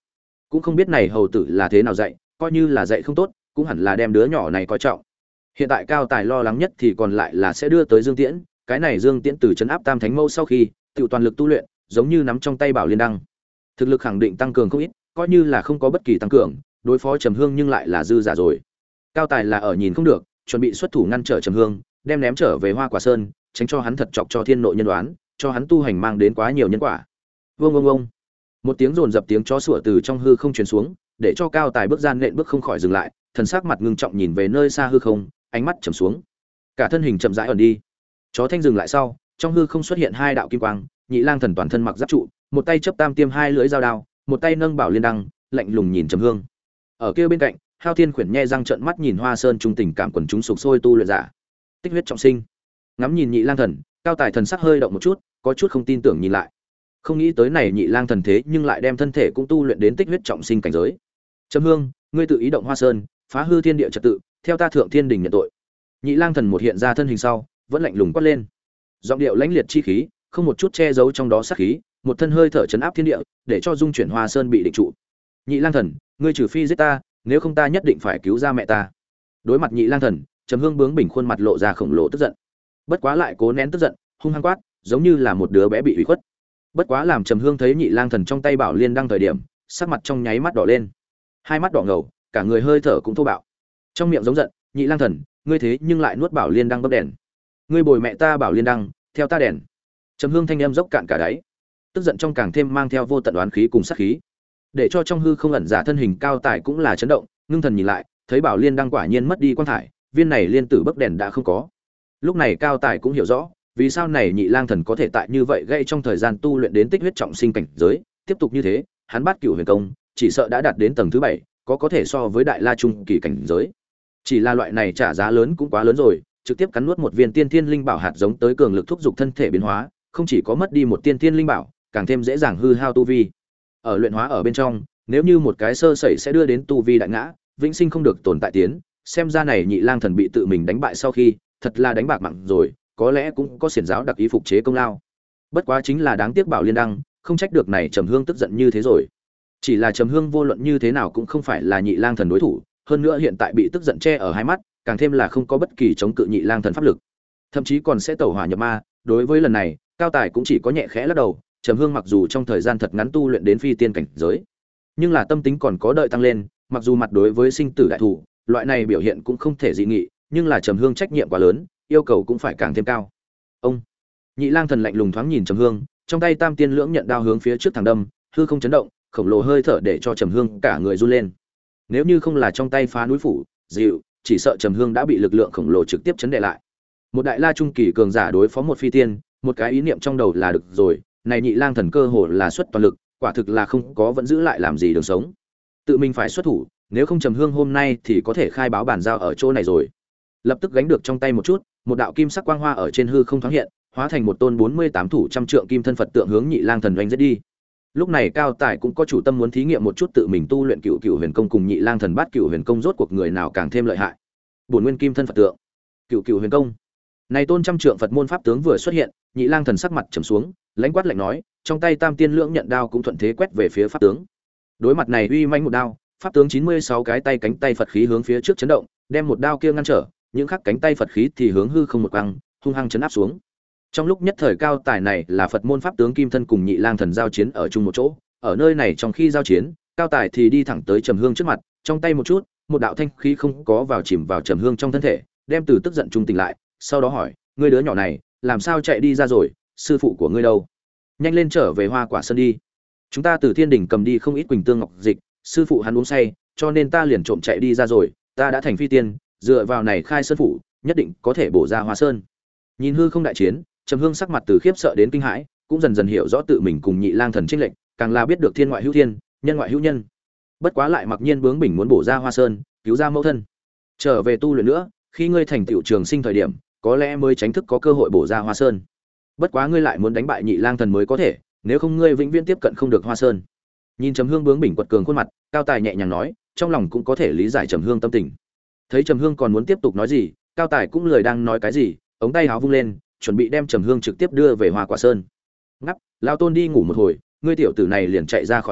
cũng không biết này hầu tử là thế nào dạy, coi như là dạy không tốt cũng hẳn là đem đứa nhỏ này coi trọng. Hiện tại Cao Tài lo lắng nhất thì còn lại là sẽ đưa tới Dương Tiễn, cái này Dương Tiễn từ trấn áp Tam Thánh Mâu sau khi tự toàn lực tu luyện, giống như nắm trong tay Bảo Liên Đăng, thực lực khẳng định tăng cường không ít, coi như là không có bất kỳ tăng cường, đối phó Trầm Hương nhưng lại là dư giả rồi. Cao Tài là ở nhìn không được, chuẩn bị xuất thủ ngăn trở Trầm Hương, đem ném trở về Hoa Quả Sơn, tránh cho hắn thật chọc cho thiên nội nhân đoán, cho hắn tu hành mang đến quá nhiều nhân quả. Vương vương vương. Một tiếng rồn dập tiếng chó sủa từ trong hư không truyền xuống, để cho Cao Tài bước gian nện bước không khỏi dừng lại, thần sắc mặt ngưng trọng nhìn về nơi xa hư không, ánh mắt trầm xuống. Cả thân hình chậm rãi ẩn đi. Chó thanh dừng lại sau, trong hư không xuất hiện hai đạo kim quang, Nhị Lang Thần toàn thân mặc giáp trụ, một tay chấp tam tiêm hai lưỡi dao đao, một tay nâng Bảo Liên Đăng, lạnh lùng nhìn Trầm Hương. Ở kia bên cạnh, Hao Thiên khuyển nhe răng trợn mắt nhìn Hoa Sơn trung tình cảm quần chúng sục sôi tu luyện giả. Tích huyết trọng sinh. Ngắm nhìn Nhị Lang Thần, Cao Tài thần sắc hơi động một chút, có chút không tin tưởng nhìn lại. Không nghĩ tới này Nhị Lang Thần thế nhưng lại đem thân thể cũng tu luyện đến tích huyết trọng sinh cảnh giới. Trầm Hương, ngươi tự ý động Hoa Sơn, phá hư thiên địa trật tự, theo ta thượng thiên đình nhận tội. Nhị Lang Thần một hiện ra thân hình sau, vẫn lạnh lùng quát lên. Giọng điệu lãnh liệt chi khí, không một chút che giấu trong đó sát khí, một thân hơi thở chấn áp thiên địa, để cho dung chuyển Hoa Sơn bị định trụ. Nhị Lang Thần, ngươi trừ phi giết ta, nếu không ta nhất định phải cứu ra mẹ ta. Đối mặt Nhị Lang Thần, Trầm Hương bướng bỉnh khuôn mặt lộ ra khổng lồ tức giận. Bất quá lại cố nén tức giận, hung hăng quát, giống như là một đứa bé bị ủy khuất. Bất quá làm Trầm Hương thấy Nhị Lang Thần trong tay Bảo Liên Đăng thời điểm, sắc mặt trong nháy mắt đỏ lên, hai mắt đỏ ngầu, cả người hơi thở cũng thô bạo. Trong miệng giống giận, Nhị Lang Thần, ngươi thế nhưng lại nuốt Bảo Liên Đăng bấp đèn. Ngươi bồi mẹ ta Bảo Liên Đăng, theo ta đèn. Trầm Hương thanh âm dốc cạn cả đáy, tức giận trong càng thêm mang theo vô tận oán khí cùng sát khí, để cho trong hư không ẩn giả thân hình Cao Tài cũng là chấn động, ngưng thần nhìn lại, thấy Bảo Liên Đăng quả nhiên mất đi quang thải, viên này liên tử bấc đèn đã không có. Lúc này Cao Tài cũng hiểu rõ, vì sao này Nhị Lang Thần có thể tại như vậy gây trong thời gian tu luyện đến tích huyết trọng sinh cảnh giới, tiếp tục như thế, hắn Bát Cửu Huyền Công chỉ sợ đã đạt đến tầng thứ bảy, có có thể so với Đại La trung kỳ cảnh giới. Chỉ là loại này trả giá lớn cũng quá lớn rồi, trực tiếp cắn nuốt một viên tiên thiên linh bảo hạt giống tới cường lực thúc dục thân thể biến hóa, không chỉ có mất đi một tiên thiên linh bảo, càng thêm dễ dàng hư hao tu vi. Ở luyện hóa ở bên trong, nếu như một cái sơ sẩy sẽ đưa đến tu vi đại ngã, vĩnh sinh không được tồn tại tiến, xem ra này Nhị Lang Thần bị tự mình đánh bại sau khi, thật là đánh bạc mặn rồi, có lẽ cũng có xiển giáo đặc ý phục chế công lao. Bất quá chính là đáng tiếc Bảo Liên Đăng, không trách được này Trầm Hương tức giận như thế rồi. Chỉ là Trầm Hương vô luận như thế nào cũng không phải là Nhị Lang Thần đối thủ, hơn nữa hiện tại bị tức giận che ở hai mắt, càng thêm là không có bất kỳ chống cự Nhị Lang Thần pháp lực, thậm chí còn sẽ tẩu hỏa nhập ma. Đối với lần này, Cao Tài cũng chỉ có nhẹ khẽ lắc đầu. Trầm Hương mặc dù trong thời gian thật ngắn tu luyện đến phi tiên cảnh giới, nhưng là tâm tính còn có đợi tăng lên, mặc dù mặt đối với sinh tử đại thủ, loại này biểu hiện cũng không thể dị nghị, nhưng là Trầm Hương trách nhiệm quá lớn, yêu cầu cũng phải càng thêm cao. Ông Nhị Lang Thần lạnh lùng thoáng nhìn Trầm Hương, trong tay Tam Tiên Lưỡng nhận đao hướng phía trước thẳng đâm, hư không chấn động, khổng lồ hơi thở để cho Trầm Hương cả người run lên. Nếu như không là trong tay phá núi phủ, dịu, chỉ sợ Trầm Hương đã bị lực lượng khổng lồ trực tiếp chấn đè lại. Một đại la trung kỳ cường giả đối phó một phi tiên, một cái ý niệm trong đầu là được rồi, này Nhị Lang Thần cơ hồ là xuất toàn lực, quả thực là không có vẫn giữ lại làm gì đường sống. Tự mình phải xuất thủ, nếu không Trầm Hương hôm nay thì có thể khai báo bản giao ở chỗ này rồi. Lập tức gánh được trong tay một chút, một đạo kim sắc quang hoa ở trên hư không thoáng hiện, hóa thành một tôn bốn mươi tám thủ trăm trượng kim thân Phật tượng hướng Nhị Lang Thần oanh giết đi. Lúc này Cao Tài cũng có chủ tâm muốn thí nghiệm một chút tự mình tu luyện Cựu Cựu Huyền Công cùng Nhị Lang Thần Bát Cựu Huyền Công rốt cuộc người nào càng thêm lợi hại. Bổn nguyên kim thân Phật tượng, Cựu Cựu Huyền Công. Này tôn trăm trượng Phật môn pháp tướng vừa xuất hiện, Nhị Lang Thần sắc mặt trầm xuống, lãnh quát lạnh nói, trong tay Tam Tiên Lưỡng nhận đao cũng thuận thế quét về phía pháp tướng. Đối mặt này uy manh một đao, pháp tướng chín mươi sáu cái tay cánh tay Phật khí hướng phía trước chấn động, đem một đao kia ngăn trở, những khắc cánh tay Phật khí thì hướng hư không một quăng, hung hăng chấn áp xuống. Trong lúc nhất thời Cao Tài này là Phật môn pháp tướng kim thân cùng Nhị Lang Thần giao chiến ở chung một chỗ, ở nơi này trong khi giao chiến, Cao Tài thì đi thẳng tới Trầm Hương trước mặt, trong tay một chút, một đạo thanh khí không có vào chìm vào Trầm Hương trong thân thể, đem từ tức giận trung tỉnh lại, sau đó hỏi, ngươi đứa nhỏ này, làm sao chạy đi ra rồi, sư phụ của ngươi đâu? Nhanh lên trở về Hoa Quả Sơn đi. Chúng ta từ Thiên Đình cầm đi không ít quỳnh tương ngọc dịch, sư phụ hắn uống say, cho nên ta liền trộm chạy đi ra rồi, ta đã thành phi tiên, dựa vào này khai sơn phủ, nhất định có thể bổ ra Hoa Sơn. Nhìn hư không đại chiến, Trầm Hương sắc mặt từ khiếp sợ đến kinh hãi, cũng dần dần hiểu rõ tự mình cùng Nhị Lang Thần chênh lệch, càng là biết được thiên ngoại hữu thiên, nhân ngoại hữu nhân. Bất quá lại mặc nhiên bướng bỉnh muốn bổ ra Hoa Sơn, cứu ra mẫu thân. Trở về tu luyện nữa, khi ngươi thành tựu trường sinh thời điểm, có lẽ mới tránh thức có cơ hội bổ ra Hoa Sơn. Bất quá ngươi lại muốn đánh bại Nhị Lang Thần mới có thể, nếu không ngươi vĩnh viễn tiếp cận không được Hoa Sơn. Nhìn Trầm Hương bướng bỉnh quật cường khuôn mặt, Cao Tài nhẹ nhàng nói, trong lòng cũng có thể lý giải Trầm Hương tâm tình. Thấy Trầm Hương còn muốn tiếp tục nói gì, Cao Tài cũng lười đang nói cái gì, ống tay áo vung lên, chuẩn bị đem Trầm Hương trực tiếp đưa về Hoa Quả Sơn. Ngắp, lão tôn đi ngủ một hồi, ngươi tiểu tử này liền chạy ra khỏi tới,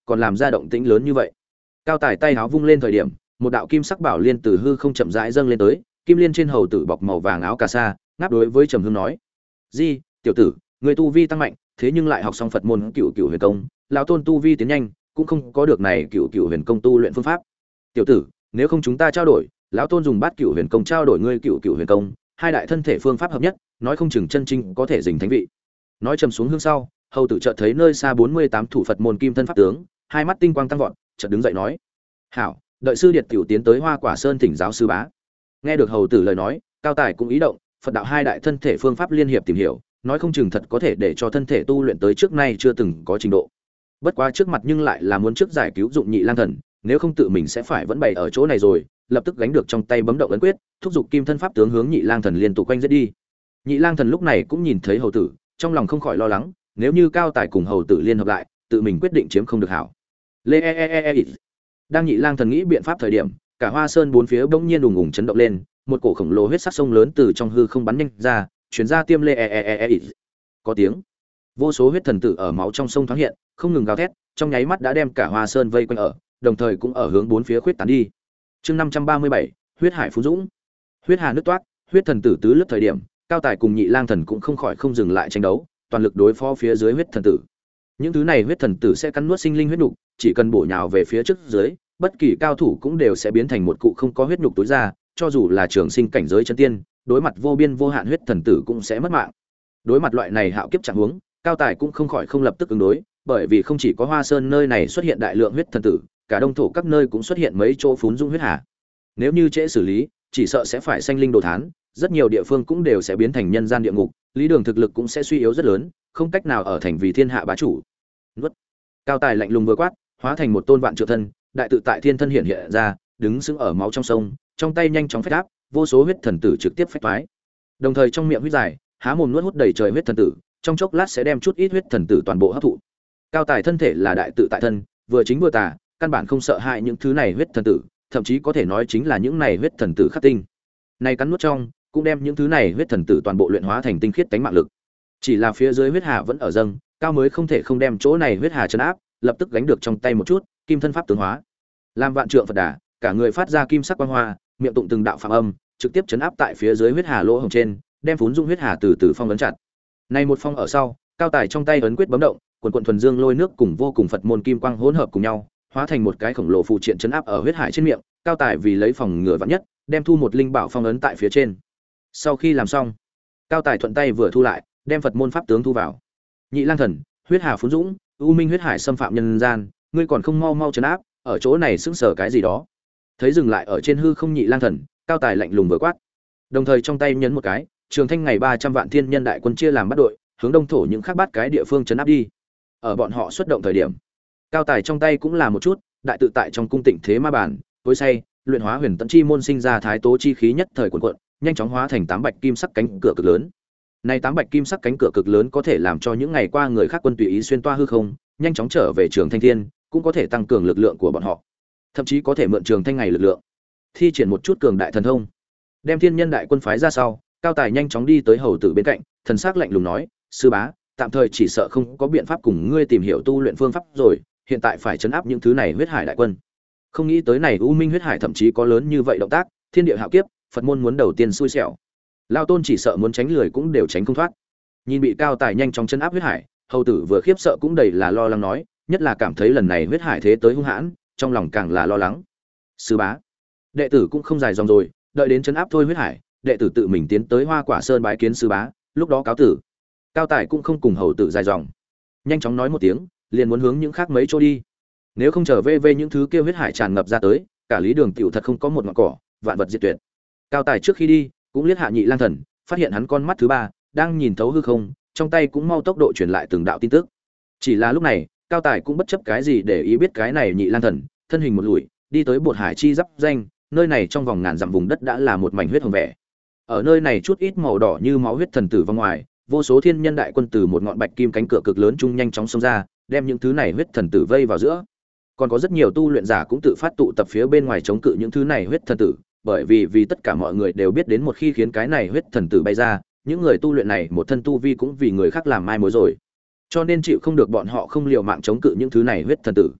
còn làm ra động tĩnh lớn như vậy. Cao Tài tay háo vung lên thời điểm, một đạo kim sắc bảo liên từ hư không chậm rãi dâng lên tới, kim liên trên hầu tử bọc màu vàng áo cà sa, ngáp đối với Trầm Hương nói: "Di, tiểu tử, người tu vi tăng mạnh, thế nhưng lại học xong Phật môn Cửu Cửu Huyền Công, lão tôn tu vi tiến nhanh, cũng không có được này Cửu Cửu Huyền Công tu luyện phương pháp. Tiểu tử, nếu không chúng ta trao đổi, lão tôn dùng Bát Cửu Huyền Công trao đổi ngươi Cửu Cửu Huyền Công, hai đại thân thể phương pháp hợp nhất, nói không chừng chân chính có thể giành thánh vị." Nói trầm xuống hương sau, hầu tử chợt thấy nơi xa bốn mươi tám thủ Phật môn kim thân pháp tướng, hai mắt tinh quang tăng vọt, chợt đứng dậy nói: "Hảo, đợi sư điệt tiểu tiến tới Hoa Quả Sơn thỉnh giáo sư bá." Nghe được hầu tử lời nói, Cao Tài cũng ý động, Phật đạo hai đại thân thể phương pháp liên hiệp tìm hiểu, nói không chừng thật có thể để cho thân thể tu luyện tới trước nay chưa từng có trình độ. Bất quá trước mặt nhưng lại là muốn trước giải cứu dụng Nhị Lang Thần, nếu không tự mình sẽ phải vẫn bày ở chỗ này rồi, lập tức gánh được trong tay bấm động ấn quyết, thúc giục kim thân pháp tướng hướng Nhị Lang Thần liên tục quanh giết đi. Nhị Lang Thần lúc này cũng nhìn thấy hầu tử, trong lòng không khỏi lo lắng, nếu như Cao Tài cùng hầu tử liên hợp lại, tự mình quyết định chiếm không được hảo. Lê e e e e. Đang Nhị Lang Thần nghĩ biện pháp thời điểm, cả Hoa Sơn bốn phía bỗng nhiên ùng ùng chấn động lên, một cổ khổng lồ huyết sắc sông lớn từ trong hư không bắn nhanh ra, truyền ra tiêm lê e e e e. Có tiếng, vô số huyết thần tử ở máu trong sông thoáng hiện, không ngừng gào thét, trong nháy mắt đã đem cả Hoa Sơn vây quanh ở, đồng thời cũng ở hướng bốn phía khuyết tán đi. Chương năm trăm ba mươi bảy, huyết hải phú dũng. Huyết hà nứt toát, huyết thần tử tứ lướt thời điểm, Cao Tài cùng Nhị Lang Thần cũng không khỏi không dừng lại tranh đấu, toàn lực đối phó phía dưới huyết thần tử. Những thứ này huyết thần tử sẽ cắn nuốt sinh linh huyết nục, chỉ cần bổ nhào về phía trước dưới, bất kỳ cao thủ cũng đều sẽ biến thành một cụ không có huyết nục tối ra, cho dù là trường sinh cảnh giới chân tiên, đối mặt vô biên vô hạn huyết thần tử cũng sẽ mất mạng. Đối mặt loại này hạo kiếp trạng huống, Cao Tài cũng không khỏi không lập tức ứng đối, bởi vì không chỉ có Hoa Sơn nơi này xuất hiện đại lượng huyết thần tử, cả đông thổ các nơi cũng xuất hiện mấy chỗ phún dung huyết hà. Nếu như trễ xử lý, chỉ sợ sẽ phải sanh linh đồ thán, rất nhiều địa phương cũng đều sẽ biến thành nhân gian địa ngục, Lý Đường thực lực cũng sẽ suy yếu rất lớn, không cách nào ở thành vì thiên hạ bá chủ. Nuốt. Cao Tài lạnh lùng vừa quát, hóa thành một tôn vạn trượng thân, đại tự tại thiên thân hiện hiện ra, đứng sững ở máu trong sông, trong tay nhanh chóng phách áp, vô số huyết thần tử trực tiếp phách toái. Đồng thời trong miệng huyết dài, há mồm nuốt hút đầy trời huyết thần tử, trong chốc lát sẽ đem chút ít huyết thần tử toàn bộ hấp thụ. Cao Tài thân thể là đại tự tại thân, vừa chính vừa tà, căn bản không sợ hại những thứ này huyết thần tử, thậm chí có thể nói chính là những này huyết thần tử khắc tinh. Này cắn nuốt trong, cũng đem những thứ này huyết thần tử toàn bộ luyện hóa thành tinh khiết tánh mạng lực. Chỉ là phía dưới huyết hà vẫn ở dâng, Cao mới không thể không đem chỗ này huyết hà trấn áp, lập tức gánh được trong tay một chút, kim thân pháp tướng hóa. Làm vạn trượng Phật đà, cả người phát ra kim sắc quang hoa, miệng tụng từng đạo phạm âm, trực tiếp chấn áp tại phía dưới huyết hà lỗ hổng trên, đem phún dung huyết hà từ từ phong ấn chặt. Này một phong ở sau, Cao Tài trong tay ấn quyết bấm động, quần quần thuần dương lôi nước cùng vô cùng Phật môn kim quang hỗn hợp cùng nhau, hóa thành một cái khổng lồ phù triện chấn áp ở huyết hải trên miệng. Cao Tài vì lấy phòng ngừa vạn nhất, đem thu một linh bảo phong ấn tại phía trên. Sau khi làm xong, Cao Tài thuận tay vừa thu lại, đem Phật môn pháp tướng thu vào. Nhị Lang Thần, huyết hà phún dũng, u minh huyết hải xâm phạm nhân gian, ngươi còn không mau mau trấn áp, ở chỗ này sững sờ cái gì đó. Thấy dừng lại ở trên hư không Nhị Lang Thần, Cao Tài lạnh lùng vừa quát, đồng thời trong tay nhấn một cái, trường thanh ngày ba trăm vạn thiên nhân đại quân chia làm bắt đội, hướng đông thổ những khác bát cái địa phương trấn áp đi. Ở bọn họ xuất động thời điểm, Cao Tài trong tay cũng là một chút, đại tự tại trong cung tịnh thế ma bản, tối say, luyện hóa huyền tận chi môn sinh ra thái tố chi khí nhất thời cuộn cuộn, nhanh chóng hóa thành tám bạch kim sắc cánh cửa cực lớn. Này tám bạch kim sắc cánh cửa cực lớn có thể làm cho những ngày qua người khác quân tùy ý xuyên toa hư không, nhanh chóng trở về Trường Thanh Thiên, cũng có thể tăng cường lực lượng của bọn họ. Thậm chí có thể mượn Trường Thanh ngày lực lượng, thi triển một chút cường đại thần thông. Đem thiên nhân đại quân phái ra sau, Cao Tài nhanh chóng đi tới hầu tử bên cạnh, thần sắc lạnh lùng nói: "Sư bá, tạm thời chỉ sợ không có biện pháp cùng ngươi tìm hiểu tu luyện phương pháp rồi, hiện tại phải trấn áp những thứ này huyết hải đại quân." Không nghĩ tới này U Minh huyết hải thậm chí có lớn như vậy động tác, thiên địa hạo kiếp, Phật môn muốn đầu tiên xui xẻo. Lao tôn chỉ sợ muốn tránh lười cũng đều tránh không thoát. Nhìn bị Cao Tài nhanh chóng trấn áp huyết hải, hầu tử vừa khiếp sợ cũng đầy là lo lắng nói, nhất là cảm thấy lần này huyết hải thế tới hung hãn, trong lòng càng là lo lắng. Sư bá, đệ tử cũng không dài dòng rồi, đợi đến trấn áp thôi huyết hải, đệ tử tự mình tiến tới Hoa Quả Sơn bái kiến sư bá, lúc đó cáo tử. Cao Tài cũng không cùng hầu tử dài dòng, nhanh chóng nói một tiếng, liền muốn hướng những khác mấy chỗ đi. Nếu không trở về về những thứ kia huyết hải tràn ngập ra tới, cả lý đường tiểu thật không có một ngọn cỏ, vạn vật diệt tuyệt. Cao Tài trước khi đi, cũng liếc hạ Nhị Lang Thần, phát hiện hắn con mắt thứ ba đang nhìn thấu hư không, trong tay cũng mau tốc độ truyền lại từng đạo tin tức. Chỉ là lúc này, Cao Tài cũng bất chấp cái gì để ý biết cái này Nhị Lang Thần, thân hình một lùi, đi tới Bột Hải chi giáp danh, nơi này trong vòng ngàn dặm vùng đất đã là một mảnh huyết hồng vẻ. Ở nơi này chút ít màu đỏ như máu huyết thần tử vòng ngoài, vô số thiên nhân đại quân từ một ngọn bạch kim cánh cửa cực lớn trung nhanh chóng xông ra, đem những thứ này huyết thần tử vây vào giữa. Còn có rất nhiều tu luyện giả cũng tự phát tụ tập phía bên ngoài chống cự những thứ này huyết thần tử, bởi vì vì tất cả mọi người đều biết đến một khi khiến cái này huyết thần tử bay ra, những người tu luyện này một thân tu vi cũng vì người khác làm mai mối rồi. Cho nên chịu không được bọn họ không liều mạng chống cự những thứ này huyết thần tử.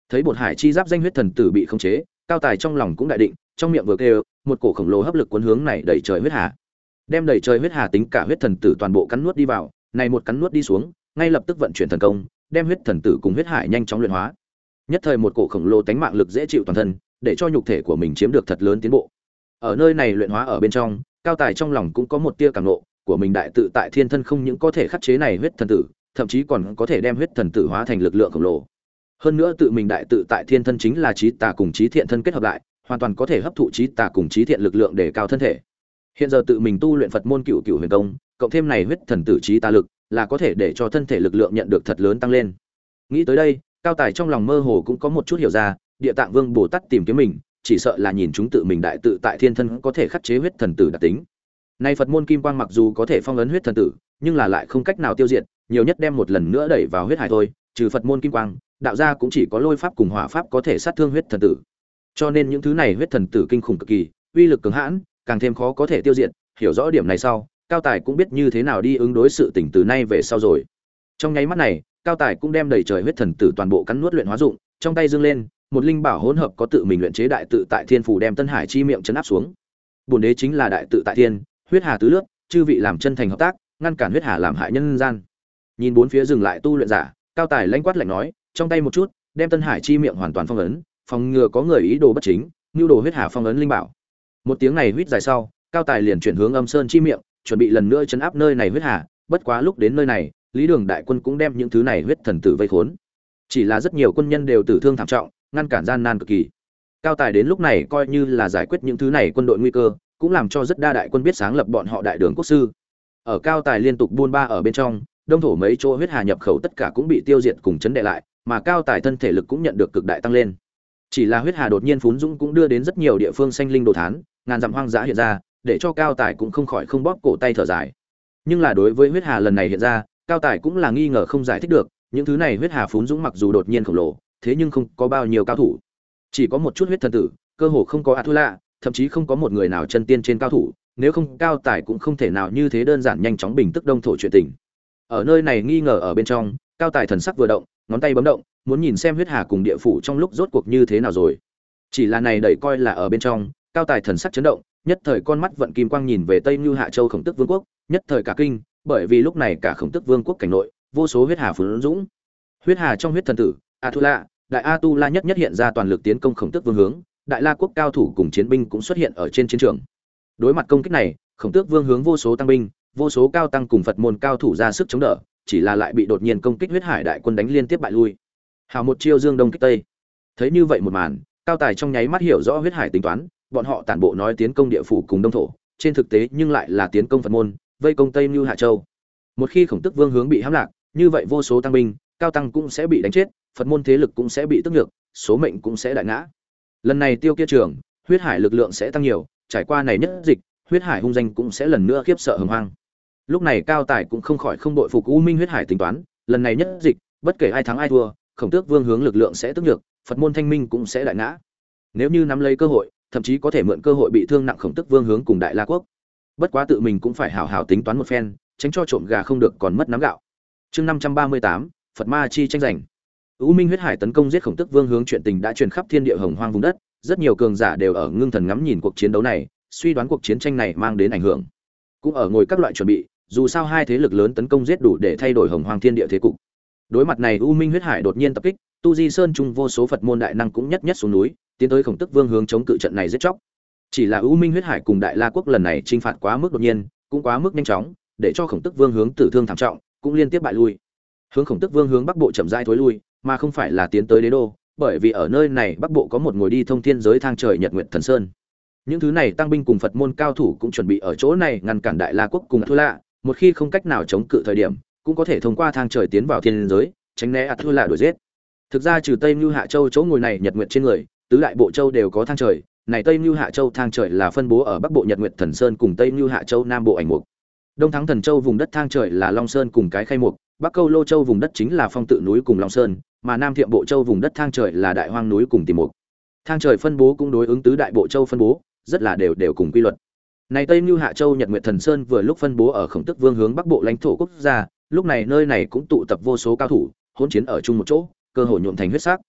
Thấy bột hải chi giáp danh huyết thần tử bị khống chế, Cao Tài trong lòng cũng đại định, trong miệng vừa kêu, một cổ khổng lồ hấp lực cuốn hướng này đẩy trời huyết hà. Đem đẩy trời huyết hà tính cả huyết thần tử toàn bộ cắn nuốt đi vào, này một cắn nuốt đi xuống, ngay lập tức vận chuyển thần công, đem huyết thần tử cùng huyết hải nhanh chóng luyện hóa. Nhất thời một cổ khổng lồ tánh mạng lực dễ chịu toàn thân, để cho nhục thể của mình chiếm được thật lớn tiến bộ. Ở nơi này luyện hóa ở bên trong, Cao Tài trong lòng cũng có một tia cảm ngộ, của mình đại tự tại thiên thân không những có thể khắc chế này huyết thần tử, thậm chí còn có thể đem huyết thần tử hóa thành lực lượng khổng lồ. Hơn nữa tự mình đại tự tại thiên thân chính là trí tà cùng trí thiện thân kết hợp lại, hoàn toàn có thể hấp thụ trí tà cùng trí thiện lực lượng để cao thân thể. Hiện giờ tự mình tu luyện Phật môn Cửu Cửu Huyền Công, cộng thêm này huyết thần tử trí tà lực, là có thể để cho thân thể lực lượng nhận được thật lớn tăng lên. Nghĩ tới đây, Cao Tài trong lòng mơ hồ cũng có một chút hiểu ra, Địa Tạng Vương Bồ Tát tìm kiếm mình, chỉ sợ là nhìn chúng tự mình đại tự tại thiên thân có thể khắc chế huyết thần tử đặc tính. Nay Phật môn kim quang mặc dù có thể phong ấn huyết thần tử, nhưng là lại không cách nào tiêu diệt, nhiều nhất đem một lần nữa đẩy vào huyết hải thôi, trừ Phật môn kim quang, đạo gia cũng chỉ có lôi pháp cùng hỏa pháp có thể sát thương huyết thần tử. Cho nên những thứ này huyết thần tử kinh khủng cực kỳ, uy lực cường hãn, càng thêm khó có thể tiêu diệt, hiểu rõ điểm này sau, Cao Tài cũng biết như thế nào đi ứng đối sự tình từ nay về sau rồi. Trong nháy mắt này, Cao Tài cũng đem đầy trời huyết thần tử toàn bộ cắn nuốt luyện hóa dụng, trong tay dương lên, một linh bảo hỗn hợp có tự mình luyện chế đại tự tại thiên phù đem Tân Hải chi miệng trấn áp xuống. Bổn đế chính là đại tự tại thiên, huyết hà tứ lướt, chư vị làm chân thành hợp tác, ngăn cản huyết hà làm hại nhân gian. Nhìn bốn phía dừng lại tu luyện giả, Cao Tài lãnh quát lạnh nói, trong tay một chút, đem Tân Hải chi miệng hoàn toàn phong ấn, phòng ngừa có người ý đồ bất chính, nưu đồ huyết hà phong ấn linh bảo. Một tiếng này huýt dài sau, Cao Tài liền chuyển hướng Âm Sơn chi miệng, chuẩn bị lần nữa trấn áp nơi này huyết hà, bất quá lúc đến nơi này, Lý Đường đại quân cũng đem những thứ này huyết thần tử vây khốn. Chỉ là rất nhiều quân nhân đều tử thương thảm trọng, ngăn cản gian nan cực kỳ. Cao Tài đến lúc này coi như là giải quyết những thứ này quân đội nguy cơ, cũng làm cho rất đa đại quân biết sáng lập bọn họ đại đường quốc sư. Ở Cao Tài liên tục buôn ba ở bên trong, đông thổ mấy chỗ huyết hà nhập khẩu tất cả cũng bị tiêu diệt cùng chấn đệ lại, mà Cao Tài thân thể lực cũng nhận được cực đại tăng lên. Chỉ là huyết hà đột nhiên phún dũng cũng đưa đến rất nhiều địa phương xanh linh đồ thán, ngàn dặm hoang dã hiện ra, để cho Cao Tài cũng không khỏi không bóp cổ tay thở dài. Nhưng là đối với huyết hà lần này hiện ra, Cao Tài cũng là nghi ngờ không giải thích được, những thứ này huyết hà phún dũng mặc dù đột nhiên khổng lồ, thế nhưng không có bao nhiêu cao thủ, chỉ có một chút huyết thần tử, cơ hồ không có Atula, thậm chí không có một người nào chân tiên trên cao thủ, nếu không Cao Tài cũng không thể nào như thế đơn giản nhanh chóng bình tức đông thổ chuyện tình. Ở nơi này nghi ngờ ở bên trong, Cao Tài thần sắc vừa động, ngón tay bấm động, muốn nhìn xem huyết hà cùng địa phủ trong lúc rốt cuộc như thế nào rồi. Chỉ là này đẩy coi là ở bên trong, Cao Tài thần sắc chấn động, nhất thời con mắt vận kim quang nhìn về Tây Như Hạ Châu Khổng Tức Vương quốc, nhất thời cả kinh, bởi vì lúc này cả Khổng Tức Vương quốc cảnh nội, vô số huyết hà phún dũng. Huyết hà trong huyết thần tử, Atula, Đại Atula nhất nhất hiện ra toàn lực tiến công Khổng Tước Vương hướng, Đại La quốc cao thủ cùng chiến binh cũng xuất hiện ở trên chiến trường. Đối mặt công kích này, Khổng Tước Vương hướng vô số tăng binh, vô số cao tăng cùng Phật môn cao thủ ra sức chống đỡ, chỉ là lại bị đột nhiên công kích huyết hải đại quân đánh liên tiếp bại lui. Hào một chiêu dương đông kích tây. Thấy như vậy một màn, Cao Tài trong nháy mắt hiểu rõ huyết hải tính toán, bọn họ tản bộ nói tiến công địa phủ cùng đông thổ, trên thực tế nhưng lại là tiến công Phật môn, vây công Tây Như Hạ Châu. Một khi Khổng Tức Vương hướng bị hãm lạc, như vậy vô số tăng binh, cao tăng cũng sẽ bị đánh chết, Phật môn thế lực cũng sẽ bị tức nhược, số mệnh cũng sẽ đại ngã. Lần này tiêu kia trường, huyết hải lực lượng sẽ tăng nhiều, trải qua này nhất dịch, huyết hải hung danh cũng sẽ lần nữa khiếp sợ hừng hoang. Lúc này Cao Tài cũng không khỏi không đội phục U Minh huyết hải tính toán, lần này nhất dịch, bất kể ai thắng ai thua, Khổng Tước Vương hướng lực lượng sẽ tức nhược, Phật môn thanh minh cũng sẽ đại ngã. Nếu như nắm lấy cơ hội, thậm chí có thể mượn cơ hội bị thương nặng Khổng Tước Vương hướng cùng Đại La quốc. Bất quá tự mình cũng phải hảo hảo tính toán một phen, tránh cho trộm gà không được còn mất nắm gạo. Chương năm trăm ba mươi tám, Phật Ma chi tranh giành. U Minh huyết hải tấn công giết Khổng Tước Vương hướng chuyện tình đã truyền khắp thiên địa hồng hoang vùng đất, rất nhiều cường giả đều ở ngưng thần ngắm nhìn cuộc chiến đấu này, suy đoán cuộc chiến tranh này mang đến ảnh hưởng. Cũng ở ngồi các loại chuẩn bị, dù sao hai thế lực lớn tấn công giết đủ để thay đổi hồng hoang thiên địa thế cục. Đối mặt này U Minh huyết hải đột nhiên tập kích, Tu Di Sơn trung vô số Phật môn đại năng cũng nhất nhất xuống núi, tiến tới Khổng Tước Vương hướng chống cự trận này giết chóc. Chỉ là U Minh huyết hải cùng Đại La quốc lần này chinh phạt quá mức đột nhiên, cũng quá mức nhanh chóng, để cho Khổng Tước Vương hướng tử thương thảm trọng, cũng liên tiếp bại lui. Hướng Khổng Tước Vương hướng bắc bộ chậm rãi thối lui, mà không phải là tiến tới đế đô, bởi vì ở nơi này bắc bộ có một ngồi đi thông thiên giới thang trời Nhật Nguyệt Thần Sơn. Những thứ này tăng binh cùng Phật môn cao thủ cũng chuẩn bị ở chỗ này ngăn cản Đại La quốc cùng Atula, một khi không cách nào chống cự thời điểm, cũng có thể thông qua thang trời tiến vào thiên giới, tránh né Atula đuổi giết. Thực ra trừ Tây Như Hạ Châu chỗ ngồi này Nhật Nguyệt trên người, tứ đại bộ châu đều có thang trời, này Tây Như Hạ Châu thang trời là phân bố ở Bắc bộ Nhật Nguyệt Thần Sơn cùng Tây Như Hạ Châu Nam bộ Ảnh Mục. Đông Thắng Thần Châu vùng đất thang trời là Long Sơn cùng cái Khay Mục, Bắc Câu Lô Châu vùng đất chính là Phong Tự núi cùng Long Sơn, mà Nam Thiệm Bộ Châu vùng đất thang trời là Đại Hoang núi cùng Tìm Mục. Thang trời phân bố cũng đối ứng tứ đại bộ châu phân bố, rất là đều đều cùng quy luật. Này Tây Như Hạ Châu Nhật Nguyệt Thần Sơn vừa lúc phân bố ở Khổng Tước Vương hướng Bắc bộ lãnh thổ quốc gia, lúc này nơi này cũng tụ tập vô số cao thủ, hỗn chiến ở chung một chỗ, cơ hội nhuộm thành huyết sắc.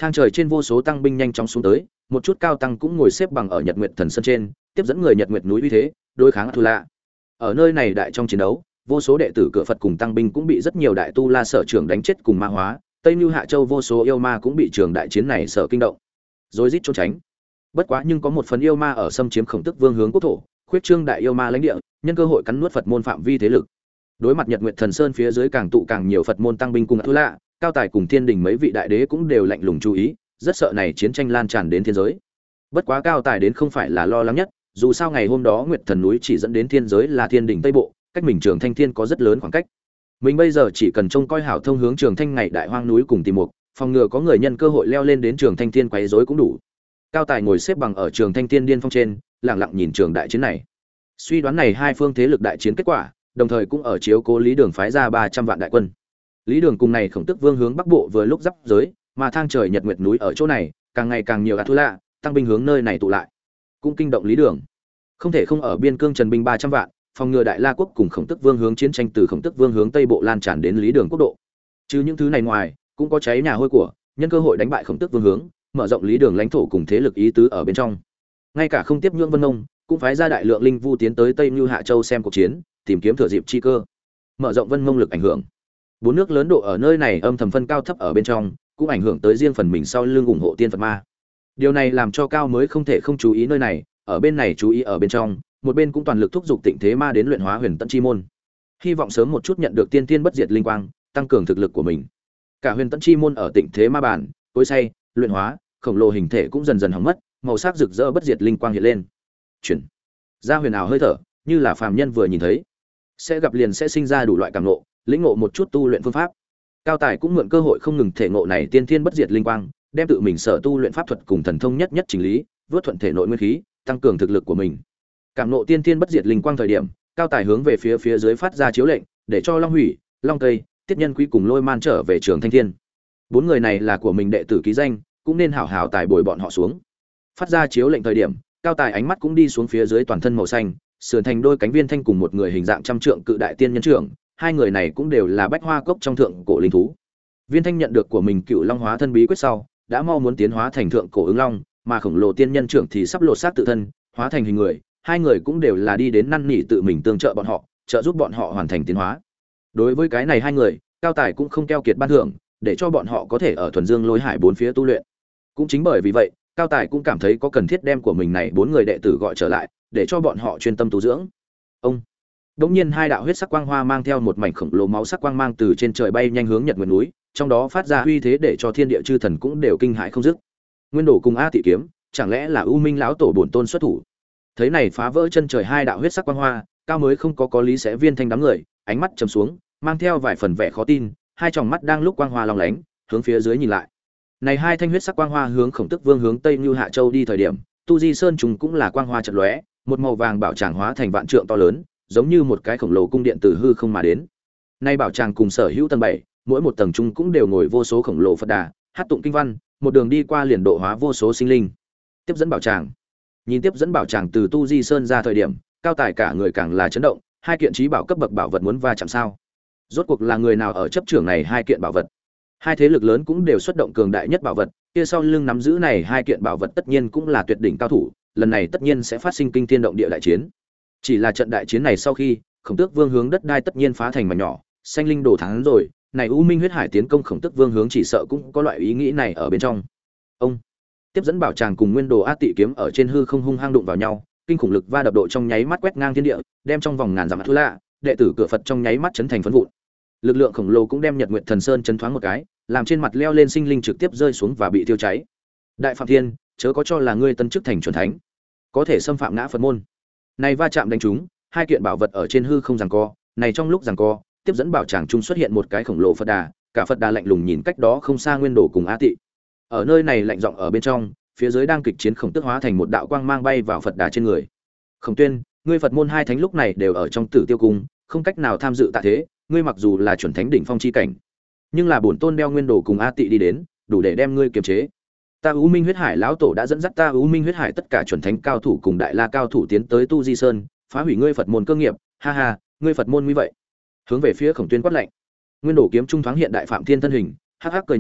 Thang trời trên vô số tăng binh nhanh chóng xuống tới, một chút cao tăng cũng ngồi xếp bằng ở Nhật Nguyệt Thần Sơn trên, tiếp dẫn người Nhật Nguyệt núi uy thế, đối kháng Tu La. Ở nơi này đại trong chiến đấu, vô số đệ tử cửa Phật cùng tăng binh cũng bị rất nhiều đại tu la sở trưởng đánh chết cùng ma hóa, Tây Nưu Hạ Châu vô số yêu ma cũng bị trường đại chiến này sở kinh động, rối rít trốn tránh. Bất quá nhưng có một phần yêu ma ở xâm chiếm Khổng Tức Vương hướng quốc thổ, khuyết trương đại yêu ma lãnh địa, nhân cơ hội cắn nuốt Phật môn phạm vi thế lực. Đối mặt Nhật Nguyệt Thần Sơn phía dưới càng tụ càng nhiều Phật môn tăng binh cùng Tu La, Cao Tài cùng Thiên Đình mấy vị đại đế cũng đều lạnh lùng chú ý, rất sợ này chiến tranh lan tràn đến thiên giới. Bất quá Cao Tài đến không phải là lo lắng nhất, dù sao ngày hôm đó Nguyệt Thần núi chỉ dẫn đến thiên giới là Thiên Đình Tây Bộ, cách mình Trường Thanh Thiên có rất lớn khoảng cách. Mình bây giờ chỉ cần trông coi hảo thông hướng Trường Thanh ngày đại hoang núi cùng tìm mục, phòng ngừa có người nhân cơ hội leo lên đến Trường Thanh Thiên quấy rối cũng đủ. Cao Tài ngồi xếp bằng ở Trường Thanh Thiên điên phong trên, lặng lặng nhìn trường đại chiến này. Suy đoán này hai phương thế lực đại chiến kết quả, đồng thời cũng ở chiếu cố Lý Đường phái ra ba trăm vạn đại quân. Lý Đường cùng này Khổng Tức Vương hướng bắc bộ vừa lúc giáp giới, mà thang trời Nhật Nguyệt núi ở chỗ này, càng ngày càng nhiều Atula, tăng binh hướng nơi này tụ lại, cũng kinh động Lý Đường. Không thể không ở biên cương trần binh ba trăm vạn, phòng ngừa Đại La quốc cùng Khổng Tức Vương hướng chiến tranh từ Khổng Tức Vương hướng tây bộ lan tràn đến Lý Đường quốc độ. Chứ những thứ này ngoài, cũng có cháy nhà hôi của, nhân cơ hội đánh bại Khổng Tức Vương hướng, mở rộng Lý Đường lãnh thổ cùng thế lực ý tứ ở bên trong. Ngay cả không tiếp nhượng Vân Nông, cũng phái ra đại lượng linh vu tiến tới Tây Nưu Hạ Châu xem cuộc chiến, tìm kiếm thừa dịp chi cơ, mở rộng Vân Mông lực ảnh hưởng. Bốn nước lớn độ ở nơi này âm thầm phân cao thấp ở bên trong, cũng ảnh hưởng tới riêng phần mình sau lưng ủng hộ tiên Phật ma. Điều này làm cho Cao mới không thể không chú ý nơi này, ở bên này chú ý ở bên trong, một bên cũng toàn lực thúc giục Tịnh Thế Ma đến luyện hóa Huyền Tẫn chi môn, hy vọng sớm một chút nhận được tiên tiên bất diệt linh quang, tăng cường thực lực của mình. Cả Huyền Tẫn chi môn ở Tịnh Thế Ma bản, tối say, luyện hóa, khổng lồ hình thể cũng dần dần hỏng mất, màu sắc rực rỡ bất diệt linh quang hiện lên. Chuyển ra huyền ảo hơi thở, như là phàm nhân vừa nhìn thấy, sẽ gặp liền sẽ sinh ra đủ loại cảm ngộ, lĩnh ngộ một chút tu luyện phương pháp. Cao Tài cũng mượn cơ hội không ngừng thể ngộ này tiên thiên bất diệt linh quang, đem tự mình sở tu luyện pháp thuật cùng thần thông nhất nhất chỉnh lý, vớt thuận thể nội nguyên khí, tăng cường thực lực của mình. Cảm ngộ tiên thiên bất diệt linh quang thời điểm, Cao Tài hướng về phía phía dưới phát ra chiếu lệnh, để cho Long Hủy, Long Tây, Tiết Nhân Quý cùng Lôi Man trở về Trường Thanh Thiên. Bốn người này là của mình đệ tử ký danh, cũng nên hảo hảo tài bồi bọn họ xuống. Phát ra chiếu lệnh thời điểm, Cao Tài ánh mắt cũng đi xuống phía dưới toàn thân màu xanh, sườn thành đôi cánh viên thanh cùng một người hình dạng trăm trượng cự đại tiên nhân trưởng, hai người này cũng đều là bách hoa cốc trong thượng cổ linh thú. Viên thanh nhận được của mình cựu long hóa thân bí quyết sau, đã mau muốn tiến hóa thành thượng cổ ứng long, mà khổng lồ tiên nhân trưởng thì sắp lột xác tự thân, hóa thành hình người, hai người cũng đều là đi đến năn nỉ tự mình tương trợ bọn họ, trợ giúp bọn họ hoàn thành tiến hóa. Đối với cái này hai người, Cao Tài cũng không keo kiệt ban thưởng, để cho bọn họ có thể ở thuần dương lôi hải bốn phía tu luyện. Cũng chính bởi vì vậy, Cao Tài cũng cảm thấy có cần thiết đem của mình này bốn người đệ tử gọi trở lại, để cho bọn họ chuyên tâm tu dưỡng. Ông đống nhiên hai đạo huyết sắc quang hoa mang theo một mảnh khổng lồ máu sắc quang mang từ trên trời bay nhanh hướng Nhật Nguyệt núi, trong đó phát ra uy thế để cho thiên địa chư thần cũng đều kinh hãi không dứt. Nguyên Đồ cùng A Tị kiếm, chẳng lẽ là U Minh lão tổ bổn tôn xuất thủ? Thấy này phá vỡ chân trời hai đạo huyết sắc quang hoa, Cao mới không có có lý sẽ viên thanh đám người, ánh mắt trầm xuống, mang theo vài phần vẻ khó tin, hai tròng mắt đang lúc quang hoa long lánh, hướng phía dưới nhìn lại. Này hai thanh huyết sắc quang hoa hướng Khổng Tức Vương hướng Tây Nưu Hạ Châu đi thời điểm, Tu Di Sơn trùng cũng là quang hoa chợt lóe, một màu vàng bảo tràng hóa thành vạn trượng to lớn, giống như một cái khổng lồ cung điện từ hư không mà đến. Nay bảo tràng cùng sở hữu tầng bảy, mỗi một tầng trung cũng đều ngồi vô số khổng lồ Phật Đà, hát tụng kinh văn, một đường đi qua liền độ hóa vô số sinh linh. Tiếp dẫn bảo tràng. Nhìn tiếp dẫn bảo tràng từ Tu Di Sơn ra thời điểm, Cao Tài cả người càng là chấn động, hai kiện chí bảo cấp bậc bảo vật muốn va chạm sao? Rốt cuộc là người nào ở chấp trưởng này hai kiện bảo vật? Hai thế lực lớn cũng đều xuất động cường đại nhất bảo vật, kia sau lưng nắm giữ này hai kiện bảo vật tất nhiên cũng là tuyệt đỉnh cao thủ, lần này tất nhiên sẽ phát sinh kinh thiên động địa đại chiến. Chỉ là trận đại chiến này sau khi, Khổng Tước Vương hướng đất đai tất nhiên phá thành mảnh nhỏ, sanh linh đổ thắng rồi, này U Minh huyết hải tiến công Khổng Tước Vương hướng chỉ sợ cũng có loại ý nghĩ này ở bên trong. Ông tiếp dẫn bảo tràng cùng Nguyên Đồ A Tị kiếm ở trên hư không hung hăng đụng vào nhau, kinh khủng lực va đập độ trong nháy mắt quét ngang thiên địa, đem trong vòng ngàn dặm thu lạ, đệ tử cửa Phật trong nháy mắt chấn thành phấn vụn. Lực lượng khổng lồ cũng đem Nhật Nguyệt Thần Sơn chấn thoáng một cái, làm trên mặt leo lên sinh linh trực tiếp rơi xuống và bị thiêu cháy. Đại Phạm Thiên, chớ có cho là ngươi tân chức thành chuẩn thánh, có thể xâm phạm ngã Phật môn. Này va chạm đánh trúng, hai kiện bảo vật ở trên hư không giằng co, này trong lúc giằng co, tiếp dẫn bảo tràng trung xuất hiện một cái khổng lồ Phật Đà, cả Phật Đà lạnh lùng nhìn cách đó không xa Nguyên Đồ cùng A Tị. Ở nơi này lạnh giọng ở bên trong, phía dưới đang kịch chiến Khổng Tước hóa thành một đạo quang mang bay vào Phật Đà trên người. Khổng Tuyên, ngươi Phật môn hai thánh lúc này đều ở trong Tử Tiêu cung, không cách nào tham dự tại thế, ngươi mặc dù là chuẩn thánh đỉnh phong chi cảnh, nhưng là bổn tôn đeo Nguyên Đồ cùng A Tị đi đến, đủ để đem ngươi kiềm chế. Ta U Minh huyết hải lão tổ đã dẫn dắt ta U Minh huyết hải tất cả chuẩn thánh cao thủ cùng đại la cao thủ tiến tới Tu Di Sơn, phá hủy ngươi Phật môn cơ nghiệp, ha ha, ngươi Phật môn như vậy. Hướng về phía Khổng Tuyên quát lạnh. Nguyên Đồ kiếm trung thoáng hiện đại Phạm Thiên thân hình, hắc hắc cười nhạt,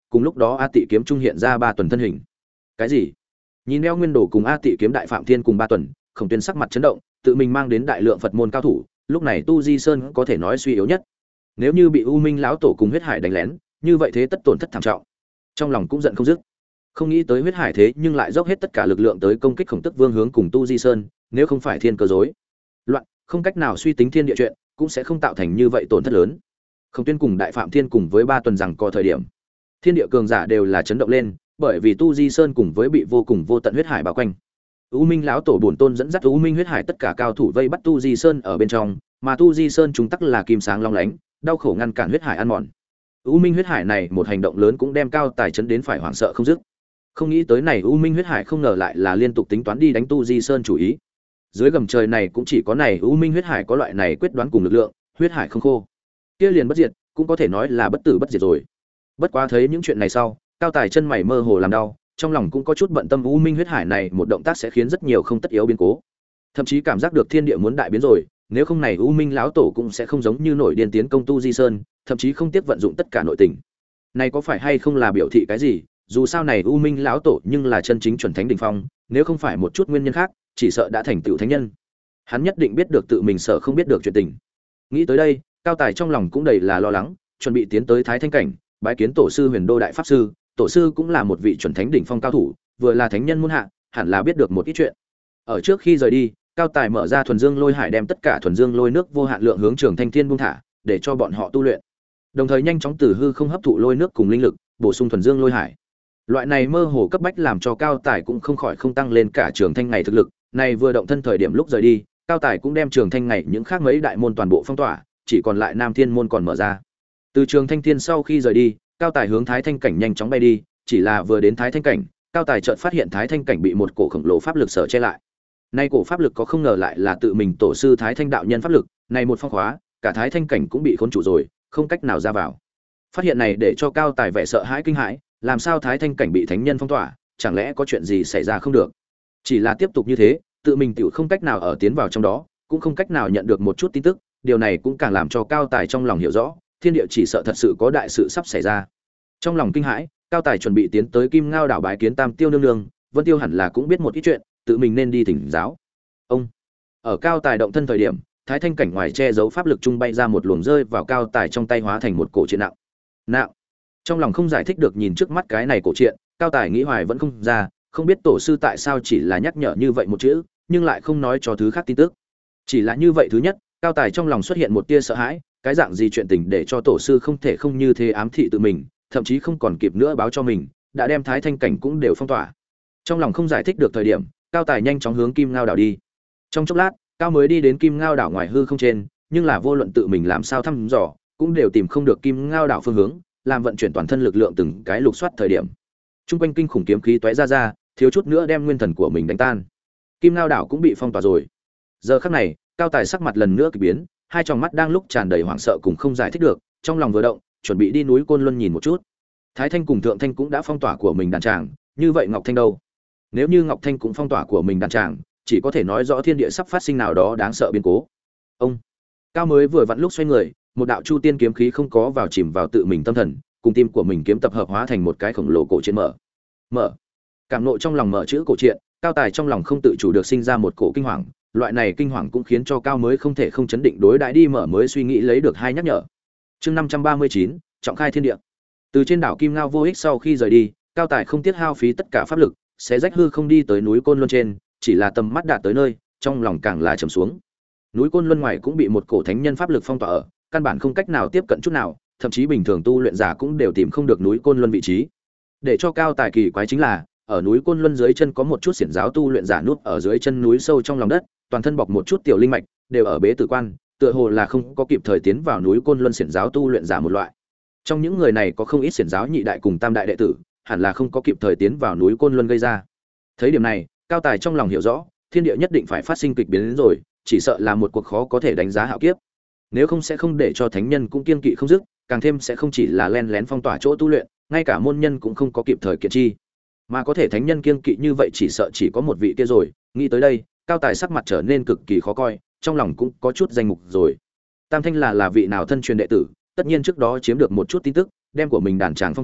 cùng lúc đó A Tị kiếm trung hiện ra ba tuần thân hình. Cái gì? Nhìn đeo nguyên đồ cùng A Tị kiếm đại phạm thiên cùng ba tuần, Khổng Tuyên sắc mặt chấn động, tự mình mang đến đại lượng Phật môn cao thủ, lúc này Tu Di Sơn có thể nói suy yếu nhất. Nếu như bị U Minh lão tổ cùng huyết hải đánh lén, như vậy thế tất tổn thất thảm trọng. Trong lòng cũng giận không dứt. Không nghĩ tới huyết hải thế nhưng lại dốc hết tất cả lực lượng tới công kích Khổng Tức Vương hướng cùng Tu Di Sơn, nếu không phải thiên cơ rối loạn, không cách nào suy tính thiên địa chuyện, cũng sẽ không tạo thành như vậy tổn thất lớn. Khổng Tuyên cùng Đại Phạm Thiên cùng với ba tuần rằng có thời điểm, thiên địa cường giả đều là chấn động lên, bởi vì Tu Di Sơn cùng với bị vô cùng vô tận huyết hải bao quanh. U Minh lão tổ bổn tôn dẫn dắt U Minh huyết hải tất cả cao thủ vây bắt Tu Di Sơn ở bên trong, mà Tu Di Sơn chúng tắc là kim sáng long lánh, đau khổ ngăn cản huyết hải ăn mòn. U Minh huyết hải này một hành động lớn cũng đem Cao Tài chấn đến phải hoảng sợ không dứt. Không nghĩ tới này U Minh huyết hải không ngờ lại là liên tục tính toán đi đánh Tu Di Sơn chủ ý. Dưới gầm trời này cũng chỉ có này U Minh huyết hải có loại này quyết đoán cùng lực lượng, huyết hải không khô, kia liền bất diệt, cũng có thể nói là bất tử bất diệt rồi. Bất quá thấy những chuyện này sau, Cao Tài chân mày mơ hồ làm đau, trong lòng cũng có chút bận tâm U Minh huyết hải này một động tác sẽ khiến rất nhiều không tất yếu biến cố. Thậm chí cảm giác được thiên địa muốn đại biến rồi, nếu không này U Minh lão tổ cũng sẽ không giống như nổi điên tiến công Tu Di Sơn, thậm chí không tiếp vận dụng tất cả nội tình. Này có phải hay không là biểu thị cái gì? Dù sao này U Minh lão tổ nhưng là chân chính chuẩn thánh đỉnh phong, nếu không phải một chút nguyên nhân khác, chỉ sợ đã thành tựu thánh nhân. Hắn nhất định biết được tự mình sợ không biết được chuyện tình. Nghĩ tới đây, Cao Tài trong lòng cũng đầy là lo lắng, chuẩn bị tiến tới Thái Thanh cảnh, bái kiến tổ sư Huyền Đô đại pháp sư, tổ sư cũng là một vị chuẩn thánh đỉnh phong cao thủ, vừa là thánh nhân muôn hạ, hẳn là biết được một ít chuyện. Ở trước khi rời đi, Cao Tài mở ra thuần dương lôi hải đem tất cả thuần dương lôi nước vô hạn lượng hướng Trường Thanh Thiên buông thả, để cho bọn họ tu luyện. Đồng thời nhanh chóng từ hư không hấp thụ lôi nước cùng linh lực, bổ sung thuần dương lôi hải. Loại này mơ hồ cấp bách làm cho Cao Tài cũng không khỏi không tăng lên cả Trường Thanh ngày thực lực, này vừa động thân thời điểm lúc rời đi, Cao Tài cũng đem Trường Thanh ngày những khác mấy đại môn toàn bộ phong tỏa, chỉ còn lại Nam Thiên môn còn mở ra. Từ Trường Thanh Thiên sau khi rời đi, Cao Tài hướng Thái Thanh cảnh nhanh chóng bay đi, chỉ là vừa đến Thái Thanh cảnh, Cao Tài chợt phát hiện Thái Thanh cảnh bị một cổ khổng lồ pháp lực sở che lại. Nay cổ pháp lực có không ngờ lại là tự mình tổ sư Thái Thanh đạo nhân pháp lực, này một phong khóa, cả Thái Thanh cảnh cũng bị khốn trụ rồi, không cách nào ra vào. Phát hiện này để cho Cao Tài vẻ sợ hãi kinh hãi, làm sao Thái Thanh cảnh bị thánh nhân phong tỏa, chẳng lẽ có chuyện gì xảy ra không được? Chỉ là tiếp tục như thế, tự mình tiểu không cách nào ở tiến vào trong đó, cũng không cách nào nhận được một chút tin tức, điều này cũng càng làm cho Cao Tài trong lòng hiểu rõ, thiên địa chỉ sợ thật sự có đại sự sắp xảy ra. Trong lòng kinh hãi, Cao Tài chuẩn bị tiến tới Kim Ngao đảo bái kiến Tam Tiêu nương nương, Vân Tiêu hẳn là cũng biết một ít chuyện, tự mình nên đi thỉnh giáo. Ông ở Cao Tài động thân thời điểm, Thái Thanh cảnh ngoài che giấu pháp lực trung bay ra một luồng rơi vào Cao Tài trong tay hóa thành một cổ truyện nặng. Nặng. Trong lòng không giải thích được nhìn trước mắt cái này cổ truyện, Cao Tài nghĩ hoài vẫn không ra, không biết tổ sư tại sao chỉ là nhắc nhở như vậy một chữ, nhưng lại không nói cho thứ khác tin tức. Chỉ là như vậy thứ nhất, Cao Tài trong lòng xuất hiện một tia sợ hãi, cái dạng gì chuyện tình để cho tổ sư không thể không như thế ám thị tự mình, thậm chí không còn kịp nữa báo cho mình, đã đem Thái Thanh cảnh cũng đều phong tỏa. Trong lòng không giải thích được thời điểm, Cao Tài nhanh chóng hướng Kim Ngao đảo đi. Trong chốc lát, Cao mới đi đến Kim Ngao đảo ngoài hư không trên, nhưng là vô luận tự mình làm sao thăm dò, cũng đều tìm không được Kim Ngao đảo phương hướng, làm vận chuyển toàn thân lực lượng từng cái lục soát thời điểm. Trung quanh kinh khủng kiếm khí tóe ra ra, thiếu chút nữa đem nguyên thần của mình đánh tan. Kim Ngao đảo cũng bị phong tỏa rồi. Giờ khắc này, Cao Tài sắc mặt lần nữa kỳ biến, hai tròng mắt đang lúc tràn đầy hoảng sợ cùng không giải thích được, trong lòng vừa động, chuẩn bị đi núi Côn Luân nhìn một chút. Thái Thanh cùng Thượng Thanh cũng đã phong tỏa của mình đàn tràng, như vậy Ngọc Thanh đâu? Nếu như Ngọc Thanh cũng phong tỏa của mình đàn tràng, chỉ có thể nói rõ thiên địa sắp phát sinh nào đó đáng sợ biến cố. Ông Cao mới vừa vặn lúc xoay người, một đạo chu tiên kiếm khí không có vào chìm vào tự mình tâm thần, cùng tim của mình kiếm tập hợp hóa thành một cái khổng lồ cổ truyện mở. Mở. Cảm nộ trong lòng mở chữ cổ truyện, Cao Tài trong lòng không tự chủ được sinh ra một cổ kinh hoàng, loại này kinh hoàng cũng khiến cho Cao mới không thể không chấn định đối đãi đi mở mới suy nghĩ lấy được hai nhắc nhở. Chương năm trăm ba mươi chín, trọng khai thiên địa. Từ trên đảo Kim Ngao vô ích sau khi rời đi, Cao Tài không tiếc hao phí tất cả pháp lực, sẽ rách hư không đi tới núi Côn Luân trên, chỉ là tầm mắt đạt tới nơi, trong lòng càng là trầm xuống. Núi Côn Luân ngoài cũng bị một cổ thánh nhân pháp lực phong tỏa ở, căn bản không cách nào tiếp cận chút nào, thậm chí bình thường tu luyện giả cũng đều tìm không được núi Côn Luân vị trí. Để cho Cao Tài kỳ quái chính là, ở núi Côn Luân dưới chân có một chút xiển giáo tu luyện giả núp ở dưới chân núi sâu trong lòng đất, toàn thân bọc một chút tiểu linh mạch, đều ở bế tử quan, tựa hồ là không có kịp thời tiến vào núi Côn Luân xiển giáo tu luyện giả một loại. Trong những người này có không ít xiển giáo nhị đại cùng tam đại đệ tử, hẳn là không có kịp thời tiến vào núi Côn Luân gây ra. Thấy điểm này, Cao Tài trong lòng hiểu rõ, thiên địa nhất định phải phát sinh kịch biến đến rồi, chỉ sợ là một cuộc khó có thể đánh giá hạo kiếp. Nếu không sẽ không để cho thánh nhân cũng kiên kỵ không dứt, càng thêm sẽ không chỉ là len lén phong tỏa chỗ tu luyện, ngay cả môn nhân cũng không có kịp thời kiện chi. Mà có thể thánh nhân kiên kỵ như vậy chỉ sợ chỉ có một vị kia rồi, nghĩ tới đây, Cao Tài sắc mặt trở nên cực kỳ khó coi, trong lòng cũng có chút danh mục rồi. Tam Thanh là là vị nào thân truyền đệ tử, tất nhiên trước đó chiếm được một chút tin tức, đem của mình đàn tràng phong tỏa,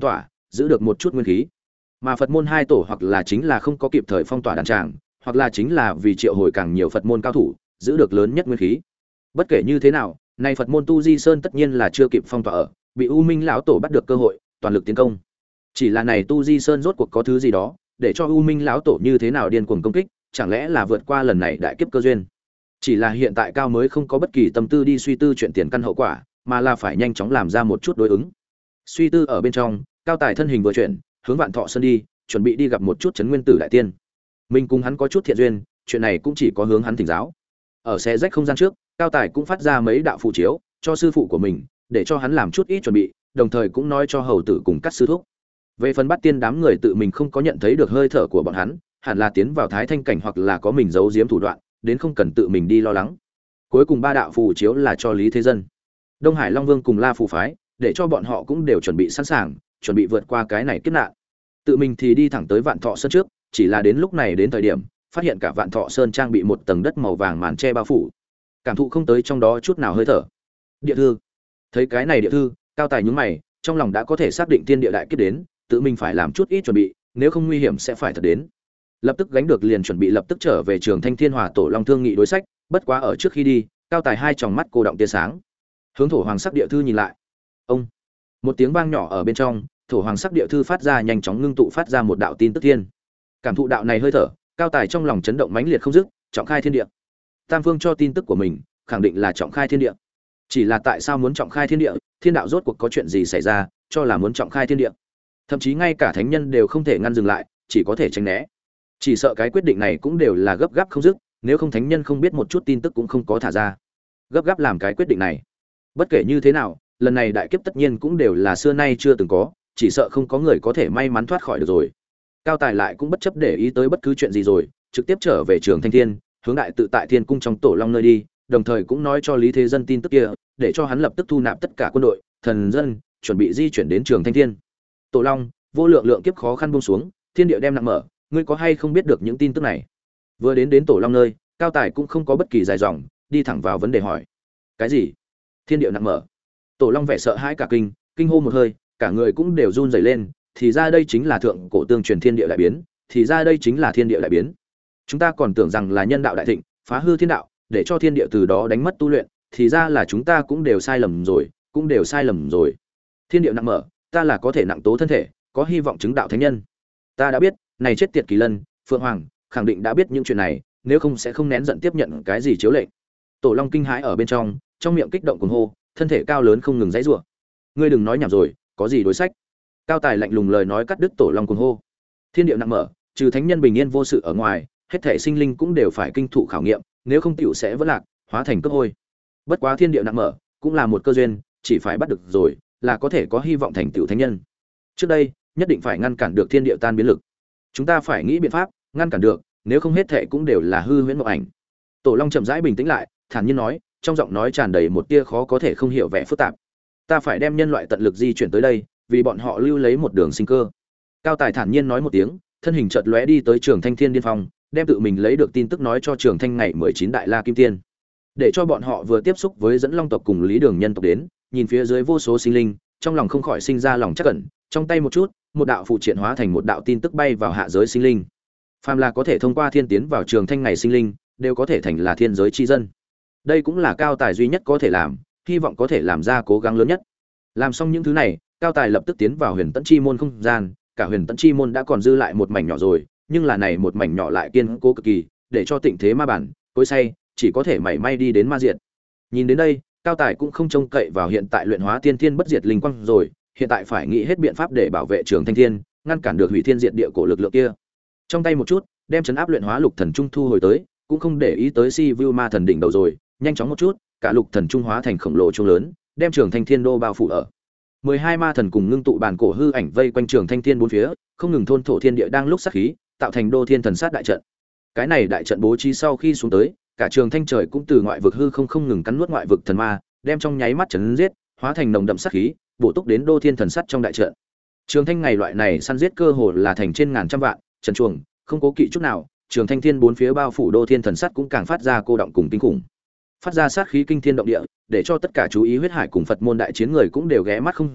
giữ được một chút nguyên khí. Mà Phật môn hai tổ hoặc là chính là không có kịp thời phong tỏa đàn tràng, hoặc là chính là vì triệu hồi càng nhiều Phật môn cao thủ, giữ được lớn nhất nguyên khí. Bất kể như thế nào, nay Phật môn Tu Di Sơn tất nhiên là chưa kịp phong tỏa ở, bị U Minh lão tổ bắt được cơ hội, toàn lực tiến công. Chỉ là này Tu Di Sơn rốt cuộc có thứ gì đó, để cho U Minh lão tổ như thế nào điên cuồng công kích, chẳng lẽ là vượt qua lần này đại kiếp cơ duyên. Chỉ là hiện tại Cao mới không có bất kỳ tâm tư đi suy tư chuyện tiền căn hậu quả, mà là phải nhanh chóng làm ra một chút đối ứng. Suy tư ở bên trong, Cao Tài thân hình vừa chuyển, hướng Vạn Thọ Sơn đi, chuẩn bị đi gặp một chút Trấn Nguyên Tử đại tiên. Mình cùng hắn có chút thiện duyên, chuyện này cũng chỉ có hướng hắn thỉnh giáo. Ở xe rách không gian trước, Cao Tài cũng phát ra mấy đạo phù chiếu cho sư phụ của mình, để cho hắn làm chút ít chuẩn bị, đồng thời cũng nói cho hầu tử cùng các sư thúc. Về phần Bắt Tiên đám người tự mình không có nhận thấy được hơi thở của bọn hắn, hẳn là tiến vào thái thanh cảnh hoặc là có mình giấu giếm thủ đoạn, đến không cần tự mình đi lo lắng. Cuối cùng ba đạo phù chiếu là cho Lý Thế Dân, Đông Hải Long Vương cùng La Phù phái, để cho bọn họ cũng đều chuẩn bị sẵn sàng, chuẩn bị vượt qua cái này kiếp nạn. Tự mình thì đi thẳng tới Vạn Thọ Sơn trước, chỉ là đến lúc này đến thời điểm, phát hiện cả Vạn Thọ Sơn trang bị một tầng đất màu vàng màn che bao phủ, cảm thụ không tới trong đó chút nào hơi thở. Địa thư, thấy cái này địa thư, Cao Tài nhướng mày, trong lòng đã có thể xác định thiên địa đại kiếp đến, tự mình phải làm chút ít chuẩn bị, nếu không nguy hiểm sẽ phải thật đến. Lập tức gánh được liền chuẩn bị lập tức trở về Trường Thanh Thiên Hòa Tổ Long thương nghị đối sách, bất quá ở trước khi đi, Cao Tài hai tròng mắt cô động tia sáng, hướng thổ hoàng sắc địa thư nhìn lại. Ông, một tiếng vang nhỏ ở bên trong, thổ hoàng sắc địa thư phát ra nhanh chóng ngưng tụ phát ra một đạo tin tức thiên. Cảm thụ đạo này hơi thở, Cao Tài trong lòng chấn động mãnh liệt không dứt, trọng khai thiên địa. Tam Phương cho tin tức của mình, khẳng định là trọng khai thiên địa. Chỉ là tại sao muốn trọng khai thiên địa, thiên đạo rốt cuộc có chuyện gì xảy ra, cho là muốn trọng khai thiên địa. Thậm chí ngay cả thánh nhân đều không thể ngăn dừng lại, chỉ có thể tránh né. Chỉ sợ cái quyết định này cũng đều là gấp gáp không dứt, nếu không thánh nhân không biết một chút tin tức cũng không có thả ra. Gấp gáp làm cái quyết định này. Bất kể như thế nào, lần này đại kiếp tất nhiên cũng đều là xưa nay chưa từng có, chỉ sợ không có người có thể may mắn thoát khỏi được rồi. Cao Tài lại cũng bất chấp để ý tới bất cứ chuyện gì rồi, trực tiếp trở về Trường Thanh Thiên, hướng đại tự tại Thiên cung trong Tổ Long nơi đi, đồng thời cũng nói cho Lý Thế Dân tin tức kia, để cho hắn lập tức thu nạp tất cả quân đội, thần dân, chuẩn bị di chuyển đến Trường Thanh Thiên. Tổ Long, vô lượng lượng kiếp khó khăn buông xuống, thiên địa đem nặng mở, ngươi có hay không biết được những tin tức này? Vừa đến đến Tổ Long nơi, Cao Tài cũng không có bất kỳ dài dòng, đi thẳng vào vấn đề hỏi. Cái gì? Thiên địa nặng mở? Tổ Long vẻ sợ hãi cả kinh, kinh hô một hơi, cả người cũng đều run rẩy lên, thì ra đây chính là thượng cổ tương truyền thiên địa đại biến, thì ra đây chính là thiên địa đại biến. Chúng ta còn tưởng rằng là nhân đạo đại thịnh, phá hư thiên đạo, để cho thiên địa từ đó đánh mất tu luyện, thì ra là chúng ta cũng đều sai lầm rồi, cũng đều sai lầm rồi. Thiên địa nặng mở, ta là có thể nặng tố thân thể, có hy vọng chứng đạo thánh nhân. Ta đã biết, này chết tiệt Kỳ Lân, Phượng Hoàng, khẳng định đã biết những chuyện này, nếu không sẽ không nén giận tiếp nhận cái gì chiếu lệnh. Tổ Long kinh hãi ở bên trong, trong miệng kích động cuồng hô, thân thể cao lớn không ngừng giãy giụa. Ngươi đừng nói nhảm rồi, có gì đối sách? Cao Tài lạnh lùng lời nói cắt đứt Tổ Long cuồng hô. Thiên địa nặng mở, trừ thánh nhân bình yên vô sự ở ngoài, hết thể sinh linh cũng đều phải kinh thụ khảo nghiệm, nếu không tiểu sẽ vỡ lạc, hóa thành cấp hôi. Bất quá thiên địa nặng mở, cũng là một cơ duyên, chỉ phải bắt được rồi, là có thể có hy vọng thành tựu thánh nhân. Trước đây, nhất định phải ngăn cản được thiên địa tan biến lực. Chúng ta phải nghĩ biện pháp ngăn cản được, nếu không hết thể cũng đều là hư huyễn mộng ảnh. Tổ Long chậm rãi bình tĩnh lại, thản nhiên nói, trong giọng nói tràn đầy một tia khó có thể không hiểu vẻ phức tạp. Ta phải đem nhân loại tận lực di chuyển tới đây, vì bọn họ lưu lấy một đường sinh cơ. Cao Tài thản nhiên nói một tiếng, thân hình chợt lóe đi tới Trường Thanh Thiên Điên Phong, đem tự mình lấy được tin tức nói cho Trường Thanh ngày mười chín đại la kim tiên, để cho bọn họ vừa tiếp xúc với dẫn Long tộc cùng Lý Đường nhân tộc đến, nhìn phía dưới vô số sinh linh, trong lòng không khỏi sinh ra lòng trắc ẩn, trong tay một chút, một đạo phụ triện hóa thành một đạo tin tức bay vào hạ giới sinh linh. Phàm là có thể thông qua thiên tiến vào Trường Thanh ngày sinh linh, đều có thể thành là thiên giới chi dân. Đây cũng là Cao Tài duy nhất có thể làm, hy vọng có thể làm ra cố gắng lớn nhất. Làm xong những thứ này, Cao Tài lập tức tiến vào Huyền Tẫn Chi môn không gian, cả Huyền Tẫn Chi môn đã còn dư lại một mảnh nhỏ rồi, nhưng là này một mảnh nhỏ lại kiên cố cực kỳ, để cho Tịnh Thế Ma Bản, Cối Say, chỉ có thể mảy may đi đến ma diệt. Nhìn đến đây, Cao Tài cũng không trông cậy vào hiện tại luyện hóa tiên thiên bất diệt linh quang rồi, hiện tại phải nghĩ hết biện pháp để bảo vệ Trường Thanh Thiên, ngăn cản được hủy thiên diệt địa cổ lực lượng kia. Trong tay một chút, đem trấn áp luyện hóa lục thần trung thu hồi tới, cũng không để ý tới Si Vu Ma thần đỉnh đầu rồi, nhanh chóng một chút, cả lục thần trung hóa thành khổng lồ trung lớn, đem Trường Thanh Thiên đô bao phủ ở. mười hai ma thần cùng ngưng tụ bản cổ hư ảnh vây quanh Trường Thanh Thiên bốn phía, không ngừng thôn thổ thiên địa đang lúc sát khí, tạo thành đô thiên thần sát đại trận. Cái này đại trận bố trí sau khi xuống tới, cả Trường Thanh trời cũng từ ngoại vực hư không không ngừng cắn nuốt ngoại vực thần ma, đem trong nháy mắt chấn giết, hóa thành nồng đậm sát khí, bổ túc đến đô thiên thần sát trong đại trận. Trường Thanh ngày loại này săn giết cơ hồ là thành trên ngàn trăm vạn, trần chuồng, không cố kỵ chút nào, Trường Thanh Thiên bốn phía bao phủ đô thiên thần sát cũng càng phát ra cô động cùng kinh khủng. Phát ra sát khí kinh thiên động địa, để cho tất cả chú ý huyết hải cùng Phật môn đại chiến người cũng đều ghé mắt không dứt,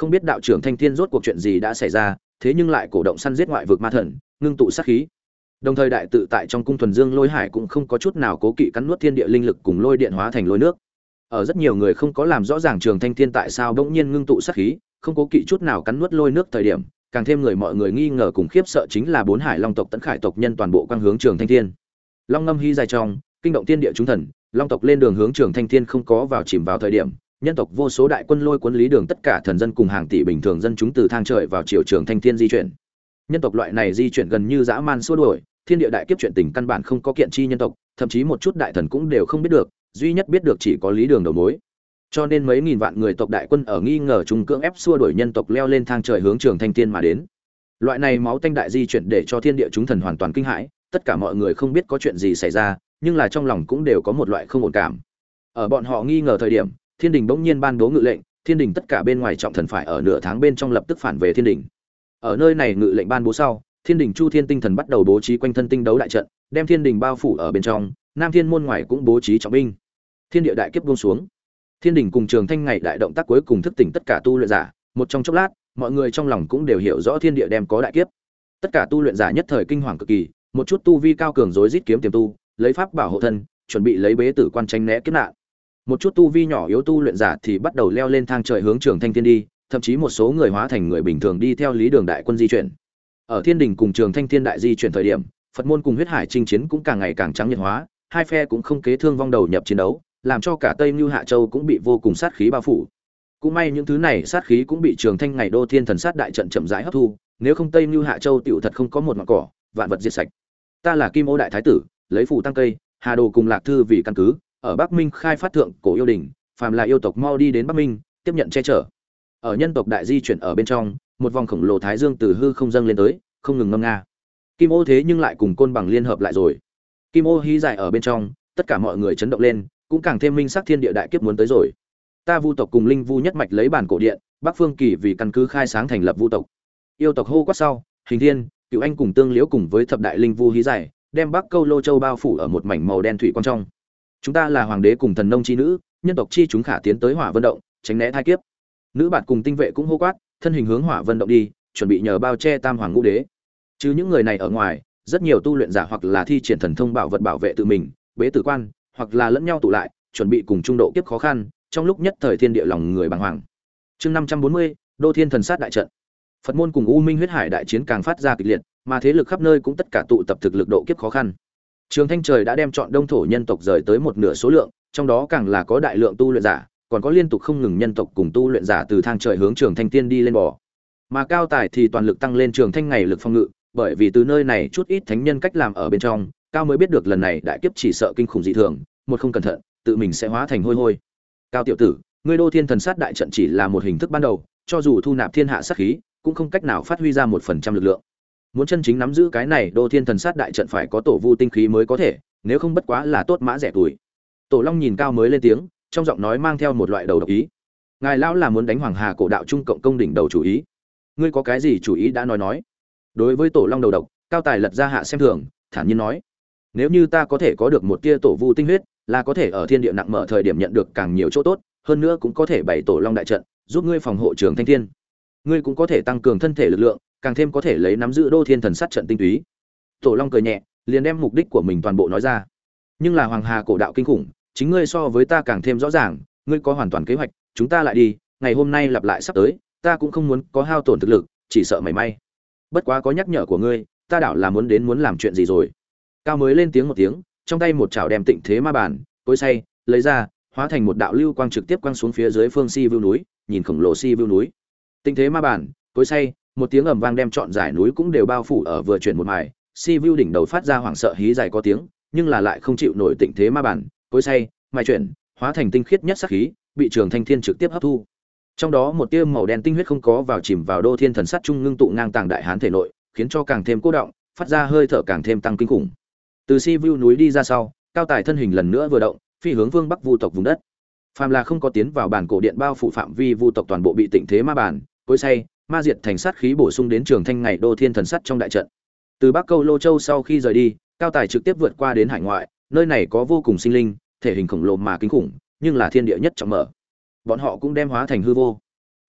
không biết đạo trưởng Thanh Thiên rốt cuộc chuyện gì đã xảy ra, thế nhưng lại cổ động săn giết ngoại vực ma thần, ngưng tụ sát khí. Đồng thời đại tự tại trong cung thuần dương lôi hải cũng không có chút nào cố kỵ cắn nuốt thiên địa linh lực cùng lôi điện hóa thành lôi nước. Ở rất nhiều người không có làm rõ ràng Trường Thanh Thiên tại sao bỗng nhiên ngưng tụ sát khí, không cố kỵ chút nào cắn nuốt lôi nước thời điểm, càng thêm người mọi người nghi ngờ cùng khiếp sợ chính là bốn hải long tộc Tấn Khải tộc nhân toàn bộ quang hướng Trường Thanh Thiên. Long ngâm hy dài trong, kinh động thiên địa chúng thần, long tộc lên đường hướng Trường Thanh Thiên không có vào chìm vào thời điểm, nhân tộc vô số đại quân lôi cuốn lý đường tất cả thần dân cùng hàng tỷ bình thường dân chúng từ thang trời vào triều Trường Thanh Thiên di chuyển. Nhân tộc loại này di chuyển gần như dã man xua đuổi, thiên địa đại kiếp chuyện tình căn bản không có kiện chi nhân tộc, thậm chí một chút đại thần cũng đều không biết được, duy nhất biết được chỉ có lý đường đầu mối. Cho nên mấy nghìn vạn người tộc đại quân ở nghi ngờ trung cưỡng ép xua đuổi nhân tộc leo lên thang trời hướng Trường Thanh Thiên mà đến. Loại này máu tanh đại di chuyển để cho thiên địa chúng thần hoàn toàn kinh hãi, tất cả mọi người không biết có chuyện gì xảy ra, nhưng là trong lòng cũng đều có một loại không ổn cảm. Ở bọn họ nghi ngờ thời điểm, Thiên Đình bỗng nhiên ban bố ngự lệnh, Thiên Đình tất cả bên ngoài trọng thần phải ở nửa tháng bên trong lập tức phản về Thiên Đình. Ở nơi này ngự lệnh ban bố sau, Thiên Đình Chu Thiên tinh thần bắt đầu bố trí quanh thân tinh đấu đại trận, đem Thiên Đình bao phủ ở bên trong, Nam Thiên môn ngoài cũng bố trí trọng binh. Thiên địa đại kiếp buông xuống. Thiên Đình cùng Trường Thanh ngày đại động tác cuối cùng thức tỉnh tất cả tu luyện giả, một trong chốc lát, mọi người trong lòng cũng đều hiểu rõ thiên địa đem có đại kiếp. Tất cả tu luyện giả nhất thời kinh hoàng cực kỳ, một chút tu vi cao cường rối rít kiếm tiềm tu, lấy pháp bảo hộ thân, chuẩn bị lấy bế tử quan tranh né kiếp nạn. Một chút tu vi nhỏ yếu tu luyện giả thì bắt đầu leo lên thang trời hướng Trường Thanh Thiên đi, thậm chí một số người hóa thành người bình thường đi theo lý đường đại quân di chuyển. Ở Thiên Đình cùng Trường Thanh Thiên đại di chuyển thời điểm, Phật môn cùng huyết hải chinh chiến cũng càng ngày càng trắng nhiệt hóa, hai phe cũng không kế thương vong đầu nhập chiến đấu, làm cho cả Tây Nưu Hạ Châu cũng bị vô cùng sát khí bao phủ. Cũng may những thứ này sát khí cũng bị Trường Thanh ngày đô thiên thần sát đại trận chậm rãi hấp thu, nếu không Tây Nưu Hạ Châu tiểu thật không có một ngọn cỏ, vạn vật diệt sạch. Ta là Kim Ô đại thái tử, lấy phù tăng cây, Hà Đồ cùng Lạc Thư vì căn cứ, ở Bắc Minh khai phát thượng cổ yêu đình, phàm là yêu tộc mau đi đến Bắc Minh, tiếp nhận che chở. Ở nhân tộc đại di chuyển ở bên trong, một vòng khổng lồ thái dương từ hư không dâng lên tới, không ngừng ngâm nga. Kim Ô thế nhưng lại cùng côn bằng liên hợp lại rồi. Kim Ô hí dài ở bên trong, tất cả mọi người chấn động lên, cũng càng thêm minh sắc thiên địa đại kiếp muốn tới rồi. Ta Vu tộc cùng Linh Vu nhất mạch lấy bản cổ điện, Bắc Phương Kỳ vì căn cứ khai sáng thành lập Vu tộc. Yêu tộc hô quát sau, Hình Thiên, Cửu Anh cùng Tương Liễu cùng với thập đại Linh Vu hí dài, đem Bắc Câu Lô Châu bao phủ ở một mảnh màu đen thủy quang trong. Chúng ta là hoàng đế cùng thần nông chi nữ, nhân tộc chi chúng khả tiến tới Hỏa Vân động, tránh né thai kiếp. Nữ bạn cùng tinh vệ cũng hô quát, thân hình hướng Hỏa Vân động đi, chuẩn bị nhờ bao che Tam Hoàng Ngũ Đế. Chứ những người này ở ngoài, rất nhiều tu luyện giả hoặc là thi triển thần thông bảo vật bảo vệ tự mình, bế tử quan, hoặc là lẫn nhau tụ lại, chuẩn bị cùng trung độ kiếp khó khăn, trong lúc nhất thời thiên địa lòng người bàng hoàng. Chương năm trăm bốn mươi, Đô Thiên Thần Sát đại trận. Phật môn cùng U Minh huyết hải đại chiến càng phát ra kịch liệt, mà thế lực khắp nơi cũng tất cả tụ tập thực lực độ kiếp khó khăn. Trường Thanh trời đã đem chọn đông thổ nhân tộc rời tới một nửa số lượng, trong đó càng là có đại lượng tu luyện giả, còn có liên tục không ngừng nhân tộc cùng tu luyện giả từ thang trời hướng Trường Thanh tiên đi lên bò. Mà cao tài thì toàn lực tăng lên Trường Thanh ngày lực phong ngự, bởi vì từ nơi này chút ít thánh nhân cách làm ở bên trong, cao mới biết được lần này đại kiếp chỉ sợ kinh khủng dị thường, một không cẩn thận, tự mình sẽ hóa thành hôi hôi. Cao tiểu tử, ngươi Đô Thiên Thần Sát đại trận chỉ là một hình thức ban đầu, cho dù thu nạp thiên hạ sát khí, cũng không cách nào phát huy ra một phần trăm lực lượng. Muốn chân chính nắm giữ cái này Đô Thiên Thần Sát đại trận phải có tổ vu tinh khí mới có thể, nếu không bất quá là tốt mã rẻ tuổi. Tổ Long nhìn Cao mới lên tiếng, trong giọng nói mang theo một loại đầu độc ý. Ngài lão là muốn đánh Hoàng Hà cổ đạo trung cộng công đỉnh đầu chủ ý. Ngươi có cái gì chủ ý đã nói nói. Đối với Tổ Long đầu độc, Cao Tài lật ra hạ xem thường, thản nhiên nói: nếu như ta có thể có được một tia tổ vu tinh huyết, là có thể ở thiên địa nặng mở thời điểm nhận được càng nhiều chỗ tốt, hơn nữa cũng có thể bày Tổ Long đại trận, giúp ngươi phòng hộ Trường Thanh Thiên. Ngươi cũng có thể tăng cường thân thể lực lượng, càng thêm có thể lấy nắm giữ Đô Thiên Thần Sát trận tinh túy. Tổ Long cười nhẹ, liền đem mục đích của mình toàn bộ nói ra. Nhưng là Hoàng Hà cổ đạo kinh khủng, chính ngươi so với ta càng thêm rõ ràng, ngươi có hoàn toàn kế hoạch, chúng ta lại đi, ngày hôm nay lặp lại sắp tới, ta cũng không muốn có hao tổn thực lực, chỉ sợ mảy may. Bất quá có nhắc nhở của ngươi, ta đảo là muốn đến muốn làm chuyện gì rồi. Cao mới lên tiếng một tiếng, trong tay một chảo đem Tịnh Thế Ma Bản, cối xay, lấy ra, hóa thành một đạo lưu quang trực tiếp quang xuống phía dưới phương Si Vưu núi, nhìn khổng lồ Si Vưu núi. Tịnh Thế Ma Bản, cối xay, một tiếng ầm vang đem trọn dải núi cũng đều bao phủ ở vừa chuyển một mài, Si Vưu đỉnh đầu phát ra hoảng sợ hí dài có tiếng, nhưng là lại không chịu nổi Tịnh Thế Ma Bản, cối xay, mài chuyển, hóa thành tinh khiết nhất sát khí, bị Trường Thanh Thiên trực tiếp hấp thu. Trong đó một tia màu đen tinh huyết không có vào chìm vào Đô Thiên Thần Sát trung ngưng tụ ngang tàng đại hán thể nội, khiến cho càng thêm cố động, phát ra hơi thở càng thêm tăng kinh khủng. Từ Si Vưu núi đi ra sau, Cao Tài thân hình lần nữa vừa động, phi hướng Vương Bắc Vu tộc vùng đất. Phàm là không có tiến vào bản cổ điện bao phủ phạm vi Vu tộc toàn bộ bị Tịnh Thế Ma Bản, cối xay, ma diệt thành sát khí bổ sung đến Trường Thanh ngày Đô Thiên Thần Sát trong đại trận. Từ Bắc Câu Lô Châu sau khi rời đi, Cao Tài trực tiếp vượt qua đến hải ngoại, nơi này có vô cùng sinh linh, thể hình khổng lồ mà kinh khủng, nhưng là thiên địa nhất trọng mở. Bọn họ cũng đem hóa thành hư vô.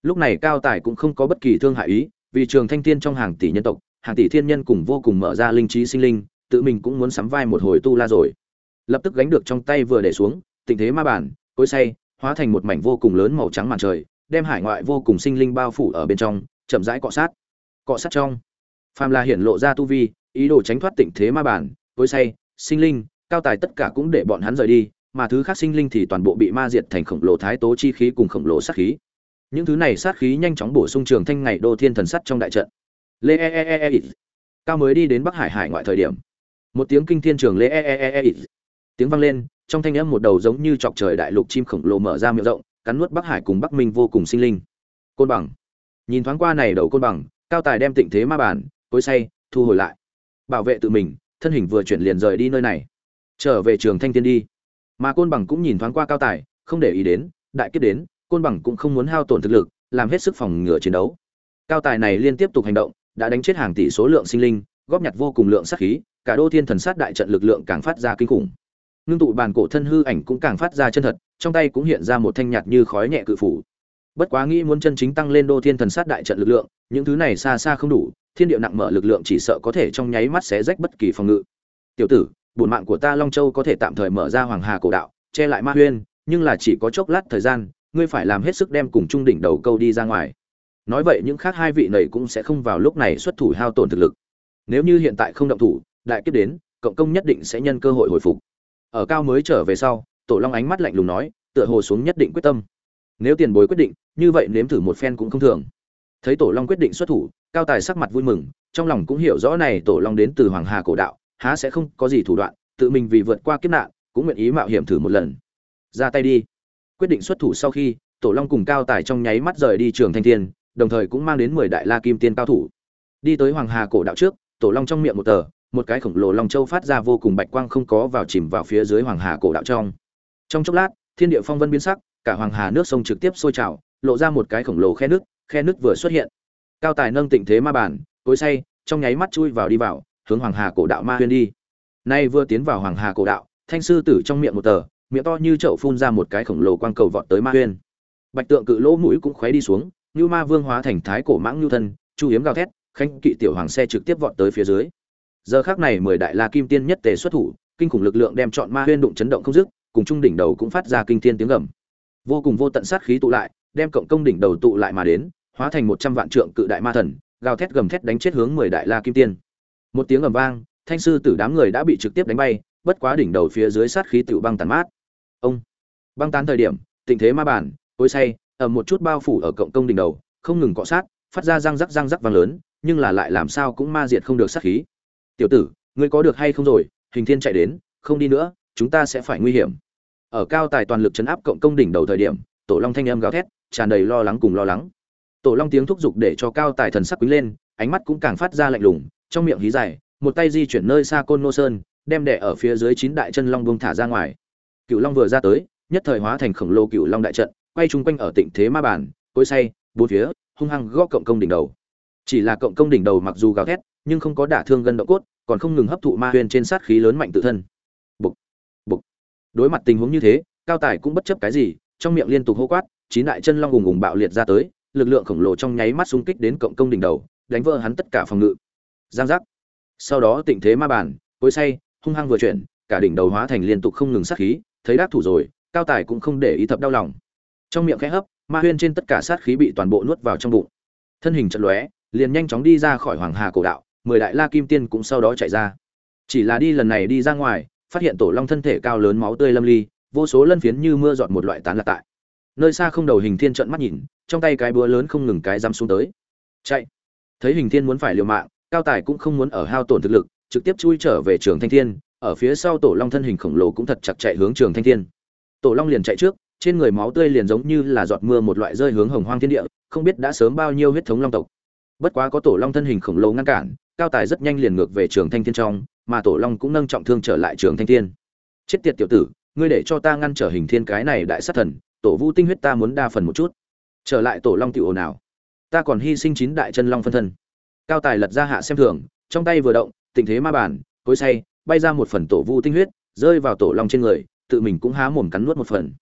Lúc này Cao Tài cũng không có bất kỳ thương hại ý, vì Trường Thanh Thiên trong hàng tỷ nhân tộc, hàng tỷ thiên nhân cùng vô cùng mở ra linh trí sinh linh, tự mình cũng muốn sắm vai một hồi tu la rồi. Lập tức gánh được trong tay vừa để xuống, tình thế ma bản, cối xay, hóa thành một mảnh vô cùng lớn màu trắng màn trời, đem hải ngoại vô cùng sinh linh bao phủ ở bên trong, chậm rãi cọ sát. Cọ sát trong, phàm là hiển lộ ra tu vi, ý đồ tránh thoát tình thế ma bản, cối xay, sinh linh, Cao Tài tất cả cũng để bọn hắn rời đi, mà thứ khác sinh linh thì toàn bộ bị ma diệt thành khổng lồ thái tố chi khí cùng khổng lồ sát khí. Những thứ này sát khí nhanh chóng bổ sung Trường Thanh ngày đô thiên thần sắt trong đại trận. Lê e e e e. Cao mới đi đến Bắc Hải hải ngoại thời điểm, một tiếng kinh thiên trường lê e e e e. Tiếng vang lên, trong thanh âm một đầu giống như chọc trời đại lục chim khổng lồ mở ra miệng rộng, cắn nuốt Bắc Hải cùng Bắc Minh vô cùng sinh linh. Côn bằng. Nhìn thoáng qua này đầu côn bằng, Cao Tài đem tịnh thế ma bản, cối xay, thu hồi lại. Bảo vệ tự mình, thân hình vừa chuyển liền rời đi nơi này, trở về Trường Thanh Thiên đi. Mà côn bằng cũng nhìn thoáng qua Cao Tài, không để ý đến, đại kiếp đến, côn bằng cũng không muốn hao tổn thực lực, làm hết sức phòng ngừa chiến đấu. Cao Tài này liên tiếp tục hành động, đã đánh chết hàng tỷ số lượng sinh linh, góp nhặt vô cùng lượng sát khí, cả đô thiên thần sát đại trận lực lượng càng phát ra kinh khủng. Nương tụ bàn cổ thân hư ảnh cũng càng phát ra chân thật, trong tay cũng hiện ra một thanh nhạt như khói nhẹ cự phủ. Bất quá nghĩ muốn chân chính tăng lên đô thiên thần sát đại trận lực lượng, những thứ này xa xa không đủ, thiên địa nặng mở lực lượng chỉ sợ có thể trong nháy mắt xé rách bất kỳ phòng ngự. Tiểu tử, bổn mạng của ta Long Châu có thể tạm thời mở ra Hoàng Hà cổ đạo, che lại Ma Huyên, nhưng là chỉ có chốc lát thời gian, ngươi phải làm hết sức đem cùng trung đỉnh đầu câu đi ra ngoài. Nói vậy những khác hai vị này cũng sẽ không vào lúc này xuất thủ hao tổn thực lực. Nếu như hiện tại không động thủ, đại kiếp đến, cộng công nhất định sẽ nhân cơ hội hồi phục. Ở Cao mới trở về sau, Tổ Long ánh mắt lạnh lùng nói, tựa hồ xuống nhất định quyết tâm. Nếu tiền bối quyết định, như vậy nếm thử một phen cũng không thường. Thấy Tổ Long quyết định xuất thủ, Cao Tài sắc mặt vui mừng, trong lòng cũng hiểu rõ này Tổ Long đến từ Hoàng Hà cổ đạo, há sẽ không có gì thủ đoạn, tự mình vì vượt qua kiếp nạn, cũng nguyện ý mạo hiểm thử một lần. Ra tay đi. Quyết định xuất thủ sau khi, Tổ Long cùng Cao Tài trong nháy mắt rời đi Trường Thanh Thiên, đồng thời cũng mang đến mười đại La Kim Tiên cao thủ. Đi tới Hoàng Hà cổ đạo trước, Tổ Long trong miệng một tờ, một cái khổng lồ long châu phát ra vô cùng bạch quang không có vào chìm vào phía dưới Hoàng Hà cổ đạo trong. Trong chốc lát, thiên địa phong vân biến sắc, cả Hoàng Hà nước sông trực tiếp sôi trào, lộ ra một cái khổng lồ khe nước, khe nước vừa xuất hiện. Cao Tài nâng tịnh thế ma bản, cối xay, trong nháy mắt chui vào đi vào, hướng Hoàng Hà cổ đạo Ma Huyên đi. Nay vừa tiến vào Hoàng Hà cổ đạo, Thanh sư tử trong miệng một tờ, miệng to như chậu phun ra một cái khổng lồ quang cầu vọt tới Ma Huyên. Bạch tượng cự lỗ mũi cũng khuấy đi xuống, Nưu Ma Vương hóa thành thái cổ mãng nưu thân, chu hiếm gào thét, khánh kỵ tiểu hoàng xe trực tiếp vọt tới phía dưới. Giờ khắc này mười đại La Kim Tiên nhất tề xuất thủ, kinh khủng lực lượng đem trọn Ma Huyên đụng chấn động không dứt, cùng trung đỉnh đầu cũng phát ra kinh thiên tiếng gầm. Vô cùng vô tận sát khí tụ lại, đem cộng công đỉnh đầu tụ lại mà đến, hóa thành một trăm vạn trượng cự đại ma thần, gào thét gầm thét đánh chết hướng mười đại La Kim Tiên. Một tiếng ầm vang, Thanh sư tử đám người đã bị trực tiếp đánh bay, bất quá đỉnh đầu phía dưới sát khí tiểu băng tàn mát. Ông băng tán thời điểm, tình thế ma bản, cối xay, ầm một chút bao phủ ở cộng công đỉnh đầu, không ngừng cọ sát, phát ra răng rắc răng rắc vang lớn, nhưng là lại làm sao cũng ma diệt không được sát khí. Tiểu tử, ngươi có được hay không rồi? Hình Thiên chạy đến, không đi nữa, chúng ta sẽ phải nguy hiểm. Ở Cao Tài toàn lực chấn áp cộng công đỉnh đầu thời điểm, Tổ Long thanh âm gào thét, tràn đầy lo lắng cùng lo lắng. Tổ Long tiếng thúc giục để cho Cao Tài thần sắc quý lên, ánh mắt cũng càng phát ra lạnh lùng, trong miệng hí dài, một tay di chuyển nơi xa Côn Nô Sơn, đem đè ở phía dưới chín đại chân long buông thả ra ngoài. Cựu Long vừa ra tới, nhất thời hóa thành khổng lồ Cựu Long đại trận, quay chung quanh ở tịnh thế ma bản, cối xay, bốn phía, hung hăng gõ cộng công đỉnh đầu. Chỉ là cộng công đỉnh đầu mặc dù gào thét, nhưng không có đả thương gân động cốt, còn không ngừng hấp thụ ma huyền trên sát khí lớn mạnh tự thân. Bục, bục. Đối mặt tình huống như thế, Cao Tài cũng bất chấp cái gì, trong miệng liên tục hô quát, chín đại chân long ùng ùng bạo liệt ra tới, lực lượng khổng lồ trong nháy mắt xung kích đến cộng công đỉnh đầu, đánh vỡ hắn tất cả phòng ngự. Giang giác. Sau đó tịnh thế ma bản, cối xay, hung hăng vừa chuyển, cả đỉnh đầu hóa thành liên tục không ngừng sát khí, thấy đắc thủ rồi, Cao Tài cũng không để ý thập đau lòng. Trong miệng khẽ hấp, ma huyền trên tất cả sát khí bị toàn bộ nuốt vào trong bụng. Thân hình chợt lóe, liền nhanh chóng đi ra khỏi Hoàng Hà cổ đạo, mười đại La Kim Tiên cũng sau đó chạy ra. Chỉ là đi lần này đi ra ngoài, phát hiện Tổ Long thân thể cao lớn máu tươi lâm ly, vô số lân phiến như mưa giọt một loại tán lạc tại. Nơi xa không đầu Hình Thiên trợn mắt nhìn, trong tay cái búa lớn không ngừng cái giẫm xuống tới. Chạy. Thấy Hình Thiên muốn phải liều mạng, Cao Tài cũng không muốn ở hao tổn thực lực, trực tiếp chui trở về Trường Thanh Thiên, ở phía sau Tổ Long thân hình khổng lồ cũng thật chặt chạy hướng Trường Thanh Thiên. Tổ Long liền chạy trước, trên người máu tươi liền giống như là giọt mưa một loại rơi hướng Hồng Hoang Thiên Địa, không biết đã sớm bao nhiêu huyết thống long tộc. Bất quá có Tổ Long thân hình khổng lồ ngăn cản, Cao Tài rất nhanh liền ngược về Trường Thanh Thiên trong, mà Tổ Long cũng nâng trọng thương trở lại Trường Thanh Thiên. Chết tiệt tiểu tử, ngươi để cho ta ngăn trở Hình Thiên cái này đại sát thần, Tổ Vu tinh huyết ta muốn đa phần một chút. Trở lại Tổ Long tiểu ồn nào, ta còn hy sinh chín đại chân long phân thân. Cao Tài lật ra hạ xem thường, trong tay vừa động, tình thế ma bản, cối xay, bay ra một phần Tổ Vu tinh huyết, rơi vào Tổ Long trên người, tự mình cũng há mồm cắn nuốt một phần.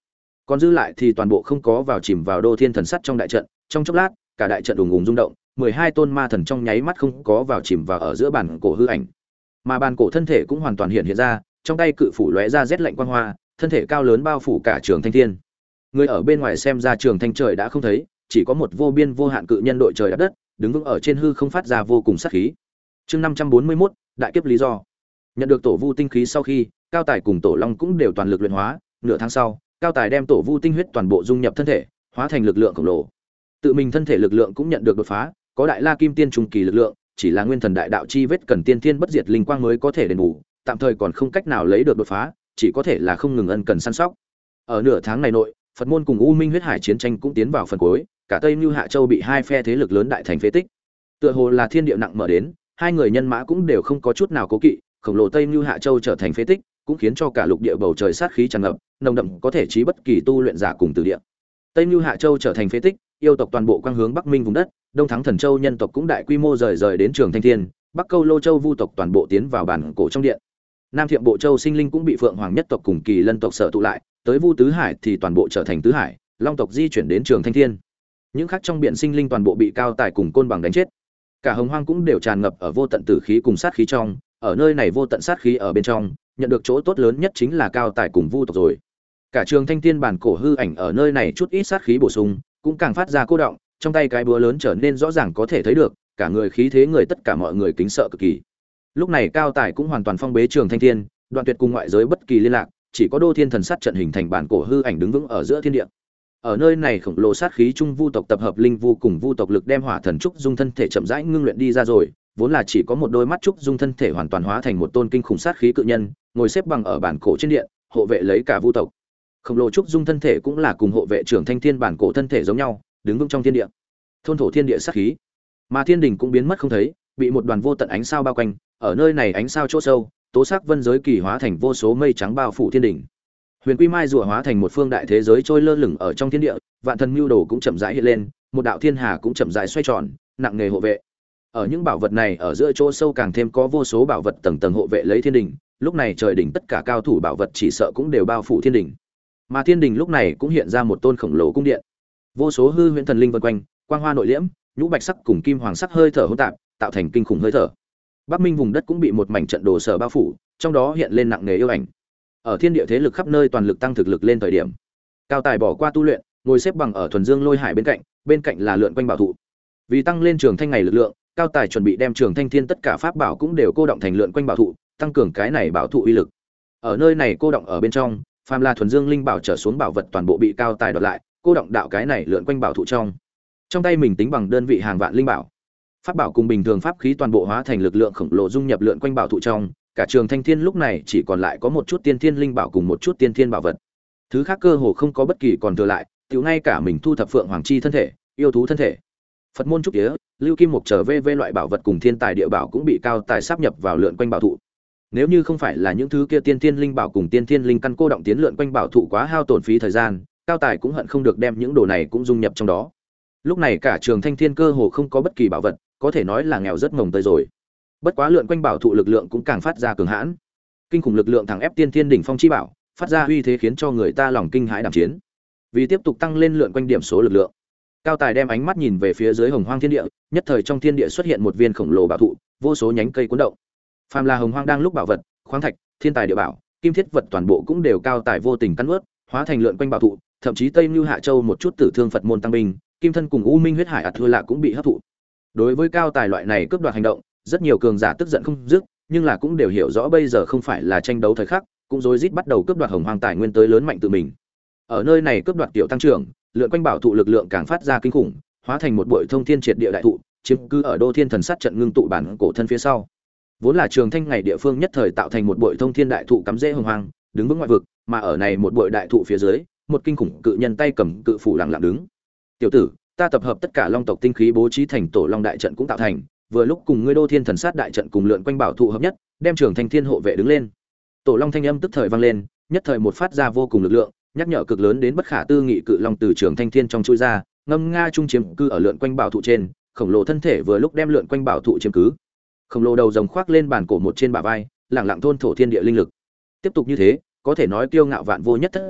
còn dư lại thì toàn bộ không có vào chìm vào đô thiên thần sắt trong đại trận. Trong chốc lát cả đại trận ùng ùng rung động, mười hai tôn ma thần trong nháy mắt không có vào chìm vào ở giữa bản cổ hư ảnh, mà bản cổ thân thể cũng hoàn toàn hiện hiện ra, trong tay cự phủ lóe ra rét lạnh quang hoa, thân thể cao lớn bao phủ cả Trường Thanh Thiên. Người ở bên ngoài xem ra Trường Thanh trời đã không thấy, chỉ có một vô biên vô hạn cự nhân đội trời đạp đất, đứng vững ở trên hư không phát ra vô cùng sát khí. Chương năm trăm bốn mươi mốt, đại kiếp lý do. Nhận được tổ vu tinh khí sau khi, Cao Tài cùng Tổ Long cũng đều toàn lực luyện hóa, nửa tháng sau, Cao Tài đem tổ vu tinh huyết toàn bộ dung nhập thân thể, hóa thành lực lượng khổng lồ. Tự mình thân thể lực lượng cũng nhận được đột phá, có đại la kim tiên trung kỳ lực lượng, chỉ là nguyên thần đại đạo chi vết cần tiên thiên bất diệt linh quang mới có thể đền bù, tạm thời còn không cách nào lấy được đột phá, chỉ có thể là không ngừng ân cần săn sóc. Ở nửa tháng này nội, Phật môn cùng U Minh huyết hải chiến tranh cũng tiến vào phần cuối, cả Tây Nưu Hạ Châu bị hai phe thế lực lớn đại thành phế tích. Tựa hồ là thiên địa nặng mở đến, hai người nhân mã cũng đều không có chút nào cố kỵ, khổng lồ Tây Nưu Hạ Châu trở thành phế tích, cũng khiến cho cả lục địa bầu trời sát khí tràn ngập, nồng đậm có thể trí bất kỳ tu luyện giả cùng từ địa. Tây Nưu Hạ Châu trở thành phế tích, yêu tộc toàn bộ quang hướng Bắc Minh vùng đất, Đông Thắng Thần Châu nhân tộc cũng đại quy mô rời rời đến Trường Thanh Thiên, Bắc Câu Lô Châu vu tộc toàn bộ tiến vào bản cổ trong điện. Nam Thiệm Bộ Châu sinh linh cũng bị Phượng Hoàng nhất tộc cùng Kỳ Lân tộc sở tụ lại, tới Vu Tứ Hải thì toàn bộ trở thành Tứ Hải, Long tộc di chuyển đến Trường Thanh Thiên. Những khác trong biển sinh linh toàn bộ bị Cao Tài cùng Côn Bằng đánh chết. Cả Hồng Hoang cũng đều tràn ngập ở vô tận tử khí cùng sát khí trong, ở nơi này vô tận sát khí ở bên trong, nhận được chỗ tốt lớn nhất chính là Cao Tài cùng Vu tộc rồi. Cả Trường Thanh Thiên bản cổ hư ảnh ở nơi này chút ít sát khí bổ sung, cũng càng phát ra cô động, trong tay cái búa lớn trở nên rõ ràng có thể thấy được, cả người khí thế người tất cả mọi người kính sợ cực kỳ. Lúc này Cao Tài cũng hoàn toàn phong bế Trường Thanh Thiên, đoạn tuyệt cùng ngoại giới bất kỳ liên lạc, chỉ có Đô Thiên Thần Sát trận hình thành bản cổ hư ảnh đứng vững ở giữa thiên địa. Ở nơi này khổng lồ sát khí trung vu tộc tập hợp linh vu cùng vu tộc lực đem hỏa thần trúc dung thân thể chậm rãi ngưng luyện đi ra rồi, vốn là chỉ có một đôi mắt trúc dung thân thể hoàn toàn hóa thành một tôn kinh khủng sát khí cự nhân, ngồi xếp bằng ở bản cổ trên điện, hộ vệ lấy cả vu tộc. Khổng lồ trúc dung thân thể cũng là cùng hộ vệ Trường Thanh Thiên bản cổ thân thể giống nhau, đứng vững trong thiên địa. Thôn thổ thiên địa sát khí, mà thiên đình cũng biến mất không thấy, bị một đoàn vô tận ánh sao bao quanh, ở nơi này ánh sao chỗ sâu, tố sắc vân giới kỳ hóa thành vô số mây trắng bao phủ thiên đình. Huyền Quy Mai rùa hóa thành một phương đại thế giới trôi lơ lửng ở trong thiên địa, vạn thần mưu đồ cũng chậm rãi hiện lên, một đạo thiên hà cũng chậm rãi xoay tròn, nặng nghề hộ vệ. Ở những bảo vật này ở giữa chỗ sâu càng thêm có vô số bảo vật tầng tầng hộ vệ lấy thiên đình, lúc này trời đỉnh tất cả cao thủ bảo vật chỉ sợ cũng đều bao phủ thiên đình. Mà thiên đình lúc này cũng hiện ra một tôn khổng lồ cung điện. Vô số hư huyễn thần linh vần quanh, quang hoa nội liễm, nhũ bạch sắc cùng kim hoàng sắc hơi thở hỗn tạp, tạo thành kinh khủng hơi thở. Bắc Minh vùng đất cũng bị một mảnh trận đồ sở bao phủ, trong đó hiện lên nặng nề yêu ảnh. Ở thiên địa thế lực khắp nơi toàn lực tăng thực lực lên thời điểm, Cao Tài bỏ qua tu luyện, ngồi xếp bằng ở thuần dương lôi hải bên cạnh, bên cạnh là lượn quanh bảo thụ. Vì tăng lên Trường Thanh ngày lực lượng, Cao Tài chuẩn bị đem Trường Thanh Thiên tất cả pháp bảo cũng đều cô động thành lượn quanh bảo thụ, tăng cường cái này bảo thụ uy lực. Ở nơi này cô động ở bên trong, phàm là thuần dương linh bảo trở xuống bảo vật toàn bộ bị Cao Tài đoạt lại, cô động đạo cái này lượn quanh bảo thụ trong. Trong tay mình tính bằng đơn vị hàng vạn linh bảo. Pháp bảo cùng bình thường pháp khí toàn bộ hóa thành lực lượng khổng lồ dung nhập lượn quanh bảo thụ trong, cả Trường Thanh Thiên lúc này chỉ còn lại có một chút tiên thiên linh bảo cùng một chút tiên thiên bảo vật. Thứ khác cơ hồ không có bất kỳ còn thừa lại, tiểu ngay cả mình thu thập phượng hoàng chi thân thể, yêu thú thân thể, Phật môn trúc tía, lưu kim mục trở về về loại bảo vật cùng thiên tài địa bảo cũng bị Cao Tài sáp nhập vào lượn quanh bảo thụ. Nếu như không phải là những thứ kia tiên thiên linh bảo cùng tiên thiên linh căn cô động tiến lượn quanh bảo thụ quá hao tổn phí thời gian, Cao Tài cũng hận không được đem những đồ này cũng dung nhập trong đó. Lúc này cả Trường Thanh Thiên cơ hồ không có bất kỳ bảo vật, có thể nói là nghèo rất mồng tơi rồi. Bất quá lượn quanh bảo thụ lực lượng cũng càng phát ra cường hãn, kinh khủng lực lượng thẳng ép tiên thiên đỉnh phong chi bảo, phát ra uy thế khiến cho người ta lòng kinh hãi đảm chiến. Vì tiếp tục tăng lên lượn quanh điểm số lực lượng, Cao Tài đem ánh mắt nhìn về phía dưới Hồng Hoang thiên địa, nhất thời trong thiên địa xuất hiện một viên khổng lồ bảo thụ, vô số nhánh cây cuốn động. Phàm là Hồng Hoang đang lúc bảo vật, khoáng thạch, thiên tài địa bảo, kim thiết vật toàn bộ cũng đều Cao Tài vô tình cắn nuốt, hóa thành lượn quanh bảo thụ, thậm chí Tây Nưu Hạ Châu một chút tử thương Phật môn tăng binh, kim thân cùng U Minh huyết hải ạt thưa lạ cũng bị hấp thụ. Đối với Cao Tài loại này cướp đoạt hành động, rất nhiều cường giả tức giận không dứt, nhưng là cũng đều hiểu rõ bây giờ không phải là tranh đấu thời khắc, cũng rối rít bắt đầu cướp đoạt Hồng Hoang tài nguyên tới lớn mạnh tự mình. Ở nơi này cướp đoạt tiểu tăng trưởng, lượn quanh bảo thụ lực lượng càng phát ra kinh khủng, hóa thành một bội thông thiên triệt địa đại thụ, chiếm cứ ở Đô Thiên Thần Sát trận ngưng tụ bản cổ thân phía sau. Vốn là Trường Thanh ngày địa phương nhất thời tạo thành một bội thông thiên đại thụ cắm rễ Hồng Hoang, đứng vững ngoại vực, mà ở này một bội đại thụ phía dưới, một kinh khủng cự nhân tay cầm cự phủ lặng lặng đứng. "Tiểu tử, ta tập hợp tất cả long tộc tinh khí bố trí thành tổ long đại trận cũng tạo thành, vừa lúc cùng ngươi Đô Thiên Thần Sát đại trận cùng lượn quanh bảo thụ hợp nhất, đem Trường Thanh Thiên hộ vệ đứng lên." Tổ long thanh âm tức thời vang lên, nhất thời một phát ra vô cùng lực lượng, nhắc nhở cực lớn đến bất khả tư nghị cự long từ Trường Thanh Thiên trong chui ra, ngâm nga trung chiếm cư ở lượn quanh bảo thụ trên, khổng lồ thân thể vừa lúc đem lượn quanh bảo thụ chiếm cứ. Khổng lồ đầu rồng khoác lên bản cổ một trên bả vai, lẳng lặng thôn thổ thiên địa linh lực. Tiếp tục như thế, có thể nói kiêu ngạo vạn vô nhất thất rồi,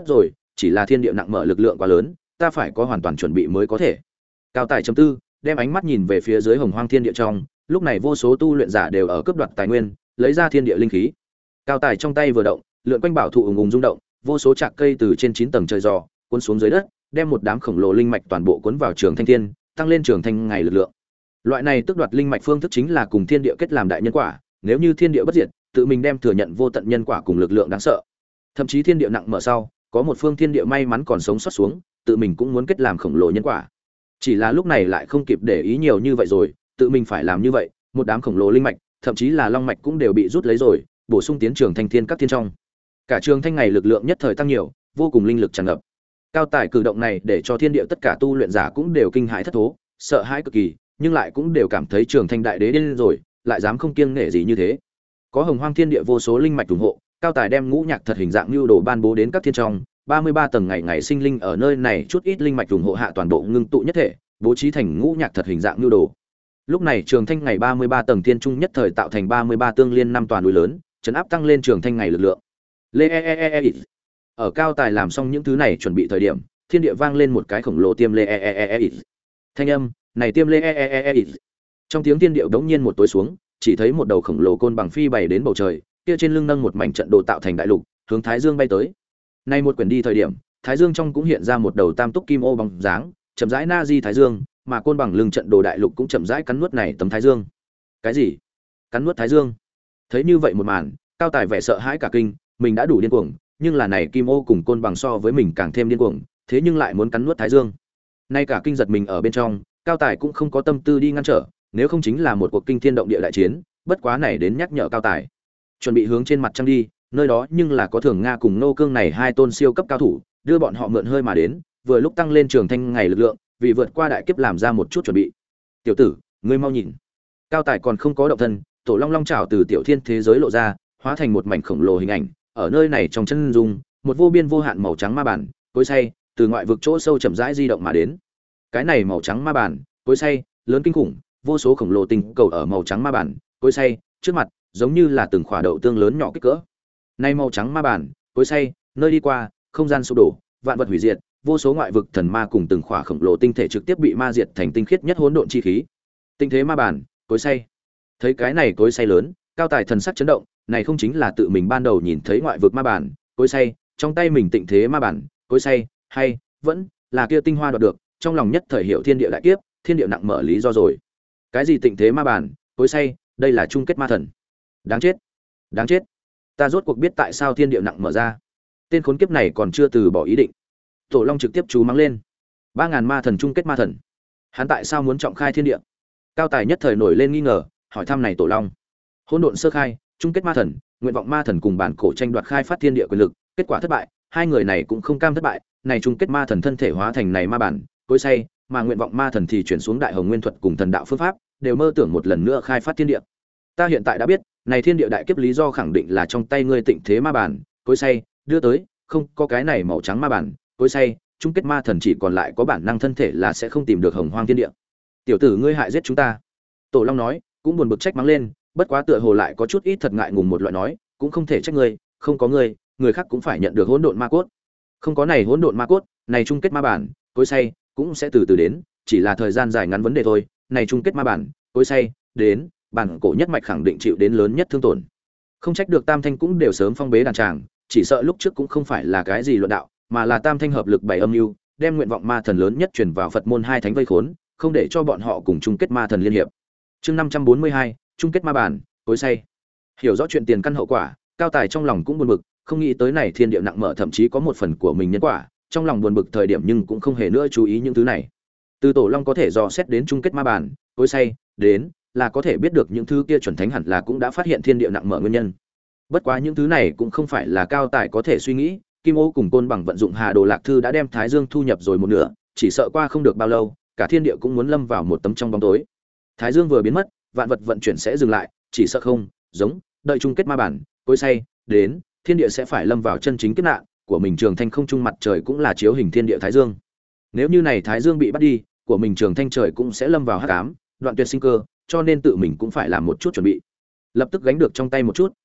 chỉ là thiên địa nặng mở lực lượng quá lớn, ta phải có hoàn toàn chuẩn bị mới có thể. Cao tài chấm tư, đem ánh mắt nhìn về phía dưới hồng hoang thiên địa trong, lúc này vô số tu luyện giả đều ở cướp đoạt tài nguyên, lấy ra thiên địa linh khí. Cao tài trong tay vừa động, lượn quanh bảo thụ ùng ùng rung động, vô số chạc cây từ trên chín tầng trời giò cuốn xuống dưới đất, đem một đám khổng lồ linh mạch toàn bộ cuốn vào trường thanh thiên, tăng lên trường thanh ngày lực lượng. Loại này tước đoạt linh mạch phương thức chính là cùng thiên địa kết làm đại nhân quả, nếu như thiên địa bất diệt, tự mình đem thừa nhận vô tận nhân quả cùng lực lượng đáng sợ. Thậm chí thiên địa nặng mở sau, có một phương thiên địa may mắn còn sống sót xuống, tự mình cũng muốn kết làm khổng lồ nhân quả. Chỉ là lúc này lại không kịp để ý nhiều như vậy rồi, tự mình phải làm như vậy, một đám khổng lồ linh mạch, thậm chí là long mạch cũng đều bị rút lấy rồi, bổ sung tiến trường thanh thiên các thiên trong. Cả trường thanh ngày lực lượng nhất thời tăng nhiều, vô cùng linh lực tràn ngập. Cao tài cử động này để cho thiên địa tất cả tu luyện giả cũng đều kinh hãi thất thố, sợ hãi cực kỳ, nhưng lại cũng đều cảm thấy trường thanh đại đế điên rồi, lại dám không kiêng nể gì như thế. Có hồng hoang thiên địa vô số linh mạch ủng hộ, cao tài đem ngũ nhạc thật hình dạng lưu đồ ban bố đến các thiên trong, ba mươi ba tầng ngày ngày sinh linh ở nơi này chút ít linh mạch ủng hộ hạ toàn bộ ngưng tụ nhất thể, bố trí thành ngũ nhạc thật hình dạng lưu đồ. Lúc này trường thanh ngày ba mươi ba tầng thiên trung nhất thời tạo thành ba mươi ba tương liên năm toàn núi lớn, chấn áp tăng lên trường thanh ngày lực lượng. Lê e e e e. Ở cao tài làm xong những thứ này chuẩn bị thời điểm, thiên địa vang lên một cái khổng lồ tiêm lê e e e e. Thanh âm này tiêm lê e e e e. Trong tiếng thiên điệu đống nhiên một tối xuống, chỉ thấy một đầu khổng lồ côn bằng phi bay đến bầu trời, kia trên lưng nâng một mảnh trận đồ tạo thành đại lục, hướng Thái Dương bay tới. Nay một quyển đi thời điểm, Thái Dương trong cũng hiện ra một đầu tam túc kim ô bóng dáng, chậm rãi na di Thái Dương, mà côn bằng lưng trận đồ đại lục cũng chậm rãi cắn nuốt này tấm Thái Dương. Cái gì? Cắn nuốt Thái Dương? Thấy như vậy một màn, cao tài vẻ sợ hãi cả kinh, mình đã đủ điên cuồng, nhưng là này kim ô cùng côn bằng so với mình càng thêm điên cuồng, thế nhưng lại muốn cắn nuốt Thái Dương. Nay cả kinh giật mình ở bên trong, cao tài cũng không có tâm tư đi ngăn trở, nếu không chính là một cuộc kinh thiên động địa đại chiến, bất quá này đến nhắc nhở cao tài, chuẩn bị hướng trên mặt trăng đi, nơi đó nhưng là có Thường Nga cùng Nô Cương này hai tôn siêu cấp cao thủ, đưa bọn họ mượn hơi mà đến, vừa lúc tăng lên trường thanh ngày lực lượng, vì vượt qua đại kiếp làm ra một chút chuẩn bị. Tiểu tử, ngươi mau nhìn. Cao tài còn không có động thân, tổ long long chảo từ tiểu thiên thế giới lộ ra, hóa thành một mảnh khổng lồ hình ảnh, ở nơi này trong chân dung, một vô biên vô hạn màu trắng ma bản, cối xay, từ ngoại vực chỗ sâu chậm rãi di động mà đến. Cái này màu trắng ma bản, cối xay, lớn kinh khủng, vô số khổng lồ tinh cầu ở màu trắng ma bản, cối xay, trước mặt, giống như là từng khỏa đậu tương lớn nhỏ kích cỡ. Nay màu trắng ma bản, cối xay, nơi đi qua, không gian sụp đổ, vạn vật hủy diệt, vô số ngoại vực thần ma cùng từng khỏa khổng lồ tinh thể trực tiếp bị ma diệt thành tinh khiết nhất hỗn độn chi khí. Tinh thế ma bản, cối xay. Thấy cái này cối xay lớn, cao tài thần sắc chấn động, này không chính là tự mình ban đầu nhìn thấy ngoại vực ma bản, cối xay, trong tay mình tịnh thế ma bản, cối xay, hay vẫn là kia tinh hoa đoạt được, trong lòng nhất thời hiểu thiên địa đại kiếp, thiên địa nặng mở lý do rồi. Cái gì tịnh thế ma bản, cối xay, đây là chung kết ma thần. Đáng chết, đáng chết. Ta rốt cuộc biết tại sao thiên địa nặng mở ra. Tên khốn kiếp này còn chưa từ bỏ ý định. Tổ Long trực tiếp chú mắng lên. Ba ngàn ma thần chung kết ma thần. Hắn tại sao muốn trọng khai thiên địa? Cao tài nhất thời nổi lên nghi ngờ, hỏi thăm này Tổ Long. Hỗn độn sơ khai, chung kết ma thần, nguyện vọng ma thần cùng bản cổ tranh đoạt khai phát thiên địa quyền lực, kết quả thất bại, hai người này cũng không cam thất bại, này chung kết ma thần thân thể hóa thành này ma bản, cối xay, mà nguyện vọng ma thần thì chuyển xuống đại hồng nguyên thuật cùng thần đạo phương pháp, đều mơ tưởng một lần nữa khai phát thiên địa. Ta hiện tại đã biết, này thiên địa đại kiếp lý do khẳng định là trong tay ngươi tịnh thế ma bản, cối xay, đưa tới, không, có cái này màu trắng ma bản, cối xay, chung kết ma thần chỉ còn lại có bản năng thân thể là sẽ không tìm được hồng hoang thiên địa. Tiểu tử ngươi hại giết chúng ta. Tổ Long nói, cũng buồn bực trách mắng lên, bất quá tựa hồ lại có chút ít thật ngại ngùng một loại nói, cũng không thể trách ngươi, không có ngươi, người khác cũng phải nhận được hỗn độn ma cốt. Không có này hỗn độn ma cốt, này chung kết ma bản, cối xay, cũng sẽ từ từ đến, chỉ là thời gian dài ngắn vấn đề thôi, này chung kết ma bản, cối xay, đến, bản cổ nhất mạch khẳng định chịu đến lớn nhất thương tổn. Không trách được Tam Thanh cũng đều sớm phong bế đàn tràng, chỉ sợ lúc trước cũng không phải là cái gì luận đạo, mà là Tam Thanh hợp lực bày âm mưu, đem nguyện vọng ma thần lớn nhất truyền vào Phật môn hai thánh vây khốn, không để cho bọn họ cùng chung kết ma thần liên hiệp. Chương năm trăm bốn mươi hai, chung kết ma bản, cối xay. Hiểu rõ chuyện tiền căn hậu quả, cao tài trong lòng cũng buồn bực, không nghĩ tới này thiên địa nặng mở thậm chí có một phần của mình nhân quả, trong lòng buồn bực thời điểm nhưng cũng không hề nữa chú ý những thứ này. Từ Tổ Long có thể dò xét đến chung kết ma bản, cối xay, đến là có thể biết được những thứ kia chuẩn thánh hẳn là cũng đã phát hiện thiên địa nặng mở nguyên nhân. Bất quá những thứ này cũng không phải là cao tài có thể suy nghĩ, Kim Ô cùng Côn Bằng vận dụng Hà Đồ Lạc Thư đã đem Thái Dương thu nhập rồi một nửa, chỉ sợ qua không được bao lâu, cả thiên địa cũng muốn lâm vào một tấm trong bóng tối. Thái Dương vừa biến mất, vạn vật vận chuyển sẽ dừng lại, chỉ sợ không, giống, đợi chung kết ma bản, cối xay, đến, thiên địa sẽ phải lâm vào chân chính kiếp nạn, của mình Trường Thanh không trung mặt trời cũng là chiếu hình thiên địa Thái Dương. Nếu như này Thái Dương bị bắt đi, của mình Trường Thanh trời cũng sẽ lâm vào hắc ám, đoạn tuyệt sinh cơ, cho nên tự mình cũng phải làm một chút chuẩn bị. Lập tức gánh được trong tay một chút,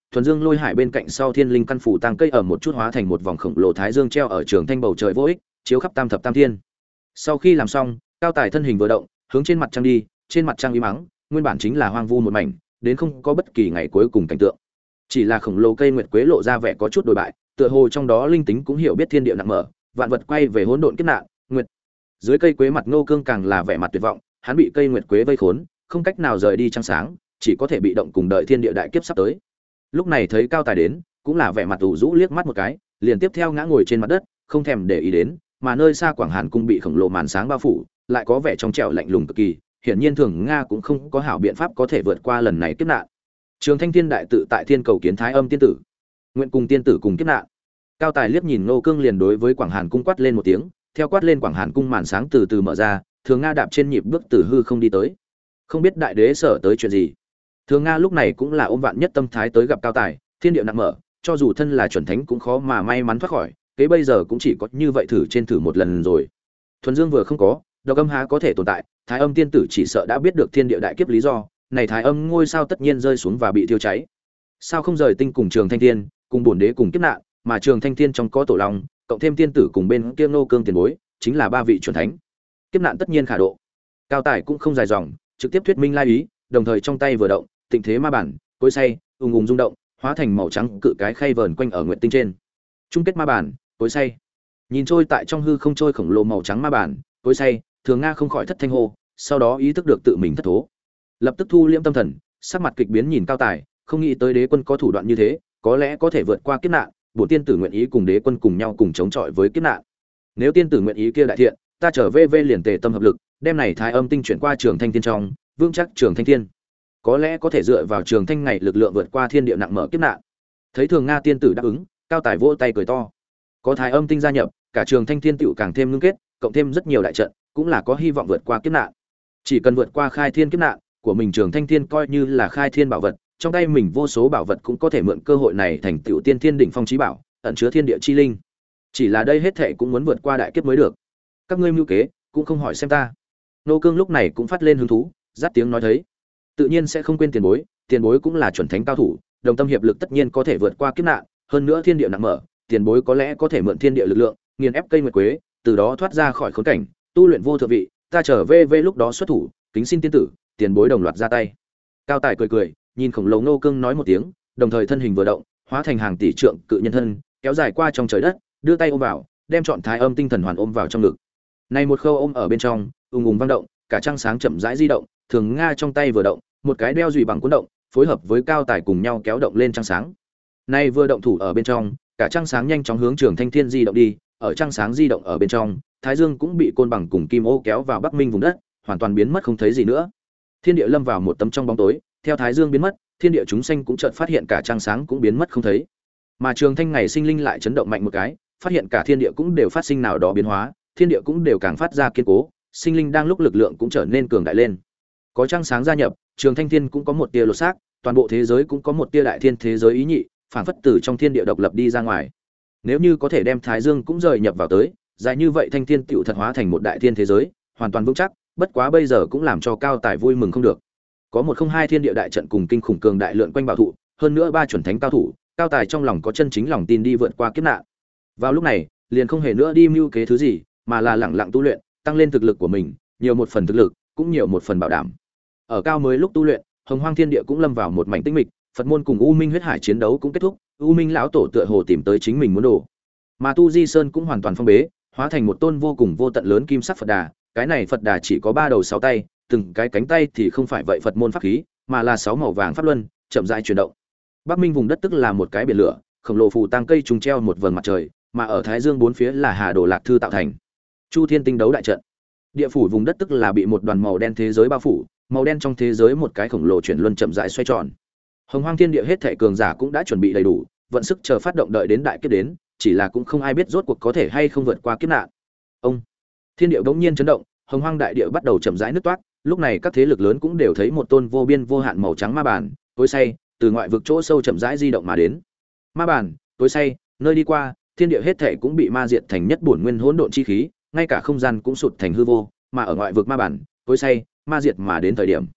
thuần dương lôi hải bên cạnh sau thiên linh căn phủ tăng cây ở một chút hóa thành một vòng khổng lồ thái dương treo ở trường thanh bầu trời vô ích, chiếu khắp tam thập tam thiên. Sau khi làm xong, Cao Tài thân hình vừa động, hướng trên mặt trăng đi, trên mặt trăng im mắng, nguyên bản chính là hoang vu một mảnh, đến không có bất kỳ ngày cuối cùng cảnh tượng. Chỉ là khổng lồ cây nguyệt quế lộ ra vẻ có chút đổi bại, tựa hồ trong đó linh tính cũng hiểu biết thiên địa nặng mở, vạn vật quay về hỗn độn kiếp nạn, nguyệt. Dưới cây quế mặt Ngô Cương càng là vẻ mặt tuyệt vọng, hắn bị cây nguyệt quế vây khốn, không cách nào rời đi trăng sáng, chỉ có thể bị động cùng đợi thiên địa đại kiếp sắp tới. Lúc này thấy Cao Tài đến, cũng là vẻ mặt ủ rũ liếc mắt một cái, liền tiếp theo ngã ngồi trên mặt đất, không thèm để ý đến, mà nơi xa Quảng Hàn cung bị khổng lồ màn sáng bao phủ, lại có vẻ trong trẻo lạnh lùng cực kỳ, hiển nhiên Thường Nga cũng không có hảo biện pháp có thể vượt qua lần này kiếp nạn. Trường Thanh Thiên đại tự tại thiên cầu kiến Thái Âm tiên tử, nguyện cùng tiên tử cùng kiếp nạn. Cao Tài liếc nhìn Ngô Cương liền đối với Quảng Hàn cung quát lên một tiếng, theo quát lên Quảng Hàn cung màn sáng từ từ mở ra, Thường Nga đạp trên nhịp bước từ hư không đi tới. Không biết đại đế sở tới chuyện gì. Thường Nga lúc này cũng là ôm vạn nhất tâm thái tới gặp Cao Tài, thiên địa nặng mở, cho dù thân là chuẩn thánh cũng khó mà may mắn thoát khỏi, kế bây giờ cũng chỉ có như vậy thử trên thử một lần rồi. Thuần Dương vừa không có, độc âm há có thể tồn tại, Thái Âm tiên tử chỉ sợ đã biết được thiên địa đại kiếp lý do, này Thái Âm ngôi sao tất nhiên rơi xuống và bị thiêu cháy. Sao không rời tinh cùng Trường Thanh Thiên, cùng bổn đế cùng kiếp nạn, mà Trường Thanh Thiên trong có tổ long, cộng thêm tiên tử cùng bên kia Ngô Cương tiền bối, chính là ba vị chuẩn thánh. Kiếp nạn tất nhiên khả độ. Cao Tài cũng không dài dòng, trực tiếp thuyết minh lai ý, đồng thời trong tay vừa động, tịnh thế ma bản, cối say, ùng ùng rung động, hóa thành màu trắng cự cái khay vờn quanh ở nguyệt tinh trên. Chung kết ma bản, cối say. Nhìn trôi tại trong hư không trôi khổng lồ màu trắng ma bản, cối say, Thường Nga không khỏi thất thanh hô, sau đó ý thức được tự mình thất thố, lập tức thu liễm tâm thần, sắc mặt kịch biến nhìn Cao Tài, không nghĩ tới đế quân có thủ đoạn như thế, có lẽ có thể vượt qua kiếp nạn, bổn tiên tử nguyện ý cùng đế quân cùng nhau cùng chống chọi với kiếp nạn. Nếu tiên tử nguyện ý kia đại thiện, ta trở về về liền tề tâm hợp lực, đem này Thái Âm tinh chuyển qua Trường Thanh Thiên trong, vững chắc Trường Thanh Thiên. Có lẽ có thể dựa vào Trường Thanh ngày lực lượng vượt qua thiên địa nặng mở kiếp nạn. Thấy Thường Nga tiên tử đáp ứng, Cao Tài vỗ tay cười to. Có Thái Âm tinh gia nhập, cả Trường Thanh Thiên tựu càng thêm ngưng kết, cộng thêm rất nhiều đại trận, cũng là có hy vọng vượt qua kiếp nạn. Chỉ cần vượt qua khai thiên kiếp nạn, của mình Trường Thanh Thiên coi như là khai thiên bảo vật, trong tay mình vô số bảo vật cũng có thể mượn cơ hội này thành tựu tiên thiên đỉnh phong chí bảo, ẩn chứa thiên địa chi linh. Chỉ là đây hết thệ cũng muốn vượt qua đại kiếp mới được. Các ngươi mưu kế, cũng không hỏi xem ta. Nô Cương lúc này cũng phát lên hứng thú, dắt tiếng nói thấy, tự nhiên sẽ không quên tiền bối, tiền bối cũng là chuẩn thánh cao thủ, đồng tâm hiệp lực tất nhiên có thể vượt qua kiếp nạn, hơn nữa thiên địa nặng mở, tiền bối có lẽ có thể mượn thiên địa lực lượng, nghiền ép cây nguyệt quế, từ đó thoát ra khỏi khốn cảnh, tu luyện vô thượng vị, ta trở về về lúc đó xuất thủ, kính xin tiên tử, tiền bối đồng loạt ra tay. Cao Tài cười cười, nhìn khổng lồ Nô Cương nói một tiếng, đồng thời thân hình vừa động, hóa thành hàng tỷ trượng cự nhân thân, kéo dài qua trong trời đất, đưa tay ôm vào, đem trọn Thái Âm tinh thần hoàn ôm vào trong ngực. Này một khâu ôm ở bên trong, ùng ùng vang động, cả trăng sáng chậm rãi di động, Thường Nga trong tay vừa động, một cái đeo dùy bằng cuốn động, phối hợp với Cao Tài cùng nhau kéo động lên trăng sáng. Nay vừa động thủ ở bên trong, cả trăng sáng nhanh chóng hướng Trường Thanh Thiên di động đi, ở trăng sáng di động ở bên trong, Thái Dương cũng bị côn bằng cùng kim ô kéo vào Bắc Minh vùng đất, hoàn toàn biến mất không thấy gì nữa. Thiên địa lâm vào một tấm trong bóng tối, theo Thái Dương biến mất, thiên địa chúng sanh cũng chợt phát hiện cả trăng sáng cũng biến mất không thấy. Mà Trường Thanh ngày sinh linh lại chấn động mạnh một cái, phát hiện cả thiên địa cũng đều phát sinh nào đó biến hóa, thiên địa cũng đều càng phát ra kiên cố, sinh linh đang lúc lực lượng cũng trở nên cường đại lên. Có trăng sáng gia nhập, Trường Thanh Thiên cũng có một tia lột xác, toàn bộ thế giới cũng có một tia đại thiên thế giới ý nhị, phản phất từ trong thiên địa độc lập đi ra ngoài. Nếu như có thể đem Thái Dương cũng rời nhập vào tới, dài như vậy Thanh Thiên tựu thật hóa thành một đại thiên thế giới, hoàn toàn vững chắc, bất quá bây giờ cũng làm cho Cao Tài vui mừng không được. Có một không hai thiên địa đại trận cùng kinh khủng cường đại lượn quanh bảo thụ, hơn nữa ba chuẩn thánh cao thủ, Cao Tài trong lòng có chân chính lòng tin đi vượt qua kiếp nạn. Vào lúc này, liền không hề nữa đi mưu kế thứ gì, mà là lẳng lặng tu luyện, tăng lên thực lực của mình, nhiều một phần thực lực, cũng nhiều một phần bảo đảm. Ở cao mới lúc tu luyện, Hồng Hoang Thiên Địa cũng lâm vào một mảnh tĩnh mịch, Phật môn cùng U Minh huyết hải chiến đấu cũng kết thúc, U Minh lão tổ tựa hồ tìm tới chính mình muốn đồ. Mà Tu Di Sơn cũng hoàn toàn phong bế, hóa thành một tôn vô cùng vô tận lớn kim sắc Phật Đà, cái này Phật Đà chỉ có ba đầu sáu tay, từng cái cánh tay thì không phải vậy Phật môn pháp khí, mà là sáu màu vàng pháp luân, chậm rãi chuyển động. Bắc Minh vùng đất tức là một cái biển lửa, khổng lồ phù tang cây trùng treo một vầng mặt trời, mà ở Thái Dương bốn phía là Hà Đồ Lạc Thư tạo thành Chu Thiên Tinh đấu đại trận. Địa phủ vùng đất tức là bị một đoàn màu đen thế giới bao phủ, màu đen trong thế giới một cái khổng lồ chuyển luân chậm rãi xoay tròn. Hồng Hoang Thiên Địa hết thảy cường giả cũng đã chuẩn bị đầy đủ, vận sức chờ phát động đợi đến đại kiếp đến, chỉ là cũng không ai biết rốt cuộc có thể hay không vượt qua kiếp nạn. Ông Thiên địa bỗng nhiên chấn động, Hồng Hoang đại địa bắt đầu chậm rãi nứt toát, lúc này các thế lực lớn cũng đều thấy một tôn vô biên vô hạn màu trắng ma bản, tối say, từ ngoại vực chỗ sâu chậm rãi di động mà đến. Ma bản, tối say, nơi đi qua, thiên địa hết thảy cũng bị ma diệt thành nhất bổn nguyên hỗn độn chi khí, ngay cả không gian cũng sụt thành hư vô, mà ở ngoại vực ma bản, tối say, ma diệt mà đến thời điểm,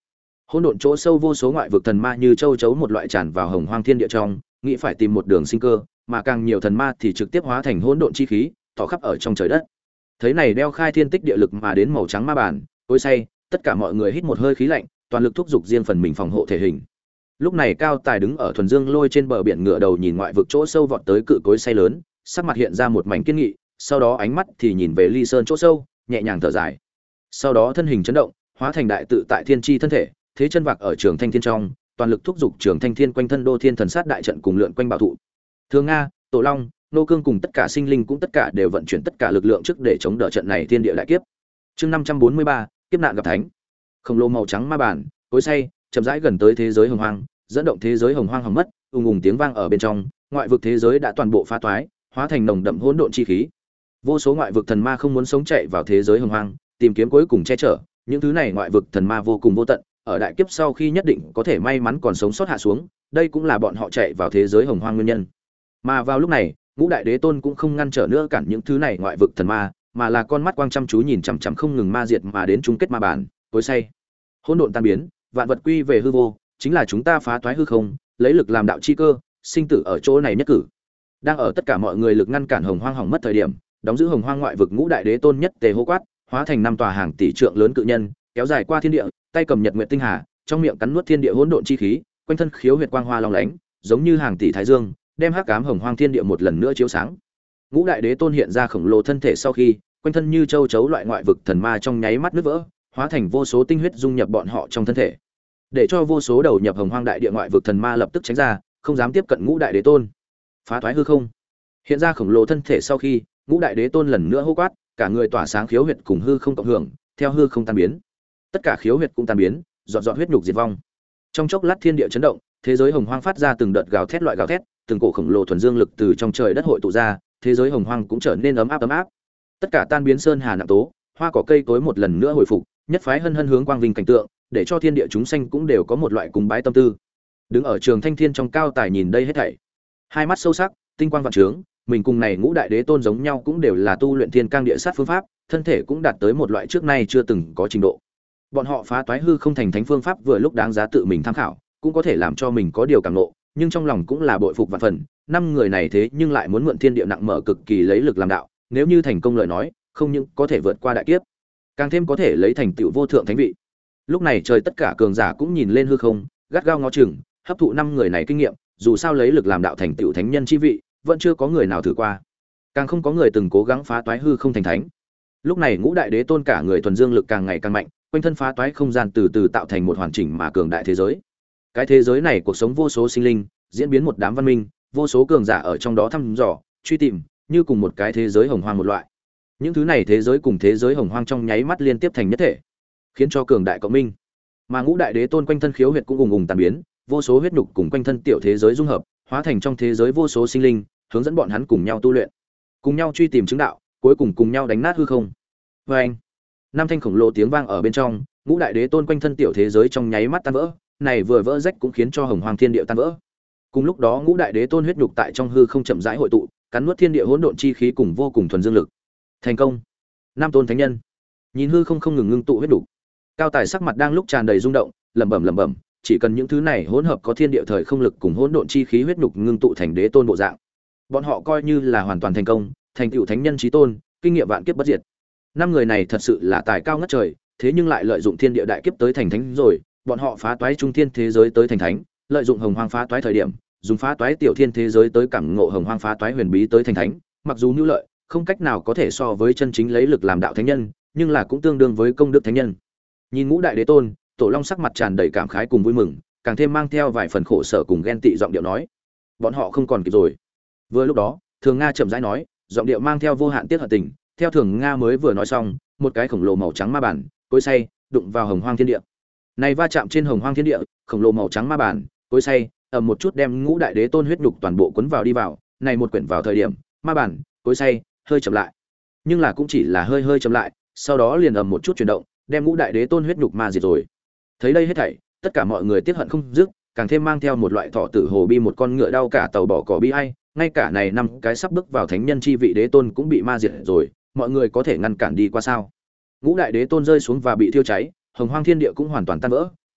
Hỗn độn chỗ sâu vô số ngoại vực thần ma như châu chấu một loại tràn vào hồng hoang thiên địa trong, nghĩ phải tìm một đường sinh cơ, mà càng nhiều thần ma thì trực tiếp hóa thành hỗn độn chi khí, tỏ khắp ở trong trời đất. Thấy này đeo khai thiên tích địa lực mà đến màu trắng ma bản, cối say, tất cả mọi người hít một hơi khí lạnh, toàn lực thúc giục riêng phần mình phòng hộ thể hình. Lúc này Cao Tài đứng ở thuần dương lôi trên bờ biển ngựa đầu nhìn ngoại vực chỗ sâu vọt tới cự cối say lớn, sắc mặt hiện ra một mảnh kiên nghị, sau đó ánh mắt thì nhìn về Ly Sơn chỗ sâu, nhẹ nhàng thở dài. Sau đó thân hình chấn động, hóa thành đại tự tại thiên chi thân thể, thế chân vạc ở trường thanh thiên trong, toàn lực thúc giục trường thanh thiên quanh thân đô thiên thần sát đại trận cùng lượn quanh bảo thụ. Thường Nga, Tổ Long, Nô Cương cùng tất cả sinh linh cũng tất cả đều vận chuyển tất cả lực lượng trước để chống đỡ trận này thiên địa đại kiếp. Chương năm trăm bốn mươi ba, kiếp nạn gặp thánh. Khổng lồ màu trắng ma bản, cối say, chậm rãi gần tới thế giới hồng hoang, dẫn động thế giới hồng hoang hỏng mất, ùng ùng tiếng vang ở bên trong, ngoại vực thế giới đã toàn bộ phá toái, hóa thành nồng đậm hỗn độn chi khí. Vô số ngoại vực thần ma không muốn sống chạy vào thế giới hồng hoang, tìm kiếm cuối cùng che chở, những thứ này ngoại vực thần ma vô cùng vô tận, ở đại kiếp sau khi nhất định có thể may mắn còn sống sót hạ xuống, đây cũng là bọn họ chạy vào thế giới hồng hoang nguyên nhân. Mà vào lúc này, Ngũ Đại Đế Tôn cũng không ngăn trở nữa cản những thứ này ngoại vực thần ma, mà là con mắt quang chăm chú nhìn chằm chằm không ngừng ma diệt mà đến chung kết ma bản, tối say. Hỗn độn tan biến, vạn vật quy về hư vô, chính là chúng ta phá toái hư không, lấy lực làm đạo chi cơ, sinh tử ở chỗ này nhất cử. Đang ở tất cả mọi người lực ngăn cản hồng hoang hỏng mất thời điểm, đóng giữ hồng hoang ngoại vực Ngũ Đại Đế Tôn nhất tề hô quát, hóa thành năm tòa hàng tỷ trượng lớn cự nhân, kéo dài qua thiên địa, tay cầm nhật nguyệt tinh hà, trong miệng cắn nuốt thiên địa hỗn độn chi khí, quanh thân khiếu huyệt quang hoa long lánh, giống như hàng tỷ thái dương, đem hắc ám hồng hoang thiên địa một lần nữa chiếu sáng. Ngũ Đại Đế Tôn hiện ra khổng lồ thân thể sau khi, quanh thân như châu chấu loại ngoại vực thần ma trong nháy mắt nứt vỡ, hóa thành vô số tinh huyết dung nhập bọn họ trong thân thể, để cho vô số đầu nhập hồng hoang đại địa ngoại vực thần ma lập tức tránh ra, không dám tiếp cận Ngũ Đại Đế Tôn. Phá thoái hư không. Hiện ra khổng lồ thân thể sau khi, Ngũ Đại Đế Tôn lần nữa hô quát, cả người tỏa sáng khiếu huyệt cùng hư không cộng hưởng, theo hư không tan biến. Tất cả khiếu huyệt cũng tan biến, giọt giọt huyết nhục diệt vong. Trong chốc lát thiên địa chấn động, thế giới hồng hoang phát ra từng đợt gào thét loại gào thét, từng cổ khổng lồ thuần dương lực từ trong trời đất hội tụ ra, thế giới hồng hoang cũng trở nên ấm áp ấm áp. Tất cả tan biến sơn hà nặng tố, hoa cỏ cây cối một lần nữa hồi phục, nhất phái hân hân hướng quang vinh cảnh tượng, để cho thiên địa chúng sanh cũng đều có một loại cúng bái tâm tư. Đứng ở trường thanh thiên trong cao tài nhìn đây hết thảy, hai mắt sâu sắc, tinh quang vạn trướng, mình cùng này Ngũ Đại Đế Tôn giống nhau cũng đều là tu luyện thiên cang địa sát phương pháp, thân thể cũng đạt tới một loại trước nay chưa từng có trình độ. Bọn họ phá toái hư không thành thánh phương pháp vừa lúc đáng giá tự mình tham khảo, cũng có thể làm cho mình có điều cảm ngộ, nhưng trong lòng cũng là bội phục vạn phần, năm người này thế nhưng lại muốn mượn thiên địa nặng mở cực kỳ lấy lực làm đạo, nếu như thành công lời nói, không những có thể vượt qua đại kiếp, càng thêm có thể lấy thành tựu vô thượng thánh vị. Lúc này trời tất cả cường giả cũng nhìn lên hư không, gắt gao ngó chừng, hấp thụ năm người này kinh nghiệm, dù sao lấy lực làm đạo thành tựu thánh nhân chi vị, vẫn chưa có người nào thử qua, càng không có người từng cố gắng phá toái hư không thành thánh. Lúc này Ngũ Đại Đế Tôn cả người thuần dương lực càng ngày càng mạnh, quanh thân phá toái không gian từ từ tạo thành một hoàn chỉnh mà cường đại thế giới. Cái thế giới này cuộc sống vô số sinh linh, diễn biến một đám văn minh, vô số cường giả ở trong đó thăm dò, truy tìm, như cùng một cái thế giới hồng hoang một loại. Những thứ này thế giới cùng thế giới hồng hoang trong nháy mắt liên tiếp thành nhất thể, khiến cho cường đại cộng minh. Mà Ngũ Đại Đế Tôn quanh thân khiếu huyệt cũng ùng ùng tan biến, vô số huyết nhục cùng quanh thân tiểu thế giới dung hợp, hóa thành trong thế giới vô số sinh linh, hướng dẫn bọn hắn cùng nhau tu luyện, cùng nhau truy tìm chứng đạo, cuối cùng cùng nhau đánh nát hư không. Và anh, năm thanh khổng lồ tiếng vang ở bên trong, Ngũ Đại Đế Tôn quanh thân tiểu thế giới trong nháy mắt tan vỡ, này vừa vỡ rách cũng khiến cho hồng hoang thiên địa tan vỡ. Cùng lúc đó Ngũ Đại Đế Tôn huyết nhục tại trong hư không chậm rãi hội tụ, cắn nuốt thiên địa hỗn độn chi khí cùng vô cùng thuần dương lực. Thành công. Năm tôn thánh nhân nhìn hư không không ngừng ngưng tụ huyết nhục, cao tài sắc mặt đang lúc tràn đầy rung động, lẩm bẩm lẩm bẩm, chỉ cần những thứ này hỗn hợp có thiên địa thời không lực cùng hỗn độn chi khí huyết nhục ngưng tụ thành đế tôn bộ dạng, bọn họ coi như là hoàn toàn thành công, thành tựu thánh nhân chí tôn, kinh nghiệm vạn kiếp bất diệt. Năm người này thật sự là tài cao ngất trời, thế nhưng lại lợi dụng thiên địa đại kiếp tới thành thánh rồi, bọn họ phá toái trung thiên thế giới tới thành thánh, lợi dụng hồng hoang phá toái thời điểm, dùng phá toái tiểu thiên thế giới tới cảm ngộ hồng hoang phá toái huyền bí tới thành thánh, mặc dù nhu lợi, không cách nào có thể so với chân chính lấy lực làm đạo thánh nhân, nhưng là cũng tương đương với công đức thánh nhân. Nhìn Ngũ Đại Đế Tôn, Tổ Long sắc mặt tràn đầy cảm khái cùng vui mừng, càng thêm mang theo vài phần khổ sở cùng ghen tị giọng điệu nói: bọn họ không còn kịp rồi. Vừa lúc đó, Thường Nga chậm rãi nói, giọng điệu mang theo vô hạn tiếc hận tình, theo Thường Nga mới vừa nói xong, một cái khổng lồ màu trắng ma bản, cối xay, đụng vào hồng hoang thiên địa. Này va chạm trên hồng hoang thiên địa, khổng lồ màu trắng ma bản, cối xay, ầm một chút đem Ngũ Đại Đế Tôn huyết nhục toàn bộ cuốn vào đi vào, này một quyển vào thời điểm, ma bản, cối xay, hơi chậm lại. Nhưng là cũng chỉ là hơi hơi chậm lại, sau đó liền ầm một chút chuyển động, đem Ngũ Đại Đế Tôn huyết nhục ma diệt rồi. Thấy đây hết thảy, tất cả mọi người tiếc hận không dứt, càng thêm mang theo một loại thọ tử hồ bi một con ngựa đau cả tàu bỏ cỏ bi ai, ngay cả này năm cái sắp bước vào thánh nhân chi vị đế tôn cũng bị ma diệt rồi, mọi người có thể ngăn cản đi qua sao? Ngũ Đại Đế Tôn rơi xuống và bị thiêu cháy, hồng hoang thiên địa cũng hoàn toàn tan vỡ,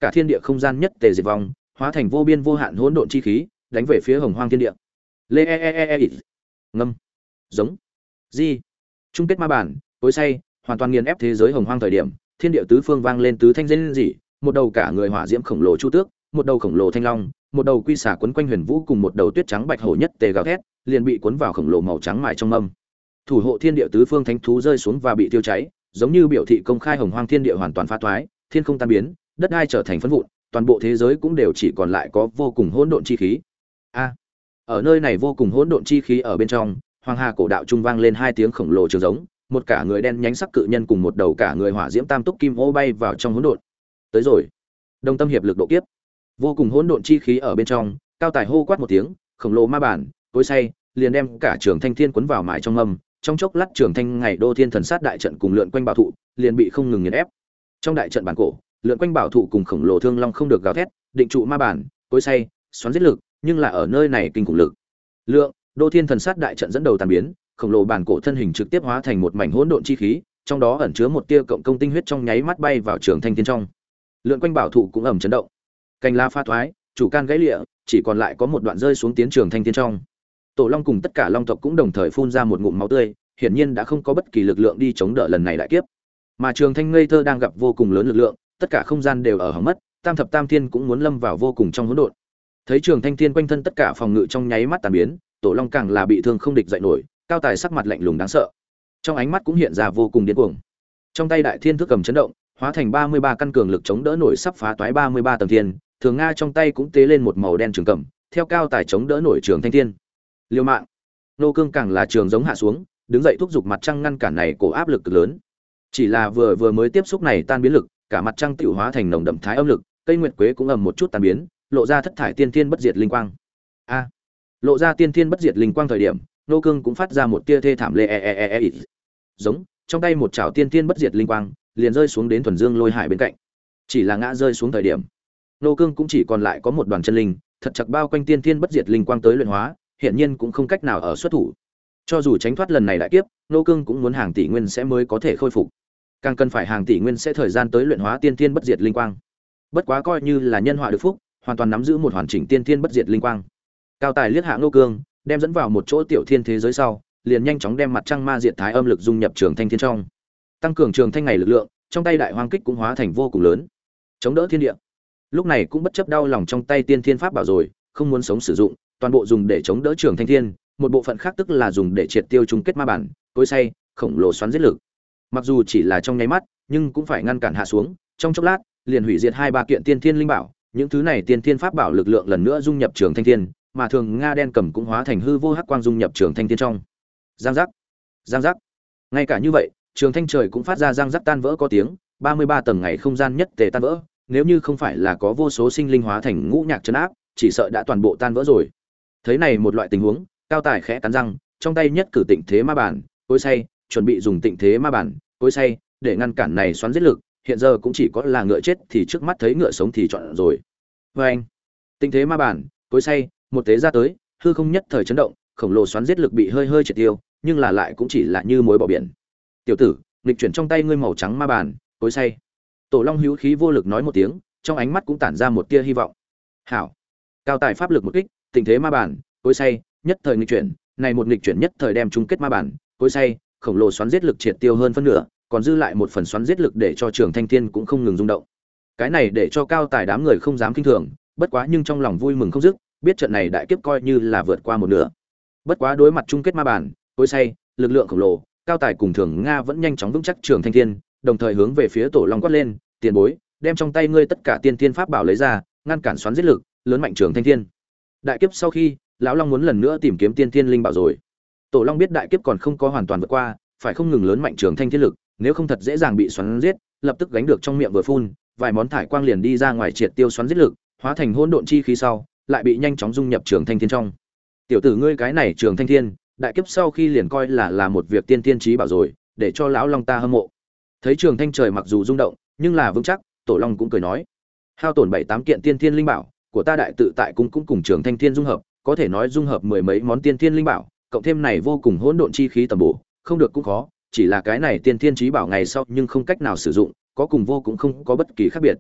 cả thiên địa không gian nhất tề diệt vong, hóa thành vô biên vô hạn hỗn độn chi khí, đánh về phía hồng hoang thiên địa. Lê e e e e ngâm giống di chung kết ma bản tối say hoàn toàn nghiền ép thế giới hồng hoang thời điểm, thiên địa tứ phương vang lên tứ thanh rên rỉ, một đầu cả người hỏa diễm khổng lồ chu tước, một đầu khổng lồ thanh long, một đầu quy xà quấn quanh huyền vũ cùng một đầu tuyết trắng bạch hổ nhất tề gào thét, liền bị cuốn vào khổng lồ màu trắng mài trong mâm. Thủ hộ thiên địa tứ phương thánh thú rơi xuống và bị tiêu cháy, giống như biểu thị công khai hồng hoang thiên địa hoàn toàn phá thoái, thiên không tan biến, đất đai trở thành phấn vụn, toàn bộ thế giới cũng đều chỉ còn lại có vô cùng hỗn độn chi khí. A, ở nơi này vô cùng hỗn độn chi khí ở bên trong, hoàng hà cổ đạo trung vang lên hai tiếng khổng lồ trường giống, một cả người đen nhánh sắc cự nhân cùng một đầu cả người hỏa diễm tam túc kim ô bay vào trong hỗn độn. Tới rồi. Đồng tâm hiệp lực độ kiếp. Vô cùng hỗn độn chi khí ở bên trong, cao tài hô quát một tiếng, khổng lồ ma bản, tối say, liền đem cả Trường Thanh Thiên cuốn vào mái trong mâm, trong chốc lát Trường Thanh ngày đô thiên thần sát đại trận cùng lượn quanh bảo thụ, liền bị không ngừng nghiền ép. Trong đại trận bản cổ, lượn quanh bảo thụ cùng khổng lồ thương long không được gào thét, định trụ ma bản, tối say, xoắn giết lực, nhưng là ở nơi này kinh khủng lực. Lượng, đô thiên thần sát đại trận dẫn đầu tàn biến, khổng lồ bản cổ thân hình trực tiếp hóa thành một mảnh hỗn độn chi khí, trong đó ẩn chứa một tia cộng công tinh huyết trong nháy mắt bay vào Trường Thanh Thiên trong. Lượn quanh bảo thụ cũng ầm chấn động. Cành lá pha thoái, chủ can gãy lịa, chỉ còn lại có một đoạn rơi xuống tiến Trường Thanh Thiên trong. Tổ Long cùng tất cả long tộc cũng đồng thời phun ra một ngụm máu tươi, hiển nhiên đã không có bất kỳ lực lượng đi chống đỡ lần này đại kiếp. Mà Trường Thanh ngây thơ đang gặp vô cùng lớn lực lượng, tất cả không gian đều ở hỏng mất, Tam thập tam thiên cũng muốn lâm vào vô cùng trong hỗn độn. Thấy Trường Thanh Thiên quanh thân tất cả phòng ngự trong nháy mắt tàn biến, Tổ Long càng là bị thương không địch dậy nổi, cao tài sắc mặt lạnh lùng đáng sợ. Trong ánh mắt cũng hiện ra vô cùng điên cuồng. Trong tay đại thiên thước cầm chấn động, hóa thành ba mươi ba căn cường lực chống đỡ nổi sắp phá toái ba mươi ba tầng thiên, Thường Nga trong tay cũng tế lên một màu đen trường cầm, theo cao tài chống đỡ nổi Trường Thanh Thiên. Liêu mạng. Nô Cương càng là trường giống hạ xuống, đứng dậy thúc giục mặt trăng ngăn cản này cổ áp lực cực lớn. Chỉ là vừa vừa mới tiếp xúc này tan biến lực, cả mặt trăng tiểu hóa thành nồng đậm thái âm lực, cây nguyệt quế cũng ầm một chút tan biến, lộ ra thất thải tiên thiên bất diệt linh quang. A, lộ ra tiên thiên bất diệt linh quang thời điểm, Nô Cương cũng phát ra một tia thê thảm lê e e e e. Giống, trong tay một chảo tiên thiên bất diệt linh quang, liền rơi xuống đến thuần dương lôi hải bên cạnh. Chỉ là ngã rơi xuống thời điểm, Nô Cương cũng chỉ còn lại có một đoàn chân linh, thật chặt bao quanh tiên thiên bất diệt linh quang tới luyện hóa, hiện nhiên cũng không cách nào ở xuất thủ. Cho dù tránh thoát lần này đại kiếp, Nô Cương cũng muốn hàng tỷ nguyên sẽ mới có thể khôi phục. Càng cần phải hàng tỷ nguyên sẽ thời gian tới luyện hóa tiên thiên bất diệt linh quang. Bất quá coi như là nhân họa được phúc, hoàn toàn nắm giữ một hoàn chỉnh tiên thiên bất diệt linh quang. Cao tài liếc hạ Nô Cương, đem dẫn vào một chỗ tiểu thiên thế giới sau, liền nhanh chóng đem mặt trăng ma diệt thái âm lực dung nhập Trường Thanh Thiên trong, tăng cường Trường Thanh ngày lực lượng, trong tay đại hoang kích cũng hóa thành vô cùng lớn, chống đỡ thiên địa. Lúc này cũng bất chấp đau lòng trong tay tiên thiên pháp bảo rồi, không muốn sống sử dụng, toàn bộ dùng để chống đỡ Trường Thanh Thiên, một bộ phận khác tức là dùng để triệt tiêu chung kết ma bản, tối say, khổng lồ xoắn giết lực. Mặc dù chỉ là trong nháy mắt, nhưng cũng phải ngăn cản hạ xuống, trong chốc lát, liền hủy diệt hai ba kiện tiên thiên linh bảo, những thứ này tiên thiên pháp bảo lực lượng lần nữa dung nhập Trường Thanh Thiên, mà Thường Nga đen cầm cũng hóa thành hư vô hắc quang dung nhập Trường Thanh Thiên trong. Giang giác, giang giác. Ngay cả như vậy, Trường Thanh trời cũng phát ra giang giác tan vỡ có tiếng, ba mươi ba tầng ngày không gian nhất tề tan vỡ, nếu như không phải là có vô số sinh linh hóa thành ngũ nhạc trấn áp, chỉ sợ đã toàn bộ tan vỡ rồi. Thấy này một loại tình huống, cao tài khẽ cắn răng, trong tay nhất cử tịnh thế ma bản, cối say, chuẩn bị dùng tịnh thế ma bản, cối say để ngăn cản này xoắn giết lực, hiện giờ cũng chỉ có là ngựa chết thì trước mắt thấy ngựa sống thì chọn rồi. Và anh, tịnh thế ma bản, cối say, một tế ra tới, hư không nhất thời chấn động, khổng lồ xoắn giết lực bị hơi hơi triệt tiêu, nhưng là lại cũng chỉ là như muối bỏ biển. Tiểu tử, nghịch chuyển trong tay ngươi màu trắng ma bản, cối say. Tổ Long hữu khí vô lực nói một tiếng, trong ánh mắt cũng tản ra một tia hy vọng. Hảo. Cao tài pháp lực một kích, tịnh thế ma bản, cối say, nhất thời nghịch chuyển, này một nghịch chuyển nhất thời đem chung kết ma bản, cối say, khổng lồ xoắn giết lực triệt tiêu hơn phân nửa, còn dư lại một phần xoắn giết lực để cho Trường Thanh Thiên cũng không ngừng rung động. Cái này để cho cao tài đám người không dám kinh thường, bất quá nhưng trong lòng vui mừng không dứt, biết trận này đại kiếp coi như là vượt qua một nửa. Bất quá đối mặt chung kết ma bản, cối say, lực lượng khổng lồ, cao tài cùng Thường Nga vẫn nhanh chóng vững chắc Trường Thanh Thiên, đồng thời hướng về phía Tổ Long quát lên, tiền bối, đem trong tay ngươi tất cả tiên thiên pháp bảo lấy ra, ngăn cản xoắn giết lực, lớn mạnh Trường Thanh Thiên. Đại kiếp sau khi, lão Long muốn lần nữa tìm kiếm tiên thiên linh bảo rồi. Tổ Long biết đại kiếp còn không có hoàn toàn vượt qua, phải không ngừng lớn mạnh Trường Thanh Thiên lực, nếu không thật dễ dàng bị xoắn giết, lập tức gánh được trong miệng vừa phun, vài món thải quang liền đi ra ngoài triệt tiêu xoắn giết lực, hóa thành hỗn độn chi khí sau, lại bị nhanh chóng dung nhập Trường Thanh Thiên trong. Tiểu tử ngươi cái này Trường Thanh Thiên, đại kiếp sau khi liền coi là là một việc tiên tiên trí bảo rồi, để cho lão Long ta hâm mộ. Thấy Trường Thanh trời mặc dù rung động, nhưng là vững chắc, Tổ Long cũng cười nói: hao tổn bảy tám kiện tiên thiên linh bảo, của ta đại tự tại cung cũng cùng Trường Thanh Thiên dung hợp, có thể nói dung hợp mười mấy món tiên thiên linh bảo, cộng thêm này vô cùng hỗn độn chi khí tầm bổ, không được cũng khó, chỉ là cái này tiên thiên trí bảo ngày sau nhưng không cách nào sử dụng, có cùng vô cũng không có bất kỳ khác biệt.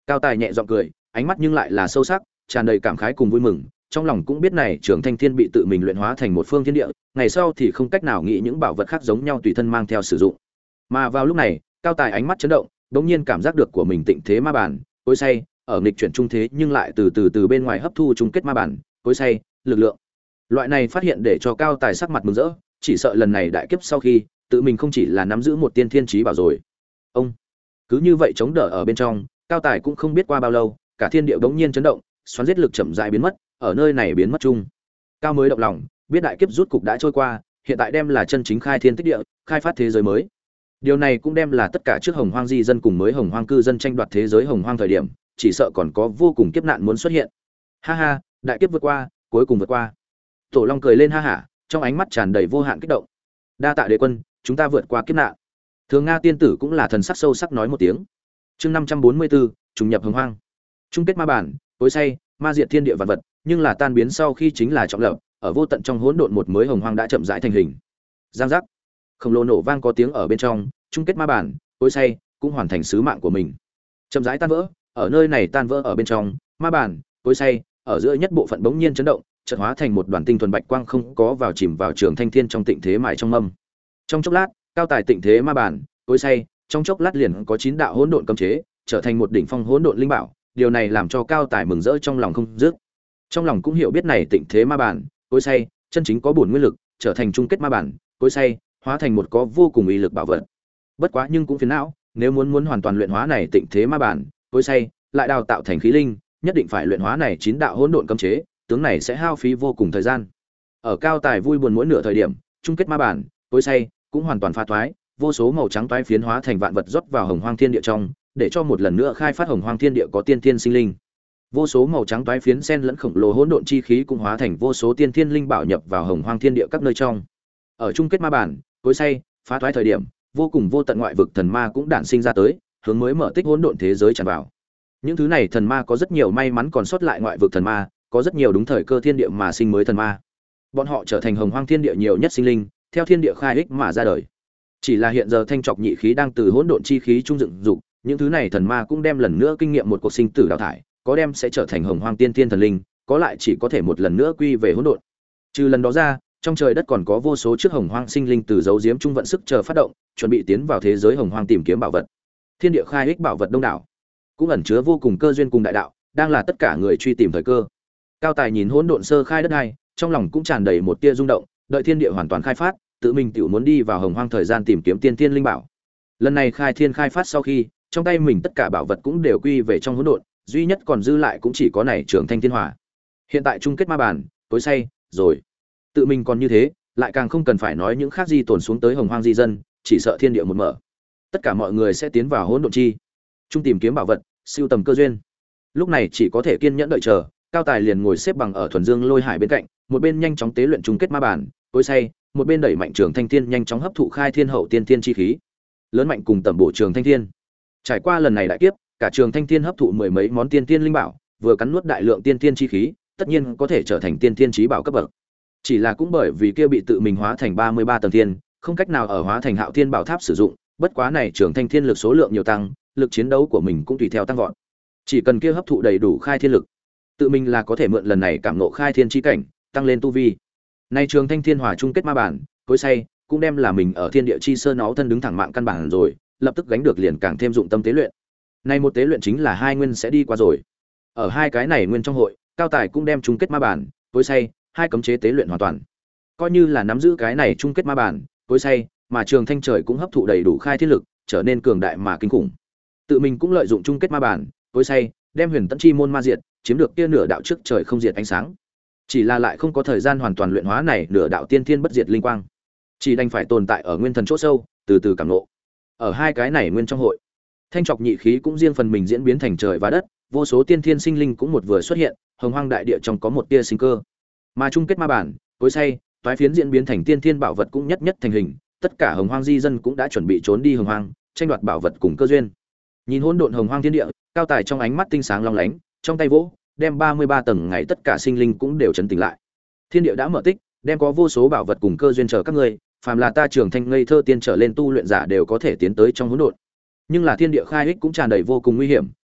Cao Tài nhẹ giọng cười, ánh mắt nhưng lại là sâu sắc, tràn đầy cảm khái cùng vui mừng, trong lòng cũng biết này Trường Thanh Thiên bị tự mình luyện hóa thành một phương thiên địa, ngày sau thì không cách nào nghĩ những bảo vật khác giống nhau tùy thân mang theo sử dụng. Mà vào lúc này, Cao Tài ánh mắt chấn động, đột nhiên cảm giác được của mình tịnh thế ma bản, cối say, ở nghịch chuyển trung thế nhưng lại từ từ từ bên ngoài hấp thu chung kết ma bản, cối say, lực lượng. Loại này phát hiện để cho Cao Tài sắc mặt mừng rỡ, chỉ sợ lần này đại kiếp sau khi, tự mình không chỉ là nắm giữ một tiên thiên chí bảo rồi. Ông cứ như vậy chống đỡ ở bên trong, Cao Tài cũng không biết qua bao lâu, cả thiên địa bỗng nhiên chấn động, xoắn giết lực chậm rãi biến mất, ở nơi này biến mất chung. Cao mới động lòng, biết đại kiếp rút cục đã trôi qua, hiện tại đem là chân chính khai thiên tích địa, khai phát thế giới mới. Điều này cũng đem là tất cả trước Hồng Hoang di dân cùng mới Hồng Hoang cư dân tranh đoạt thế giới Hồng Hoang thời điểm, chỉ sợ còn có vô cùng kiếp nạn muốn xuất hiện. Ha ha, đại kiếp vượt qua, cuối cùng vượt qua. Tổ Long cười lên ha hả, trong ánh mắt tràn đầy vô hạn kích động. Đa tạ đế quân, chúng ta vượt qua kiếp nạn. Thường Nga tiên tử cũng là thần sắc sâu sắc nói một tiếng. Chương năm trăm bốn mươi bốn, trùng nhập Hồng Hoang. Chung kết ma bản, tối say, ma diệt thiên địa vạn vật, nhưng là tan biến sau khi chính là trọng lập, ở vô tận trong hỗn độn một mới Hồng Hoang đã chậm rãi thành hình. Giang giác. Khổng lồ nổ vang có tiếng ở bên trong, chung kết ma bản, tối say, cũng hoàn thành sứ mạng của mình. Chậm rãi tan vỡ, ở nơi này tan vỡ ở bên trong, ma bản, tối say, ở giữa nhất bộ phận bỗng nhiên chấn động, chợt hóa thành một đoàn tinh thuần bạch quang không có vào chìm vào Trường Thanh Thiên trong tịnh thế mài trong mâm. Trong chốc lát, Cao Tài tịnh thế ma bản, tối say, trong chốc lát liền có chín đạo hỗn độn cấm chế, trở thành một đỉnh phong hỗn độn linh bảo, điều này làm cho Cao Tài mừng rỡ trong lòng không dứt. Trong lòng cũng hiểu biết này tịnh thế ma bản, tối say, chân chính có bổn nguyên lực, trở thành chung kết ma bản, tối say, hóa thành một có vô cùng uy lực bảo vật. Bất quá nhưng cũng phiền não, nếu muốn muốn hoàn toàn luyện hóa này tịnh thế ma bản, tối say, lại đào tạo thành khí linh, nhất định phải luyện hóa này chín đạo hỗn độn cấm chế, tướng này sẽ hao phí vô cùng thời gian. Ở Cao Tài vui buồn mỗi nửa thời điểm, chung kết ma bản, tối say, cũng hoàn toàn pha thoái, vô số màu trắng toái phiến hóa thành vạn vật rót vào Hồng Hoang Thiên Địa trong, để cho một lần nữa khai phát Hồng Hoang Thiên Địa có tiên thiên sinh linh. Vô số màu trắng toái phiến xen lẫn khổng lồ hỗn độn chi khí cũng hóa thành vô số tiên thiên linh bảo nhập vào Hồng Hoang Thiên Địa các nơi trong. Ở chung kết ma bản, tối say, phá thoái thời điểm, vô cùng vô tận ngoại vực thần ma cũng đản sinh ra tới, hướng mới mở tích hỗn độn thế giới tràn vào. Những thứ này thần ma có rất nhiều may mắn còn sót lại ngoại vực thần ma, có rất nhiều đúng thời cơ thiên địa mà sinh mới thần ma. Bọn họ trở thành Hồng Hoang Thiên Địa nhiều nhất sinh linh, theo thiên địa khai ích mà ra đời. Chỉ là hiện giờ thanh trọc nhị khí đang từ hỗn độn chi khí trung dựng dục, những thứ này thần ma cũng đem lần nữa kinh nghiệm một cuộc sinh tử đào thải, có đem sẽ trở thành Hồng Hoang tiên tiên thần linh, có lại chỉ có thể một lần nữa quy về hỗn độn. Trừ lần đó ra, trong trời đất còn có vô số trước Hồng Hoang sinh linh từ dấu diếm trung vận sức chờ phát động, chuẩn bị tiến vào thế giới Hồng Hoang tìm kiếm bảo vật. Thiên địa khai ích bảo vật đông đảo, cũng ẩn chứa vô cùng cơ duyên cùng đại đạo, đang là tất cả người truy tìm thời cơ. Cao Tài nhìn hỗn độn sơ khai đất này, trong lòng cũng tràn đầy một tia rung động, đợi thiên địa hoàn toàn khai phát, tự mình tiểu muốn đi vào Hồng Hoang thời gian tìm kiếm tiên tiên linh bảo. Lần này khai thiên khai phát sau khi, trong tay mình tất cả bảo vật cũng đều quy về trong hỗn độn, duy nhất còn dư lại cũng chỉ có này Trường Thanh Thiên Hỏa. Hiện tại chung kết ma bản, tối say, rồi. Tự mình còn như thế, lại càng không cần phải nói những khác gì tồn xuống tới Hồng Hoang di dân, chỉ sợ thiên địa một mở, tất cả mọi người sẽ tiến vào hỗn độn chi, chung tìm kiếm bảo vật, siêu tầm cơ duyên. Lúc này chỉ có thể kiên nhẫn đợi chờ, Cao Tài liền ngồi xếp bằng ở thuần dương lôi hải bên cạnh, một bên nhanh chóng tế luyện chung kết ma bản, tối say, một bên đẩy mạnh Trường Thanh Thiên nhanh chóng hấp thụ khai thiên hậu tiên thiên chi khí, lớn mạnh cùng tầm bổ Trường Thanh Thiên. Trải qua lần này đại kiếp, cả Trường Thanh Thiên hấp thụ mười mấy món tiên tiên linh bảo, vừa cắn nuốt đại lượng tiên tiên chi khí, tất nhiên có thể trở thành tiên tiên chí bảo cấp bậc. Chỉ là cũng bởi vì kia bị tự mình hóa thành ba mươi ba tầng thiên, không cách nào ở hóa thành Hạo Thiên Bảo Tháp sử dụng, bất quá này Trường Thanh Thiên lực số lượng nhiều tăng, lực chiến đấu của mình cũng tùy theo tăng vọt. Chỉ cần kia hấp thụ đầy đủ khai thiên lực, tự mình là có thể mượn lần này cảm ngộ khai thiên chi cảnh, tăng lên tu vi. Nay Trường Thanh Thiên Hỏa chung kết ma bản, cối say, cũng đem là mình ở thiên địa chi sơn nó thân đứng thẳng mạng căn bản rồi, lập tức gánh được liền càng thêm dụng tâm tế luyện. Nay một tế luyện chính là hai nguyên sẽ đi qua rồi. Ở hai cái này nguyên trong hội, Cao Tài cũng đem chung kết ma bản, cối say, hai cấm chế tế luyện hoàn toàn. Coi như là nắm giữ cái này chung kết ma bản, cối say, mà Trường Thanh trời cũng hấp thụ đầy đủ khai thiên lực, trở nên cường đại mà kinh khủng. Tự mình cũng lợi dụng chung kết ma bản, cối say, đem Huyền Tẫn chi môn ma diệt, chiếm được kia nửa đạo trước trời không diệt ánh sáng. Chỉ là lại không có thời gian hoàn toàn luyện hóa này nửa đạo tiên thiên bất diệt linh quang, chỉ đành phải tồn tại ở nguyên thần chỗ sâu, từ từ cảm ngộ. Ở hai cái này nguyên trong hội, thanh trọc nhị khí cũng riêng phần mình diễn biến thành trời và đất, vô số tiên thiên sinh linh cũng một vừa xuất hiện, Hồng Hoang đại địa trong có một tia sinh cơ. Mà chung kết ma bản, cối say, toái phiến diễn biến thành tiên thiên bảo vật cũng nhất nhất thành hình, tất cả Hồng Hoang di dân cũng đã chuẩn bị trốn đi Hồng Hoang, tranh đoạt bảo vật cùng cơ duyên. Nhìn hỗn độn Hồng Hoang thiên địa, Cao Tài trong ánh mắt tinh sáng long lánh, trong tay vỗ, đem ba mươi ba tầng ngày tất cả sinh linh cũng đều chấn tỉnh lại. Thiên địa đã mở tích, đem có vô số bảo vật cùng cơ duyên chờ các ngươi, phàm là ta Trường Thanh ngây thơ tiên trở lên tu luyện giả đều có thể tiến tới trong hỗn độn. Nhưng là thiên địa khai ích cũng tràn đầy vô cùng nguy hiểm,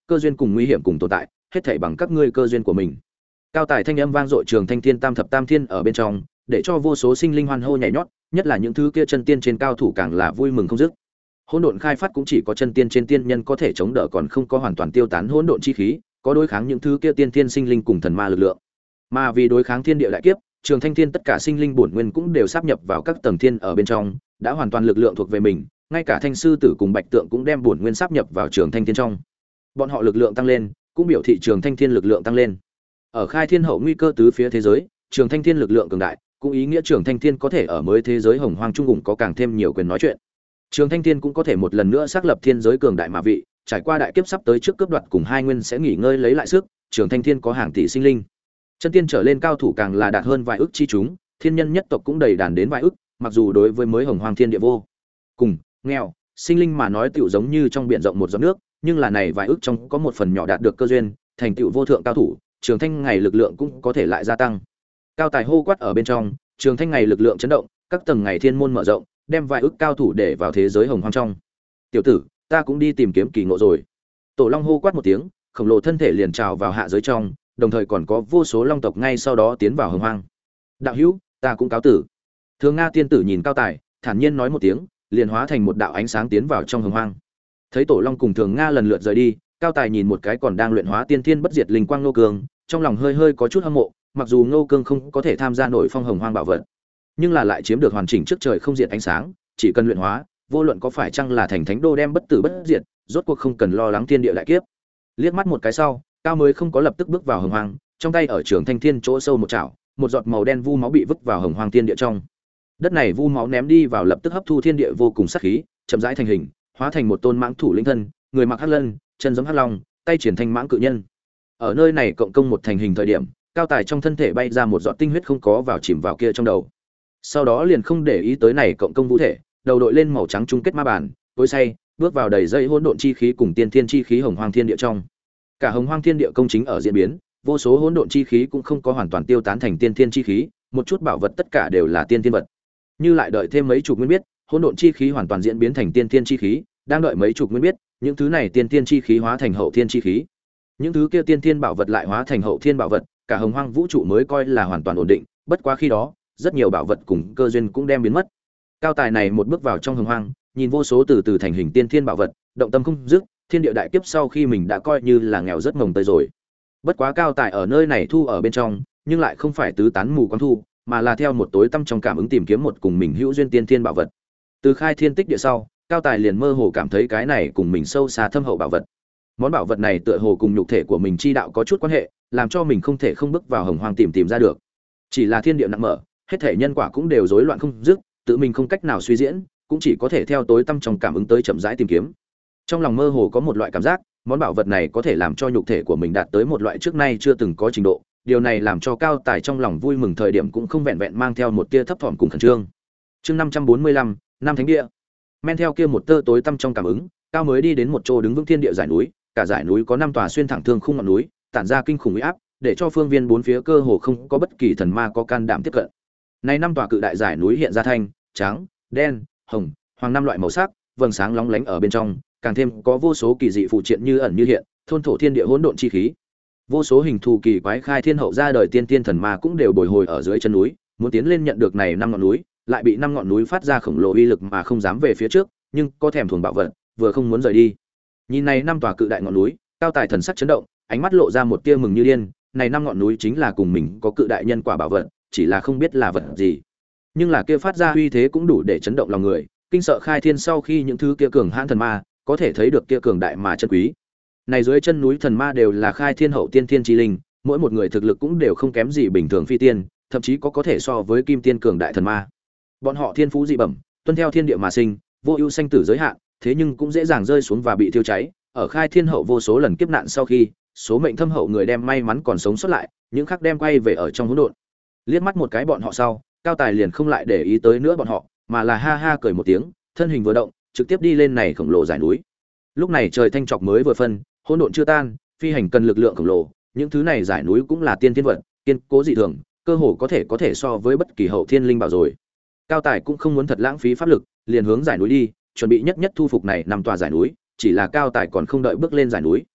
cơ duyên cùng nguy hiểm cùng tồn tại, hết thảy bằng các ngươi cơ duyên của mình. Cao tài thanh âm vang dội trường thanh thiên tam thập tam thiên ở bên trong, để cho vô số sinh linh hoan hô nhảy nhót, nhất là những thứ kia chân tiên trên cao thủ càng là vui mừng không dứt. Hỗn độn khai phát cũng chỉ có chân tiên trên tiên nhân có thể chống đỡ, còn không có hoàn toàn tiêu tán hỗn độn chi khí, có đối kháng những thứ kia tiên thiên sinh linh cùng thần ma lực lượng. Mà vì đối kháng thiên địa đại kiếp, trường thanh thiên tất cả sinh linh bổn nguyên cũng đều sáp nhập vào các tầng thiên ở bên trong, đã hoàn toàn lực lượng thuộc về mình, ngay cả thanh sư tử cùng bạch tượng cũng đem bổn nguyên sáp nhập vào trường thanh thiên trong. Bọn họ lực lượng tăng lên, cũng biểu thị trường thanh thiên lực lượng tăng lên. Ở khai thiên hậu nguy cơ tứ phía thế giới, trường thanh thiên lực lượng cường đại, cũng ý nghĩa trường thanh thiên có thể ở mới thế giới hồng hoang trung ủng có càng thêm nhiều quyền nói chuyện. Trường thanh thiên cũng có thể một lần nữa xác lập thiên giới cường đại mà vị, trải qua đại kiếp sắp tới trước cướp đoạt cùng hai nguyên sẽ nghỉ ngơi lấy lại sức, trường thanh thiên có hàng tỷ sinh linh. Chân tiên trở lên cao thủ càng là đạt hơn vài ức chi chúng, thiên nhân nhất tộc cũng đầy đàn đến vài ức, mặc dù đối với mới hồng hoang thiên địa vô cùng nghèo, sinh linh mà nói tựu giống như trong biển rộng một giọt nước, nhưng là này vài ức trong có một phần nhỏ đạt được cơ duyên, thành tựu vô thượng cao thủ, trường thanh ngày lực lượng cũng có thể lại gia tăng. Cao tài hô quát ở bên trong, trường thanh ngày lực lượng chấn động, các tầng ngày thiên môn mở rộng, đem vài ức cao thủ để vào thế giới hồng hoang trong. Tiểu tử, ta cũng đi tìm kiếm kỳ ngộ rồi. Tổ Long hô quát một tiếng, khổng lồ thân thể liền trào vào hạ giới trong, đồng thời còn có vô số long tộc ngay sau đó tiến vào hồng hoang. Đạo hữu, ta cũng cáo tử. Thường Nga tiên tử nhìn Cao tài, thản nhiên nói một tiếng, liền hóa thành một đạo ánh sáng tiến vào trong hồng hoang. Thấy Tổ Long cùng Thường Nga lần lượt rời đi, Cao tài nhìn một cái còn đang luyện hóa tiên thiên bất diệt linh quang Ngô Cương, trong lòng hơi hơi có chút hâm mộ, mặc dù Ngô Cương không có thể tham gia nổi phong hồng hoang bảo vật, nhưng là lại chiếm được hoàn chỉnh trước trời không diệt ánh sáng, chỉ cần luyện hóa, vô luận có phải chăng là thành thánh đô đem bất tử bất diệt, rốt cuộc không cần lo lắng thiên địa đại kiếp. Liếc mắt một cái sau, Cao mới không có lập tức bước vào hồng hoang, trong tay ở trường thanh thiên chỗ sâu một chảo, một giọt màu đen vu máu bị vứt vào hồng hoang thiên địa trong. Đất này vu máu ném đi vào lập tức hấp thu thiên địa vô cùng sát khí, chậm rãi thành hình, hóa thành một tôn mãng thủ lĩnh thân, người mặc hắc lân, chân giống hắc long, tay triển thanh mãng cự nhân. Ở nơi này cộng công một thành hình thời điểm, Cao tài trong thân thể bay ra một giọt tinh huyết không có vào chìm vào kia trong đầu. Sau đó liền không để ý tới này cộng công vũ thể, đầu đội lên màu trắng chung kết ma bản, tối say, bước vào đầy dây hỗn độn chi khí cùng tiên thiên chi khí hồng hoang thiên địa trong. Cả hồng hoang thiên địa công chính ở diễn biến, vô số hỗn độn chi khí cũng không có hoàn toàn tiêu tán thành tiên thiên chi khí, một chút bảo vật tất cả đều là tiên thiên vật. Như lại đợi thêm mấy chục nguyên biết, hỗn độn chi khí hoàn toàn diễn biến thành tiên thiên chi khí, đang đợi mấy chục nguyên biết, những thứ này tiên thiên chi khí hóa thành hậu thiên chi khí. Những thứ kia tiên thiên bảo vật lại hóa thành hậu thiên bảo vật, cả hồng hoang vũ trụ mới coi là hoàn toàn ổn định, bất quá khi đó, rất nhiều bảo vật cùng cơ duyên cũng đem biến mất. Cao tài này một bước vào trong hồng hoang, nhìn vô số từ từ thành hình tiên thiên bảo vật, động tâm không dứt, thiên địa đại kiếp sau khi mình đã coi như là nghèo rất mồng tơi rồi. Bất quá Cao tài ở nơi này thu ở bên trong, nhưng lại không phải tứ tán mù quáng thu, mà là theo một tối tâm trong cảm ứng tìm kiếm một cùng mình hữu duyên tiên thiên bảo vật. Từ khai thiên tích địa sau, Cao tài liền mơ hồ cảm thấy cái này cùng mình sâu xa thâm hậu bảo vật. Món bảo vật này tựa hồ cùng nhục thể của mình chi đạo có chút quan hệ, làm cho mình không thể không bước vào hồng hoang tìm tìm ra được. Chỉ là thiên địa nặng mở, hết thể nhân quả cũng đều rối loạn không dứt, tự mình không cách nào suy diễn, cũng chỉ có thể theo tối tâm trong cảm ứng tới chậm rãi tìm kiếm. Trong lòng mơ hồ có một loại cảm giác, món bảo vật này có thể làm cho nhục thể của mình đạt tới một loại trước nay chưa từng có trình độ, điều này làm cho Cao tài trong lòng vui mừng thời điểm cũng không vẹn vẹn mang theo một tia thấp thỏm cùng khẩn trương. Chương năm trăm bốn mươi lăm, năm thánh địa. Men theo kia một tơ tối tâm trong cảm ứng, Cao mới đi đến một chỗ đứng vững thiên địa dải núi, cả dải núi có năm tòa xuyên thẳng thương khung ngọn núi, tản ra kinh khủng uy áp, để cho phương viên bốn phía cơ hồ không có bất kỳ thần ma có can đảm tiếp cận. Này năm tòa cự đại dải núi hiện ra thanh, trắng, đen, hồng, hoàng năm loại màu sắc, vầng sáng lóng lánh ở bên trong, càng thêm có vô số kỳ dị phụ triện như ẩn như hiện, thôn thổ thiên địa hỗn độn chi khí. Vô số hình thù kỳ quái khai thiên hậu ra đời tiên tiên thần ma cũng đều bồi hồi ở dưới chân núi, muốn tiến lên nhận được này năm ngọn núi, lại bị năm ngọn núi phát ra khổng lồ uy lực mà không dám về phía trước, nhưng có thèm thuồng bảo vật, vừa không muốn rời đi. Nhìn này năm tòa cự đại ngọn núi, Cao tài thần sắc chấn động, ánh mắt lộ ra một tia mừng như điên, này năm ngọn núi chính là cùng mình có cự đại nhân quả bảo vật, chỉ là không biết là vật gì. Nhưng là kia phát ra uy thế cũng đủ để chấn động lòng người, kinh sợ khai thiên sau khi những thứ kia cường hãn thần ma, có thể thấy được kia cường đại mà chân quý. Này dưới chân núi thần ma đều là khai thiên hậu tiên thiên chi linh, mỗi một người thực lực cũng đều không kém gì bình thường phi tiên, thậm chí có có thể so với kim tiên cường đại thần ma. Bọn họ thiên phú dị bẩm, tuân theo thiên địa mà sinh, vô ưu sanh tử giới hạn, thế nhưng cũng dễ dàng rơi xuống và bị thiêu cháy. Ở khai thiên hậu vô số lần kiếp nạn sau khi, số mệnh thâm hậu người đem may mắn còn sống sót lại, những khác đem quay về ở trong hỗn độn. Liếc mắt một cái bọn họ sau, Cao tài liền không lại để ý tới nữa bọn họ, mà là ha ha cười một tiếng, thân hình vừa động, trực tiếp đi lên này khổng lồ dải núi. Lúc này trời thanh trọc mới vừa phân, hỗn độn chưa tan, phi hành cần lực lượng khổng lồ, những thứ này dải núi cũng là tiên thiên vật, kiên cố dị thường, cơ hồ có thể có thể so với bất kỳ hậu thiên linh bảo rồi. Cao tài cũng không muốn thật lãng phí pháp lực, liền hướng dải núi đi, chuẩn bị nhất nhất thu phục này năm tòa dải núi, chỉ là Cao tài còn không đợi bước lên dải núi.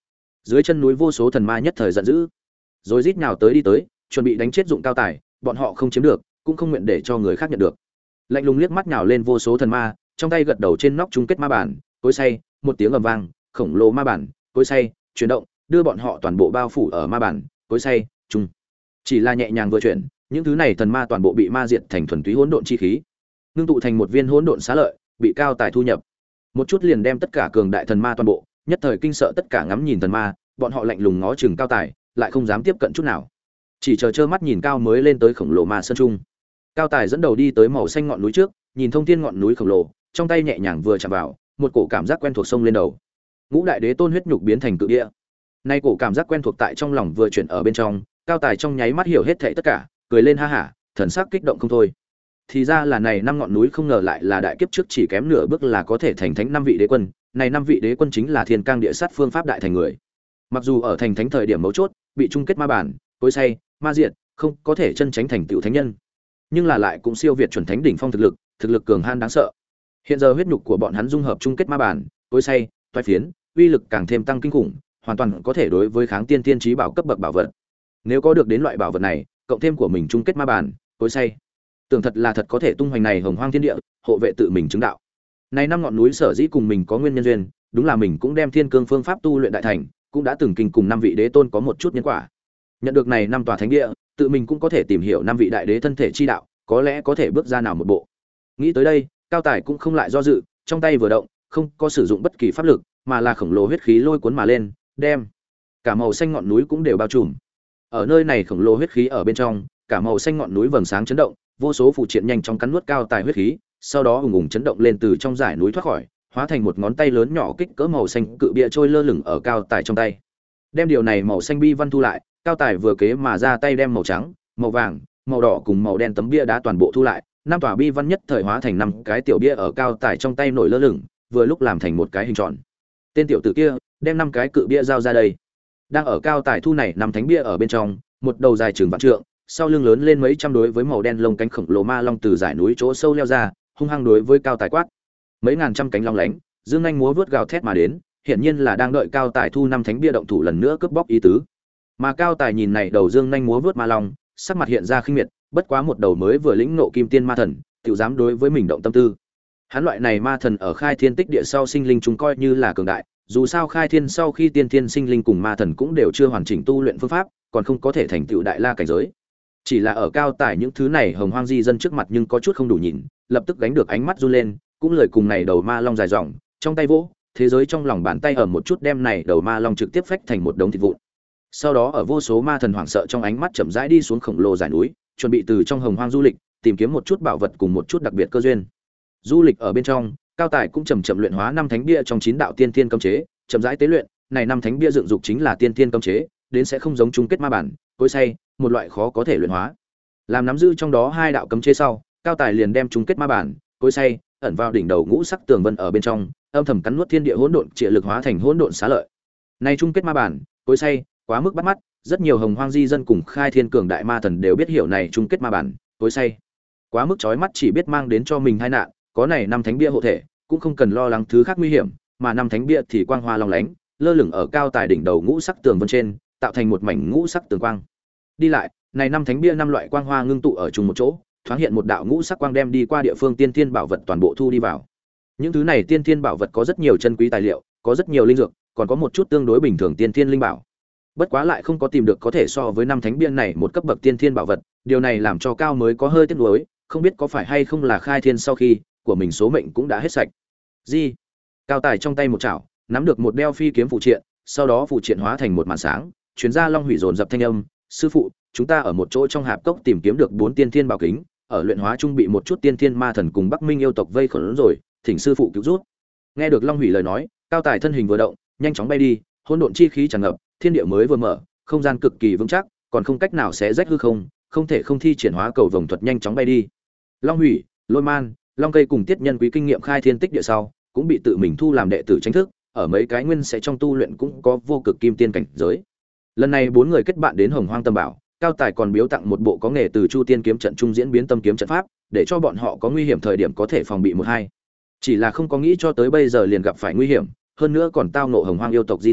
Dưới chân núi vô số thần ma nhất thời giận dữ, rồi rít nhào tới đi tới, chuẩn bị đánh chết Dụng Cao Tài, bọn họ không chiếm được, cũng không nguyện để cho người khác nhận được. Lạnh lùng liếc mắt nhào lên vô số thần ma, trong tay gật đầu trên nóc chung kết ma bản, cối xay, một tiếng ầm vang, khổng lồ ma bản, cối xay, chuyển động, đưa bọn họ toàn bộ bao phủ ở ma bản, cối xay, chung. Chỉ là nhẹ nhàng vừa chuyển, những thứ này thần ma toàn bộ bị ma diệt thành thuần túy hỗn độn chi khí, ngưng tụ thành một viên hỗn độn xá lợi, bị Cao Tài thu nhập. Một chút liền đem tất cả cường đại thần ma toàn bộ, nhất thời kinh sợ tất cả ngắm nhìn thần ma, bọn họ lạnh lùng ngó chừng Cao Tài, lại không dám tiếp cận chút nào, chỉ chờ trơ mắt nhìn cao mới lên tới khổng lồ ma sơn trung. Cao Tài dẫn đầu đi tới màu xanh ngọn núi trước, nhìn thông thiên ngọn núi khổng lồ, trong tay nhẹ nhàng vừa chạm vào, một cổ cảm giác quen thuộc xông lên đầu. Ngũ đại đế tôn huyết nhục biến thành cự địa. Nay cổ cảm giác quen thuộc tại trong lòng vừa chuyển ở bên trong, Cao Tài trong nháy mắt hiểu hết thảy tất cả, cười lên ha hả, thần sắc kích động không thôi. Thì ra là này năm ngọn núi không ngờ lại là đại kiếp trước chỉ kém nửa bước là có thể thành thánh năm vị đế quân, này năm vị đế quân chính là thiên cang địa sát phương pháp đại thành người. Mặc dù ở thành thánh thời điểm mấu chốt, bị chung kết ma bản, cối xay, ma diệt, không có thể chân tránh thành tựu thánh nhân, nhưng là lại cũng siêu việt chuẩn thánh đỉnh phong thực lực, thực lực cường han đáng sợ. Hiện giờ huyết nhục của bọn hắn dung hợp chung kết ma bản, cối xay, toái phiến, uy lực càng thêm tăng kinh khủng, hoàn toàn có thể đối với kháng tiên tiên chí bảo cấp bậc bảo vật. Nếu có được đến loại bảo vật này, cộng thêm của mình chung kết ma bản, cối xay, tưởng thật là thật có thể tung hoành này hồng hoang thiên địa, hộ vệ tự mình chứng đạo. Này năm ngọn núi sở dĩ cùng mình có nguyên nhân duyên, đúng là mình cũng đem thiên cương phương pháp tu luyện đại thành, cũng đã từng kinh cùng năm vị đế tôn có một chút nhân quả. Nhận được này năm tòa thánh địa, tự mình cũng có thể tìm hiểu năm vị đại đế thân thể chi đạo, có lẽ có thể bước ra nào một bộ. Nghĩ tới đây, Cao Tài cũng không lại do dự, trong tay vừa động, không có sử dụng bất kỳ pháp lực, mà là khổng lồ huyết khí lôi cuốn mà lên, đem cả màu xanh ngọn núi cũng đều bao trùm. Ở nơi này khổng lồ huyết khí ở bên trong, cả màu xanh ngọn núi vầng sáng chấn động, vô số phụ triện nhanh chóng cắn nuốt Cao Tài huyết khí, sau đó ùng ùng chấn động lên từ trong dải núi thoát khỏi, hóa thành một ngón tay lớn nhỏ kích cỡ màu xanh cự bia trôi lơ lửng ở Cao Tài trong tay. Đem điều này màu xanh bi văn thu lại, Cao Tài vừa kế mà ra tay đem màu trắng, màu vàng, màu đỏ cùng màu đen tấm bia đá toàn bộ thu lại, năm tòa bi văn nhất thời hóa thành năm cái tiểu bia ở Cao Tài trong tay nổi lơ lửng, vừa lúc làm thành một cái hình tròn. Tên tiểu tử kia, đem năm cái cự bia giao ra đây. Đang ở Cao Tài thu này năm thánh bia ở bên trong, một đầu dài chừng vạn trượng, sau lưng lớn lên mấy trăm đối với màu đen lông cánh khổng lồ ma long từ dải núi chỗ sâu leo ra, hung hăng đối với Cao Tài quát. Mấy ngàn trăm cánh long lánh, dương nhanh múa vớt gào thét mà đến, hiển nhiên là đang đợi Cao Tài thu năm thánh bia động thủ lần nữa cướp bóc ý tứ. Mà Cao Tài nhìn này đầu dương nhanh múa vớt ma long, sắc mặt hiện ra khinh miệt, bất quá một đầu mới vừa lĩnh ngộ kim tiên ma thần, tiểu dám đối với mình động tâm tư. Hắn loại này ma thần ở khai thiên tích địa sau sinh linh chúng coi như là cường đại, dù sao khai thiên sau khi tiên thiên sinh linh cùng ma thần cũng đều chưa hoàn chỉnh tu luyện phương pháp, còn không có thể thành tựu đại la cảnh giới. Chỉ là ở Cao Tài những thứ này hồng hoang di dân trước mặt nhưng có chút không đủ nhìn, lập tức gánh được ánh mắt run lên, cũng lời cùng này đầu ma long dài dòng, trong tay vỗ, thế giới trong lòng bàn tay ở một chút đem này đầu ma long trực tiếp phách thành một đống thịt vụn. Sau đó ở vô số ma thần hoảng sợ trong ánh mắt chậm rãi đi xuống khổng lồ dải núi, chuẩn bị từ trong hồng hoang du lịch, tìm kiếm một chút bảo vật cùng một chút đặc biệt cơ duyên. Du lịch ở bên trong, Cao Tài cũng chậm chậm luyện hóa năm thánh bia trong chín đạo tiên thiên cấm chế, chậm rãi tế luyện, này năm thánh bia dựng dục chính là tiên thiên cấm chế, đến sẽ không giống chung kết ma bản, cối xay, một loại khó có thể luyện hóa. Làm nắm giữ trong đó hai đạo cấm chế sau, Cao Tài liền đem chung kết ma bản, cối xay, ẩn vào đỉnh đầu ngũ sắc tường vân ở bên trong, âm thầm cắn nuốt thiên địa hỗn độn trịa lực hóa thành hỗn độn xá lợi. Này chung kết ma bản, cối xay, quá mức bắt mắt, rất nhiều hồng hoang di dân cùng khai thiên cường đại ma thần đều biết hiểu này chung kết ma bản, cối xay. Quá mức chói mắt chỉ biết mang đến cho mình tai nạn, có này năm thánh bia hộ thể, cũng không cần lo lắng thứ khác nguy hiểm, mà năm thánh bia thì quang hoa long lánh, lơ lửng ở Cao Tài đỉnh đầu ngũ sắc tường vân trên, tạo thành một mảnh ngũ sắc tường quang. Đi lại, này năm thánh bia năm loại quang hoa ngưng tụ ở chung một chỗ, thoáng hiện một đạo ngũ sắc quang đem đi qua địa phương tiên thiên bảo vật toàn bộ thu đi vào. Những thứ này tiên thiên bảo vật có rất nhiều chân quý tài liệu, có rất nhiều linh dược, còn có một chút tương đối bình thường tiên thiên linh bảo. Bất quá lại không có tìm được có thể so với năm thánh bia này một cấp bậc tiên thiên bảo vật, điều này làm cho Cao mới có hơi tiếc nuối, không biết có phải hay không là khai thiên sau khi của mình số mệnh cũng đã hết sạch. Gì? Cao Tài trong tay một chảo, nắm được một đeo phi kiếm phụ triện, sau đó phụ triện hóa thành một màn sáng, truyền ra long hủy dồn dập thanh âm, "Sư phụ, chúng ta ở một chỗ trong hạp cốc tìm kiếm được bốn tiên thiên bảo kính, ở luyện hóa trung bị một chút tiên thiên ma thần cùng Bắc Minh yêu tộc vây khốn rồi, thỉnh sư phụ cứu giúp." Nghe được Long Hủy lời nói, Cao Tài thân hình vừa động, nhanh chóng bay đi, hỗn độn chi khí tràn ngập, thiên địa mới vừa mở, không gian cực kỳ vững chắc, còn không cách nào xé rách hư không, không thể không thi triển hóa cầu vồng thuật nhanh chóng bay đi. Long Hủy, Lôi Man, Long Cây cùng Tiết Nhân Quý kinh nghiệm khai thiên tích địa sau, cũng bị tự mình thu làm đệ tử chính thức, ở mấy cái nguyên sẽ trong tu luyện cũng có vô cực kim tiên cảnh giới. Lần này bốn người kết bạn đến Hồng Hoang Tâm Bảo, Cao Tài còn biếu tặng một bộ có nghề từ Chu Tiên kiếm trận trung diễn biến tâm kiếm trận pháp, để cho bọn họ có nguy hiểm thời điểm có thể phòng bị một hai. Chỉ là không có nghĩ cho tới bây giờ liền gặp phải nguy hiểm, hơn nữa còn tao ngộ Hồng Hoang yêu tộc di dân,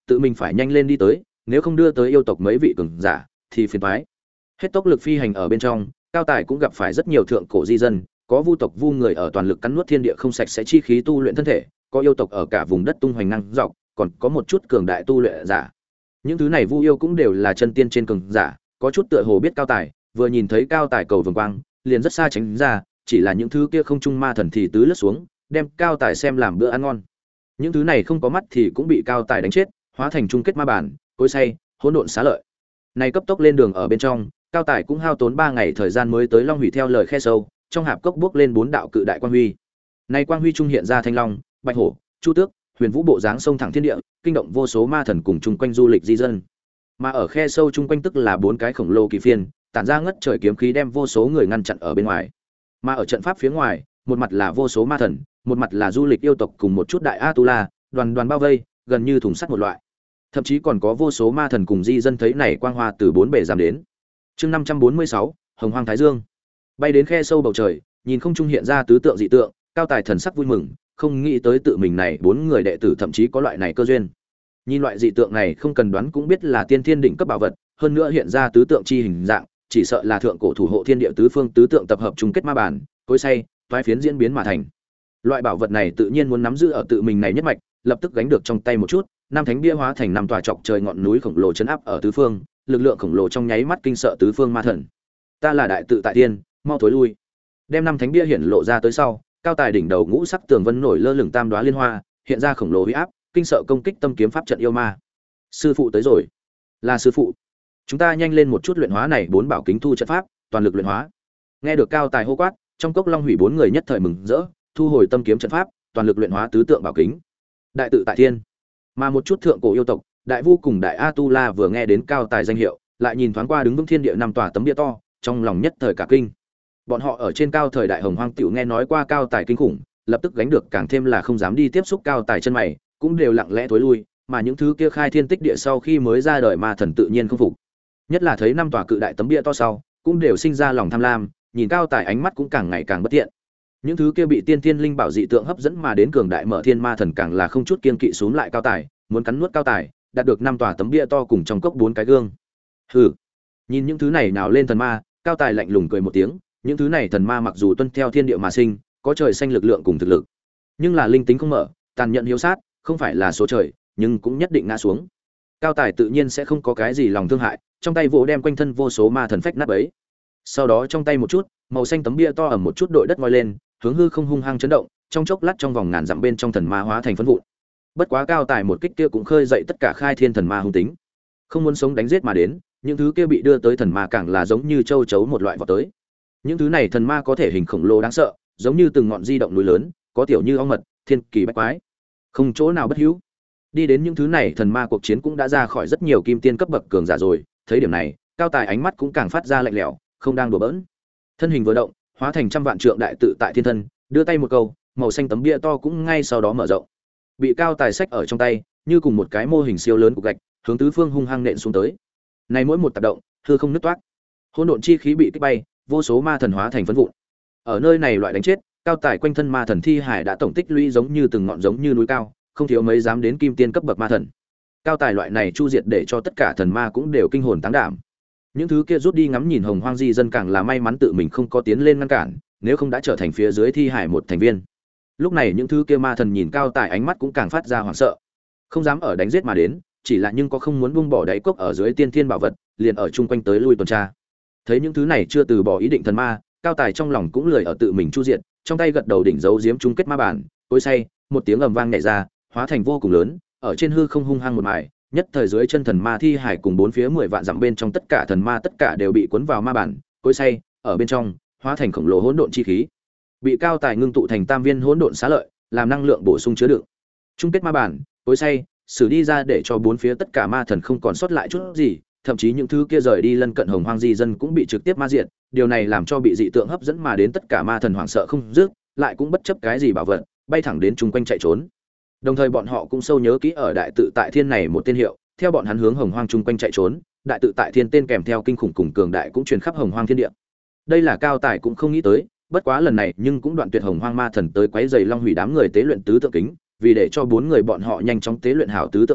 tự mình phải nhanh lên đi tới, nếu không đưa tới yêu tộc mấy vị cường giả thì phiền toái. Hết tốc lực phi hành ở bên trong, Cao Tài cũng gặp phải rất nhiều thượng cổ di dân, có vu tộc vu người ở toàn lực cắn nuốt thiên địa không sạch sẽ chi khí tu luyện thân thể, có yêu tộc ở cả vùng đất tung hoành năng dọc, còn có một chút cường đại tu luyện giả. Những thứ này vu yêu cũng đều là chân tiên trên cường giả, có chút tựa hồ biết Cao Tài, vừa nhìn thấy Cao Tài cầu vồng quang, liền rất xa tránh ra, chỉ là những thứ kia không trung ma thần thì tứ lướt xuống, đem Cao Tài xem làm bữa ăn ngon. Những thứ này không có mắt thì cũng bị Cao Tài đánh chết, hóa thành chung kết ma bản, cối xay, hỗn độn xá lợi. Này cấp tốc lên đường ở bên trong, Cao Tài cũng hao tốn ba ngày thời gian mới tới Long Hủy theo lời khe sâu, trong hạp cốc bước lên bốn đạo cự đại quang huy. Này quang huy trung hiện ra thanh long, bạch hổ, chu tước, huyền vũ bộ dáng sông thẳng thiên địa, kinh động vô số ma thần cùng chung quanh du lịch di dân. Mà ở khe sâu chung quanh tức là bốn cái khổng lồ kỳ phiên, tản ra ngất trời kiếm khí đem vô số người ngăn chặn ở bên ngoài. Mà ở trận pháp phía ngoài, một mặt là vô số ma thần, một mặt là du lịch yêu tộc cùng một chút đại Atula, đoàn đoàn bao vây, gần như thùng sắt một loại. Thậm chí còn có vô số ma thần cùng di dân thấy này quang hoa từ bốn bề giảm đến. Chương năm trăm bốn mươi sáu, Hồng Hoang Thái Dương. Bay đến khe sâu bầu trời, nhìn không trung hiện ra tứ tượng dị tượng, Cao Tài thần sắc vui mừng, không nghĩ tới tự mình này bốn người đệ tử thậm chí có loại này cơ duyên. Nhìn loại dị tượng này không cần đoán cũng biết là tiên thiên đỉnh cấp bảo vật, hơn nữa hiện ra tứ tượng chi hình dạng, chỉ sợ là thượng cổ thủ hộ thiên địa tứ phương tứ tượng tập hợp chung kết ma bản, cối xay, toái phiến diễn biến mà thành. Loại bảo vật này tự nhiên muốn nắm giữ ở tự mình này nhất mạch, lập tức gánh được trong tay một chút, năm thánh bia hóa thành năm tòa chọc trời ngọn núi khổng lồ chấn áp ở tứ phương, lực lượng khổng lồ trong nháy mắt kinh sợ tứ phương ma thần. Ta là đại tự tại tiên, mau thối lui. Đem năm thánh bia hiển lộ ra tới sau, Cao Tài đỉnh đầu ngũ sắc tường vân nổi lơ lửng tam đóa liên hoa, hiện ra khổng lồ uy áp, kinh sợ công kích tâm kiếm pháp trận yêu ma. Sư phụ tới rồi. Là sư phụ. Chúng ta nhanh lên một chút luyện hóa này bốn bảo kính thu trận pháp, toàn lực luyện hóa. Nghe được Cao Tài hô quát, trong cốc Long Hủy bốn người nhất thời mừng rỡ, thu hồi tâm kiếm trận pháp, toàn lực luyện hóa tứ tượng bảo kính. Đại tự tại thiên. Mà một chút thượng cổ yêu tộc, đại vu cùng đại Atula vừa nghe đến Cao Tài danh hiệu, lại nhìn thoáng qua đứng vững thiên địa năm tòa tấm bia to, trong lòng nhất thời cả kinh. Bọn họ ở trên cao thời đại Hồng Hoang tiểu nghe nói qua Cao Tài kinh khủng, lập tức gánh được càng thêm là không dám đi tiếp xúc Cao Tài chân mày, cũng đều lặng lẽ thối lui, mà những thứ kia khai thiên tích địa sau khi mới ra đời ma thần tự nhiên không phục. Nhất là thấy năm tòa cự đại tấm bia to sau, cũng đều sinh ra lòng tham lam, nhìn Cao Tài ánh mắt cũng càng ngày càng bất thiện. Những thứ kia bị tiên thiên linh bảo dị tượng hấp dẫn mà đến cường đại mở thiên ma thần càng là không chút kiên kỵ xuống lại Cao Tài, muốn cắn nuốt Cao Tài, đạt được năm tòa tấm bia to cùng trong cốc bốn cái gương. Hừ. Nhìn những thứ này nào lên thần ma, Cao Tài lạnh lùng cười một tiếng, những thứ này thần ma mặc dù tuân theo thiên địa mà sinh, có trời xanh lực lượng cùng thực lực, nhưng là linh tính không mở, tàn nhẫn hiếu sát, không phải là số trời, nhưng cũng nhất định ngã xuống. Cao Tài tự nhiên sẽ không có cái gì lòng thương hại, trong tay vỗ đem quanh thân vô số ma thần phách nát bấy. Sau đó trong tay một chút, màu xanh tấm bia to ầm một chút đội đất ngoi lên, hướng hư không hung hăng chấn động, trong chốc lát trong vòng ngàn dặm bên trong thần ma hóa thành phấn vụn. Bất quá Cao Tài một kích kia cũng khơi dậy tất cả khai thiên thần ma hung tính. Không muốn sống đánh giết mà đến, những thứ kia bị đưa tới thần ma càng là giống như châu chấu một loại vọt tới. Những thứ này thần ma có thể hình khổng lồ đáng sợ, giống như từng ngọn di động núi lớn, có tiểu như ong mật, thiên kỳ bách quái, không chỗ nào bất hữu. Đi đến những thứ này thần ma cuộc chiến cũng đã ra khỏi rất nhiều kim tiên cấp bậc cường giả rồi, thấy điểm này, Cao Tài ánh mắt cũng càng phát ra lạnh lẽo, không đang đùa bỡn. Thân hình vừa động, hóa thành trăm vạn trượng đại tự tại thiên thân, đưa tay một câu, màu xanh tấm bia to cũng ngay sau đó mở rộng. Bị Cao Tài xách ở trong tay, như cùng một cái mô hình siêu lớn của gạch, hướng tứ phương hung hăng nện xuống tới. Này mỗi một tác động, hư không nứt toát. Hỗn độn chi khí bị kích bay, vô số ma thần hóa thành phấn vụn. Ở nơi này loại đánh chết, Cao Tài quanh thân ma thần thi hải đã tổng tích lũy giống như từng ngọn giống như núi cao, không thiếu mấy dám đến kim tiên cấp bậc ma thần. Cao Tài loại này chu diệt để cho tất cả thần ma cũng đều kinh hồn táng đảm. Những thứ kia rút đi ngắm nhìn Hồng Hoang di dân càng là may mắn tự mình không có tiến lên ngăn cản, nếu không đã trở thành phía dưới thi hải một thành viên. Lúc này những thứ kia ma thần nhìn Cao Tài ánh mắt cũng càng phát ra hoảng sợ, không dám ở đánh giết mà đến, chỉ là nhưng có không muốn buông bỏ đáy cốc ở dưới tiên thiên bảo vật, liền ở chung quanh tới lui tuần tra. Thấy những thứ này chưa từ bỏ ý định thần ma, Cao Tài trong lòng cũng lười ở tự mình chu diệt, trong tay gật đầu đỉnh dấu diếm chung kết ma bản, cối say, một tiếng ầm vang nhẹ ra, hóa thành vô cùng lớn, ở trên hư không hung hăng một mài, nhất thời dưới chân thần ma thi hải cùng bốn phía mười vạn dặm bên trong tất cả thần ma tất cả đều bị cuốn vào ma bản, cối say, ở bên trong, hóa thành khổng lồ hỗn độn chi khí. Bị Cao Tài ngưng tụ thành tam viên hỗn độn xá lợi, làm năng lượng bổ sung chứa đựng. Chung kết ma bản, cối say, xử đi ra để cho bốn phía tất cả ma thần không còn sót lại chút gì, thậm chí những thứ kia rời đi lân cận Hồng Hoang di dân cũng bị trực tiếp ma diệt, điều này làm cho bị dị tượng hấp dẫn mà đến tất cả ma thần hoảng sợ không dứt, lại cũng bất chấp cái gì bảo vật, bay thẳng đến chung quanh chạy trốn. Đồng thời bọn họ cũng sâu nhớ kỹ ở đại tự tại thiên này một tên hiệu, theo bọn hắn hướng Hồng Hoang chung quanh chạy trốn, đại tự tại thiên tên kèm theo kinh khủng cùng cường đại cũng truyền khắp Hồng Hoang thiên địa. Đây là Cao Tài cũng không nghĩ tới, bất quá lần này nhưng cũng đoạn tuyệt Hồng Hoang ma thần tới quấy rầy Long Hủy đám người tế luyện tứ tượng kính, vì để cho bốn người bọn họ nhanh chóng tế luyện hảo tứ tượng cảnh,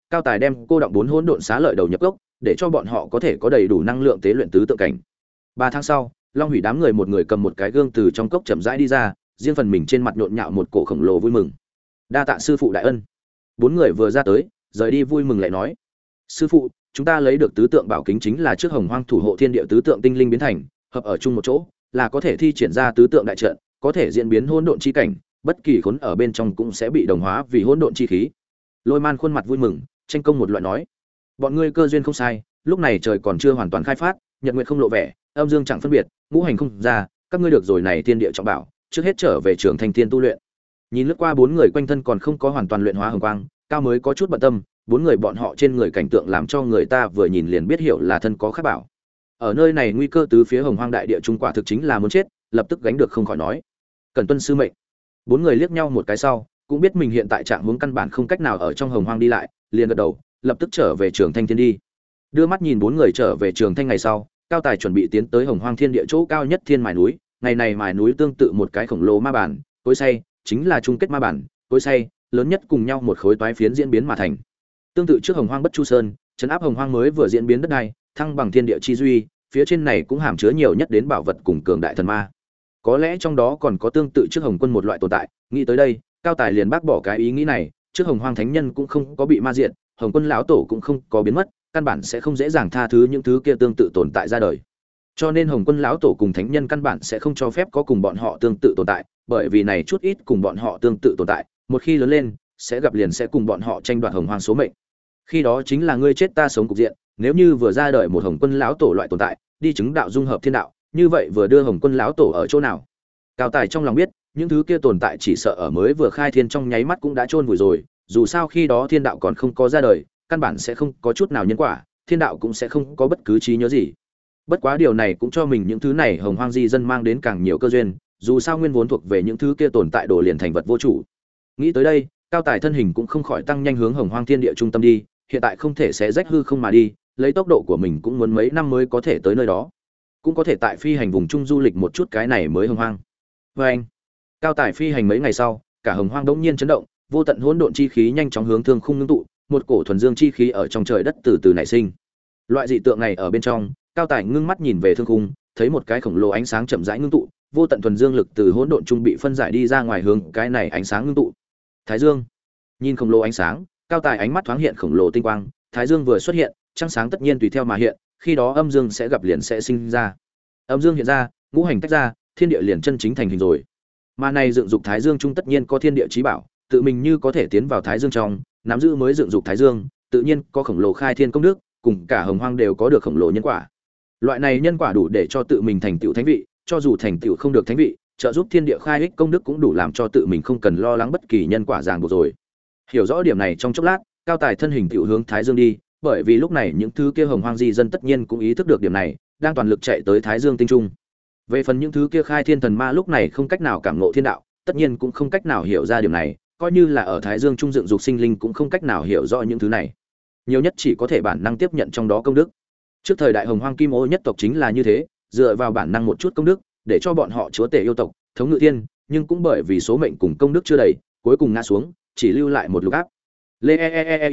Cao Tài đem cô động bốn hỗn độn xá lợi đầu nhập gốc, để cho bọn họ có thể có đầy đủ năng lượng tế luyện tứ tượng cảnh. Ba tháng sau, Long Hủy đám người một người cầm một cái gương từ trong cốc chậm rãi đi ra, riêng phần mình trên mặt nhộn nhạo một cổ khổng lồ vui mừng. Đa tạ sư phụ đại ân. Bốn người vừa ra tới, rời đi vui mừng lại nói: "Sư phụ, chúng ta lấy được tứ tượng bảo kính chính là trước Hồng Hoang thủ hộ thiên địa tứ tượng tinh linh biến thành, hợp ở chung một chỗ, là có thể thi triển ra tứ tượng đại trận, có thể diễn biến hỗn độn chi cảnh, bất kỳ khốn ở bên trong cũng sẽ bị đồng hóa vì hỗn độn chi khí." Lôi Man khuôn mặt vui mừng, tranh công một loại nói: "Bọn ngươi cơ duyên không sai, lúc này trời còn chưa hoàn toàn khai phát, nhật nguyệt không lộ vẻ, âm dương chẳng phân biệt, ngũ hành không ra, các ngươi được rồi này thiên địa trọng bảo, trước hết trở về trường thành thiên tu luyện." Nhìn lướt qua bốn người quanh thân còn không có hoàn toàn luyện hóa hồng quang, Cao mới có chút bận tâm, bốn người bọn họ trên người cảnh tượng làm cho người ta vừa nhìn liền biết hiểu là thân có khác bảo. Ở nơi này nguy cơ tứ phía Hồng Hoang đại địa trung quả thực chính là muốn chết, lập tức gánh được không khỏi nói: "Cần tuân sư mệnh." Bốn người liếc nhau một cái sau, cũng biết mình hiện tại trạng huống căn bản không cách nào ở trong Hồng Hoang đi lại, liền gật đầu, lập tức trở về Trường Thanh Thiên đi. Đưa mắt nhìn bốn người trở về Trường Thanh ngày sau, Cao Tài chuẩn bị tiến tới Hồng Hoang Thiên địa chỗ cao nhất Thiên Mài núi, ngày này Mài núi tương tự một cái khổng lồ ma bản, cối xay, chính là chung kết ma bản, cối xay, lớn nhất cùng nhau một khối toái phiến diễn biến mà thành. Tương tự trước Hồng Hoang Bất Chu Sơn, trấn áp Hồng Hoang mới vừa diễn biến đất đai, thăng bằng thiên địa chi duy, phía trên này cũng hàm chứa nhiều nhất đến bảo vật cùng cường đại thần ma. Có lẽ trong đó còn có tương tự trước Hồng Quân một loại tồn tại, nghĩ tới đây, Cao Tài liền bác bỏ cái ý nghĩ này, trước Hồng Hoang thánh nhân cũng không có bị ma diệt, Hồng Quân lão tổ cũng không có biến mất, căn bản sẽ không dễ dàng tha thứ những thứ kia tương tự tồn tại ra đời. Cho nên Hồng Quân lão tổ cùng thánh nhân căn bản sẽ không cho phép có cùng bọn họ tương tự tồn tại, bởi vì này chút ít cùng bọn họ tương tự tồn tại, một khi lớn lên, sẽ gặp liền sẽ cùng bọn họ tranh đoạt Hồng Hoang số mệnh. Khi đó chính là ngươi chết ta sống cục diện, nếu như vừa ra đời một Hồng Quân lão tổ loại tồn tại, đi chứng đạo dung hợp thiên đạo, như vậy vừa đưa Hồng Quân lão tổ ở chỗ nào? Cao Tài trong lòng biết, những thứ kia tồn tại chỉ sợ ở mới vừa khai thiên trong nháy mắt cũng đã chôn vùi rồi, dù sao khi đó thiên đạo còn không có ra đời, căn bản sẽ không có chút nào nhân quả, thiên đạo cũng sẽ không có bất cứ trí nhớ gì. Bất quá điều này cũng cho mình những thứ này Hồng Hoang di dân mang đến càng nhiều cơ duyên, dù sao nguyên vốn thuộc về những thứ kia tồn tại đồ liền thành vật vô chủ. Nghĩ tới đây, Cao Tài thân hình cũng không khỏi tăng nhanh hướng Hồng Hoang Thiên Địa trung tâm đi, hiện tại không thể sẽ rách hư không mà đi, lấy tốc độ của mình cũng muốn mấy năm mới có thể tới nơi đó. Cũng có thể tại phi hành vùng trung du lịch một chút cái này mới Hồng Hoang. Và anh, Cao Tài phi hành mấy ngày sau, cả Hồng Hoang đống nhiên chấn động, vô tận hỗn độn chi khí nhanh chóng hướng thương khung ngưng tụ, một cổ thuần dương chi khí ở trong trời đất từ từ nảy sinh. Loại dị tượng này ở bên trong, Cao Tài ngưng mắt nhìn về thương khung, thấy một cái khổng lồ ánh sáng chậm rãi ngưng tụ, vô tận thuần dương lực từ hỗn độn trung bị phân giải đi ra ngoài hướng cái này ánh sáng ngưng tụ. Thái Dương. Nhìn khổng lồ ánh sáng, Cao Tài ánh mắt thoáng hiện khổng lồ tinh quang, Thái Dương vừa xuất hiện, trăng sáng tất nhiên tùy theo mà hiện, khi đó âm dương sẽ gặp liền sẽ sinh ra. Âm dương hiện ra, ngũ hành tách ra, thiên địa liền chân chính thành hình rồi. Mà này dựng dục Thái Dương trung tất nhiên có thiên địa chí bảo, tự mình như có thể tiến vào Thái Dương trong, nắm giữ mới dựng dục Thái Dương, tự nhiên có khổng lồ khai thiên công đức, cùng cả Hồng Hoang đều có được khổng lồ nhân quả. Loại này nhân quả đủ để cho tự mình thành tựu thánh vị, cho dù thành tựu không được thánh vị, trợ giúp thiên địa khai ích công đức cũng đủ làm cho tự mình không cần lo lắng bất kỳ nhân quả ràng buộc rồi. Hiểu rõ điểm này trong chốc lát, Cao Tài thân hình tựu hướng Thái Dương đi, bởi vì lúc này những thứ kia Hồng Hoang di dân tất nhiên cũng ý thức được điểm này, đang toàn lực chạy tới Thái Dương tinh trung. Về phần những thứ kia khai thiên thần ma lúc này không cách nào cảm ngộ thiên đạo, tất nhiên cũng không cách nào hiểu ra điểm này, coi như là ở Thái Dương trung dựng dục sinh linh cũng không cách nào hiểu rõ những thứ này. Nhiều nhất chỉ có thể bản năng tiếp nhận trong đó công đức. Trước thời đại Hồng Hoang Kim Ô nhất tộc chính là như thế, dựa vào bản năng một chút công đức, để cho bọn họ chúa tể yêu tộc, thống ngự thiên, nhưng cũng bởi vì số mệnh cùng công đức chưa đầy, cuối cùng ngã xuống, chỉ lưu lại một lục áp. Lê e e e e.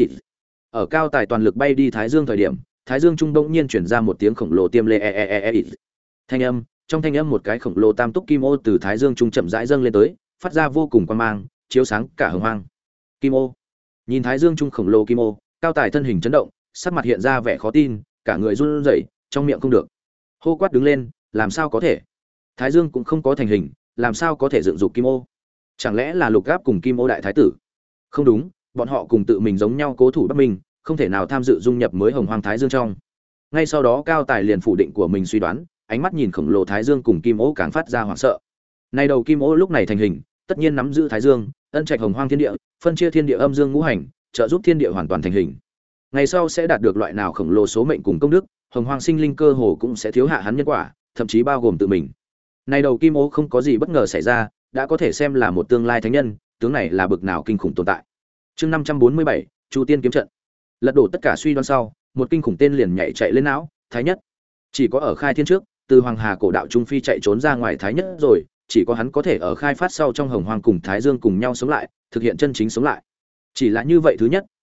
Ở Cao Tài toàn lực bay đi Thái Dương thời điểm, Thái Dương trung đông nhiên chuyển ra một tiếng khổng lồ tiêm lê e e e e. Thanh âm, trong thanh âm một cái khổng lồ tam túc kim ô từ Thái Dương trung chậm rãi dâng lên tới, phát ra vô cùng quang mang, chiếu sáng cả Hồng Hoang. Kim ô. Nhìn Thái Dương trung khổng lồ kim ô, Cao Tài thân hình chấn động, sắc mặt hiện ra vẻ khó tin, cả người run rẩy, trong miệng không được. Hô quát đứng lên, làm sao có thể? Thái Dương cũng không có thành hình, làm sao có thể dựng dục kim ô? Chẳng lẽ là Lục Gáp cùng Kim Ô đại thái tử? Không đúng, bọn họ cùng tự mình giống nhau cố thủ Bắc Minh, không thể nào tham dự dung nhập mới Hồng Hoang Thái Dương trong. Ngay sau đó Cao Tài liền phủ định của mình suy đoán, ánh mắt nhìn khổng lồ Thái Dương cùng Kim Ô càng phát ra hoảng sợ. Nay đầu Kim Ô lúc này thành hình, tất nhiên nắm giữ Thái Dương, ân trạch Hồng Hoang thiên địa, phân chia thiên địa âm dương ngũ hành, trợ giúp thiên địa hoàn toàn thành hình. Ngày sau sẽ đạt được loại nào khổng lồ số mệnh cùng công đức, Hồng Hoang sinh linh cơ hồ cũng sẽ thiếu hạ hắn nhân quả, thậm chí bao gồm tự mình. Nay đầu Kim Ô không có gì bất ngờ xảy ra, đã có thể xem là một tương lai thánh nhân, tướng này là bực nào kinh khủng tồn tại. Chương năm trăm bốn mươi bảy, Chu Tiên kiếm trận. Lật đổ tất cả suy đoán sau, một kinh khủng tên liền nhảy chạy lên não, Thái Nhất. Chỉ có ở khai thiên trước, từ Hoàng Hà cổ đạo trung phi chạy trốn ra ngoài Thái Nhất rồi, chỉ có hắn có thể ở khai phát sau trong Hồng Hoang cùng Thái Dương cùng nhau sống lại, thực hiện chân chính sống lại. Chỉ là như vậy thứ nhất,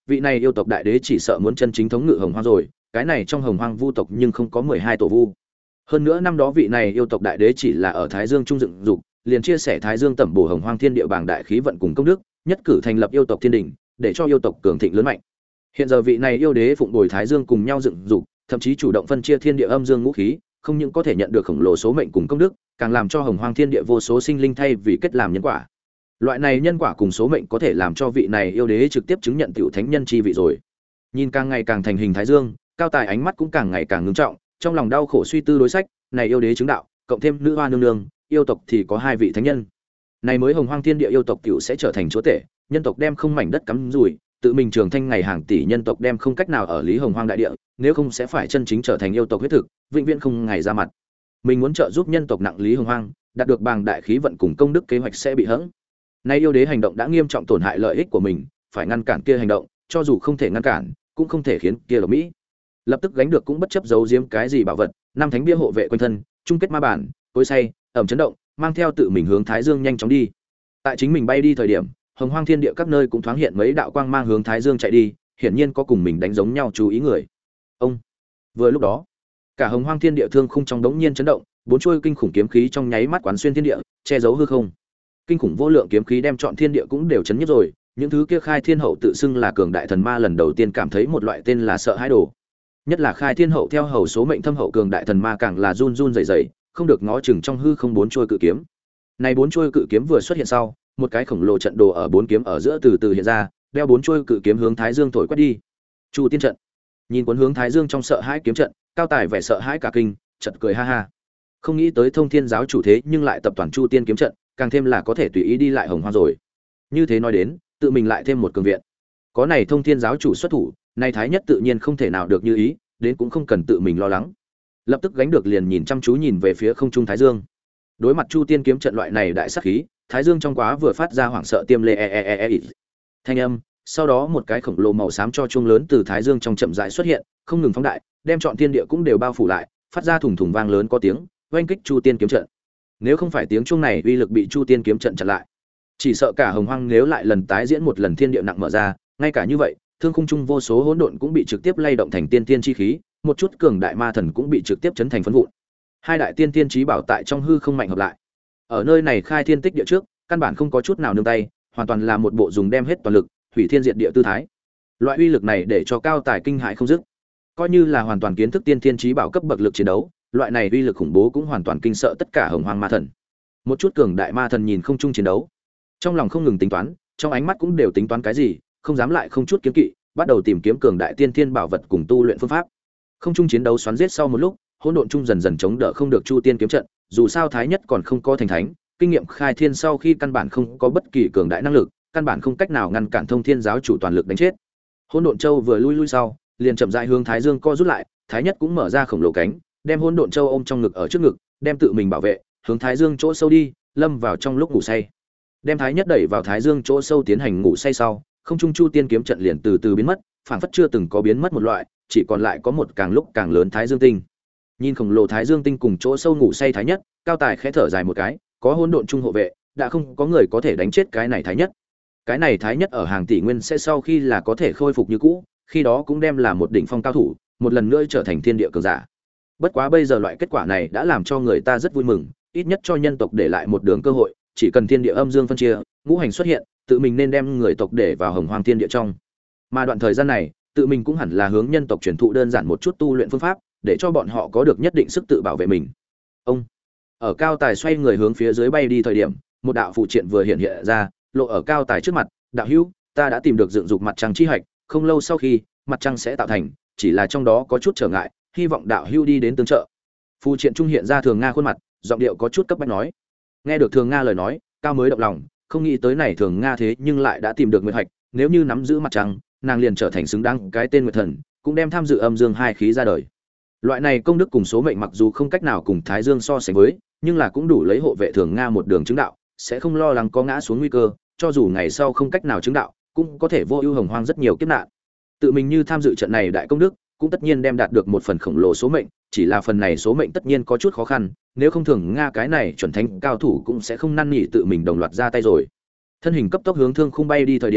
vị này yêu tộc đại đế chỉ sợ muốn chân chính thống ngự hồng hoang rồi, cái này trong hồng hoang vu tộc nhưng không có mười hai tổ vu. Hơn nữa năm đó vị này yêu tộc đại đế chỉ là ở Thái Dương trung dựng dục, liền chia sẻ Thái Dương tẩm bổ hồng hoang thiên địa bảng đại khí vận cùng công đức, nhất cử thành lập yêu tộc thiên đỉnh, để cho yêu tộc cường thịnh lớn mạnh. Hiện giờ vị này yêu đế phụng bồi Thái Dương cùng nhau dựng dục, thậm chí chủ động phân chia thiên địa âm dương ngũ khí, không những có thể nhận được khổng lồ số mệnh cùng công đức, càng làm cho hồng hoang thiên địa vô số sinh linh thay vì kết làm nhân quả. Loại này nhân quả cùng số mệnh có thể làm cho vị này yêu đế trực tiếp chứng nhận tiểu thánh nhân chi vị rồi. Nhìn càng ngày càng thành hình Thái Dương, Cao Tài ánh mắt cũng càng ngày càng ngưng trọng, trong lòng đau khổ suy tư đối sách, này yêu đế chứng đạo, cộng thêm nữ hoa nương nương, yêu tộc thì có hai vị thánh nhân. Này mới hồng hoang thiên địa yêu tộc tiểu sẽ trở thành chúa tể, nhân tộc đem không mảnh đất cắm rủi, tự mình trường thanh ngày hàng tỷ nhân tộc đem không cách nào ở lý hồng hoang đại địa, nếu không sẽ phải chân chính trở thành yêu tộc huyết thực, vĩnh viễn không ngày ra mặt. Mình muốn trợ giúp nhân tộc nặng lý hồng hoang, đạt được bàng đại khí vận cùng công đức kế hoạch sẽ bị hững. Nay yêu đế hành động đã nghiêm trọng tổn hại lợi ích của mình, phải ngăn cản kia hành động, cho dù không thể ngăn cản, cũng không thể khiến kia lộc mỹ. Lập tức gánh được cũng bất chấp giấu giếm cái gì bảo vật, năm thánh bia hộ vệ quanh thân, chung kết ma bản, cối say, ẩm chấn động, mang theo tự mình hướng Thái Dương nhanh chóng đi. Tại chính mình bay đi thời điểm, hồng hoang thiên địa các nơi cũng thoáng hiện mấy đạo quang mang hướng Thái Dương chạy đi, hiển nhiên có cùng mình đánh giống nhau chú ý người. Ông. Vừa lúc đó, cả hồng hoang thiên địa thương khung trong đống nhiên chấn động, bốn chuôi kinh khủng kiếm khí trong nháy mắt quán xuyên thiên địa, che giấu hư không. Kinh khủng vô lượng kiếm khí đem trọn thiên địa cũng đều chấn nhất rồi, những thứ kia Khai Thiên Hậu tự xưng là cường đại thần ma lần đầu tiên cảm thấy một loại tên là sợ hãi đồ. Nhất là Khai Thiên Hậu theo hầu số mệnh thâm hậu cường đại thần ma càng là run run rẩy rẩy, không được ngó chừng trong hư không bốn chuôi cự kiếm. Này bốn chuôi cự kiếm vừa xuất hiện sau, một cái khổng lồ trận đồ ở bốn kiếm ở giữa từ từ hiện ra, đeo bốn chuôi cự kiếm hướng Thái Dương thổi quét đi. Chu Tiên trận. Nhìn cuốn hướng Thái Dương trong sợ hãi kiếm trận, Cao Tài vẻ sợ hãi cả kinh, chợt cười ha ha. Không nghĩ tới Thông Thiên giáo chủ thế nhưng lại tập toàn Chu Tiên kiếm trận, càng thêm là có thể tùy ý đi lại hồng hoang rồi. Như thế nói đến, tự mình lại thêm một cường viện. Có này Thông Thiên giáo chủ xuất thủ, này thái nhất tự nhiên không thể nào được như ý, đến cũng không cần tự mình lo lắng. Lập tức gánh được liền nhìn chăm chú nhìn về phía không trung Thái Dương. Đối mặt Chu Tiên kiếm trận loại này đại sát khí, Thái Dương trong quá vừa phát ra hoảng sợ tiêm lê e e e e thanh âm, sau đó một cái khổng lồ màu xám cho chuông lớn từ Thái Dương trong chậm rãi xuất hiện, không ngừng phóng đại, đem trọn thiên địa cũng đều bao phủ lại, phát ra thùng thùng vang lớn có tiếng, oanh kích Chu Tiên kiếm trận. Nếu không phải tiếng chuông này uy lực bị Chu Tiên kiếm trận chặn lại, chỉ sợ cả hồng hoang nếu lại lần tái diễn một lần thiên địa nặng mở ra, ngay cả như vậy, thương khung trung vô số hỗn độn cũng bị trực tiếp lay động thành tiên tiên chi khí, một chút cường đại ma thần cũng bị trực tiếp chấn thành phấn vụn. Hai đại tiên tiên chí bảo tại trong hư không mạnh hợp lại. Ở nơi này khai thiên tích địa trước, căn bản không có chút nào nương tay, hoàn toàn là một bộ dùng đem hết toàn lực, hủy thiên diệt địa tư thái. Loại uy lực này để cho Cao Tài kinh hãi không dứt. Coi như là hoàn toàn kiến thức tiên tiên chí bảo cấp bậc lực chiến đấu, loại này uy lực khủng bố cũng hoàn toàn kinh sợ tất cả hồng hoang ma thần. Một chút cường đại ma thần nhìn không chung chiến đấu, trong lòng không ngừng tính toán, trong ánh mắt cũng đều tính toán cái gì, không dám lại không chút kiếm kỵ, bắt đầu tìm kiếm cường đại tiên thiên bảo vật cùng tu luyện phương pháp. Không chung chiến đấu xoắn giết sau một lúc, hỗn độn chung dần dần chống đỡ không được Chu Tiên kiếm trận, dù sao thái nhất còn không có thành thánh, kinh nghiệm khai thiên sau khi căn bản không có bất kỳ cường đại năng lực, căn bản không cách nào ngăn cản Thông Thiên giáo chủ toàn lực đánh chết. Hỗn độn châu vừa lui lui sau, liền chậm rãi hướng Thái Dương co rút lại, thái nhất cũng mở ra khổng lồ cánh, đem hỗn độn châu ôm trong ngực ở trước ngực, đem tự mình bảo vệ, hướng Thái Dương chỗ sâu đi, lâm vào trong lúc ngủ say. Đem thái nhất đẩy vào Thái Dương chỗ sâu tiến hành ngủ say sau, không trung Chu Tiên kiếm trận liền từ từ biến mất, phảng phất chưa từng có biến mất một loại, chỉ còn lại có một càng lúc càng lớn Thái Dương tinh. Nhìn khổng lồ Thái Dương tinh cùng chỗ sâu ngủ say thái nhất, Cao Tài khẽ thở dài một cái, có hỗn độn trung hộ vệ, đã không có người có thể đánh chết cái này thái nhất. Cái này thái nhất ở hàng tỷ nguyên sẽ sau khi là có thể khôi phục như cũ, khi đó cũng đem là một đỉnh phong cao thủ, một lần nữa trở thành thiên địa cường giả. Bất quá bây giờ loại kết quả này đã làm cho người ta rất vui mừng, ít nhất cho nhân tộc để lại một đường cơ hội, chỉ cần thiên địa âm dương phân chia, ngũ hành xuất hiện, tự mình nên đem người tộc để vào hồng hoang thiên địa trong. Mà đoạn thời gian này, tự mình cũng hẳn là hướng nhân tộc truyền thụ đơn giản một chút tu luyện phương pháp, để cho bọn họ có được nhất định sức tự bảo vệ mình. Ông ở Cao Tài xoay người hướng phía dưới bay đi thời điểm, một đạo phụ triện vừa hiện hiện ra, lộ ở Cao Tài trước mặt, "Đạo hữu, ta đã tìm được dựng dục mặt trăng chi hạch, không lâu sau khi, mặt trăng sẽ tạo thành, chỉ là trong đó có chút trở ngại, hy vọng đạo hữu đi đến tương trợ." Phụ triện trung hiện ra Thường Nga khuôn mặt, giọng điệu có chút cấp bách nói. Nghe được Thường Nga lời nói, Cao mới động lòng, không nghĩ tới này Thường Nga thế nhưng lại đã tìm được nguyệt hạch, nếu như nắm giữ mặt trăng, nàng liền trở thành xứng đáng cái tên nguyệt thần, cũng đem tham dự âm dương hai khí ra đời. Loại này công đức cùng số mệnh mặc dù không cách nào cùng Thái Dương so sánh với, nhưng là cũng đủ lấy hộ vệ Thường Nga một đường chứng đạo, sẽ không lo lắng có ngã xuống nguy cơ, cho dù ngày sau không cách nào chứng đạo, cũng có thể vô ưu hồng hoang rất nhiều kiếp nạn. Tự mình như tham dự trận này đại công đức, cũng tất nhiên đem đạt được một phần khổng lồ số mệnh, chỉ là phần này số mệnh tất nhiên có chút khó khăn, nếu không Thường Nga cái này chuẩn thánh cao thủ cũng sẽ không năn nỉ tự mình đồng loạt ra tay rồi. Thân hình cấp tốc hướng thương khung bay đi thời điểm,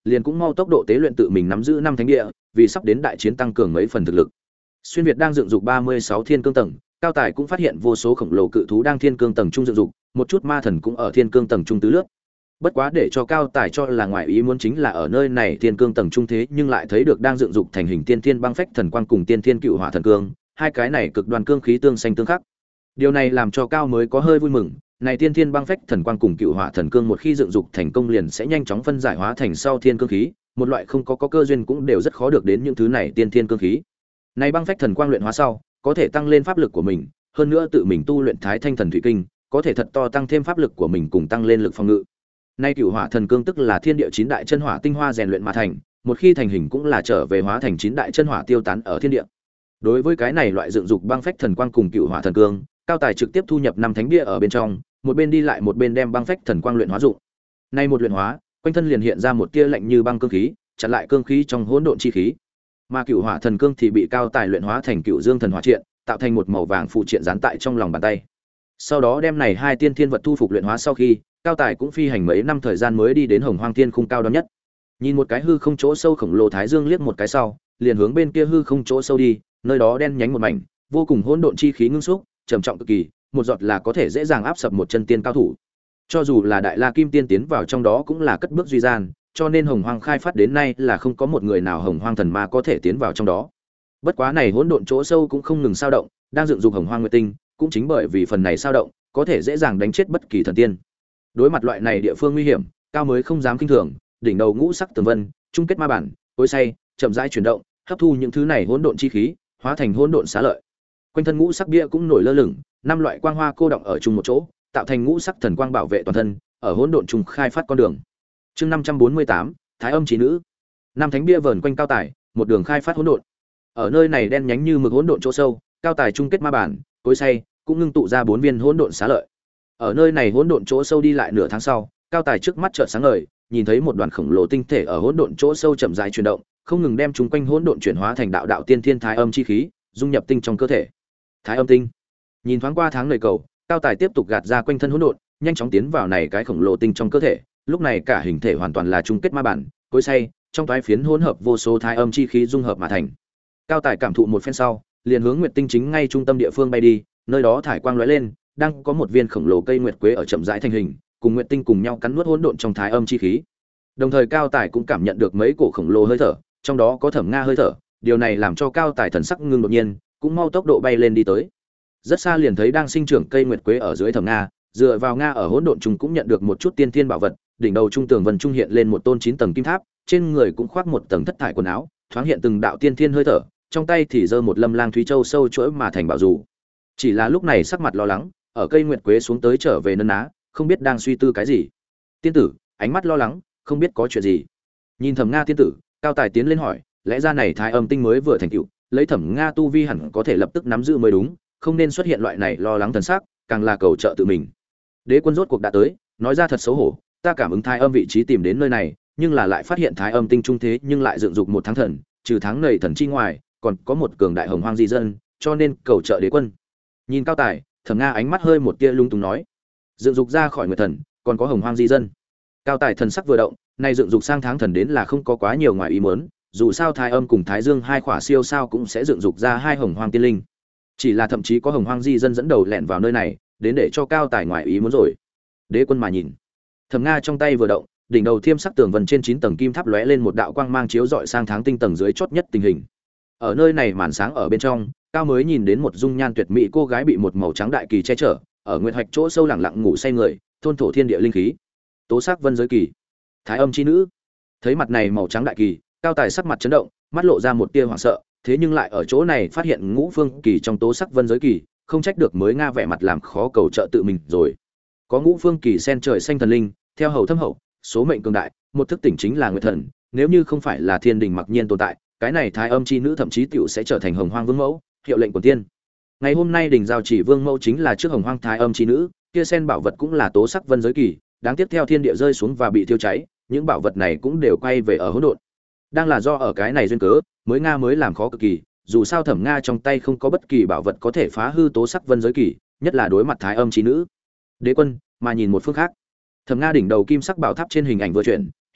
liền cũng mau tốc độ tế luyện tự mình nắm giữ năm thánh địa, vì sắp đến đại chiến tăng cường mấy phần thực lực. Xuyên Việt đang dựng dục ba mươi sáu thiên cương tầng, Cao Tài cũng phát hiện vô số khổng lồ cự thú đang thiên cương tầng trung dựng dục, một chút ma thần cũng ở thiên cương tầng trung tứ lướt. Bất quá để cho Cao Tài cho là ngoại ý muốn chính là ở nơi này thiên cương tầng trung thế nhưng lại thấy được đang dựng dục thành hình tiên thiên băng phách thần quang cùng tiên thiên cựu hỏa thần cương, hai cái này cực đoan cương khí tương xanh tương khắc. Điều này làm cho Cao mới có hơi vui mừng, này tiên thiên băng phách thần quang cùng cựu hỏa thần cương một khi dựng dục thành công liền sẽ nhanh chóng phân giải hóa thành sau thiên cương khí, một loại không có có cơ duyên cũng đều rất khó được đến những thứ này tiên thiên cương khí. Này băng phách thần quang luyện hóa sau, có thể tăng lên pháp lực của mình, hơn nữa tự mình tu luyện Thái Thanh Thần Thủy Kinh, có thể thật to tăng thêm pháp lực của mình cùng tăng lên lực phòng ngự. Nay cửu hỏa thần cương tức là thiên địa chín đại chân hỏa tinh hoa rèn luyện mà thành, một khi thành hình cũng là trở về hóa thành chín đại chân hỏa tiêu tán ở thiên địa. Đối với cái này loại dựng dục băng phách thần quang cùng cửu hỏa thần cương, Cao Tài trực tiếp thu nhập năm thánh bia ở bên trong, một bên đi lại một bên đem băng phách thần quang luyện hóa dụng. Nay một luyện hóa, quanh thân liền hiện ra một tia lạnh như băng cương khí, chặn lại cương khí trong hỗn độn chi khí. Mà cửu hỏa thần cương thì bị Cao Tài luyện hóa thành cửu dương thần hỏa triện, tạo thành một màu vàng phụ triện dán tại trong lòng bàn tay. Sau đó đem này hai tiên thiên vật thu phục luyện hóa sau khi, Cao Tài cũng phi hành mấy năm thời gian mới đi đến Hồng Hoang Thiên khung cao đó nhất. Nhìn một cái hư không chỗ sâu khổng lồ thái dương liếc một cái sau, liền hướng bên kia hư không chỗ sâu đi, nơi đó đen nhánh một mảnh, vô cùng hỗn độn chi khí ngưng xúc, trầm trọng cực kỳ, một giọt là có thể dễ dàng áp sập một chân tiên cao thủ. Cho dù là đại la kim tiên tiến vào trong đó cũng là cất bước duy gian, cho nên Hồng Hoang khai phát đến nay là không có một người nào Hồng Hoang thần ma có thể tiến vào trong đó. Bất quá này hỗn độn chỗ sâu cũng không ngừng sao động, đang dựng dục Hồng Hoang Nguyệt Tinh, cũng chính bởi vì phần này sao động, có thể dễ dàng đánh chết bất kỳ thần tiên. Đối mặt loại này địa phương nguy hiểm, Cao mới không dám kinh thường, đỉnh đầu ngũ sắc tường vân, chung kết ma bản, tối say, chậm rãi chuyển động, hấp thu những thứ này hỗn độn chi khí, hóa thành hỗn độn xá lợi. Quanh thân ngũ sắc bia cũng nổi lơ lửng, năm loại quang hoa cô động ở chung một chỗ, tạo thành ngũ sắc thần quang bảo vệ toàn thân, ở hỗn độn trùng khai phát con đường. Chương năm trăm bốn mươi tám, Thái Âm Chí Nữ. Năm thánh bia vờn quanh Cao Tài, một đường khai phát hỗn độn. Ở nơi này đen nhánh như mực hỗn độn chỗ sâu, Cao Tài chung kết ma bản, tối say, cũng ngưng tụ ra bốn viên hỗn độn xá lợi. Ở nơi này hỗn độn chỗ sâu đi lại nửa tháng sau, Cao Tài trước mắt chợt sáng ngời, nhìn thấy một đoàn khổng lồ tinh thể ở hỗn độn chỗ sâu chậm rãi chuyển động, không ngừng đem chúng quanh hỗn độn chuyển hóa thành đạo đạo tiên thiên thái âm chi khí, dung nhập tinh trong cơ thể. Thái âm tinh. Nhìn thoáng qua tháng lời cầu, Cao Tài tiếp tục gạt ra quanh thân hỗn độn, nhanh chóng tiến vào này cái khổng lồ tinh trong cơ thể, lúc này cả hình thể hoàn toàn là chung kết ma bản, cối say, trong toái phiến hỗn hợp vô số thái âm chi khí dung hợp mà thành. Cao Tài cảm thụ một phen sau, liền hướng Nguyệt Tinh chính ngay trung tâm địa phương bay đi, nơi đó thải quang lóe lên, đang có một viên khổng lồ cây nguyệt quế ở chậm rãi thành hình, cùng Nguyệt Tinh cùng nhau cắn nuốt hỗn độn trong thái âm chi khí. Đồng thời Cao Tài cũng cảm nhận được mấy cổ khổng lồ hơi thở, trong đó có Thẩm Nga hơi thở, điều này làm cho Cao Tài thần sắc ngưng đột nhiên, cũng mau tốc độ bay lên đi tới. Rất xa liền thấy đang sinh trưởng cây nguyệt quế ở dưới Thẩm Nga, dựa vào Nga ở hỗn độn trung cũng nhận được một chút tiên thiên bảo vật, đỉnh đầu trung tường vân trung hiện lên một tôn chín tầng kim tháp, trên người cũng khoác một tầng thất thải quần áo, thoáng hiện từng đạo tiên thiên hơi thở, trong tay thì giơ một lâm lang thúy châu sâu chuỗi mà thành bảo dù. Chỉ là lúc này sắc mặt lo lắng, ở cây nguyệt quế xuống tới trở về nân á, không biết đang suy tư cái gì. Tiên tử, ánh mắt lo lắng, không biết có chuyện gì. Nhìn Thẩm Nga tiên tử, Cao Tài tiến lên hỏi, lẽ ra này thái âm tinh mới vừa thành tựu, lấy Thẩm Nga tu vi hẳn có thể lập tức nắm giữ mới đúng, không nên xuất hiện loại này lo lắng thần sắc, càng là cầu trợ tự mình. Đế quân rốt cuộc đã tới, nói ra thật xấu hổ, ta cảm ứng thái âm vị trí tìm đến nơi này, nhưng là lại phát hiện thái âm tinh trung thế nhưng lại dựng dục một tháng thần, trừ tháng nầy thần chi ngoài, còn có một cường đại hồng hoang di dân, cho nên cầu trợ đế quân. Nhìn Cao Tài, Thẩm Nga ánh mắt hơi một tia lung tung nói, dựng dục ra khỏi nguyệt thần, còn có hồng hoang di dân. Cao Tài thần sắc vừa động, nay dựng dục sang tháng thần đến là không có quá nhiều ngoài ý muốn, dù sao thái âm cùng thái dương hai khỏa siêu sao cũng sẽ dựng dục ra hai hồng hoang tiên linh. Chỉ là thậm chí có hồng hoang di dân dẫn đầu lẹn vào nơi này, đến để cho Cao Tài ngoài ý muốn rồi. Đế quân mà nhìn, Thẩm Nga trong tay vừa động, đỉnh đầu thiêm sắc tường vân trên chín tầng kim tháp lóe lên một đạo quang mang chiếu rọi sang tháng tinh tầng dưới chót nhất tình hình. Ở nơi này màn sáng ở bên trong, Cao mới nhìn đến một dung nhan tuyệt mỹ cô gái bị một màu trắng đại kỳ che chở, ở nguyệt hạch chỗ sâu lặng lặng ngủ say người, thôn thổ thiên địa linh khí. Tố sắc vân giới kỳ, thái âm chi nữ. Thấy mặt này màu trắng đại kỳ, Cao Tài sắc mặt chấn động, mắt lộ ra một tia hoảng sợ, thế nhưng lại ở chỗ này phát hiện ngũ phương kỳ trong tố sắc vân giới kỳ, không trách được mới Nga vẻ mặt làm khó cầu trợ tự mình rồi. Có ngũ phương kỳ sen trời xanh thần linh, theo hầu thâm hậu, số mệnh cường đại, một thức tỉnh chính là nguyệt thần, nếu như không phải là thiên đình mặc nhiên tồn tại, cái này thái âm chi nữ thậm chí tiểu sẽ trở thành hồng hoang vương mẫu, hiệu lệnh của tiên. Ngày hôm nay đình giao chỉ vương mẫu chính là trước hồng hoang thái âm chi nữ, kia sen bảo vật cũng là tố sắc vân giới kỳ, đáng tiếc theo thiên địa rơi xuống và bị thiêu cháy, những bảo vật này cũng đều quay về ở hỗn độn. Đang là do ở cái này duyên cớ, mới Nga mới làm khó cực kỳ, dù sao Thẩm Nga trong tay không có bất kỳ bảo vật có thể phá hư tố sắc vân giới kỳ, nhất là đối mặt thái âm chi nữ. Đế quân, mà nhìn một phương khác, Thẩm Nga đỉnh đầu kim sắc bảo tháp trên hình ảnh vừa chuyển,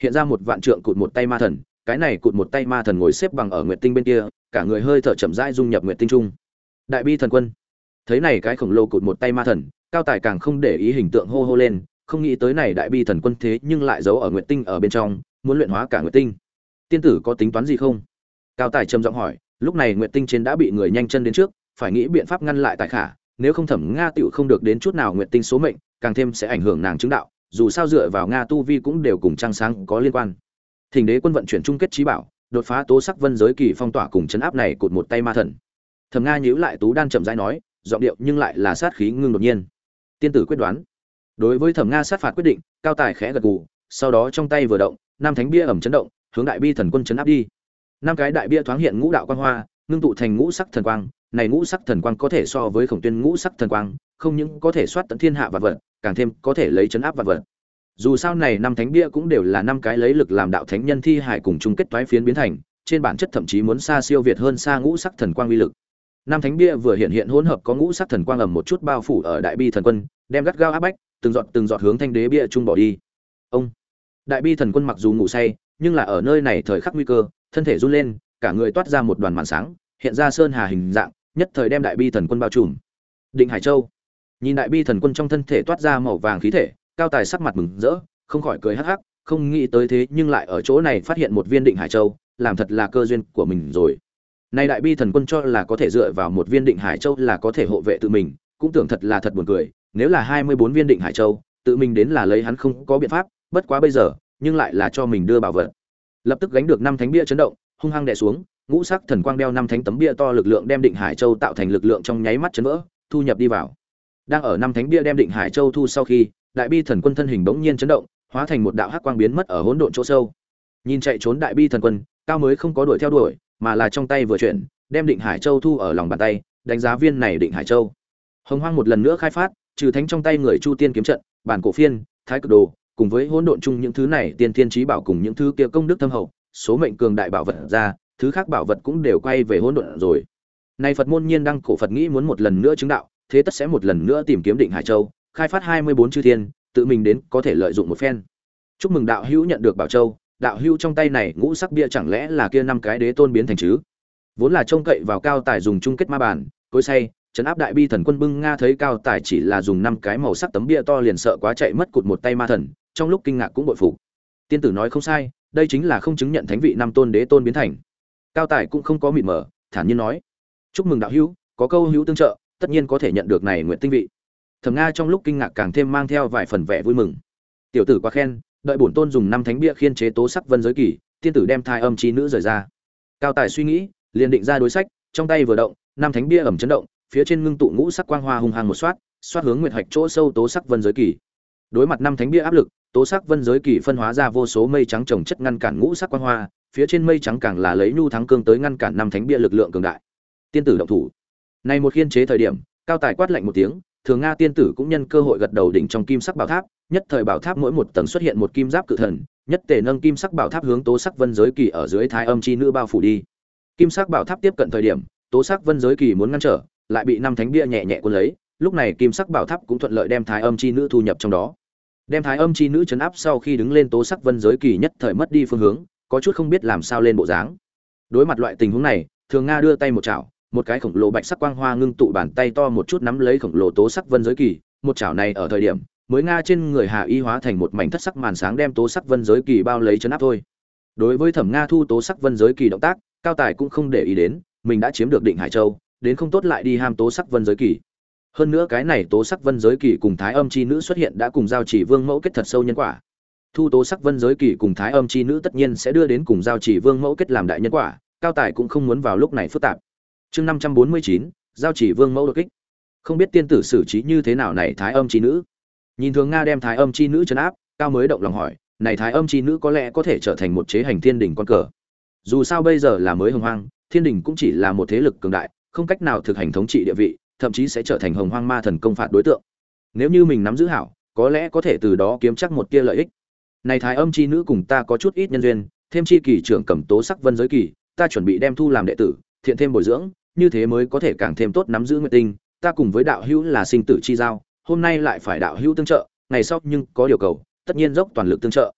hiện ra một vạn trượng cụt một tay ma thần. Cái này cụt một tay ma thần ngồi xếp bằng ở nguyệt tinh bên kia, cả người hơi thở chậm rãi dung nhập nguyệt tinh trung. Đại bi thần quân thấy này cái khổng lồ cụt một tay ma thần, Cao Tài càng không để ý hình tượng hô hô lên, không nghĩ tới này đại bi thần quân thế nhưng lại giấu ở nguyệt tinh ở bên trong, muốn luyện hóa cả nguyệt tinh. Tiên tử có tính toán gì không? Cao Tài trầm giọng hỏi. Lúc này nguyệt tinh trên đã bị người nhanh chân đến trước, phải nghĩ biện pháp ngăn lại Tài Khả, nếu không Thẩm Nga tiểu không được đến chút nào nguyệt tinh số mệnh, càng thêm sẽ ảnh hưởng nàng chứng đạo, dù sao dựa vào Nga tu vi cũng đều cùng trăng sáng có liên quan. Thỉnh Đế quân vận chuyển chung kết trí bảo, đột phá tố sắc vân giới kỳ phong tỏa cùng chấn áp này cụt một tay ma thần. Thẩm Nga nhíu lại tú đan chậm rãi nói, giọng điệu nhưng lại là sát khí ngưng đột nhiên. Tiên tử quyết đoán. Đối với Thẩm Nga sát phạt quyết định, Cao Tài khẽ gật gù, sau đó trong tay vừa động, năm thánh bia ẩm chấn động, hướng đại bi thần quân chấn áp đi. Năm cái đại bia thoáng hiện ngũ đạo quang hoa, ngưng tụ thành ngũ sắc thần quang, này ngũ sắc thần quang có thể so với Khổng Tuyên ngũ sắc thần quang, không những có thể soát tận thiên hạ vạn vật, càng thêm có thể lấy chấn áp vạn vật. Dù sao này năm thánh bia cũng đều là năm cái lấy lực làm đạo thánh nhân thi hải cùng chung kết toái phiến biến thành, trên bản chất thậm chí muốn xa siêu việt hơn xa ngũ sắc thần quang uy lực. Năm thánh bia vừa hiện hiện hỗn hợp có ngũ sắc thần quang ầm một chút bao phủ ở đại bi thần quân, đem gắt gao áp bách, từng giọt từng giọt hướng thanh đế bia trung bỏ đi. Ông đại bi thần quân mặc dù ngủ say, nhưng là ở nơi này thời khắc nguy cơ, thân thể run lên, cả người toát ra một đoàn màn sáng, hiện ra sơn hà hình dạng, nhất thời đem đại bi thần quân bao trùm. Định Hải Châu nhìn đại bi thần quân trong thân thể toát ra màu vàng khí thể, Cao Tài sắc mặt mừng rỡ, không khỏi cười hắc hắc, không nghĩ tới thế nhưng lại ở chỗ này phát hiện một viên Định Hải Châu, làm thật là cơ duyên của mình rồi. Nay đại bi thần quân cho là có thể dựa vào một viên Định Hải Châu là có thể hộ vệ tự mình, cũng tưởng thật là thật buồn cười, nếu là hai mươi bốn viên Định Hải Châu, tự mình đến là lấy hắn không có biện pháp, bất quá bây giờ, nhưng lại là cho mình đưa bảo vật. Lập tức gánh được năm thánh bia chấn động, hung hăng đè xuống, ngũ sắc thần quang đeo năm thánh tấm bia to lực lượng đem Định Hải Châu tạo thành lực lượng trong nháy mắt chấn vỡ, thu nhập đi vào. Đang ở năm thánh bia đem Định Hải Châu thu sau khi, đại bi thần quân thân hình bỗng nhiên chấn động, hóa thành một đạo hắc quang biến mất ở hỗn độn chỗ sâu. Nhìn chạy trốn đại bi thần quân, Cao mới không có đuổi theo đuổi, mà là trong tay vừa chuyển, đem Định Hải Châu thu ở lòng bàn tay, đánh giá viên này Định Hải Châu. Hồng Hoang một lần nữa khai phát, trừ thánh trong tay người Chu Tiên kiếm trận, bản cổ phiên, thái cực đồ, cùng với hỗn độn chung những thứ này tiên thiên chí bảo cùng những thứ kia công đức thâm hậu, số mệnh cường đại bảo vật ra, thứ khác bảo vật cũng đều quay về hỗn độn rồi. Nay Phật môn nhiên đăng cổ Phật nghĩ muốn một lần nữa chứng đạo, thế tất sẽ một lần nữa tìm kiếm Định Hải Châu, khai phát hai mươi bốn chư thiên, tự mình đến có thể lợi dụng một phen. Chúc mừng đạo hữu nhận được bảo châu, đạo hữu trong tay này ngũ sắc bia chẳng lẽ là kia năm cái đế tôn biến thành chứ? Vốn là trông cậy vào Cao Tài dùng chung kết ma bản, cối say, trấn áp đại bi thần quân bưng nga thấy Cao Tài chỉ là dùng năm cái màu sắc tấm bia to liền sợ quá chạy mất cụt một tay ma thần, trong lúc kinh ngạc cũng bội phục. Tiên tử nói không sai, đây chính là không chứng nhận thánh vị năm tôn đế tôn biến thành. Cao Tài cũng không có mịt mờ, thản nhiên nói: "Chúc mừng đạo hữu, có câu hữu tương trợ, tất nhiên có thể nhận được này nguyện tinh vị." Thẩm Nga trong lúc kinh ngạc càng thêm mang theo vài phần vẻ vui mừng. Tiểu tử quá khen, đợi bổn tôn dùng năm thánh bia khiên chế tố sắc vân giới kỳ, tiên tử đem thai âm chi nữ rời ra. Cao Tài suy nghĩ, liền định ra đối sách, trong tay vừa động, năm thánh bia ẩm chấn động, phía trên ngưng tụ ngũ sắc quang hoa hung hăng một xoát, xoát hướng nguyệt hạch chỗ sâu tố sắc vân giới kỳ. Đối mặt năm thánh bia áp lực, tố sắc vân giới kỳ phân hóa ra vô số mây trắng chồng chất ngăn cản ngũ sắc quang hoa, phía trên mây trắng càng là lấy nhu thắng cương tới ngăn cản năm thánh bia lực lượng cường đại. Tiên tử động thủ. Này một khiên chế thời điểm, Cao Tài quát lạnh một tiếng, Thường Nga tiên tử cũng nhân cơ hội gật đầu đỉnh trong kim sắc bảo tháp, nhất thời bảo tháp mỗi một tầng xuất hiện một kim giáp cự thần, nhất tề nâng kim sắc bảo tháp hướng tố sắc vân giới kỳ ở dưới thái âm chi nữ bao phủ đi. Kim sắc bảo tháp tiếp cận thời điểm, tố sắc vân giới kỳ muốn ngăn trở, lại bị năm thánh bia nhẹ nhẹ cuốn lấy, lúc này kim sắc bảo tháp cũng thuận lợi đem thái âm chi nữ thu nhập trong đó. Đem thái âm chi nữ chấn áp sau khi đứng lên tố sắc vân giới kỳ nhất thời mất đi phương hướng, có chút không biết làm sao lên bộ dáng. Đối mặt loại tình huống này, Thường Nga đưa tay một chảo, một cái khổng lồ bạch sắc quang hoa ngưng tụ bàn tay to một chút nắm lấy khổng lồ tố sắc vân giới kỳ, một chảo này ở thời điểm mới nga trên người Hà Y hóa thành một mảnh thất sắc màn sáng đem tố sắc vân giới kỳ bao lấy chấn áp thôi. Đối với Thẩm Nga thu tố sắc vân giới kỳ động tác, Cao Tài cũng không để ý đến, mình đã chiếm được Định Hải Châu, đến không tốt lại đi ham tố sắc vân giới kỳ. Hơn nữa cái này tố sắc vân giới kỳ cùng thái âm chi nữ xuất hiện đã cùng giao chỉ vương mẫu kết thật sâu nhân quả. Thu tố sắc vân giới kỳ cùng thái âm chi nữ tất nhiên sẽ đưa đến cùng giao chỉ vương mẫu kết làm đại nhân quả, Cao Tài cũng không muốn vào lúc này phức tạp. Chương năm trăm bốn mươi chín, giao chỉ vương mẫu đột kích. Không biết tiên tử xử trí như thế nào này thái âm chi nữ. Nhìn Thường Nga đem thái âm chi nữ trấn áp, Cao mới động lòng hỏi, này thái âm chi nữ có lẽ có thể trở thành một chế hành thiên đỉnh con cờ. Dù sao bây giờ là mới hồng hoang, thiên đỉnh cũng chỉ là một thế lực cường đại, không cách nào thực hành thống trị địa vị, thậm chí sẽ trở thành hồng hoang ma thần công phạt đối tượng. Nếu như mình nắm giữ hảo, có lẽ có thể từ đó kiếm chắc một tia lợi ích. Này thái âm chi nữ cùng ta có chút ít nhân duyên, thêm chi kỳ trưởng cầm tố sắc vân giới kỳ, ta chuẩn bị đem thu làm đệ tử, thiện thêm bồi dưỡng, như thế mới có thể càng thêm tốt nắm giữ nguyệt tinh, ta cùng với đạo hữu là sinh tử chi giao, hôm nay lại phải đạo hữu tương trợ, ngày sau nhưng có điều cầu, tất nhiên dốc toàn lực tương trợ.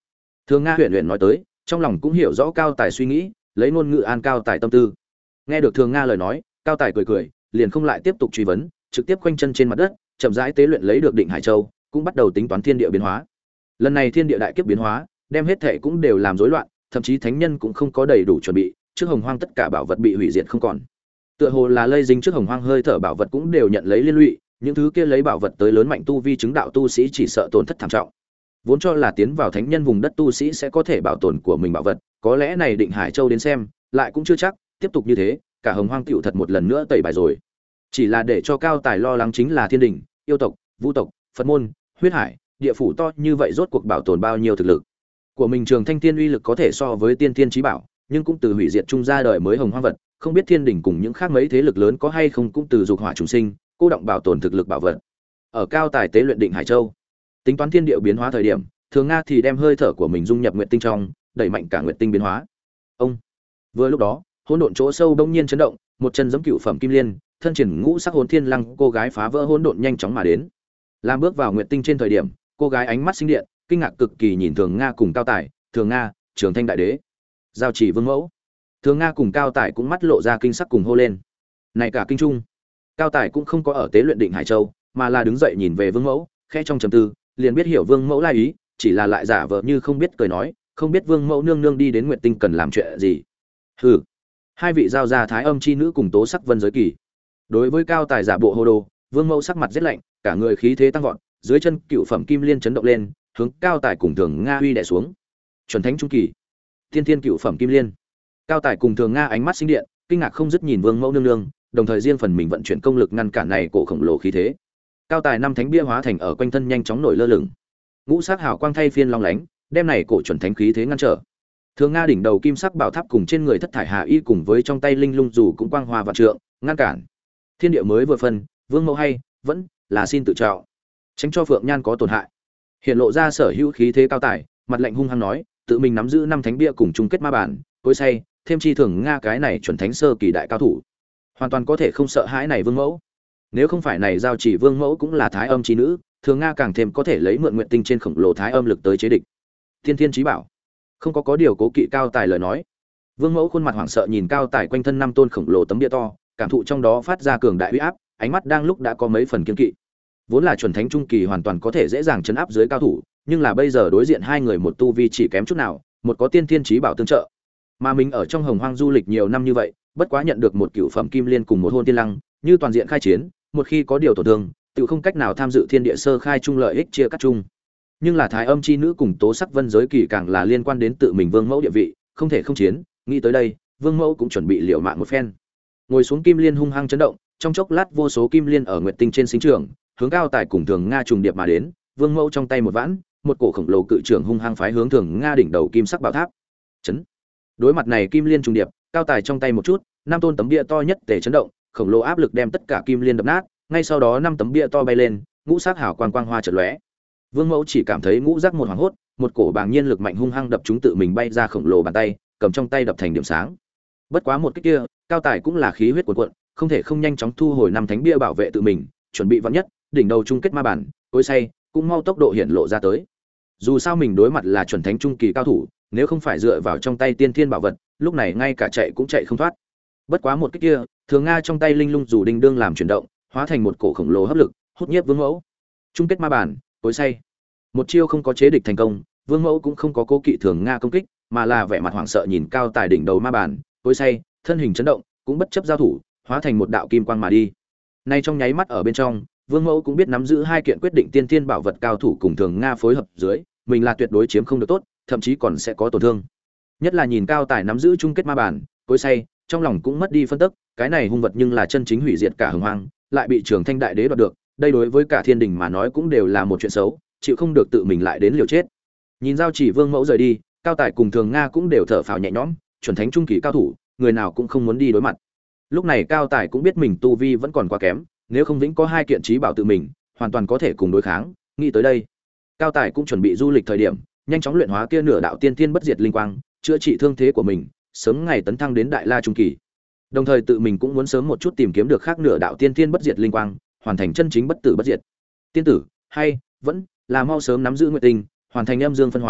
Thường Nga huyền huyền nói tới, trong lòng cũng hiểu rõ Cao Tài suy nghĩ, lấy ngôn ngữ an Cao Tài tâm tư. Nghe được Thường Nga lời nói, Cao Tài cười cười, liền không lại tiếp tục truy vấn, trực tiếp quanh chân trên mặt đất, chậm rãi tế luyện lấy được Định Hải Châu, cũng bắt đầu tính toán thiên địa biến hóa. Lần này thiên địa đại kiếp biến hóa, đem hết thảy cũng đều làm rối loạn, thậm chí thánh nhân cũng không có đầy đủ chuẩn bị, trước Hồng Hoang tất cả bảo vật bị hủy diệt không còn. Tựa hồ là lây dính trước Hồng Hoang hơi thở bảo vật cũng đều nhận lấy liên lụy, những thứ kia lấy bảo vật tới lớn mạnh tu vi chứng đạo tu sĩ chỉ sợ tổn thất thảm trọng. Vốn cho là tiến vào thánh nhân vùng đất tu sĩ sẽ có thể bảo tồn của mình bảo vật, có lẽ này Định Hải Châu đến xem, lại cũng chưa chắc, tiếp tục như thế, cả Hồng Hoang tiểu thật một lần nữa tẩy bài rồi. Chỉ là để cho Cao Tài lo lắng chính là thiên đình, yêu tộc, vũ tộc, Phật môn, huyết hải, địa phủ to như vậy rốt cuộc bảo tồn bao nhiêu thực lực. Của mình Trường Thanh Tiên uy lực có thể so với tiên tiên chí bảo, nhưng cũng từ hủy diệt trung ra đời mới hồng hoang vật, không biết thiên đình cùng những khác mấy thế lực lớn có hay không cũng từ dục hỏa trùng sinh, cô động bảo tồn thực lực bảo vật. Ở Cao Tài tế luyện Định Hải Châu, tính toán thiên địa biến hóa thời điểm, Thường Nga thì đem hơi thở của mình dung nhập nguyệt tinh trong, đẩy mạnh cả nguyệt tinh biến hóa. Ông. Vừa lúc đó, hỗn độn chỗ sâu bỗng nhiên chấn động, một chân giẫm cựu phẩm kim liên, thân triển ngũ sắc hồn thiên lăng, cô gái phá vỡ hỗn độn nhanh chóng mà đến. Làm bước vào nguyệt tinh trên thời điểm, cô gái ánh mắt sinh điện, kinh ngạc cực kỳ nhìn Thường Nga cùng Cao Tài, Thường Nga, Trường Thanh đại đế, giao chỉ vương mẫu. Thường Nga cùng Cao Tài cũng mắt lộ ra kinh sắc cùng hô lên. Này cả kinh trung. Cao Tài cũng không có ở tế luyện Định Hải Châu, mà là đứng dậy nhìn về vương mẫu, khẽ trong trầm tư, liền biết hiểu vương mẫu lai ý, chỉ là lại giả vờ như không biết cười nói, không biết vương mẫu nương nương đi đến nguyệt tinh cần làm chuyện gì. Hừ. Hai vị giao gia thái âm chi nữ cùng Tố Sắc Vân giới kỳ. Đối với Cao Tài giả bộ hồ đồ, vương mẫu sắc mặt rất lạnh, cả người khí thế tăng vọt, dưới chân cựu phẩm kim liên chấn động lên, hướng Cao Tài cùng Thường Nga uy đè xuống. Chuẩn thánh trung kỳ, tiên thiên cựu phẩm kim liên. Cao Tài cùng Thường Nga ánh mắt sinh điện, kinh ngạc không dứt nhìn vương mẫu nương nương, đồng thời riêng phần mình vận chuyển công lực ngăn cản này cổ khổng lồ khí thế. Cao Tài năm thánh bia hóa thành ở quanh thân nhanh chóng nổi lơ lửng, ngũ sắc hào quang thay phiên long lánh, đem này cổ chuẩn thánh khí thế ngăn trở. Thường Nga đỉnh đầu kim sắc bảo tháp cùng trên người thất thải hà y cùng với trong tay linh lung dù cũng quang hoa vạn trượng, ngăn cản. Thiên địa mới vừa phân, vương mẫu hay vẫn là xin tự trọng, tránh cho Phượng Nhan có tổn hại. Hiện lộ ra sở hữu khí thế Cao Tài, mặt lạnh hung hăng nói, tự mình nắm giữ năm thánh bia cùng chung kết ma bản, cối say, thêm chi Thường Nga cái này chuẩn thánh sơ kỳ đại cao thủ, hoàn toàn có thể không sợ hãi này vương mẫu. Nếu không phải này giao chỉ vương mẫu cũng là thái âm chi nữ, Thường Nga càng thêm có thể lấy mượn nguyện tinh trên khổng lồ thái âm lực tới chế địch. Thiên thiên chí bảo, không có có điều cố kỵ Cao Tài lời nói. Vương mẫu khuôn mặt hoảng sợ nhìn Cao Tài quanh thân năm tôn khổng lồ tấm bia to, cảm thụ trong đó phát ra cường đại uy áp, ánh mắt đang lúc đã có mấy phần kiên kỵ. Vốn là chuẩn thánh trung kỳ hoàn toàn có thể dễ dàng chấn áp dưới cao thủ, nhưng là bây giờ đối diện hai người một tu vi chỉ kém chút nào, một có tiên thiên chí bảo tương trợ. Mà mình ở trong Hồng Hoang du lịch nhiều năm như vậy, bất quá nhận được một cựu phẩm kim liên cùng một hôn tiên lăng, như toàn diện khai chiến, một khi có điều tổn thương, tự không cách nào tham dự thiên địa sơ khai chung lợi ích chia cắt chung. Nhưng là thái âm chi nữ cùng Tố Sắc Vân giới kỳ càng là liên quan đến tự mình vương mẫu địa vị, không thể không chiến, nghĩ tới đây, vương mẫu cũng chuẩn bị liều mạng một phen. Ngồi xuống kim liên hung hăng chấn động, trong chốc lát vô số kim liên ở nguyệt tinh trên sinh trường, hướng Cao Tài cùng Thường Nga trùng điệp mà đến, vương mẫu trong tay một vãn, một cổ khổng lồ cự trưởng hung hăng phái hướng Thường Nga đỉnh đầu kim sắc bảo tháp. Chấn. Đối mặt này kim liên trùng điệp, Cao Tài trong tay một chút, năm tôn tấm bia to nhất tề chấn động, khổng lồ áp lực đem tất cả kim liên đập nát, ngay sau đó năm tấm bia to bay lên, ngũ sắc hào quang quang hoa chợt lóe. Vương mẫu chỉ cảm thấy ngũ giác một hoảng hốt, một cổ bàng nhiên lực mạnh hung hăng đập chúng tự mình bay ra khổng lồ bàn tay, cầm trong tay đập thành điểm sáng. Bất quá một cái kia, Cao Tài cũng là khí huyết cuồn cuộn, không thể không nhanh chóng thu hồi năm thánh bia bảo vệ tự mình, chuẩn bị vạn nhất, đỉnh đầu chung kết ma bản, cối say, cũng mau tốc độ hiện lộ ra tới. Dù sao mình đối mặt là chuẩn thánh trung kỳ cao thủ, nếu không phải dựa vào trong tay tiên thiên bảo vật, lúc này ngay cả chạy cũng chạy không thoát. Bất quá một cái kia, Thường Nga trong tay linh lung dù đinh đương làm chuyển động, hóa thành một cổ khổng lồ hấp lực, hút nhiếp vương mẫu. Chung kết ma bản, cối say. Một chiêu không có chế địch thành công, vương mẫu cũng không có cố kỵ Thường Nga công kích, mà là vẻ mặt hoảng sợ nhìn Cao Tài đỉnh đầu ma bản, cối say, thân hình chấn động, cũng bất chấp giao thủ, hóa thành một đạo kim quang mà đi. Nay trong nháy mắt ở bên trong, vương mẫu cũng biết nắm giữ hai kiện quyết định tiên tiên bảo vật cao thủ cùng Thường Nga phối hợp dưới, mình là tuyệt đối chiếm không được tốt, thậm chí còn sẽ có tổn thương. Nhất là nhìn Cao Tài nắm giữ chung kết ma bản, cối say, trong lòng cũng mất đi phân tức, cái này hung vật nhưng là chân chính hủy diệt cả hồng hoang, lại bị Trường Thanh đại đế đoạt được, đây đối với cả thiên đình mà nói cũng đều là một chuyện xấu, chịu không được tự mình lại đến liều chết. Nhìn giao chỉ vương mẫu rời đi, Cao Tài cùng Thường Nga cũng đều thở phào nhẹ nhõm, chuẩn thánh trung kỳ cao thủ, người nào cũng không muốn đi đối mặt. Lúc này Cao Tài cũng biết mình tu vi vẫn còn quá kém, nếu không vĩnh có hai kiện trí bảo tự mình, hoàn toàn có thể cùng đối kháng, nghĩ tới đây, Cao Tài cũng chuẩn bị du lịch thời điểm, nhanh chóng luyện hóa kia nửa đạo tiên tiên bất diệt linh quang, chữa trị thương thế của mình, sớm ngày tấn thăng đến đại la trung kỳ. Đồng thời tự mình cũng muốn sớm một chút tìm kiếm được khác nửa đạo tiên tiên bất diệt linh quang, hoàn thành chân chính bất tử bất diệt. Tiên tử, hay vẫn là mau sớm nắm giữ nguyệt tinh, hoàn thành âm dương phân hóa,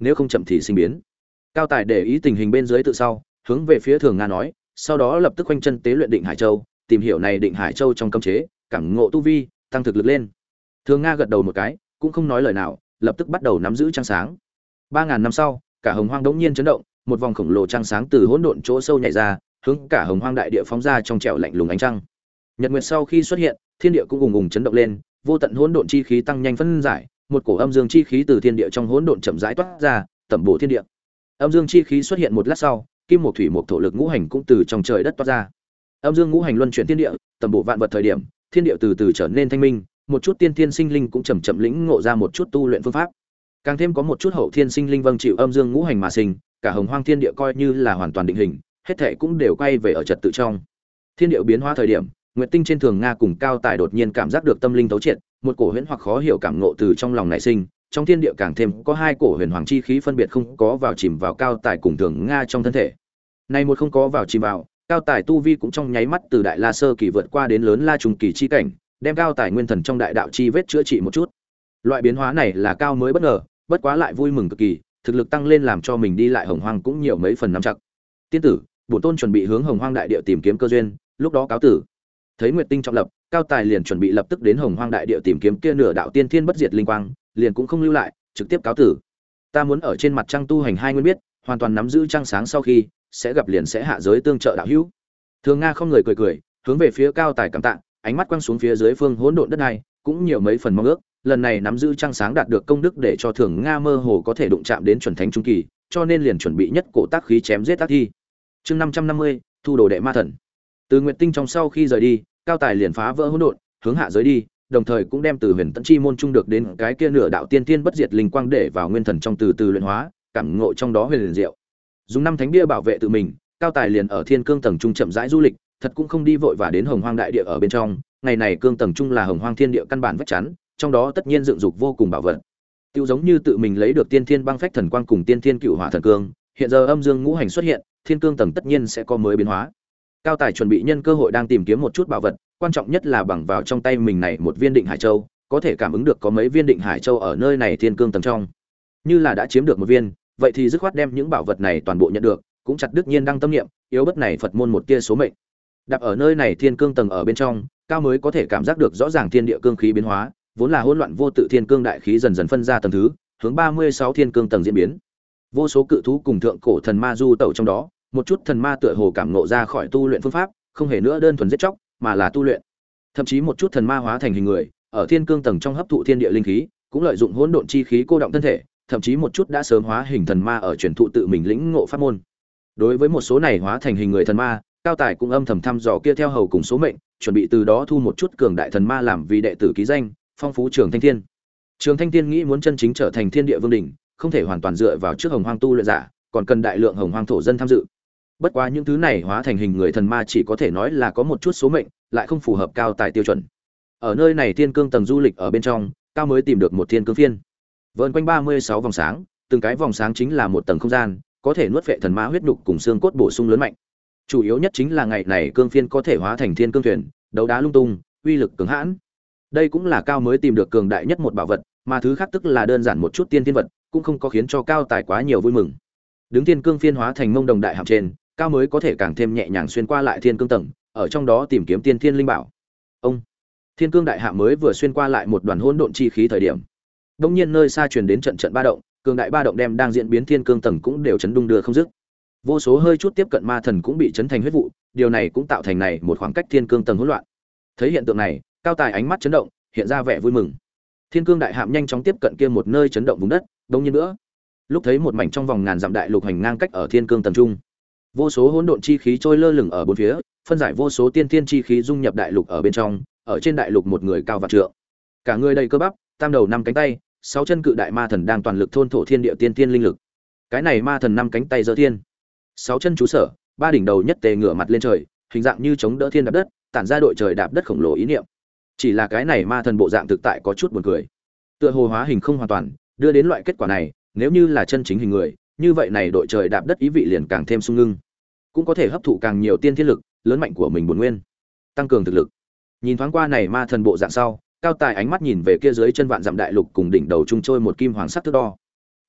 nếu không chậm thì sinh biến. Cao Tài để ý tình hình bên dưới tự sau, hướng về phía Thường Nga nói, sau đó lập tức khoanh chân tế luyện Định Hải Châu, tìm hiểu này Định Hải Châu trong cấm chế, cảm ngộ tu vi, tăng thực lực lên. Thường Nga gật đầu một cái, cũng không nói lời nào, lập tức bắt đầu nắm giữ trăng sáng. Ba ngàn năm sau, cả Hồng Hoang đống nhiên chấn động, một vòng khổng lồ trăng sáng từ hỗn độn chỗ sâu nhảy ra, hướng cả Hồng Hoang đại địa phóng ra trong trẻo lạnh lùng ánh trăng. Nhật nguyệt sau khi xuất hiện, thiên địa cũng ùng ùng chấn động lên, vô tận hỗn độn chi khí tăng nhanh phân giải, một cổ âm dương chi khí từ thiên địa trong hỗn độn chậm rãi toát ra, tẩm bổ thiên địa. Âm dương chi khí xuất hiện một lát sau, kim một thủy một thổ lực ngũ hành cũng từ trong trời đất toát ra. Âm dương ngũ hành luân chuyển thiên địa, tẩm bổ vạn vật thời điểm, thiên địa từ từ trở nên thanh minh, một chút tiên thiên sinh linh cũng chậm chậm lĩnh ngộ ra một chút tu luyện phương pháp. Càng thêm có một chút hậu thiên sinh linh vâng chịu âm dương ngũ hành mà sinh, cả Hồng Hoang thiên địa coi như là hoàn toàn định hình, hết thảy cũng đều quay về ở trật tự trong. Thiên địa biến hóa thời điểm, Nguyệt Tinh trên Thường Nga cùng Cao Tài đột nhiên cảm giác được tâm linh tấu triệt, một cổ huyễn hoặc khó hiểu cảm ngộ từ trong lòng nảy sinh, trong thiên địa càng thêm có hai cổ huyền hoàng chi khí phân biệt không có vào chìm vào Cao Tài cùng Thường Nga trong thân thể. Này một không có vào chìm vào, Cao Tài tu vi cũng trong nháy mắt từ đại la sơ kỳ vượt qua đến lớn la trùng kỳ chi cảnh, đem Cao Tài nguyên thần trong đại đạo chi vết chữa trị một chút. Loại biến hóa này là Cao mới bất ngờ, bất quá lại vui mừng cực kỳ, thực lực tăng lên làm cho mình đi lại Hồng Hoang cũng nhiều mấy phần nắm chắc. Tiên tử, bổn tôn chuẩn bị hướng Hồng Hoang đại địa tìm kiếm cơ duyên, lúc đó cáo tử. Thấy Nguyệt Tinh trọng lập, Cao Tài liền chuẩn bị lập tức đến Hồng Hoang đại địa tìm kiếm kia nửa đạo tiên thiên bất diệt linh quang, liền cũng không lưu lại, trực tiếp cáo tử. Ta muốn ở trên mặt trăng tu hành hai nguyên biết, hoàn toàn nắm giữ trăng sáng sau khi, sẽ gặp liền sẽ hạ giới tương trợ đạo hữu. Thường Nga không người cười cười, hướng về phía Cao Tài cảm tạ, ánh mắt quang xuống phía dưới phương hỗn độn đất này, cũng nhiều mấy phần mong ước, lần này nắm giữ trăng sáng đạt được công đức để cho Thường Nga mơ hồ có thể đụng chạm đến chuẩn thánh trung kỳ, cho nên liền chuẩn bị nhất cổ tác khí chém giết tác thi. Chương năm trăm năm mươi, thu đồ đệ ma thần. Từ Nguyệt Tinh trong sau khi rời đi, Cao Tài liền phá vỡ hỗn độn, hướng hạ giới đi, đồng thời cũng đem từ Huyền Tẫn Chi môn trung được đến cái kia nửa đạo tiên tiên bất diệt linh quang để vào nguyên thần trong từ từ luyện hóa, cảm ngộ trong đó huyền liền diệu. Dùng năm thánh bia bảo vệ tự mình, Cao Tài liền ở thiên cương tầng trung chậm rãi du lịch, thật cũng không đi vội và đến Hồng Hoang đại địa ở bên trong, ngày này cương tầng trung là Hồng Hoang thiên địa căn bản vách chắn, trong đó tất nhiên dựng dục vô cùng bảo vật. Tiêu giống như tự mình lấy được tiên thiên băng phách thần quang cùng tiên thiên cựu hỏa thần cương, hiện giờ âm dương ngũ hành xuất hiện, thiên cương tầng tất nhiên sẽ có mới biến hóa. Cao Tài chuẩn bị nhân cơ hội đang tìm kiếm một chút bảo vật, quan trọng nhất là bằng vào trong tay mình này một viên định hải châu, có thể cảm ứng được có mấy viên định hải châu ở nơi này thiên cương tầng trong. Như là đã chiếm được một viên, vậy thì dứt khoát đem những bảo vật này toàn bộ nhận được, cũng chặt đứt nhiên đăng tâm niệm, yếu bất này Phật môn một tia số mệnh. Đạp ở nơi này thiên cương tầng ở bên trong, Cao mới có thể cảm giác được rõ ràng thiên địa cương khí biến hóa, vốn là hỗn loạn vô tự thiên cương đại khí dần dần phân ra tầng thứ, hướng ba mươi sáu thiên cương tầng diễn biến. Vô số cự thú cùng thượng cổ thần ma du tẩu trong đó, một chút thần ma tựa hồ cảm ngộ ra khỏi tu luyện phương pháp, không hề nữa đơn thuần giết chóc, mà là tu luyện. Thậm chí một chút thần ma hóa thành hình người, ở thiên cương tầng trong hấp thụ thiên địa linh khí, cũng lợi dụng hỗn độn chi khí cô động thân thể, thậm chí một chút đã sớm hóa hình thần ma ở truyền thụ tự mình lĩnh ngộ pháp môn. Đối với một số này hóa thành hình người thần ma, Cao Tài cũng âm thầm thăm dò kia theo hầu cùng số mệnh, chuẩn bị từ đó thu một chút cường đại thần ma làm vì đệ tử ký danh, phong phú Trường Thanh Thiên. Trường Thanh Thiên nghĩ muốn chân chính trở thành thiên địa vương đỉnh, không thể hoàn toàn dựa vào trước Hồng Hoang tu luyện giả, còn cần đại lượng Hồng Hoang thổ dân tham dự. Bất quá những thứ này hóa thành hình người thần ma chỉ có thể nói là có một chút số mệnh, lại không phù hợp Cao Tài tiêu chuẩn. Ở nơi này thiên cương tầng du lịch ở bên trong, Cao mới tìm được một thiên cương phiên. Vờn quanh ba mươi sáu vòng sáng, từng cái vòng sáng chính là một tầng không gian, có thể nuốt phệ thần ma huyết nhục cùng xương cốt bổ sung lớn mạnh. Chủ yếu nhất chính là ngày này cương phiên có thể hóa thành thiên cương thuyền, đấu đá lung tung, uy lực cường hãn. Đây cũng là Cao mới tìm được cường đại nhất một bảo vật, mà thứ khác tức là đơn giản một chút tiên thiên vật, cũng không có khiến cho Cao Tài quá nhiều vui mừng. Đứng thiên cương phiên hóa thành mông đồng đại hạm trên, Cao mới có thể càng thêm nhẹ nhàng xuyên qua lại thiên cương tầng, ở trong đó tìm kiếm tiên thiên linh bảo. Ông thiên cương đại hạm mới vừa xuyên qua lại một đoàn hỗn độn chi khí thời điểm, đông nhiên nơi xa truyền đến trận trận ba động, cường đại ba động đem đang diễn biến thiên cương tầng cũng đều chấn đung đưa không dứt. Vô số hơi chút tiếp cận ma thần cũng bị chấn thành huyết vụ, điều này cũng tạo thành này một khoảng cách thiên cương tầng hỗn loạn. Thấy hiện tượng này, Cao Tài ánh mắt chấn động, hiện ra vẻ vui mừng. Thiên cương đại hạm nhanh chóng tiếp cận kia một nơi chấn động vùng đất, đông nhiên nữa, lúc thấy một mảnh trong vòng ngàn dặm đại lục hành ngang cách ở thiên cương tầng trung, vô số hỗn độn chi khí trôi lơ lửng ở bốn phía, phân giải vô số tiên thiên chi khí dung nhập đại lục ở bên trong, ở trên đại lục một người cao vạn trượng, cả người đầy cơ bắp, tam đầu năm cánh tay, sáu chân cự đại ma thần đang toàn lực thôn thổ thiên địa tiên tiên linh lực. Cái này ma thần năm cánh tay giơ thiên, sáu chân chú sở, ba đỉnh đầu nhất tề ngửa mặt lên trời, hình dạng như chống đỡ thiên đạp đất, tản ra đội trời đạp đất khổng lồ ý niệm. Chỉ là cái này ma thần bộ dạng thực tại có chút buồn cười, tựa hồ hóa hình không hoàn toàn, đưa đến loại kết quả này, nếu như là chân chính hình người, như vậy này đội trời đạp đất ý vị liền càng thêm sung ngưng, cũng có thể hấp thụ càng nhiều tiên thiên lực, lớn mạnh của mình bổn nguyên, tăng cường thực lực. Nhìn thoáng qua này ma thần bộ dạng sau, Cao Tài ánh mắt nhìn về kia dưới chân vạn dặm đại lục cùng đỉnh đầu trung trôi một kim hoàng sắc thước đo.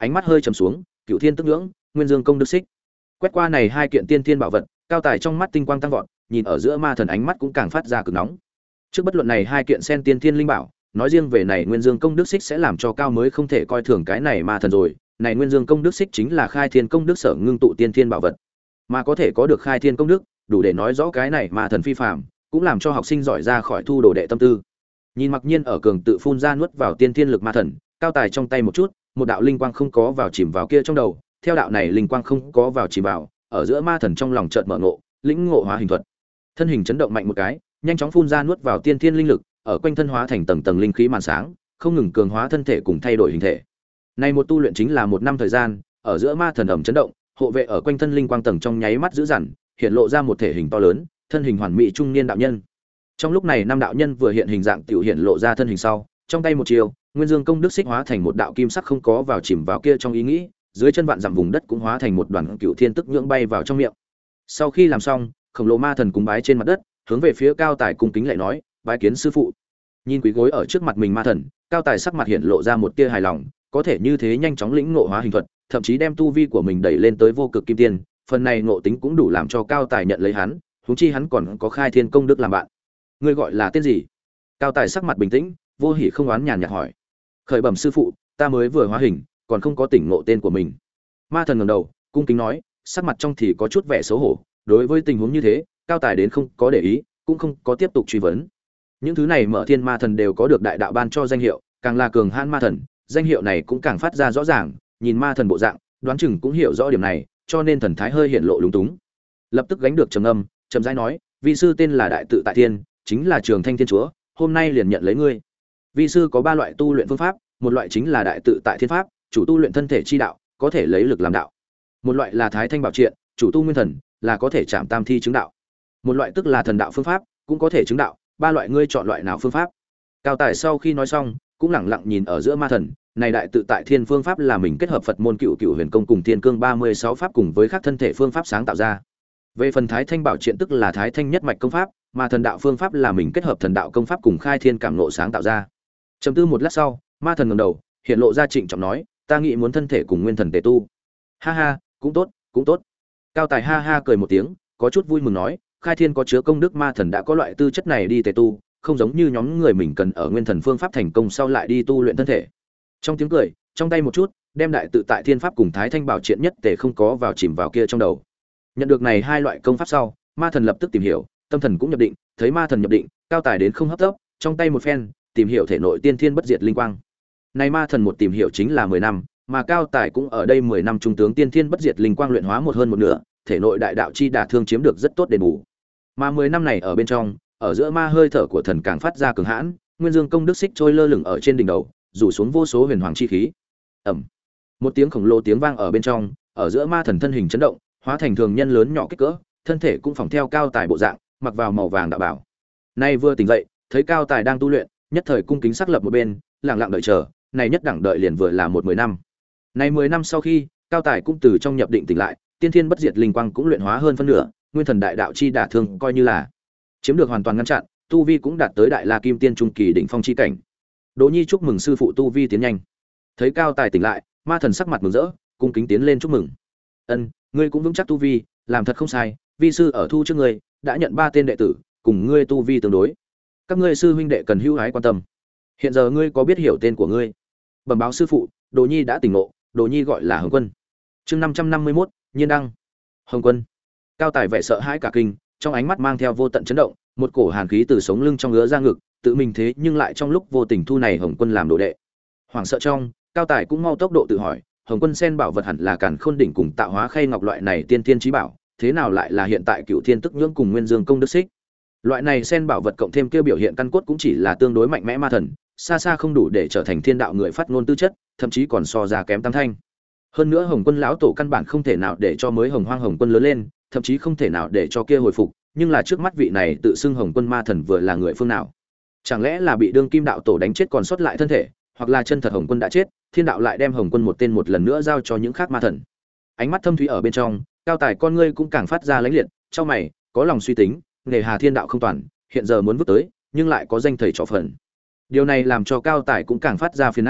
ánh mắt hơi trầm xuống, Cửu Thiên Tức Nhưỡng, Nguyên Dương Công Đức Xích. Quét qua này hai kiện tiên thiên bảo vật, Cao Tài trong mắt tinh quang tăng vọt, nhìn ở giữa ma thần ánh mắt cũng càng phát ra cực nóng. Trước bất luận này hai kiện sen tiên thiên linh bảo, nói riêng về này Nguyên Dương Công Đức Xích sẽ làm cho Cao mới không thể coi thường cái này ma thần rồi, này Nguyên Dương Công Đức Xích chính là Khai Thiên Công Đức sở ngưng tụ tiên thiên bảo vật. Mà có thể có được Khai Thiên Công Đức, đủ để nói rõ cái này ma thần phi phàm, cũng làm cho học sinh giỏi ra khỏi thu đồ đệ tâm tư. Nhìn Mặc Nhiên ở cường tự phun ra nuốt vào tiên thiên lực ma thần, Cao Tài trong tay một chút, một đạo linh quang không có vào chìm vào kia trong đầu, theo đạo này linh quang không có vào chìm vào, ở giữa ma thần trong lòng chợt mở ngộ, lĩnh ngộ hóa hình thuật. Thân hình chấn động mạnh một cái, nhanh chóng phun ra nuốt vào tiên thiên linh lực, ở quanh thân hóa thành tầng tầng linh khí màn sáng, không ngừng cường hóa thân thể cùng thay đổi hình thể. Này một tu luyện chính là một năm thời gian, ở giữa ma thần ẩm chấn động, hộ vệ ở quanh thân linh quang tầng trong nháy mắt giữ dằn, hiện lộ ra một thể hình to lớn, thân hình hoàn mỹ trung niên đạo nhân. Trong lúc này năm đạo nhân vừa hiện hình dạng tiểu hiện lộ ra thân hình sau, trong tay một chiều, Nguyên Dương Công Đức Xích hóa thành một đạo kim sắc không có vào chìm vào kia trong ý nghĩ, dưới chân vạn dặm vùng đất cũng hóa thành một đoàn Cửu Thiên Tức Nhưỡng bay vào trong miệng. Sau khi làm xong, khổng lồ ma thần cúng bái trên mặt đất, hướng về phía Cao Tài cung kính lại nói, bái kiến sư phụ. Nhìn quý gối ở trước mặt mình ma thần, Cao Tài sắc mặt hiện lộ ra một tia hài lòng, có thể như thế nhanh chóng lĩnh ngộ hóa hình thuật, thậm chí đem tu vi của mình đẩy lên tới vô cực kim tiên, phần này ngộ tính cũng đủ làm cho Cao Tài nhận lấy hắn, huống chi hắn còn có Khai Thiên Công Đức làm bạn. Ngươi gọi là tên gì? Cao Tài sắc mặt bình tĩnh, vô hỉ không oán nhàn nhạt hỏi. Khởi bẩm sư phụ, ta mới vừa hóa hình, còn không có tỉnh ngộ tên của mình. Ma thần ngẩng đầu, cung kính nói, sắc mặt trong thì có chút vẻ xấu hổ, đối với tình huống như thế, Cao Tài đến không có để ý, cũng không có tiếp tục truy vấn. Những thứ này Mở Thiên Ma thần đều có được đại đạo ban cho danh hiệu, càng là cường hãn ma thần, danh hiệu này cũng càng phát ra rõ ràng, nhìn ma thần bộ dạng, đoán chừng cũng hiểu rõ điểm này, cho nên thần thái hơi hiện lộ lúng túng. Lập tức gánh được trầm âm, trầm rãi nói, vị sư tên là Đại Tự Tại Thiên, chính là Trường Thanh Thiên Chúa, hôm nay liền nhận lấy ngươi. Vi sư có ba loại tu luyện phương pháp, một loại chính là Đại Tự Tại Thiên pháp, chủ tu luyện thân thể chi đạo, có thể lấy lực làm đạo. Một loại là Thái Thanh Bảo Triện, chủ tu nguyên thần, là có thể chạm tam thi chứng đạo. Một loại tức là thần đạo phương pháp, cũng có thể chứng đạo, ba loại ngươi chọn loại nào phương pháp? Cao Tài sau khi nói xong, cũng lẳng lặng nhìn ở giữa ma thần, này Đại Tự Tại Thiên phương pháp là mình kết hợp Phật môn Cựu Cựu Huyền Công cùng Thiên Cương ba mươi sáu pháp cùng với các thân thể phương pháp sáng tạo ra. Về phần Thái Thanh Bảo Triện tức là Thái Thanh nhất mạch công pháp, mà thần đạo phương pháp là mình kết hợp thần đạo công pháp cùng Khai Thiên cảm ngộ sáng tạo ra. Trầm tư một lát sau, ma thần ngẩng đầu, hiện lộ ra trịnh trọng nói, ta nghĩ muốn thân thể cùng nguyên thần tề tu. Ha ha, cũng tốt, cũng tốt. Cao Tài ha ha cười một tiếng, có chút vui mừng nói, Khai Thiên có chứa công đức ma thần đã có loại tư chất này đi tề tu, không giống như nhóm người mình cần ở nguyên thần phương pháp thành công sau lại đi tu luyện thân thể. Trong tiếng cười, trong tay một chút, đem Đại Tự Tại Thiên pháp cùng Thái Thanh Bảo Triện nhất tề không có vào chìm vào kia trong đầu. Nhận được này hai loại công pháp sau, ma thần lập tức tìm hiểu, tâm thần cũng nhập định, thấy ma thần nhập định, Cao Tài đến không hấp tấp, trong tay một phen, tìm hiểu thể nội tiên thiên bất diệt linh quang. Này ma thần một tìm hiểu chính là mười năm, mà Cao Tài cũng ở đây mười năm trung tướng tiên thiên bất diệt linh quang luyện hóa một hơn một nửa, thể nội đại đạo chi đả thương chiếm được rất tốt đền bù. Mà mười năm này ở bên trong, ở giữa ma hơi thở của thần càng phát ra cường hãn, Nguyên Dương Công Đức Xích trôi lơ lửng ở trên đỉnh đầu, rủ xuống vô số huyền hoàng chi khí. Ầm. Một tiếng khổng lồ tiếng vang ở bên trong, ở giữa ma thần thân hình chấn động, hóa thành thường nhân lớn nhỏ kích cỡ, thân thể cũng phỏng theo Cao Tài bộ dạng, mặc vào màu vàng đạo bảo. Nay vừa tỉnh dậy, thấy Cao Tài đang tu luyện, nhất thời cung kính sắc lập một bên, lặng lặng đợi chờ, này nhất đẳng đợi liền vừa là một mười năm. Này mười năm sau khi, Cao Tài cũng từ trong nhập định tỉnh lại, tiên thiên bất diệt linh quang cũng luyện hóa hơn phân nửa, nguyên thần đại đạo chi đả thương coi như là chiếm được hoàn toàn ngăn chặn, tu vi cũng đạt tới đại la kim tiên trung kỳ đỉnh phong chi cảnh. Đỗ Nhi chúc mừng sư phụ tu vi tiến nhanh. Thấy Cao Tài tỉnh lại, ma thần sắc mặt mừng rỡ, cung kính tiến lên chúc mừng. Ân, ngươi cũng vững chắc tu vi, làm thật không sai, vi sư ở thu trước ngươi, đã nhận ba tên đệ tử, cùng ngươi tu vi tương đối. Các ngươi sư huynh đệ cần hữu ái quan tâm. Hiện giờ ngươi có biết hiểu tên của ngươi? Bẩm báo sư phụ, Đồ Nhi đã tỉnh ngộ, Đồ Nhi gọi là Hồng Quân. Chương năm trăm năm mươi mốt, Nhiên đăng. Hồng Quân. Cao Tài vẻ sợ hãi cả kinh, trong ánh mắt mang theo vô tận chấn động, một cổ hàn khí từ sống lưng trong ngứa ra ngực, tự mình thế nhưng lại trong lúc vô tình thu này Hồng Quân làm đồ đệ. Hoảng sợ trong, Cao Tài cũng mau tốc độ tự hỏi, Hồng Quân sen bảo vật hẳn là Càn Khôn đỉnh cùng Tạo Hóa Khay ngọc loại này tiên tiên chí bảo, thế nào lại là hiện tại Cựu Thiên Tức Nhưỡng cùng Nguyên Dương Công Đức Xích? Loại này sen bảo vật cộng thêm kêu biểu hiện căn cốt cũng chỉ là tương đối mạnh mẽ ma thần, xa xa không đủ để trở thành thiên đạo người phát ngôn tư chất, thậm chí còn so ra kém tam thanh. Hơn nữa Hồng Quân lão tổ căn bản không thể nào để cho mới Hồng Hoang Hồng Quân lớn lên, thậm chí không thể nào để cho kia hồi phục, nhưng là trước mắt vị này tự xưng Hồng Quân ma thần vừa là người phương nào? Chẳng lẽ là bị đương kim đạo tổ đánh chết còn sót lại thân thể, hoặc là chân thật Hồng Quân đã chết, thiên đạo lại đem Hồng Quân một tên một lần nữa giao cho những khác ma thần? Ánh mắt thâm thúy ở bên trong, Cao Tài con ngươi cũng càng phát ra lãnh liệt, trong mày có lòng suy tính, nghề Hà thiên đạo không toàn, hiện giờ muốn vứt tới, nhưng lại có danh thầy trò phần. Điều này làm cho Cao Tài cũng càng phát ra phiền não,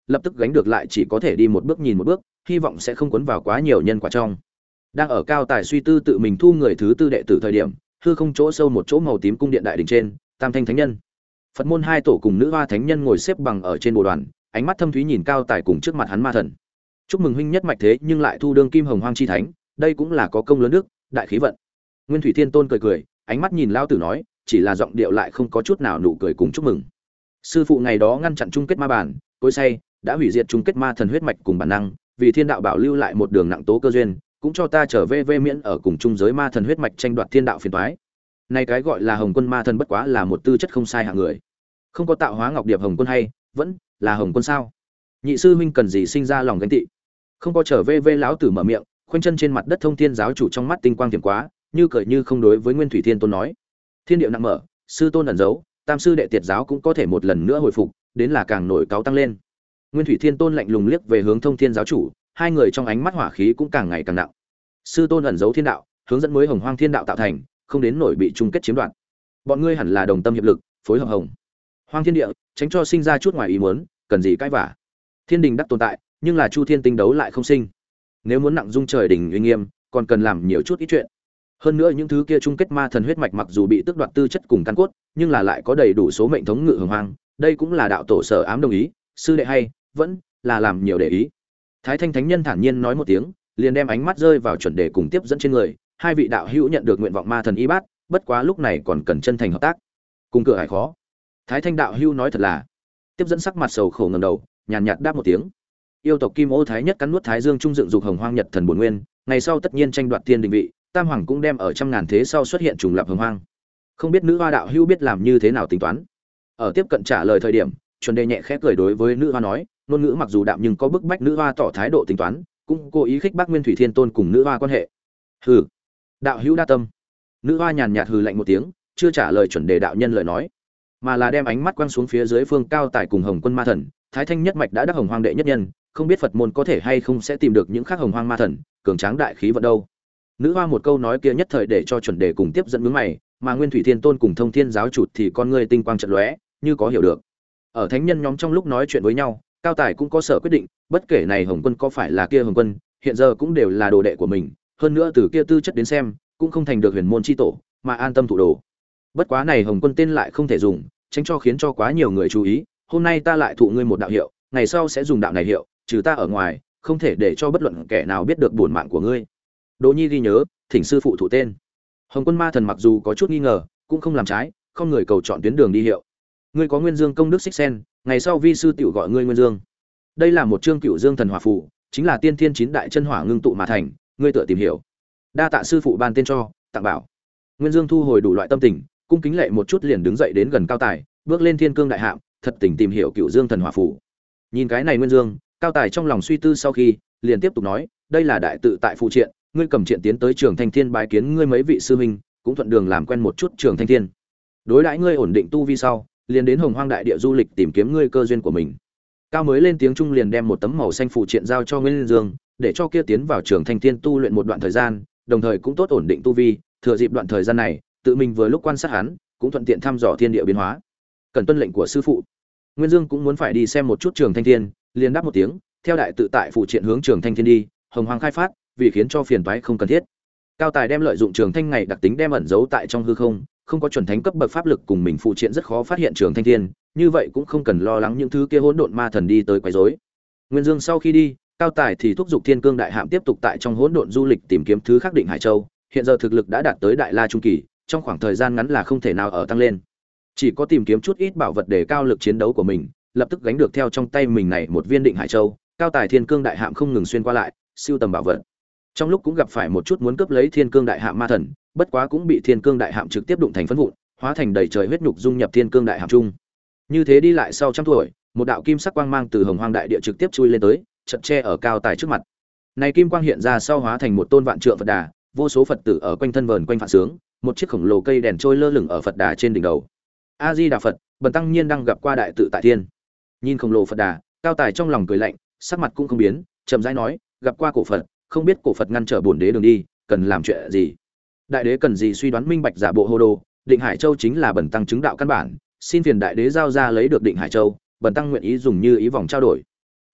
lập tức gánh được lại chỉ có thể đi một bước nhìn một bước, hy vọng sẽ không cuốn vào quá nhiều nhân quả trong. Đang ở Cao Tài suy tư tự mình thu người thứ tư đệ tử thời điểm, hư không chỗ sâu một chỗ màu tím cung điện đại đỉnh trên, Tam Thanh Thánh Nhân, Phật môn hai tổ cùng nữ hoa thánh nhân ngồi xếp bằng ở trên bồ đoàn, ánh mắt thâm thúy nhìn Cao Tài cùng trước mặt hắn ma thần. Chúc mừng huynh nhất mạch thế nhưng lại thu đương kim hồng hoang chi thánh, đây cũng là có công lớn đức, đại khí vận. Nguyên Thủy Thiên Tôn cười cười, ánh mắt nhìn lão tử nói, chỉ là giọng điệu lại không có chút nào nụ cười cùng chúc mừng. Sư phụ ngày đó ngăn chặn chung kết ma bản, cối say, đã hủy diệt chung kết ma thần huyết mạch cùng bản năng, vì thiên đạo bảo lưu lại một đường nặng tố cơ duyên, cũng cho ta trở về vê miễn ở cùng chung giới ma thần huyết mạch tranh đoạt thiên đạo phiền toái. Này cái gọi là Hồng Quân ma thần bất quá là một tư chất không sai hạng người. Không có tạo hóa ngọc điệp Hồng Quân hay, vẫn là Hồng Quân sao? Nhị sư huynh cần gì sinh ra lòng ganh tị? Không có trở về vê lão tử mở miệng, khoanh chân trên mặt đất Thông Thiên giáo chủ trong mắt tinh quang tiềm quá, như cười như không đối với Nguyên Thủy Thiên Tôn nói: Thiên điệu nặng mở, sư tôn ẩn giấu, tam sư đệ tiệt giáo cũng có thể một lần nữa hồi phục, đến là càng nổi cáo tăng lên. Nguyên Thủy Thiên Tôn lạnh lùng liếc về hướng Thông Thiên giáo chủ, hai người trong ánh mắt hỏa khí cũng càng ngày càng nặng. Sư tôn ẩn giấu thiên đạo, hướng dẫn mới hồng hoang thiên đạo tạo thành, không đến nổi bị chung kết chiếm đoạt. Bọn ngươi hẳn là đồng tâm hiệp lực, phối hợp hồng hoang thiên địa, tránh cho sinh ra chút ngoài ý muốn, cần gì cãi vả. Thiên đình đắc tồn tại, nhưng là Chu Thiên tinh đấu lại không sinh. Nếu muốn nặng dung trời đình uy nghiêm, còn cần làm nhiều chút ít chuyện. Hơn nữa những thứ kia chung kết ma thần huyết mạch mặc dù bị tước đoạt tư chất cùng căn cốt, nhưng là lại có đầy đủ số mệnh thống ngự hồng hoang, đây cũng là đạo tổ sở ám đồng ý, sư đệ hay, vẫn là làm nhiều để ý. Thái Thanh Thánh Nhân thản nhiên nói một tiếng, liền đem ánh mắt rơi vào chuẩn đề cùng tiếp dẫn trên người, hai vị đạo hữu nhận được nguyện vọng ma thần y bát, bất quá lúc này còn cần chân thành hợp tác. Cùng cửa hải khó. Thái Thanh đạo hữu nói thật là. Tiếp dẫn sắc mặt sầu khổ ngẩng đầu, nhàn nhạt đáp một tiếng. Yêu tộc Kim Ô Thái nhất cắn nuốt Thái Dương trung dựng dục hồng hoang nhật thần bổn nguyên, ngày sau tất nhiên tranh đoạt tiên đình vị, Tam Hoàng cũng đem ở trăm ngàn thế sau xuất hiện trùng lập hồng hoang. Không biết nữ hoa đạo hữu biết làm như thế nào tính toán. Ở tiếp cận trả lời thời điểm, chuẩn đề nhẹ khẽ cười đối với nữ hoa nói, ngôn ngữ mặc dù đạm nhưng có bức bách nữ hoa tỏ thái độ tính toán, cũng cố ý khích bác Nguyên Thủy Thiên Tôn cùng nữ hoa quan hệ. Hừ, đạo hữu đa tâm. Nữ hoa nhàn nhạt hừ lạnh một tiếng, chưa trả lời chuẩn đề đạo nhân lời nói, mà là đem ánh mắt quang xuống phía dưới phương Cao Tài cùng Hồng Quân ma thần, Thái Thanh nhất mạch đã đắc hồng hoang đệ nhất nhân, không biết Phật môn có thể hay không sẽ tìm được những khác hồng hoang ma thần, cường tráng đại khí vận đâu. Nữ hoa một câu nói kia nhất thời để cho chuẩn đề cùng tiếp dẫn hướng mày, mà Nguyên Thủy Thiên Tôn cùng Thông Thiên giáo chủ thì con ngươi tinh quang chợt lóe, như có hiểu được. Ở thánh nhân nhóm trong lúc nói chuyện với nhau, Cao Tài cũng có sở quyết định, bất kể này Hồng Quân có phải là kia Hồng Quân, hiện giờ cũng đều là đồ đệ của mình, hơn nữa từ kia tư chất đến xem, cũng không thành được huyền môn chi tổ, mà an tâm thụ đồ. Bất quá này Hồng Quân tên lại không thể dùng, tránh cho khiến cho quá nhiều người chú ý, hôm nay ta lại thụ ngươi một đạo hiệu, ngày sau sẽ dùng đạo này hiệu, trừ ta ở ngoài, không thể để cho bất luận kẻ nào biết được bổn mạng của ngươi. Đỗ Nhi ghi nhớ, thỉnh sư phụ thụ tên. Hồng Quân ma thần mặc dù có chút nghi ngờ, cũng không làm trái, không người cầu chọn tuyến đường đi hiệu. Ngươi có Nguyên Dương công đức xích sen, ngày sau vi sư tiểu gọi ngươi Nguyên Dương. Đây là một chương Cựu Dương thần hỏa phù, chính là tiên thiên chín đại chân hỏa ngưng tụ mà thành, ngươi tự tìm hiểu. Đa tạ sư phụ ban tên cho, tặng bảo. Nguyên Dương thu hồi đủ loại tâm tình, cung kính lệ một chút liền đứng dậy đến gần Cao Tài, bước lên Thiên Cương đại hạm, thật tình tìm hiểu Cựu Dương thần hỏa phù. Nhìn cái này Nguyên Dương, Cao Tài trong lòng suy tư sau khi, liền tiếp tục nói, đây là đại tự tại phụ triện, ngươi cầm triện tiến tới Trường Thanh Thiên bái kiến ngươi mấy vị sư huynh, cũng thuận đường làm quen một chút Trường Thanh Thiên. Đối đãi ngươi ổn định tu vi sau, liền đến Hồng Hoang đại địa du lịch tìm kiếm ngươi cơ duyên của mình. Cao mới lên tiếng trung liền đem một tấm màu xanh phụ triện giao cho Nguyên Dương, để cho kia tiến vào Trường Thanh Thiên tu luyện một đoạn thời gian, đồng thời cũng tốt ổn định tu vi, thừa dịp đoạn thời gian này, tự mình vừa lúc quan sát hắn, cũng thuận tiện thăm dò thiên địa biến hóa. Cần tuân lệnh của sư phụ. Nguyên Dương cũng muốn phải đi xem một chút Trường Thanh Thiên, liền đáp một tiếng, theo đại tự tại phụ triện hướng Trường Thanh Thiên đi, Hồng Hoang khai phát, vì khiến cho phiền toái không cần thiết. Cao Tài đem lợi dụng Trường Thanh ngày đặc tính đem ẩn giấu tại trong hư không, không có chuẩn thánh cấp bậc pháp lực cùng mình phụ triện rất khó phát hiện Trường Thanh Thiên, như vậy cũng không cần lo lắng những thứ kia hỗn độn ma thần đi tới quấy rối. Nguyên Dương sau khi đi, Cao Tài thì thúc giục Thiên Cương đại hạm tiếp tục tại trong hỗn độn du lịch tìm kiếm thứ khắc định Hải Châu, hiện giờ thực lực đã đạt tới đại la trung kỳ, trong khoảng thời gian ngắn là không thể nào ở tăng lên. Chỉ có tìm kiếm chút ít bảo vật để cao lực chiến đấu của mình, lập tức gánh được theo trong tay mình này một viên định Hải Châu, Cao Tài Thiên Cương đại hạm không ngừng xuyên qua lại, siêu tầm bảo vật. Trong lúc cũng gặp phải một chút muốn cướp lấy Thiên Cương đại hạm ma thần, bất quá cũng bị Thiên Cương đại hạm trực tiếp đụng thành phấn vụn, hóa thành đầy trời huyết nhục dung nhập Thiên Cương đại hạm trung. Như thế đi lại sau trăm tuổi, một đạo kim sắc quang mang từ Hồng Hoang đại địa trực tiếp chui lên tới, chật che ở Cao Tài trước mặt. Này kim quang hiện ra sau hóa thành một tôn vạn trượng Phật Đà, vô số Phật tử ở quanh thân vờn quanh phạn sướng, một chiếc khổng lồ cây đèn trôi lơ lửng ở Phật Đà trên đỉnh đầu. A Di Đà Phật, Bần tăng nhiên đang gặp qua đại tự tại thiên. Nhìn khổng lồ Phật Đà, Cao Tài trong lòng cười lạnh, sắc mặt cũng không biến, chậm rãi nói, gặp qua cổ Phật, không biết cổ Phật ngăn trở bổn đế đường đi, cần làm chuyện gì? Đại đế cần gì suy đoán minh bạch giả bộ hồ đồ, Định Hải Châu chính là bần tăng chứng đạo căn bản, xin phiền đại đế giao ra lấy được Định Hải Châu, bần tăng nguyện ý dùng như ý vòng trao đổi.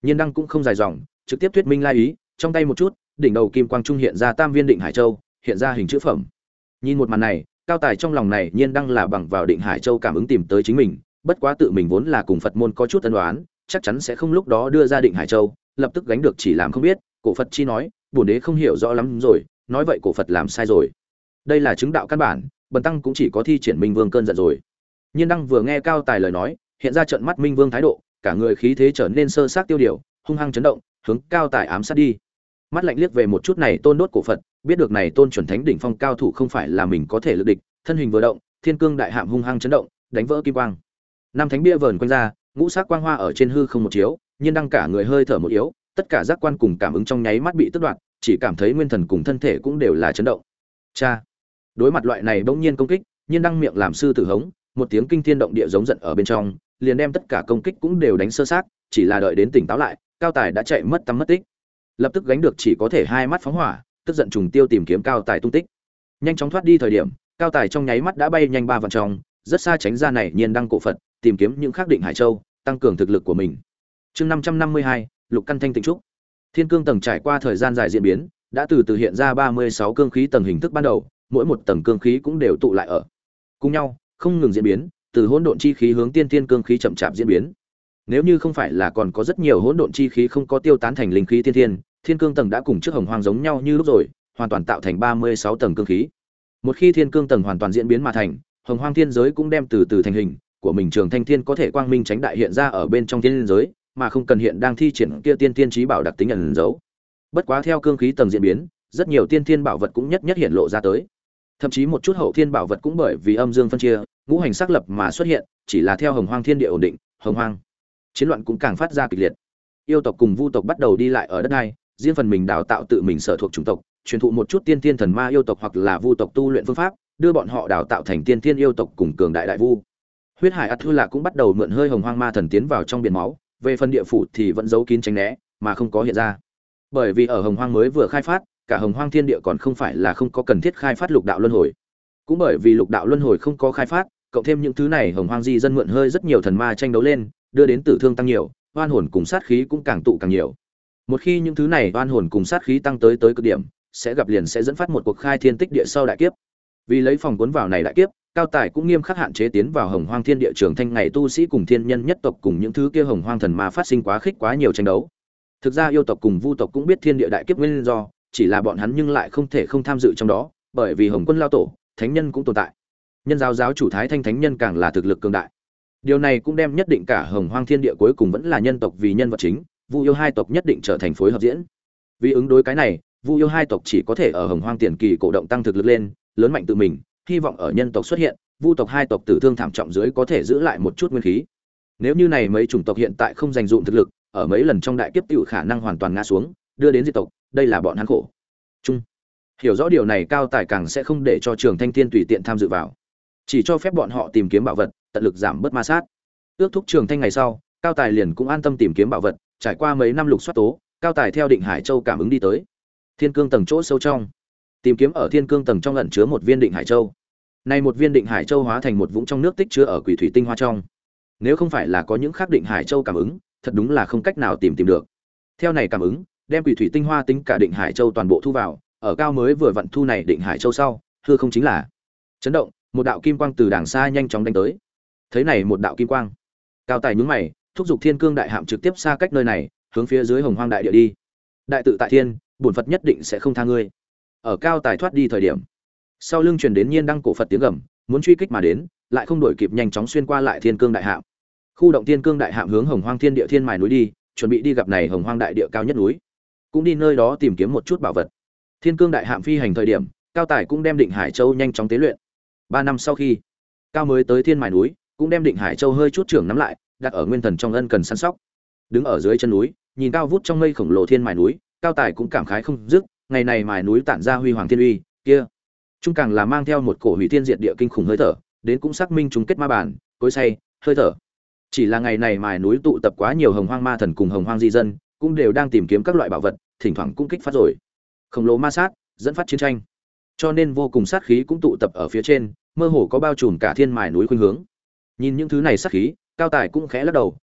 Nhiên Đăng cũng không dài dòng, trực tiếp thuyết minh lai ý, trong tay một chút, đỉnh đầu kim quang trung hiện ra tam viên định hải châu, hiện ra hình chữ phẩm. Nhìn một màn này, Cao Tài trong lòng này Nhiên Đăng là bằng vào định hải châu cảm ứng tìm tới chính mình, bất quá tự mình vốn là cùng Phật môn có chút ân oán, chắc chắn sẽ không lúc đó đưa ra định hải châu, lập tức gánh được chỉ làm không biết, cổ Phật chi nói, bổn đế không hiểu rõ lắm rồi, nói vậy cổ Phật làm sai rồi. Đây là chứng đạo căn bản, bần tăng cũng chỉ có thi triển Minh Vương cơn giận rồi. Nhiên Đăng vừa nghe Cao Tài lời nói, hiện ra trận mắt Minh Vương thái độ, cả người khí thế trở nên sơ sát tiêu điều, hung hăng chấn động, hướng Cao Tài ám sát đi. Mắt lạnh liếc về một chút này tôn đốt cổ Phật, biết được này tôn chuẩn thánh đỉnh phong cao thủ không phải là mình có thể lực địch, thân hình vừa động, thiên cương đại hạm hung hăng chấn động, đánh vỡ kim quang. Năm thánh bia vờn quanh ra, ngũ sắc quang hoa ở trên hư không một chiếu, Nhiên Đăng cả người hơi thở một yếu, tất cả giác quan cùng cảm ứng trong nháy mắt bị tước đoạt, chỉ cảm thấy nguyên thần cùng thân thể cũng đều là chấn động. Cha, đối mặt loại này bỗng nhiên công kích, Nhiên Đăng miệng làm sư tử hống, một tiếng kinh thiên động địa giống giận ở bên trong, liền đem tất cả công kích cũng đều đánh sơ sát, chỉ là đợi đến tỉnh táo lại, Cao Tài đã chạy mất tăm mất tích. Lập tức gánh được chỉ có thể hai mắt phóng hỏa, tức giận trùng tiêu tìm kiếm Cao Tài tung tích. Nhanh chóng thoát đi thời điểm, Cao Tài trong nháy mắt đã bay nhanh ba vạn trong, rất xa tránh ra này Nhiên Đăng cổ Phật, tìm kiếm những khắc định hải châu, tăng cường thực lực của mình. Chương năm trăm năm mươi hai, Lục căn thanh tịnh trúc. Thiên cương tầng trải qua thời gian dài diễn biến, đã từ từ hiện ra ba mươi sáu cương khí tầng hình thức ban đầu, mỗi một tầng cương khí cũng đều tụ lại ở cùng nhau, không ngừng diễn biến, từ hỗn độn chi khí hướng tiên tiên cương khí chậm chạp diễn biến. Nếu như không phải là còn có rất nhiều hỗn độn chi khí không có tiêu tán thành linh khí tiên tiên, thiên cương tầng đã cùng trước hồng hoang giống nhau như lúc rồi, hoàn toàn tạo thành ba mươi sáu tầng cương khí. Một khi thiên cương tầng hoàn toàn diễn biến mà thành, hồng hoang thiên giới cũng đem từ từ thành hình của mình, Trường Thanh Thiên có thể quang minh tránh đại hiện ra ở bên trong thiên giới, mà không cần hiện đang thi triển kia tiên tiên trí bảo đặc tính ẩn giấu. Bất quá theo cương khí tầng diễn biến, rất nhiều tiên thiên bảo vật cũng nhất nhất hiện lộ ra tới. Thậm chí một chút hậu thiên bảo vật cũng bởi vì âm dương phân chia, ngũ hành sắc lập mà xuất hiện, chỉ là theo hồng hoang thiên địa ổn định, hồng hoang chiến loạn cũng càng phát ra kịch liệt. Yêu tộc cùng vu tộc bắt đầu đi lại ở đất này, riêng phần mình đào tạo tự mình sở thuộc chủng tộc, truyền thụ một chút tiên tiên thần ma yêu tộc hoặc là vu tộc tu luyện phương pháp, đưa bọn họ đào tạo thành tiên tiên yêu tộc cùng cường đại đại vu. Huyết hải ắt thư lạ cũng bắt đầu mượn hơi hồng hoang ma thần tiến vào trong biển máu, về phần địa phủ thì vẫn giấu kín tránh né, mà không có hiện ra. Bởi vì ở hồng hoang mới vừa khai phát, cả hồng hoang thiên địa còn không phải là không có cần thiết khai phát lục đạo luân hồi. Cũng bởi vì lục đạo luân hồi không có khai phát, cộng thêm những thứ này hồng hoang di dân mượn hơi rất nhiều thần ma tranh đấu lên, đưa đến tử thương tăng nhiều, oan hồn cùng sát khí cũng càng tụ càng nhiều. Một khi những thứ này oan hồn cùng sát khí tăng tới tới cực điểm, sẽ gặp liền sẽ dẫn phát một cuộc khai thiên tích địa sau đại kiếp. Vì lấy phòng cuốn vào này đại kiếp, Cao Tài cũng nghiêm khắc hạn chế tiến vào hồng hoang thiên địa trường thanh ngày tu sĩ cùng thiên nhân nhất tộc cùng những thứ kia hồng hoang thần ma phát sinh quá khích quá nhiều tranh đấu. Thực ra yêu tộc cùng vu tộc cũng biết thiên địa đại kiếp nguyên do, chỉ là bọn hắn nhưng lại không thể không tham dự trong đó, bởi vì hồng quân lao tổ, thánh nhân cũng tồn tại. Nhân giáo giáo chủ Thái Thanh thánh nhân càng là thực lực cường đại. Điều này cũng đem nhất định cả hồng hoang thiên địa cuối cùng vẫn là nhân tộc vì nhân vật chính, vu yêu hai tộc nhất định trở thành phối hợp diễn. Vì ứng đối cái này, vu yêu hai tộc chỉ có thể ở hồng hoang tiền kỳ cổ động tăng thực lực lên, lớn mạnh tự mình, hy vọng ở nhân tộc xuất hiện, vu tộc hai tộc tử thương thảm trọng dưới có thể giữ lại một chút nguyên khí. Nếu như này mấy chủng tộc hiện tại không dành dụm thực lực, ở mấy lần trong đại kiếp tiểu khả năng hoàn toàn ngã xuống, đưa đến diệt tộc, đây là bọn hắn khổ chung. Hiểu rõ điều này, Cao Tài càng sẽ không để cho Trường Thanh Thiên tùy tiện tham dự vào, chỉ cho phép bọn họ tìm kiếm bảo vật, tận lực giảm bớt ma sát. Ước thúc Trường Thanh ngày sau, Cao Tài liền cũng an tâm tìm kiếm bảo vật, trải qua mấy năm lục soát tố, Cao Tài theo Định Hải Châu cảm ứng đi tới Thiên Cương tầng chỗ sâu trong, tìm kiếm ở Thiên Cương tầng trong ẩn chứa một viên Định Hải Châu. Này một viên Định Hải Châu hóa thành một vũng trong nước tích chứa ở quỷ thủy tinh hoa trong. Nếu không phải là có những khác Định Hải Châu cảm ứng, thật đúng là không cách nào tìm tìm được. Theo này cảm ứng, đem quỷ thủy tinh hoa tính cả Định Hải Châu toàn bộ thu vào, ở Cao mới vừa vận thu này Định Hải Châu sau, hư không chính là chấn động, một đạo kim quang từ đàng xa nhanh chóng đánh tới. Thấy này một đạo kim quang, Cao Tài nhướng mày, thúc giục Thiên Cương đại hạm trực tiếp xa cách nơi này, hướng phía dưới hồng hoang đại địa đi. Đại tự tại thiên, bổn Phật nhất định sẽ không tha ngươi. Ở Cao Tài thoát đi thời điểm, sau lưng truyền đến Nhiên Đăng cổ Phật tiếng gầm, muốn truy kích mà đến, lại không đổi kịp nhanh chóng xuyên qua lại Thiên Cương đại hạm. Khu động Thiên Cương đại hạm hướng hồng hoang thiên địa thiên mài núi đi, chuẩn bị đi gặp này hồng hoang đại địa cao nhất núi, cũng đi nơi đó tìm kiếm một chút bảo vật. Thiên Cương đại hạm phi hành thời điểm, Cao Tài cũng đem Định Hải Châu nhanh chóng tế luyện. Ba năm sau khi, Cao mới tới thiên mài núi, cũng đem Định Hải Châu hơi chút trưởng nắm lại, đặt ở nguyên thần trong ân cần săn sóc. Đứng ở dưới chân núi, nhìn cao vút trong mây khổng lồ thiên mài núi, Cao Tài cũng cảm khái không dứt, ngày này mài núi tản ra huy hoàng thiên uy, kia trung càng là mang theo một cổ hủy thiên diệt địa kinh khủng hơi thở, đến cũng xác minh chúng kết ma bản, cối say, hơi thở. Chỉ là ngày này mài núi tụ tập quá nhiều hồng hoang ma thần cùng hồng hoang di dân, cũng đều đang tìm kiếm các loại bảo vật, thỉnh thoảng cũng kích phát rồi khổng lồ ma sát, dẫn phát chiến tranh, cho nên vô cùng sát khí cũng tụ tập ở phía trên, mơ hồ có bao trùm cả thiên mài núi khuynh hướng. Nhìn những thứ này sát khí, Cao Tài cũng khẽ lắc đầu,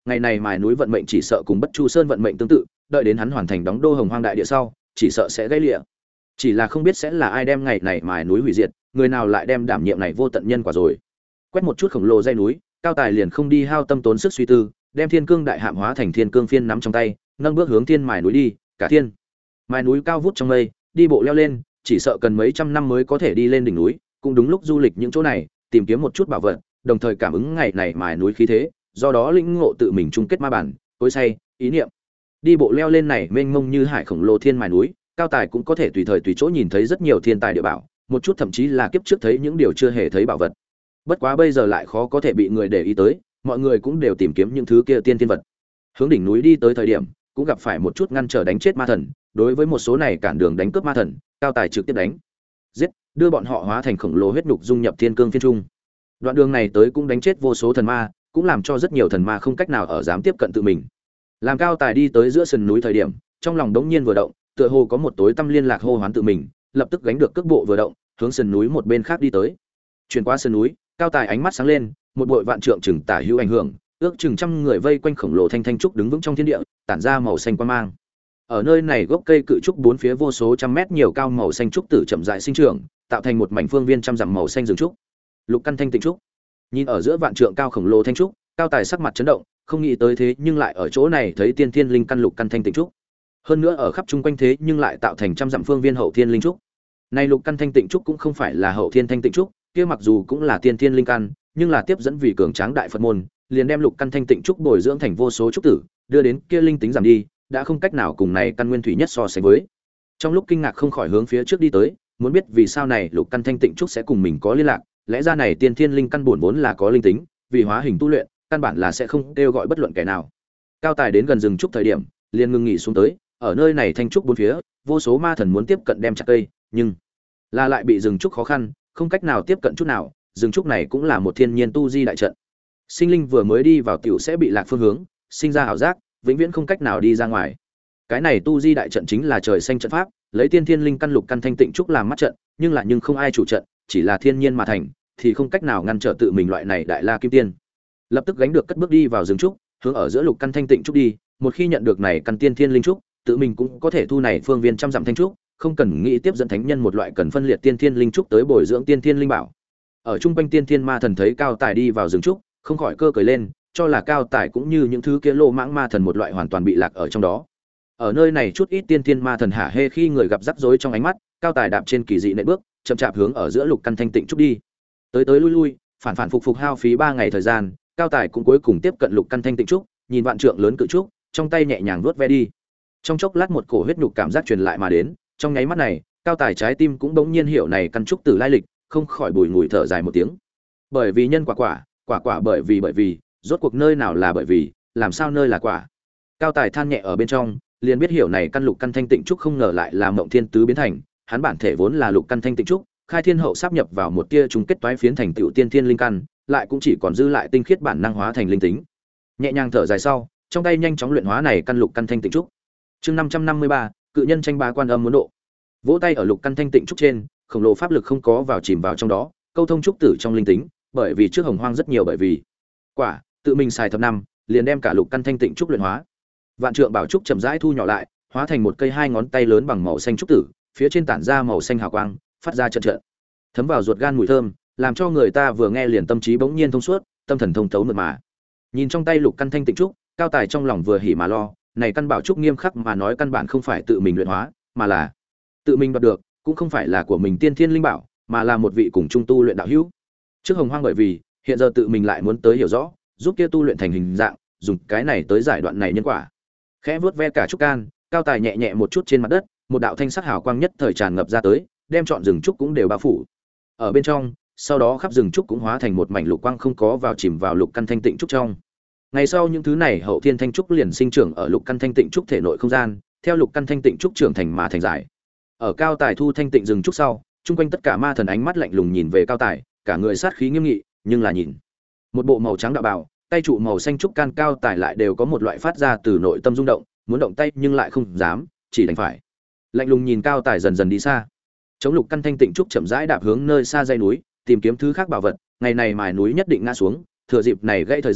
ngày này mài núi vận mệnh chỉ sợ cùng Bất Chu Sơn vận mệnh tương tự, đợi đến hắn hoàn thành đóng đô Hồng Hoang đại địa sau, chỉ sợ sẽ gãy lịa. Chỉ là không biết sẽ là ai đem ngày này mài núi hủy diệt, người nào lại đem đảm nhiệm này vô tận nhân quả rồi. Quét một chút khổng lồ dãy núi, Cao Tài liền không đi hao tâm tốn sức suy tư, đem Thiên Cương đại hạm hóa thành Thiên Cương phiên nắm trong tay, nâng bước hướng thiên mài núi đi, cả thiên. Mài núi cao vút trong mây, đi bộ leo lên, chỉ sợ cần mấy trăm năm mới có thể đi lên đỉnh núi, cũng đúng lúc du lịch những chỗ này, tìm kiếm một chút bảo vật, đồng thời cảm ứng ngày này mài núi khí thế, do đó lĩnh ngộ tự mình chung kết ma bản, tối say, ý niệm. Đi bộ leo lên này mênh mông như hải khổng lồ thiên mài núi, Cao Tài cũng có thể tùy thời tùy chỗ nhìn thấy rất nhiều thiên tài địa bảo, một chút thậm chí là kiếp trước thấy những điều chưa hề thấy bảo vật. Bất quá bây giờ lại khó có thể bị người để ý tới, mọi người cũng đều tìm kiếm những thứ kia tiên thiên vật. Hướng đỉnh núi đi tới thời điểm, cũng gặp phải một chút ngăn trở đánh chết ma thần, đối với một số này cản đường đánh cướp ma thần, Cao Tài trực tiếp đánh giết, đưa bọn họ hóa thành khổng lồ huyết nhục dung nhập thiên cương phiên trung. Đoạn đường này tới cũng đánh chết vô số thần ma, cũng làm cho rất nhiều thần ma không cách nào ở dám tiếp cận tự mình. Làm Cao Tài đi tới giữa sườn núi thời điểm, trong lòng đống nhiên vừa động, tựa hồ có một tối tâm liên lạc hô hoán tự mình, lập tức gánh được cước bộ vừa động, hướng sườn núi một bên khác đi tới. Chuyển qua sườn núi, Cao Tài ánh mắt sáng lên, một bội vạn trượng chừng tả hữu ảnh hưởng, ước chừng trăm người vây quanh khổng lồ thanh thanh trúc đứng vững trong thiên địa, tản ra màu xanh quang mang. Ở nơi này gốc cây cự trúc bốn phía vô số trăm mét nhiều cao màu xanh trúc tử chậm rãi sinh trưởng, tạo thành một mảnh phương viên trăm dặm màu xanh rừng trúc. Lục căn thanh tịnh trúc. Nhìn ở giữa vạn trượng cao khổng lồ thanh trúc, Cao Tài sắc mặt chấn động, không nghĩ tới thế nhưng lại ở chỗ này thấy tiên thiên linh căn lục căn thanh tịnh trúc. Hơn nữa ở khắp chung quanh thế nhưng lại tạo thành trăm dặm phương viên hậu thiên linh trúc. Này lục căn thanh tịnh trúc cũng không phải là hậu thiên thanh tịnh trúc, kia mặc dù cũng là tiên thiên linh căn, nhưng là tiếp dẫn vì cường tráng đại Phật môn, liền đem lục căn thanh tịnh trúc bồi dưỡng thành vô số trúc tử, đưa đến kia linh tính giảm đi, đã không cách nào cùng này căn nguyên thủy nhất so sánh với. Trong lúc kinh ngạc không khỏi hướng phía trước đi tới, muốn biết vì sao này lục căn thanh tịnh trúc sẽ cùng mình có liên lạc, lẽ ra này tiên thiên linh căn bổn vốn là có linh tính, vì hóa hình tu luyện, căn bản là sẽ không kêu gọi bất luận kẻ nào. Cao Tài đến gần rừng trúc thời điểm, liền ngừng nghỉ xuống tới, ở nơi này thanh trúc bốn phía, vô số ma thần muốn tiếp cận đem chặt cây, nhưng là lại bị rừng trúc khó khăn, không cách nào tiếp cận chút nào, rừng trúc này cũng là một thiên nhiên tu di đại trận. Sinh linh vừa mới đi vào tiểu sẽ bị lạc phương hướng, sinh ra ảo giác, vĩnh viễn không cách nào đi ra ngoài. Cái này tu di đại trận chính là trời xanh trận pháp, lấy tiên thiên linh căn lục căn thanh tịnh trúc làm mắt trận, nhưng là nhưng không ai chủ trận, chỉ là thiên nhiên mà thành, thì không cách nào ngăn trở tự mình loại này đại la kim tiên. Lập tức gánh được cất bước đi vào rừng trúc, hướng ở giữa lục căn thanh tịnh trúc đi, một khi nhận được này căn tiên thiên linh trúc, tự mình cũng có thể thu này phương viên trăm dặm thanh trúc, không cần nghĩ tiếp dẫn thánh nhân một loại cần phân liệt tiên thiên linh trúc tới bồi dưỡng tiên thiên linh bảo. Ở trung quanh tiên thiên ma thần thấy Cao Tài đi vào rừng trúc, không khỏi cơ cười lên, cho là Cao Tài cũng như những thứ kia lô mãng ma thần một loại hoàn toàn bị lạc ở trong đó. Ở nơi này chút ít tiên thiên ma thần hả hê khi người gặp rắc rối trong ánh mắt, Cao Tài đạp trên kỳ dị nện bước, chậm chạp hướng ở giữa lục căn thanh tịnh trúc đi. Tới tới lui lui, phản phản phục phục hao phí ba ngày thời gian, Cao Tài cũng cuối cùng tiếp cận lục căn thanh tịnh trúc, nhìn vạn trượng lớn cự trúc, trong tay nhẹ nhàng vuốt ve đi. Trong chốc lát một cổ huyết nhục cảm giác truyền lại mà đến, trong nháy mắt này, Cao Tài trái tim cũng bỗng nhiên hiểu này căn trúc tử lai lịch, không khỏi bùi ngùi thở dài một tiếng. Bởi vì nhân quả quả, quả quả bởi vì bởi vì, rốt cuộc nơi nào là bởi vì, làm sao nơi là quả. Cao Tài than nhẹ ở bên trong, liền biết hiểu này căn lục căn thanh tịnh trúc không ngờ lại là mộng thiên tứ biến thành, hắn bản thể vốn là lục căn thanh tịnh trúc, khai thiên hậu sáp nhập vào một tia trùng kết toái phiến thành tựu tiên thiên linh căn, lại cũng chỉ còn dư lại tinh khiết bản năng hóa thành linh tính. Nhẹ nhàng thở dài sau, trong tay nhanh chóng luyện hóa này căn lục căn thanh tịnh trúc. Chương năm trăm năm mươi ba, cự nhân tranh ba quan âm muốn độ. Vỗ tay ở lục căn thanh tịnh trúc trên, khổng lồ pháp lực không có vào chìm vào trong đó, câu thông trúc tử trong linh tính, bởi vì trước hồng hoang rất nhiều bởi vì quả, tự mình xài thập năm, liền đem cả lục căn thanh tịnh trúc luyện hóa. Vạn trượng bảo trúc chậm rãi thu nhỏ lại, hóa thành một cây hai ngón tay lớn bằng màu xanh trúc tử, phía trên tản ra màu xanh hào quang, phát ra trận trận, thấm vào ruột gan mùi thơm, làm cho người ta vừa nghe liền tâm trí bỗng nhiên thông suốt, tâm thần thông thấu mượt mà. Nhìn trong tay lục căn thanh tịnh trúc, Cao Tài trong lòng vừa hỉ mà lo, này căn bảo trúc nghiêm khắc mà nói căn bản không phải tự mình luyện hóa, mà là tự mình đoạt được, cũng không phải là của mình tiên thiên linh bảo, mà là một vị cùng trung tu luyện đạo hữu. Trước hồng hoang bởi vì hiện giờ tự mình lại muốn tới hiểu rõ, giúp kia tu luyện thành hình dạng, dùng cái này tới giải đoạn này nhân quả. Khẽ vuốt ve cả trúc can, Cao Tài nhẹ nhẹ một chút trên mặt đất, một đạo thanh sắc hào quang nhất thời tràn ngập ra tới, đem trọn rừng trúc cũng đều bao phủ. Ở bên trong, sau đó khắp rừng trúc cũng hóa thành một mảnh lục quang không có vào chìm vào lục căn thanh tịnh trúc trong. Ngày sau những thứ này hậu thiên thanh trúc liền sinh trưởng ở lục căn thanh tịnh trúc thể nội không gian, theo lục căn thanh tịnh trúc trưởng thành mà thành giải. Ở Cao Tài thu thanh tịnh rừng trúc sau, chung quanh tất cả ma thần ánh mắt lạnh lùng nhìn về Cao Tài, cả người sát khí nghiêm nghị, nhưng là nhìn một bộ màu trắng đạo bào, tay trụ màu xanh trúc can Cao Tài lại đều có một loại phát ra từ nội tâm rung động, muốn động tay nhưng lại không dám, chỉ đành phải lạnh lùng nhìn Cao Tài dần dần đi xa. Chống lục căn thanh tịnh trúc chậm rãi đạp hướng nơi xa dãy núi, tìm kiếm thứ khác bảo vật, ngày này mài núi nhất định ngã xuống, thừa dịp này gãy thời gian,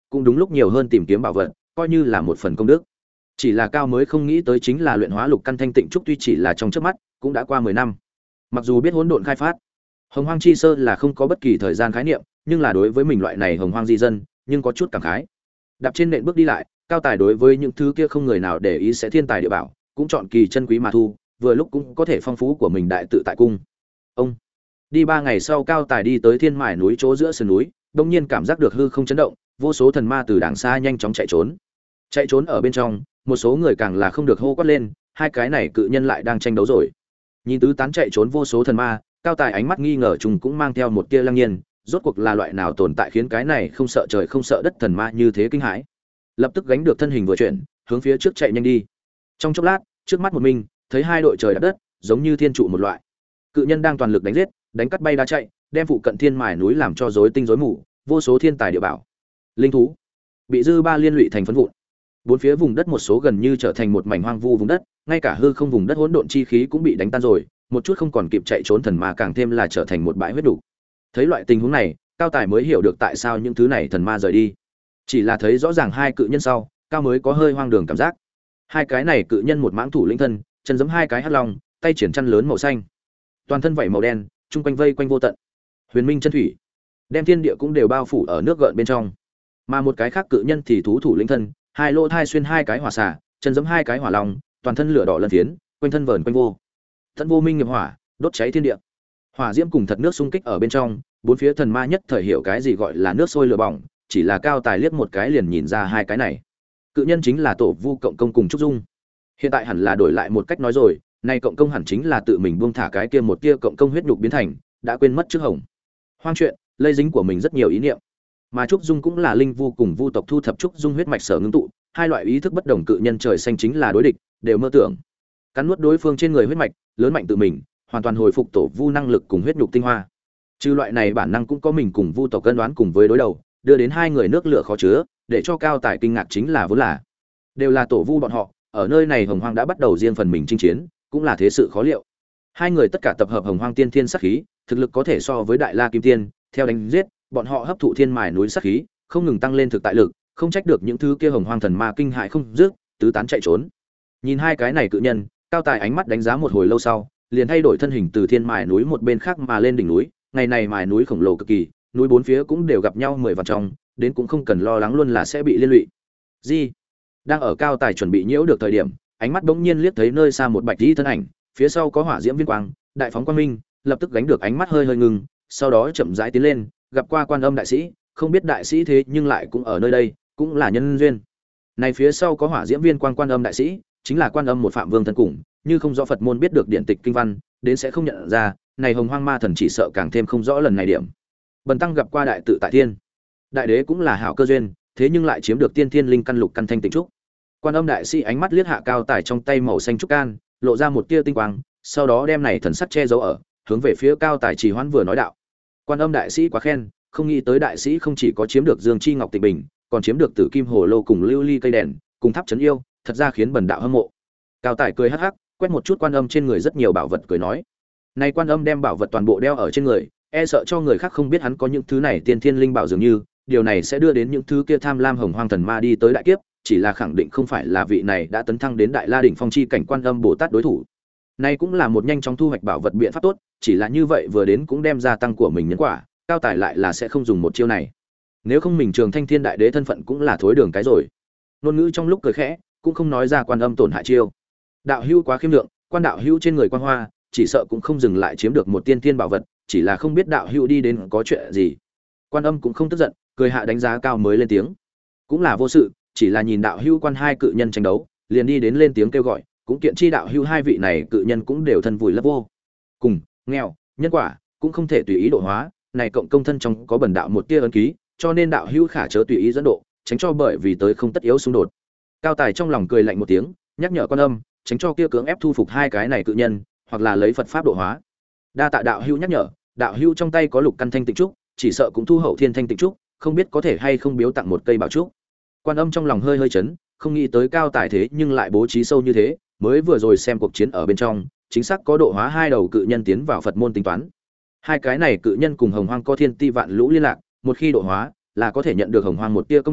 cũng đúng lúc nhiều hơn tìm kiếm bảo vật, coi như là một phần công đức. Chỉ là Cao mới không nghĩ tới chính là luyện hóa lục căn thanh tịnh trúc tuy chỉ là trong chớp mắt, cũng đã qua mười năm. Mặc dù biết hỗn độn khai phát, Hồng Hoang chi sơ là không có bất kỳ thời gian khái niệm, nhưng là đối với mình loại này Hồng Hoang di dân, nhưng có chút cảm khái. Đạp trên nền bước đi lại, Cao Tài đối với những thứ kia không người nào để ý sẽ thiên tài địa bảo, cũng chọn kỳ chân quý mà thu, vừa lúc cũng có thể phong phú của mình đại tự tại cung. Ông đi ba ngày sau, Cao Tài đi tới Thiên Mài núi chỗ giữa sườn núi, đột nhiên cảm giác được hư không chấn động, vô số thần ma từ đàng xa nhanh chóng chạy trốn. Chạy trốn ở bên trong, một số người càng là không được hô quát lên, hai cái này cự nhân lại đang tranh đấu rồi. Nhìn tứ tán chạy trốn vô số thần ma, Cao Tài ánh mắt nghi ngờ trùng cũng mang theo một tia lăng nhiên, rốt cuộc là loại nào tồn tại khiến cái này không sợ trời không sợ đất thần ma như thế kinh hãi. Lập tức gánh được thân hình vừa chuyển, hướng phía trước chạy nhanh đi. Trong chốc lát, trước mắt một mình, thấy hai đội trời đạp đất, giống như thiên trụ một loại. Cự nhân đang toàn lực đánh giết, đánh cắt bay đá chạy, đem phụ cận Thiên Mài núi làm cho rối tinh rối mù, vô số thiên tài địa bảo, linh thú bị dư ba liên lụy thành phấn vụn. Bốn phía vùng đất một số gần như trở thành một mảnh hoang vu vùng đất, ngay cả hư không vùng đất hỗn độn chi khí cũng bị đánh tan rồi, một chút không còn kịp chạy trốn thần ma càng thêm là trở thành một bãi huyết đủ. Thấy loại tình huống này, Cao Tài mới hiểu được tại sao những thứ này thần ma rời đi. Chỉ là thấy rõ ràng hai cự nhân sau, Cao mới có hơi hoang đường cảm giác. Hai cái này cự nhân một mãng thủ lĩnh thân, chân giẫm hai cái hắc long, tay triển chăn lớn màu xanh, toàn thân vảy màu đen, trung quanh vây quanh vô tận huyền minh chân thủy, đem thiên địa cũng đều bao phủ ở nước gợn bên trong. Mà một cái khác cự nhân thì thú thủ lĩnh thân, hai lỗ thai xuyên hai cái hỏa xà, chân giẫm hai cái hỏa long, toàn thân lửa đỏ lân phiến, quanh thân vờn quanh vô tận vô minh nghiệp hỏa, đốt cháy thiên địa. Hỏa diễm cùng thật nước xung kích ở bên trong, bốn phía thần ma nhất thời hiểu cái gì gọi là nước sôi lửa bỏng, chỉ là Cao Tài liếc một cái liền nhìn ra hai cái này cự nhân chính là Tổ Vu cộng công cùng Trúc Dung. Hiện tại hẳn là đổi lại một cách nói rồi, nay cộng công hẳn chính là tự mình buông thả cái kia một tia cộng công huyết nhục biến thành, đã quên mất trước hồng hoang chuyện, lây dính của mình rất nhiều ý niệm. Mà Trúc Dung cũng là linh vu cùng vu tộc thu thập Trúc Dung huyết mạch sở ngưng tụ, hai loại ý thức bất đồng cự nhân trời xanh chính là đối địch, đều mơ tưởng cắn nuốt đối phương trên người huyết mạch, lớn mạnh tự mình, hoàn toàn hồi phục Tổ Vu năng lực cùng huyết nhục tinh hoa. Trừ loại này bản năng cũng có mình cùng vu tộc cân đoán cùng với đối đầu, đưa đến hai người nước lửa khó chứa, để cho Cao Tài kinh ngạc chính là vốn là đều là Tổ Vu bọn họ, ở nơi này Hồng Hoang đã bắt đầu riêng phần mình chinh chiến, cũng là thế sự khó liệu. Hai người tất cả tập hợp Hồng Hoang tiên thiên sát khí, thực lực có thể so với Đại La Kim Tiên, theo đánh giết, bọn họ hấp thụ Thiên Mài núi sát khí, không ngừng tăng lên thực tại lực, không trách được những thứ kia Hồng Hoang thần ma kinh hại không dứt, tứ tán chạy trốn. Nhìn hai cái này cự nhân, Cao Tài ánh mắt đánh giá một hồi lâu sau, liền thay đổi thân hình từ Thiên Mài núi một bên khác mà lên đỉnh núi. Ngày này Mài núi khổng lồ cực kỳ, núi bốn phía cũng đều gặp nhau mười vạn trong, đến cũng không cần lo lắng luôn là sẽ bị liên lụy. Gì? Đang ở Cao Tài chuẩn bị nhiễu được thời điểm, ánh mắt bỗng nhiên liếc thấy nơi xa một bạch y thân ảnh, phía sau có hỏa diễm viên quang, đại phóng quang minh, lập tức gánh được ánh mắt hơi hơi ngừng, sau đó chậm rãi tiến lên, gặp qua Quan Âm đại sĩ, không biết đại sĩ thế nhưng lại cũng ở nơi đây, cũng là nhân duyên. Này phía sau có hỏa diễm viên quang Quan Âm đại sĩ, chính là Quan Âm một phạm vương thân cùng, như không rõ Phật môn biết được điển tịch kinh văn, đến sẽ không nhận ra, này Hồng Hoang ma thần chỉ sợ càng thêm không rõ lần này điểm. Bần tăng gặp qua đại tự tại thiên, đại đế cũng là hảo cơ duyên, thế nhưng lại chiếm được tiên thiên linh căn lục căn thanh tịnh trúc. Quan Âm đại sĩ ánh mắt liếc hạ Cao Tài trong tay màu xanh trúc can, lộ ra một tia tinh quang, sau đó đem này thần sắc che giấu ở, hướng về phía Cao Tài trì hoãn vừa nói đạo. Quan Âm đại sĩ quá khen, không nghĩ tới đại sĩ không chỉ có chiếm được Dương Chi Ngọc Tịnh Bình, còn chiếm được Tử Kim Hồ Lô cùng Lưu Ly cây đèn, cùng Tháp Trấn Yêu, thật ra khiến bần đạo hâm mộ. Cao Tài cười hắc hắc, quét một chút Quan Âm trên người rất nhiều bảo vật cười nói: "Này Quan Âm đem bảo vật toàn bộ đeo ở trên người, e sợ cho người khác không biết hắn có những thứ này tiên thiên linh bảo dường như, điều này sẽ đưa đến những thứ kia tham lam Hồng Hoang thần ma đi tới đại kiếp, chỉ là khẳng định không phải là vị này đã tấn thăng đến Đại La đỉnh phong chi cảnh Quan Âm Bồ Tát đối thủ. Này cũng là một nhanh chóng thu hoạch bảo vật biện pháp tốt, chỉ là như vậy vừa đến cũng đem gia tăng của mình nhân quả, Cao Tài lại là sẽ không dùng một chiêu này. Nếu không mình Trường Thanh Thiên Đại Đế thân phận cũng là thối đường cái rồi." Ngôn ngữ trong lúc cười khẽ, cũng không nói ra Quan Âm tổn hại chiêu. Đạo hữu quá khiêm lượng, Quan đạo hữu trên người quan hoa, chỉ sợ cũng không dừng lại chiếm được một tiên thiên bảo vật, chỉ là không biết đạo hữu đi đến có chuyện gì. Quan Âm cũng không tức giận, cười hạ đánh giá cao mới lên tiếng. Cũng là vô sự, chỉ là nhìn đạo hữu Quan hai cự nhân tranh đấu, liền đi đến lên tiếng kêu gọi, cũng kiện chi đạo hữu hai vị này cự nhân cũng đều thân vùi lấp vô cùng nghèo, nhân quả cũng không thể tùy ý độ hóa, này cộng công thân trong có bần đạo một tia ấn ký, cho nên đạo hữu khả chớ tùy ý dẫn độ, tránh cho bởi vì tới không tất yếu xung đột. Cao Tài trong lòng cười lạnh một tiếng, nhắc nhở Quan Âm, tránh cho kia cưỡng ép thu phục hai cái này cự nhân, hoặc là lấy Phật pháp độ hóa. Đa tạ đạo hữu nhắc nhở, đạo hữu trong tay có lục căn thanh tịnh trúc, chỉ sợ cũng thu hậu thiên thanh tịnh trúc, không biết có thể hay không biếu tặng một cây bảo trúc. Quan Âm trong lòng hơi hơi chấn, không nghĩ tới Cao Tài thế nhưng lại bố trí sâu như thế, mới vừa rồi xem cuộc chiến ở bên trong, chính xác có độ hóa hai đầu cự nhân tiến vào Phật môn tính toán. Hai cái này cự nhân cùng Hồng Hoang có thiên ti vạn lũ liên lạc, một khi độ hóa, là có thể nhận được Hồng Hoang một tia công đức,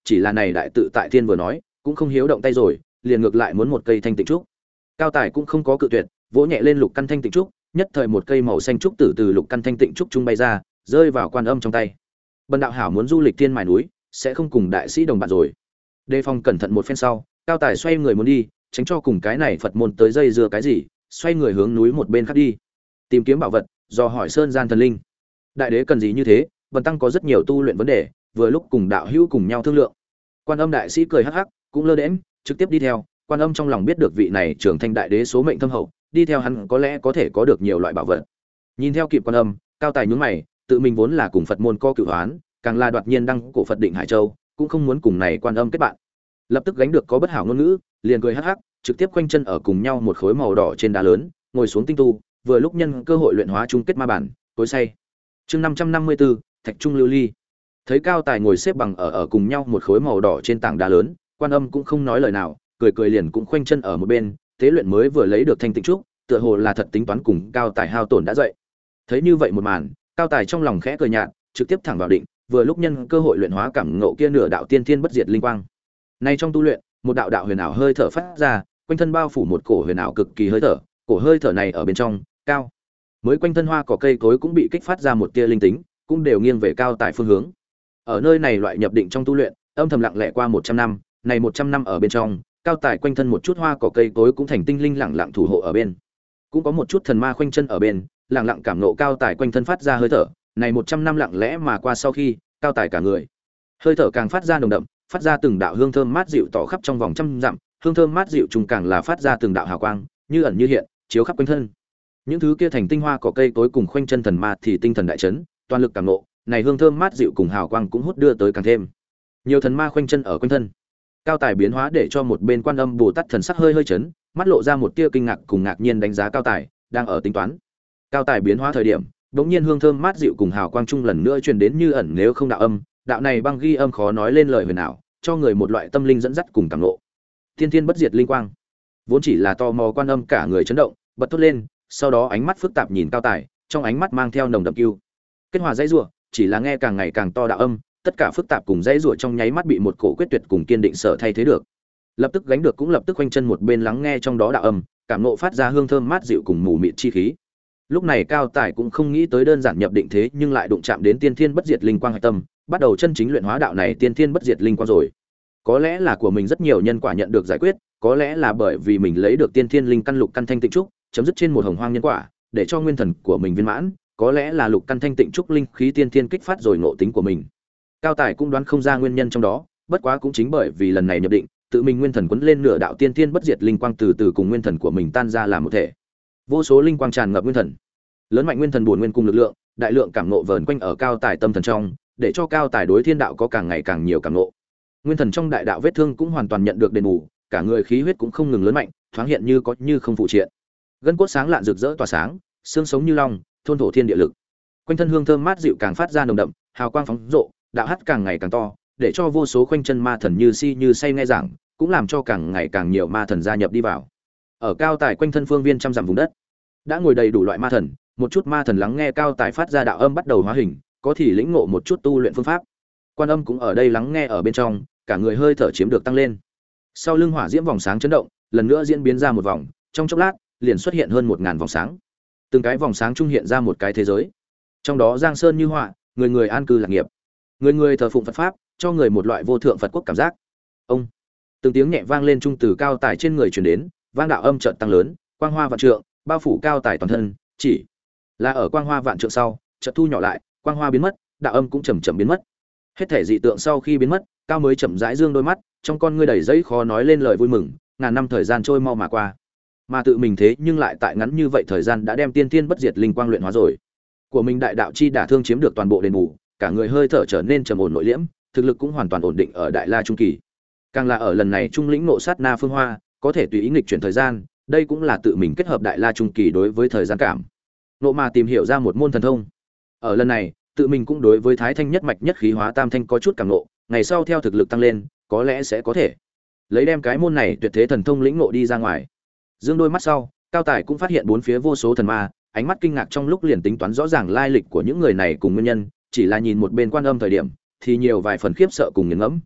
chỉ là này đại tự tại thiên vừa nói cũng không hiếu động tay rồi, liền ngược lại muốn một cây thanh tịnh trúc. Cao Tài cũng không có cự tuyệt, vỗ nhẹ lên lục căn thanh tịnh trúc, nhất thời một cây màu xanh trúc tử từ lục căn thanh tịnh trúc trung bay ra, rơi vào quan âm trong tay. Bần đạo hảo muốn du lịch thiên mài núi, sẽ không cùng đại sĩ đồng bạn rồi. Đề phòng cẩn thận một phen sau, Cao Tài xoay người muốn đi, tránh cho cùng cái này Phật môn tới dây dưa cái gì, xoay người hướng núi một bên khác đi, tìm kiếm bảo vật, do hỏi sơn gian thần linh. Đại đế cần gì như thế? Vân tăng có rất nhiều tu luyện vấn đề, vừa lúc cùng đạo hữu cùng nhau thương lượng. Quan âm đại sĩ cười hắc hắc, cũng lơ đễnh, trực tiếp đi theo. Quan âm trong lòng biết được vị này trưởng thành đại đế số mệnh thâm hậu, đi theo hắn có lẽ có thể có được nhiều loại bảo vật. Nhìn theo kịp Quan âm, Cao Tài nhướng mày, tự mình vốn là cùng Phật môn co cửu hoán, càng là đoạt nhiên đăng cổ Phật định Hải Châu, cũng không muốn cùng này Quan âm kết bạn. Lập tức gánh được có bất hảo ngôn ngữ, liền cười hắc hắc, trực tiếp quanh chân ở cùng nhau một khối màu đỏ trên đá lớn, ngồi xuống tinh tu, vừa lúc nhân cơ hội luyện hóa chung kết ma bản, tối say. Chương năm trăm năm mươi tư, Thạch Trung Lưu Ly. Thấy Cao Tài ngồi xếp bằng ở ở cùng nhau một khối màu đỏ trên tảng đá lớn, Quan âm cũng không nói lời nào, cười cười liền cũng khoanh chân ở một bên, tế luyện mới vừa lấy được thanh tịnh trúc, tựa hồ là thật tính toán cùng Cao Tài hao tổn đã dậy. Thấy như vậy một màn, Cao Tài trong lòng khẽ cười nhạt, trực tiếp thẳng vào định, vừa lúc nhân cơ hội luyện hóa cảm ngộ kia nửa đạo tiên thiên bất diệt linh quang. Nay trong tu luyện, một đạo đạo huyền ảo hơi thở phát ra, quanh thân bao phủ một cổ huyền ảo cực kỳ hơi thở, cổ hơi thở này ở bên trong, cao. Mới quanh thân hoa cỏ cây cối cũng bị kích phát ra một tia linh tính, cũng đều nghiêng về Cao Tài phương hướng. Ở nơi này loại nhập định trong tu luyện, âm thầm lặng lẽ qua một trăm năm, này một trăm năm ở bên trong, Cao Tài quanh thân một chút hoa cỏ cây cối cũng thành tinh linh lặng lặng thủ hộ ở bên. Cũng có một chút thần ma khoanh chân ở bên, lặng lặng cảm ngộ Cao Tài quanh thân phát ra hơi thở, này một trăm năm lặng lẽ mà qua sau khi, Cao Tài cả người, hơi thở càng phát ra nồng đậm, phát ra từng đạo hương thơm mát dịu tỏ khắp trong vòng trăm dặm, hương thơm mát dịu trùng càng là phát ra từng đạo hào quang, như ẩn như hiện, chiếu khắp quanh thân. Những thứ kia thành tinh hoa cỏ cây tối cùng khoanh chân thần ma thì tinh thần đại chấn, toàn lực cảm ngộ, này hương thơm mát dịu cùng hào quang cũng hút đưa tới càng thêm. Nhiều thần ma khoanh chân ở quanh thân. Cao Tài biến hóa để cho một bên Quan Âm Bồ Tát thần sắc hơi hơi chấn, mắt lộ ra một tia kinh ngạc cùng ngạc nhiên đánh giá Cao Tài, đang ở tính toán. Cao Tài biến hóa thời điểm, bỗng nhiên hương thơm mát dịu cùng hào quang chung lần nữa truyền đến như ẩn nếu không đạo âm, đạo này băng ghi âm khó nói lên lời huyền ảo, cho người một loại tâm linh dẫn dắt cùng cảm ngộ. Thiên thiên bất diệt linh quang. Vốn chỉ là tò mò Quan Âm cả người chấn động, bật thốt lên, sau đó ánh mắt phức tạp nhìn Cao Tài, trong ánh mắt mang theo nồng đậm cưu. Kết hòa dãy rủa, chỉ là nghe càng ngày càng to đạo âm, tất cả phức tạp cùng dãy rủa trong nháy mắt bị một cổ quyết tuyệt cùng kiên định sở thay thế được. Lập tức gánh được cũng lập tức quanh chân một bên lắng nghe trong đó đạo âm, cảm ngộ phát ra hương thơm mát dịu cùng mù mịt chi khí. Lúc này Cao Tài cũng không nghĩ tới đơn giản nhập định thế, nhưng lại đụng chạm đến tiên thiên bất diệt linh quang hạch tâm, bắt đầu chân chính luyện hóa đạo này tiên thiên bất diệt linh quang rồi. Có lẽ là của mình rất nhiều nhân quả nhận được giải quyết, có lẽ là bởi vì mình lấy được tiên thiên linh căn lục căn thanh tịnh trúc, chấm dứt trên một hồng hoang nhân quả, để cho nguyên thần của mình viên mãn, có lẽ là lục căn thanh tịnh trúc linh khí tiên thiên kích phát rồi ngộ tính của mình. Cao Tài cũng đoán không ra nguyên nhân trong đó, bất quá cũng chính bởi vì lần này nhập định, tự mình nguyên thần quấn lên nửa đạo tiên thiên bất diệt linh quang từ từ cùng nguyên thần của mình tan ra làm một thể. Vô số linh quang tràn ngập nguyên thần, lớn mạnh nguyên thần bổn nguyên cùng lực lượng, đại lượng cảm ngộ vờn quanh ở Cao Tài tâm thần trong, để cho Cao Tài đối thiên đạo có càng ngày càng nhiều cảm ngộ. Nguyên thần trong đại đạo vết thương cũng hoàn toàn nhận được đền bù, cả người khí huyết cũng không ngừng lớn mạnh, thoáng hiện như có như không phụ triện. Gân cốt sáng lạn rực rỡ tỏa sáng, xương sống như long, thôn thổ thiên địa lực. Quanh thân hương thơm mát dịu càng phát ra nồng đậm, hào quang phóng rộ, đạo hắt càng ngày càng to, để cho vô số khoanh chân ma thần như si như say nghe giảng, cũng làm cho càng ngày càng nhiều ma thần gia nhập đi vào. Ở Cao Tài quanh thân phương viên trăm dặm vùng đất, đã ngồi đầy đủ loại ma thần, một chút ma thần lắng nghe Cao Tài phát ra đạo âm bắt đầu hóa hình, có thì lĩnh ngộ một chút tu luyện phương pháp. Quan Âm cũng ở đây lắng nghe ở bên trong, cả người hơi thở chiếm được tăng lên. Sau lưng hỏa diễm vòng sáng chấn động, lần nữa diễn biến ra một vòng, trong chốc lát, liền xuất hiện hơn một ngàn vòng sáng. Từng cái vòng sáng trung hiện ra một cái thế giới. Trong đó giang sơn như họa, người người an cư lạc nghiệp. Người người thờ phụng Phật pháp, cho người một loại vô thượng Phật quốc cảm giác. Ông, từng tiếng nhẹ vang lên trung từ Cao Tài trên người truyền đến, vang đạo âm chợt tăng lớn, quang hoa vạn trượng, bao phủ Cao Tài toàn thân, chỉ là ở quang hoa vạn trượng sau, chợt thu nhỏ lại, quang hoa biến mất, đạo âm cũng chậm chậm biến mất. Hết thể dị tượng sau khi biến mất, Cao mới chậm rãi dương đôi mắt, trong con ngươi đầy giấy khó nói lên lời vui mừng, ngàn năm thời gian trôi mau mà qua. Mà tự mình thế nhưng lại tại ngắn như vậy thời gian đã đem tiên tiên bất diệt linh quang luyện hóa rồi. Của mình đại đạo chi đả thương chiếm được toàn bộ đền bù, cả người hơi thở trở nên trầm ổn nội liễm, thực lực cũng hoàn toàn ổn định ở đại la trung kỳ. Càng là ở lần này trung lĩnh nộ sát na phương hoa, có thể tùy ý nghịch chuyển thời gian, đây cũng là tự mình kết hợp đại la trung kỳ đối với thời gian cảm. Nộ mà tìm hiểu ra một môn thần thông. Ở lần này, tự mình cũng đối với thái thanh nhất mạch nhất khí hóa tam thanh có chút cảm nộ, ngày sau theo thực lực tăng lên, có lẽ sẽ có thể lấy đem cái môn này tuyệt thế thần thông lĩnh ngộ đi ra ngoài. Dương đôi mắt sau, Cao Tài cũng phát hiện bốn phía vô số thần ma, ánh mắt kinh ngạc trong lúc liền tính toán rõ ràng lai lịch của những người này cùng nguyên nhân, chỉ là nhìn một bên Quan Âm thời điểm, thì nhiều vài phần khiếp sợ cùng nghiền ngẫm.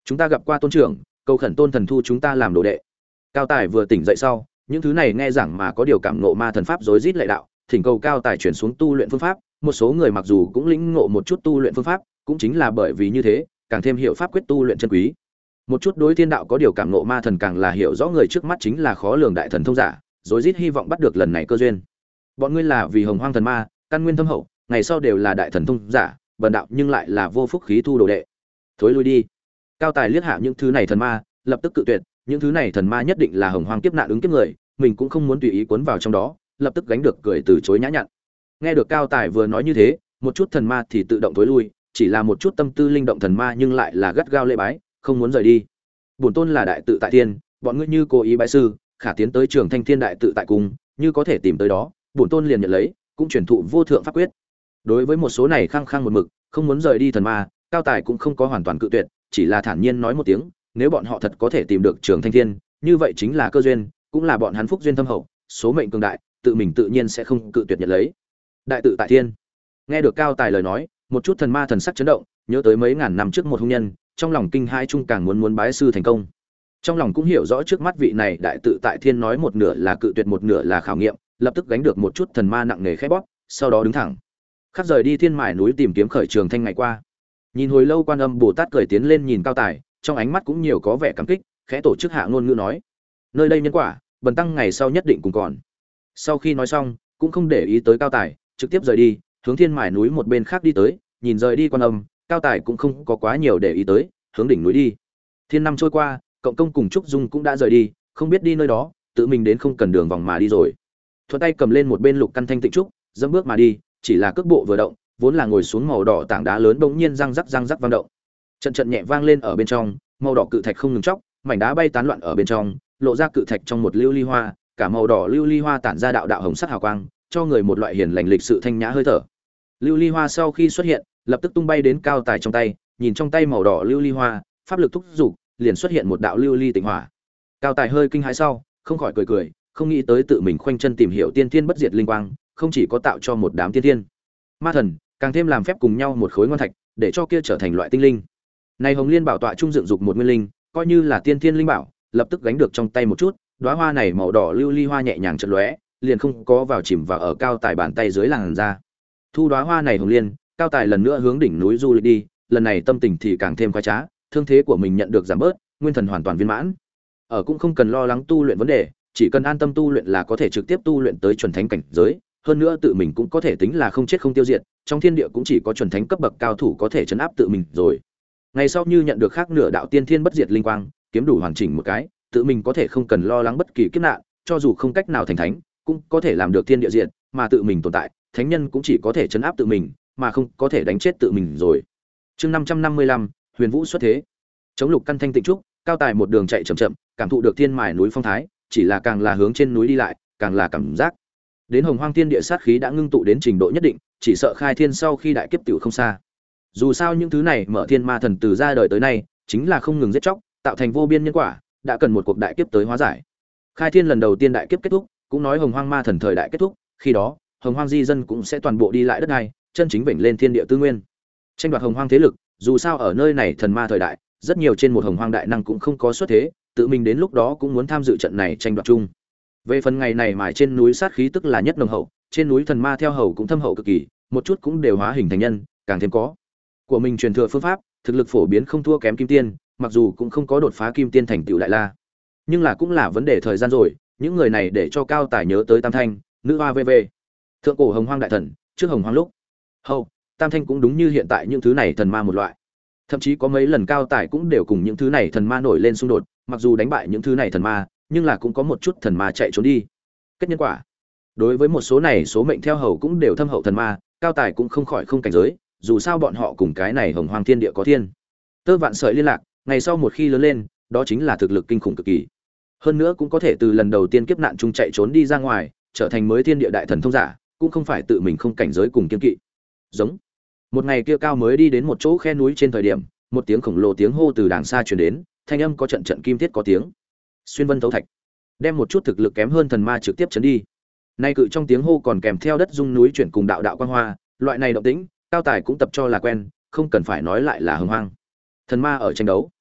Chúng ta gặp qua tôn trưởng, cầu khẩn tôn thần thu chúng ta làm đồ đệ. Cao Tài vừa tỉnh dậy sau, những thứ này nghe rằng mà có điều cảm ngộ ma thần pháp rối rít lệ đạo, thỉnh cầu Cao Tài chuyển xuống tu luyện phương pháp. Một số người mặc dù cũng lĩnh ngộ một chút tu luyện phương pháp, cũng chính là bởi vì như thế, càng thêm hiểu pháp quyết tu luyện chân quý. Một chút đối thiên đạo có điều cảm ngộ ma thần càng là hiểu rõ người trước mắt chính là khó lường đại thần thông giả, rối rít hy vọng bắt được lần này cơ duyên. Bọn ngươi là vì Hồng Hoang thần ma, căn nguyên thâm hậu, ngày sau đều là đại thần thông giả, bần đạo nhưng lại là vô phúc khí thu đồ đệ. Thối lui đi. Cao Tài liếc hạ những thứ này thần ma, lập tức cự tuyệt, những thứ này thần ma nhất định là Hồng Hoang kiếp nạn ứng kiếp người, mình cũng không muốn tùy ý cuốn vào trong đó, lập tức gánh được cười từ chối nhã nhặn. Nghe được Cao Tài vừa nói như thế, một chút thần ma thì tự động thối lui, chỉ là một chút tâm tư linh động thần ma nhưng lại là gắt gao lễ bái, không muốn rời đi. Bổn tôn là đại tự tại thiên, bọn ngươi như cố ý bái sư, khả tiến tới Trường Thanh Thiên đại tự tại cung, như có thể tìm tới đó, bổn tôn liền nhận lấy, cũng truyền thụ vô thượng pháp quyết. Đối với một số này khăng khăng một mực, không muốn rời đi thần ma, Cao Tài cũng không có hoàn toàn cự tuyệt, chỉ là thản nhiên nói một tiếng, nếu bọn họ thật có thể tìm được Trường Thanh Thiên, như vậy chính là cơ duyên, cũng là bọn hắn phúc duyên thâm hậu, số mệnh cường đại, tự mình tự nhiên sẽ không cự tuyệt nhận lấy. Đại tự tại thiên. Nghe được Cao Tài lời nói, một chút thần ma thần sắc chấn động, nhớ tới mấy ngàn năm trước một hung nhân, trong lòng kinh hai chung càng muốn muốn bái sư thành công. Trong lòng cũng hiểu rõ trước mắt vị này đại tự tại thiên nói một nửa là cự tuyệt một nửa là khảo nghiệm, lập tức gánh được một chút thần ma nặng nề khẽ bóp, sau đó đứng thẳng. Khắc rời đi thiên mải núi tìm kiếm khởi Trường Thanh ngày qua. Nhìn hồi lâu Quan Âm Bồ Tát cười tiến lên nhìn Cao Tài, trong ánh mắt cũng nhiều có vẻ cảm kích, khẽ tổ chức hạ ngôn ngữ nói: "Nơi đây nhân quả, bần tăng ngày sau nhất định cùng còn." Sau khi nói xong, cũng không để ý tới Cao Tài, trực tiếp rời đi, hướng thiên mải núi một bên khác đi tới, nhìn rời đi Quan Âm, Cao Tài cũng không có quá nhiều để ý tới, hướng đỉnh núi đi. Thiên năm trôi qua, Cộng Công cùng Trúc Dung cũng đã rời đi, không biết đi nơi đó, tự mình đến không cần đường vòng mà đi rồi. Thuận tay cầm lên một bên lục căn thanh tịnh trúc, dẫm bước mà đi, chỉ là cước bộ vừa động, vốn là ngồi xuống màu đỏ tảng đá lớn bỗng nhiên răng rắc răng rắc vang động. Trận trận nhẹ vang lên ở bên trong, màu đỏ cự thạch không ngừng chóc, mảnh đá bay tán loạn ở bên trong, lộ ra cự thạch trong một lưu ly hoa, cả màu đỏ lưu ly hoa tản ra đạo đạo hồng sắc hào quang, cho người một loại hiền lành lịch sự thanh nhã hơi thở. Lưu ly hoa sau khi xuất hiện, lập tức tung bay đến Cao Tài trong tay, nhìn trong tay màu đỏ lưu ly hoa, pháp lực thúc dục, liền xuất hiện một đạo lưu ly tịnh hỏa. Cao Tài hơi kinh hãi sau, không khỏi cười cười, không nghĩ tới tự mình khoanh chân tìm hiểu tiên thiên bất diệt linh quang, không chỉ có tạo cho một đám tiên thiên ma thần, càng thêm làm phép cùng nhau một khối ngon thạch, để cho kia trở thành loại tinh linh. Này Hồng Liên bảo tọa trung dựng dục một nguyên linh, coi như là tiên thiên linh bảo, lập tức gánh được trong tay một chút, đóa hoa này màu đỏ lưu ly hoa nhẹ nhàng chợt lóe, liền không có vào chìm vào ở Cao Tài bàn tay dưới làn da. Thu đóa hoa này Hồng Liên, Cao Tài lần nữa hướng đỉnh núi du lịch đi, lần này tâm tình thì càng thêm khoái trá, thương thế của mình nhận được giảm bớt, nguyên thần hoàn toàn viên mãn. Ở cũng không cần lo lắng tu luyện vấn đề, chỉ cần an tâm tu luyện là có thể trực tiếp tu luyện tới chuẩn thánh cảnh giới, hơn nữa tự mình cũng có thể tính là không chết không tiêu diệt, trong thiên địa cũng chỉ có chuẩn thánh cấp bậc cao thủ có thể chấn áp tự mình rồi. Ngày sau như nhận được khác nửa đạo tiên thiên bất diệt linh quang, kiếm đủ hoàn chỉnh một cái, tự mình có thể không cần lo lắng bất kỳ kiếp nạn, cho dù không cách nào thành thánh, cũng có thể làm được thiên địa diệt, mà tự mình tồn tại, thánh nhân cũng chỉ có thể chấn áp tự mình, mà không có thể đánh chết tự mình rồi. Chương năm trăm năm mươi lăm, Huyền Vũ xuất thế. Chống lục căn thanh tịnh trúc, Cao Tài một đường chạy chậm chậm, cảm thụ được thiên mài núi phong thái, chỉ là càng là hướng trên núi đi lại, càng là cảm giác đến Hồng Hoang Thiên địa sát khí đã ngưng tụ đến trình độ nhất định, chỉ sợ khai thiên sau khi đại kiếp tiểu không xa. Dù sao những thứ này mở thiên ma thần từ ra đời tới nay, chính là không ngừng giết chóc, tạo thành vô biên nhân quả, đã cần một cuộc đại kiếp tới hóa giải. Khai thiên lần đầu tiên đại kiếp kết thúc, cũng nói Hồng Hoang ma thần thời đại kết thúc, khi đó, Hồng Hoang di dân cũng sẽ toàn bộ đi lại đất này, chân chính vểnh lên thiên địa tư nguyên. Tranh đoạt Hồng Hoang thế lực, dù sao ở nơi này thần ma thời đại, rất nhiều trên một Hồng Hoang đại năng cũng không có xuất thế, tự mình đến lúc đó cũng muốn tham dự trận này tranh đoạt chung. Về phần ngày này mà trên núi sát khí tức là nhất nồng hậu, trên núi thần ma theo hầu cũng thâm hậu cực kỳ, một chút cũng đều hóa hình thành nhân, càng thêm có của mình truyền thừa phương pháp, thực lực phổ biến không thua kém kim tiên, mặc dù cũng không có đột phá kim tiên thành tựu đại la, nhưng là cũng là vấn đề thời gian rồi. Những người này để cho Cao Tài nhớ tới Tam Thanh, nữ hoa vv, thượng cổ Hồng Hoang đại thần, trước Hồng Hoang lúc hậu, Tam Thanh cũng đúng như hiện tại những thứ này thần ma một loại. Thậm chí có mấy lần Cao Tài cũng đều cùng những thứ này thần ma nổi lên xung đột, mặc dù đánh bại những thứ này thần ma, nhưng là cũng có một chút thần ma chạy trốn đi. Kết nhân quả, đối với một số này số mệnh theo hầu cũng đều thâm hậu thần ma, Cao Tài cũng không khỏi không cảnh giới, dù sao bọn họ cùng cái này Hồng Hoang thiên địa có thiên tơ vạn sợi liên lạc, ngày sau một khi lớn lên, đó chính là thực lực kinh khủng cực kỳ. Hơn nữa cũng có thể từ lần đầu tiên kiếp nạn chung chạy trốn đi ra ngoài, trở thành mới thiên địa đại thần thông giả, cũng không phải tự mình không cảnh giới cùng kiên kỵ. Giống một ngày kia Cao mới đi đến một chỗ khe núi trên thời điểm, một tiếng khổng lồ tiếng hô từ đàng xa truyền đến, thanh âm có trận trận kim thiết có tiếng xuyên vân thấu thạch, đem một chút thực lực kém hơn thần ma trực tiếp chấn đi. Nay cự trong tiếng hô còn kèm theo đất rung núi chuyển cùng đạo đạo quang hoa, loại này động tĩnh, Cao Tài cũng tập cho là quen, không cần phải nói lại là Hồng Hoang thần ma ở tranh đấu.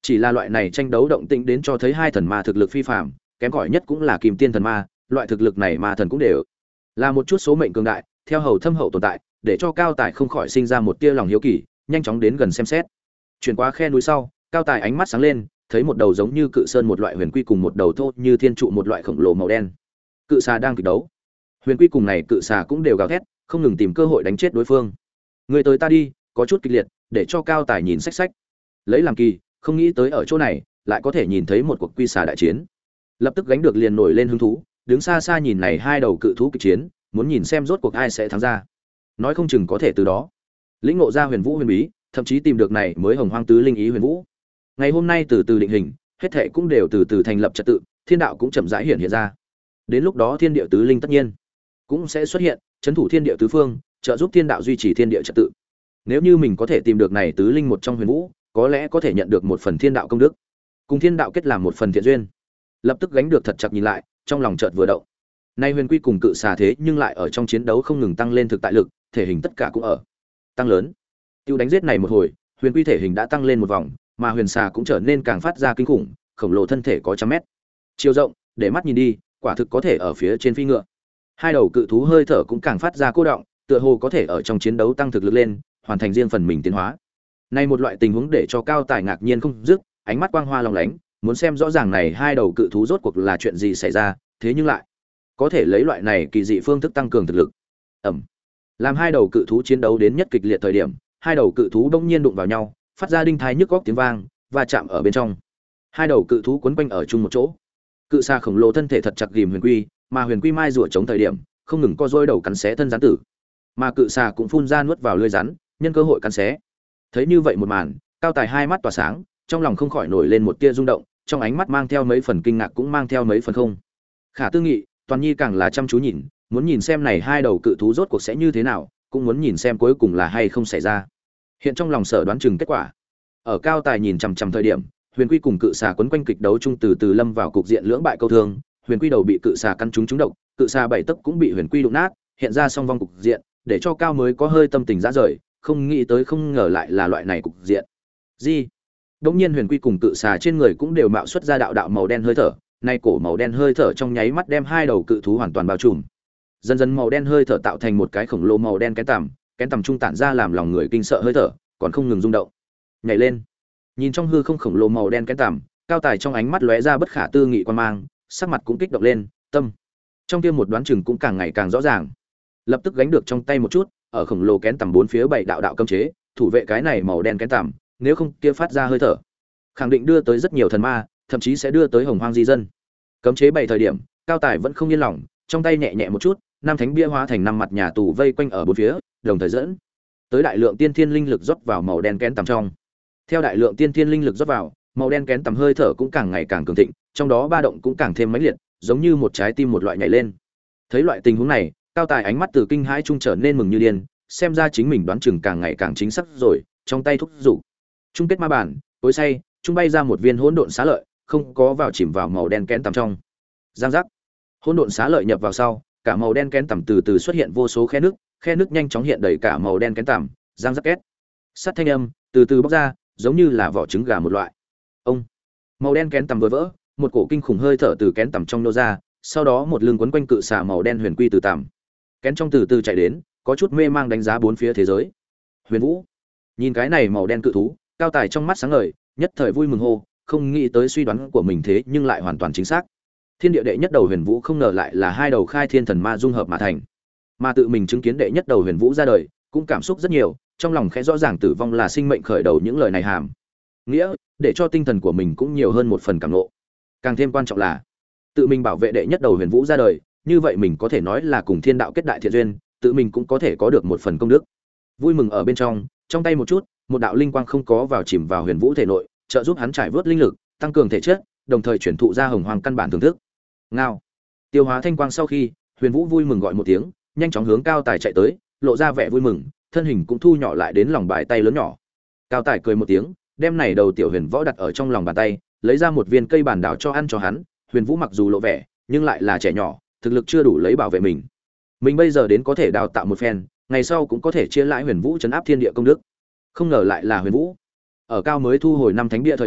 Chỉ là loại này tranh đấu động tĩnh đến cho thấy hai thần ma thực lực phi phàm, kém cỏi nhất cũng là Kim Tiên thần ma, loại thực lực này ma thần cũng đều là một chút số mệnh cường đại, theo hầu thâm hậu tồn tại, để cho Cao Tài không khỏi sinh ra một tia lòng hiếu kỳ, nhanh chóng đến gần xem xét. Chuyển qua khe núi sau, Cao Tài ánh mắt sáng lên, thấy một đầu giống như cự sơn một loại huyền quy cùng một đầu thô như thiên trụ một loại khổng lồ màu đen. Cự xà đang kịch đấu. Huyền quy cùng này cự xà cũng đều gào thét, không ngừng tìm cơ hội đánh chết đối phương. Người tới ta đi, có chút kịch liệt, để cho Cao Tài nhìn sách sách. Lấy làm kỳ, không nghĩ tới ở chỗ này lại có thể nhìn thấy một cuộc quy xà đại chiến. Lập tức gánh được liền nổi lên hứng thú, đứng xa xa nhìn này hai đầu cự thú kịch chiến, muốn nhìn xem rốt cuộc ai sẽ thắng ra. Nói không chừng có thể từ đó lĩnh ngộ ra huyền vũ huyền bí, thậm chí tìm được này mới hồng hoang tứ linh ý huyền vũ. Ngày hôm nay từ từ định hình, hết thảy cũng đều từ từ thành lập trật tự, thiên đạo cũng chậm rãi hiện hiện ra. Đến lúc đó thiên địa tứ linh tất nhiên cũng sẽ xuất hiện, trấn thủ thiên địa tứ phương, trợ giúp thiên đạo duy trì thiên địa trật tự. Nếu như mình có thể tìm được này tứ linh một trong huyền vũ, có lẽ có thể nhận được một phần thiên đạo công đức, cùng thiên đạo kết làm một phần thiện duyên. Lập tức gánh được thật chặt nhìn lại, trong lòng chợt vừa động. Nay huyền quy cùng cự xà thế nhưng lại ở trong chiến đấu không ngừng tăng lên thực tại lực, thể hình tất cả cũng ở tăng lớn. Tiêu đánh giết này một hồi, huyền quy thể hình đã tăng lên một vòng, mà huyền xà cũng trở nên càng phát ra kinh khủng, khổng lồ thân thể có trăm mét chiều rộng, để mắt nhìn đi, quả thực có thể ở phía trên phi ngựa. Hai đầu cự thú hơi thở cũng càng phát ra cô động, tựa hồ có thể ở trong chiến đấu tăng thực lực lên, hoàn thành riêng phần mình tiến hóa. Nay một loại tình huống để cho Cao Tài ngạc nhiên không dứt, ánh mắt quang hoa long lánh, muốn xem rõ ràng này hai đầu cự thú rốt cuộc là chuyện gì xảy ra, thế nhưng lại có thể lấy loại này kỳ dị phương thức tăng cường thực lực. Ầm. Làm hai đầu cự thú chiến đấu đến nhất kịch liệt thời điểm, hai đầu cự thú bỗng nhiên đụng vào nhau, phát ra đinh thai nhức góc tiếng vang, và chạm ở bên trong. Hai đầu cự thú quấn quanh ở chung một chỗ. Cự xà khổng lồ thân thể thật chặt ghìm huyền quy, mà huyền quy mai rùa chống thời điểm, không ngừng co rôi đầu cắn xé thân rắn tử. Mà cự xà cũng phun ra nuốt vào lưỡi rắn, nhân cơ hội cắn xé. Thấy như vậy một màn, Cao Tài hai mắt tỏa sáng, trong lòng không khỏi nổi lên một tia rung động, trong ánh mắt mang theo mấy phần kinh ngạc cũng mang theo mấy phần không khả tư nghị. Toàn Nhi càng là chăm chú nhìn, muốn nhìn xem này hai đầu cự thú rốt cuộc sẽ như thế nào, cũng muốn nhìn xem cuối cùng là hay không xảy ra. Hiện trong lòng sở đoán chừng kết quả. Ở Cao Tài nhìn chằm chằm thời điểm, huyền quy cùng cự xà quấn quanh kịch đấu chung từ từ lâm vào cục diện lưỡng bại câu thương. Huyền quy đầu bị cự xà căn trúng trúng độc, cự xà bảy tấc cũng bị huyền quy đụng nát, hiện ra song vong cục diện, để cho Cao mới có hơi tâm tình ra rời, không nghĩ tới không ngờ lại là loại này cục diện. Gì? Đống nhiên huyền quy cùng cự xà trên người cũng đều mạo xuất ra đạo đạo màu đen hơi thở, nay cổ màu đen hơi thở trong nháy mắt đem hai đầu cự thú hoàn toàn bao trùm. Dần dần màu đen hơi thở tạo thành một cái khổng lồ màu đen kén tằm, kén tằm trung tản ra làm lòng người kinh sợ hơi thở, còn không ngừng rung động. Nhảy lên. Nhìn trong hư không khổng lồ màu đen kén tằm, Cao Tài trong ánh mắt lóe ra bất khả tư nghị quan mang, sắc mặt cũng kích động lên, tâm trong kia một đoán chừng cũng càng ngày càng rõ ràng. Lập tức gánh được trong tay một chút, ở khổng lồ kén tằm bốn phía bảy đạo đạo cấm chế, thủ vệ cái này màu đen kén tằm, nếu không kia phát ra hơi thở, khẳng định đưa tới rất nhiều thần ma, thậm chí sẽ đưa tới hồng hoang di dân. Cấm chế bảy thời điểm, Cao Tài vẫn không yên lòng, trong tay nhẹ nhẹ một chút, năm thánh bia hóa thành năm mặt nhà tù vây quanh ở bốn phía, đồng thời dẫn tới đại lượng tiên thiên linh lực rót vào màu đen kén tằm trong. Theo đại lượng tiên thiên linh lực rót vào, màu đen kén tằm hơi thở cũng càng ngày càng cường thịnh, trong đó ba động cũng càng thêm mãnh liệt, giống như một trái tim một loại nhảy lên. Thấy loại tình huống này, Cao Tài ánh mắt từ kinh hãi trung trở nên mừng như điên, xem ra chính mình đoán chừng càng ngày càng chính xác rồi, trong tay thúc dục chung kết ma bản, tối say, trung bay ra một viên hỗn độn xá lợi, không có vào chìm vào màu đen kén tằm trong. Giang giác. Hỗn độn xá lợi nhập vào sau, cả màu đen kén tằm từ từ xuất hiện vô số khe nước, khe nước nhanh chóng hiện đầy cả màu đen kén tằm, giang giác két. Sắt thanh âm từ từ bốc ra, giống như là vỏ trứng gà một loại. Ông. Màu đen kén tằm vừa vỡ, một cổ kinh khủng hơi thở từ kén tằm trong nô ra, sau đó một lưng quấn quanh cự xà màu đen huyền quy từ tằm. Kén trong từ từ chạy đến, có chút mê mang đánh giá bốn phía thế giới. Huyền Vũ. Nhìn cái này màu đen cự thú, Cao Tài trong mắt sáng ngời, nhất thời vui mừng hô, không nghĩ tới suy đoán của mình thế nhưng lại hoàn toàn chính xác. Thiên địa đệ nhất đầu huyền vũ không ngờ lại là hai đầu khai thiên thần ma dung hợp mà thành. Mà tự mình chứng kiến đệ nhất đầu huyền vũ ra đời, cũng cảm xúc rất nhiều, trong lòng khẽ rõ ràng tử vong là sinh mệnh khởi đầu những lời này hàm nghĩa, để cho tinh thần của mình cũng nhiều hơn một phần cảm ngộ. Càng thêm quan trọng là, tự mình bảo vệ đệ nhất đầu huyền vũ ra đời, như vậy mình có thể nói là cùng thiên đạo kết đại thiện duyên, tự mình cũng có thể có được một phần công đức. Vui mừng ở bên trong, trong tay một chút, một đạo linh quang không có vào chìm vào huyền vũ thể nội, trợ giúp hắn trải vớt linh lực, tăng cường thể chất, đồng thời chuyển thụ ra hồng hoàng căn bản thưởng thức. Ngao. Tiêu hóa thanh quang sau khi, huyền vũ vui mừng gọi một tiếng, nhanh chóng hướng Cao Tài chạy tới, lộ ra vẻ vui mừng, thân hình cũng thu nhỏ lại đến lòng bàn tay lớn nhỏ. Cao Tài cười một tiếng, đem này đầu tiểu huyền võ đặt ở trong lòng bàn tay, lấy ra một viên cây bản đảo cho ăn cho hắn. Huyền vũ mặc dù lộ vẻ, nhưng lại là trẻ nhỏ, thực lực chưa đủ lấy bảo vệ mình. Mình bây giờ đến có thể đào tạo một phen, ngày sau cũng có thể chia lãi huyền vũ trấn áp thiên địa công đức. Không ngờ lại là huyền vũ. Ở Cao mới thu hồi năm thánh bia thời điểm,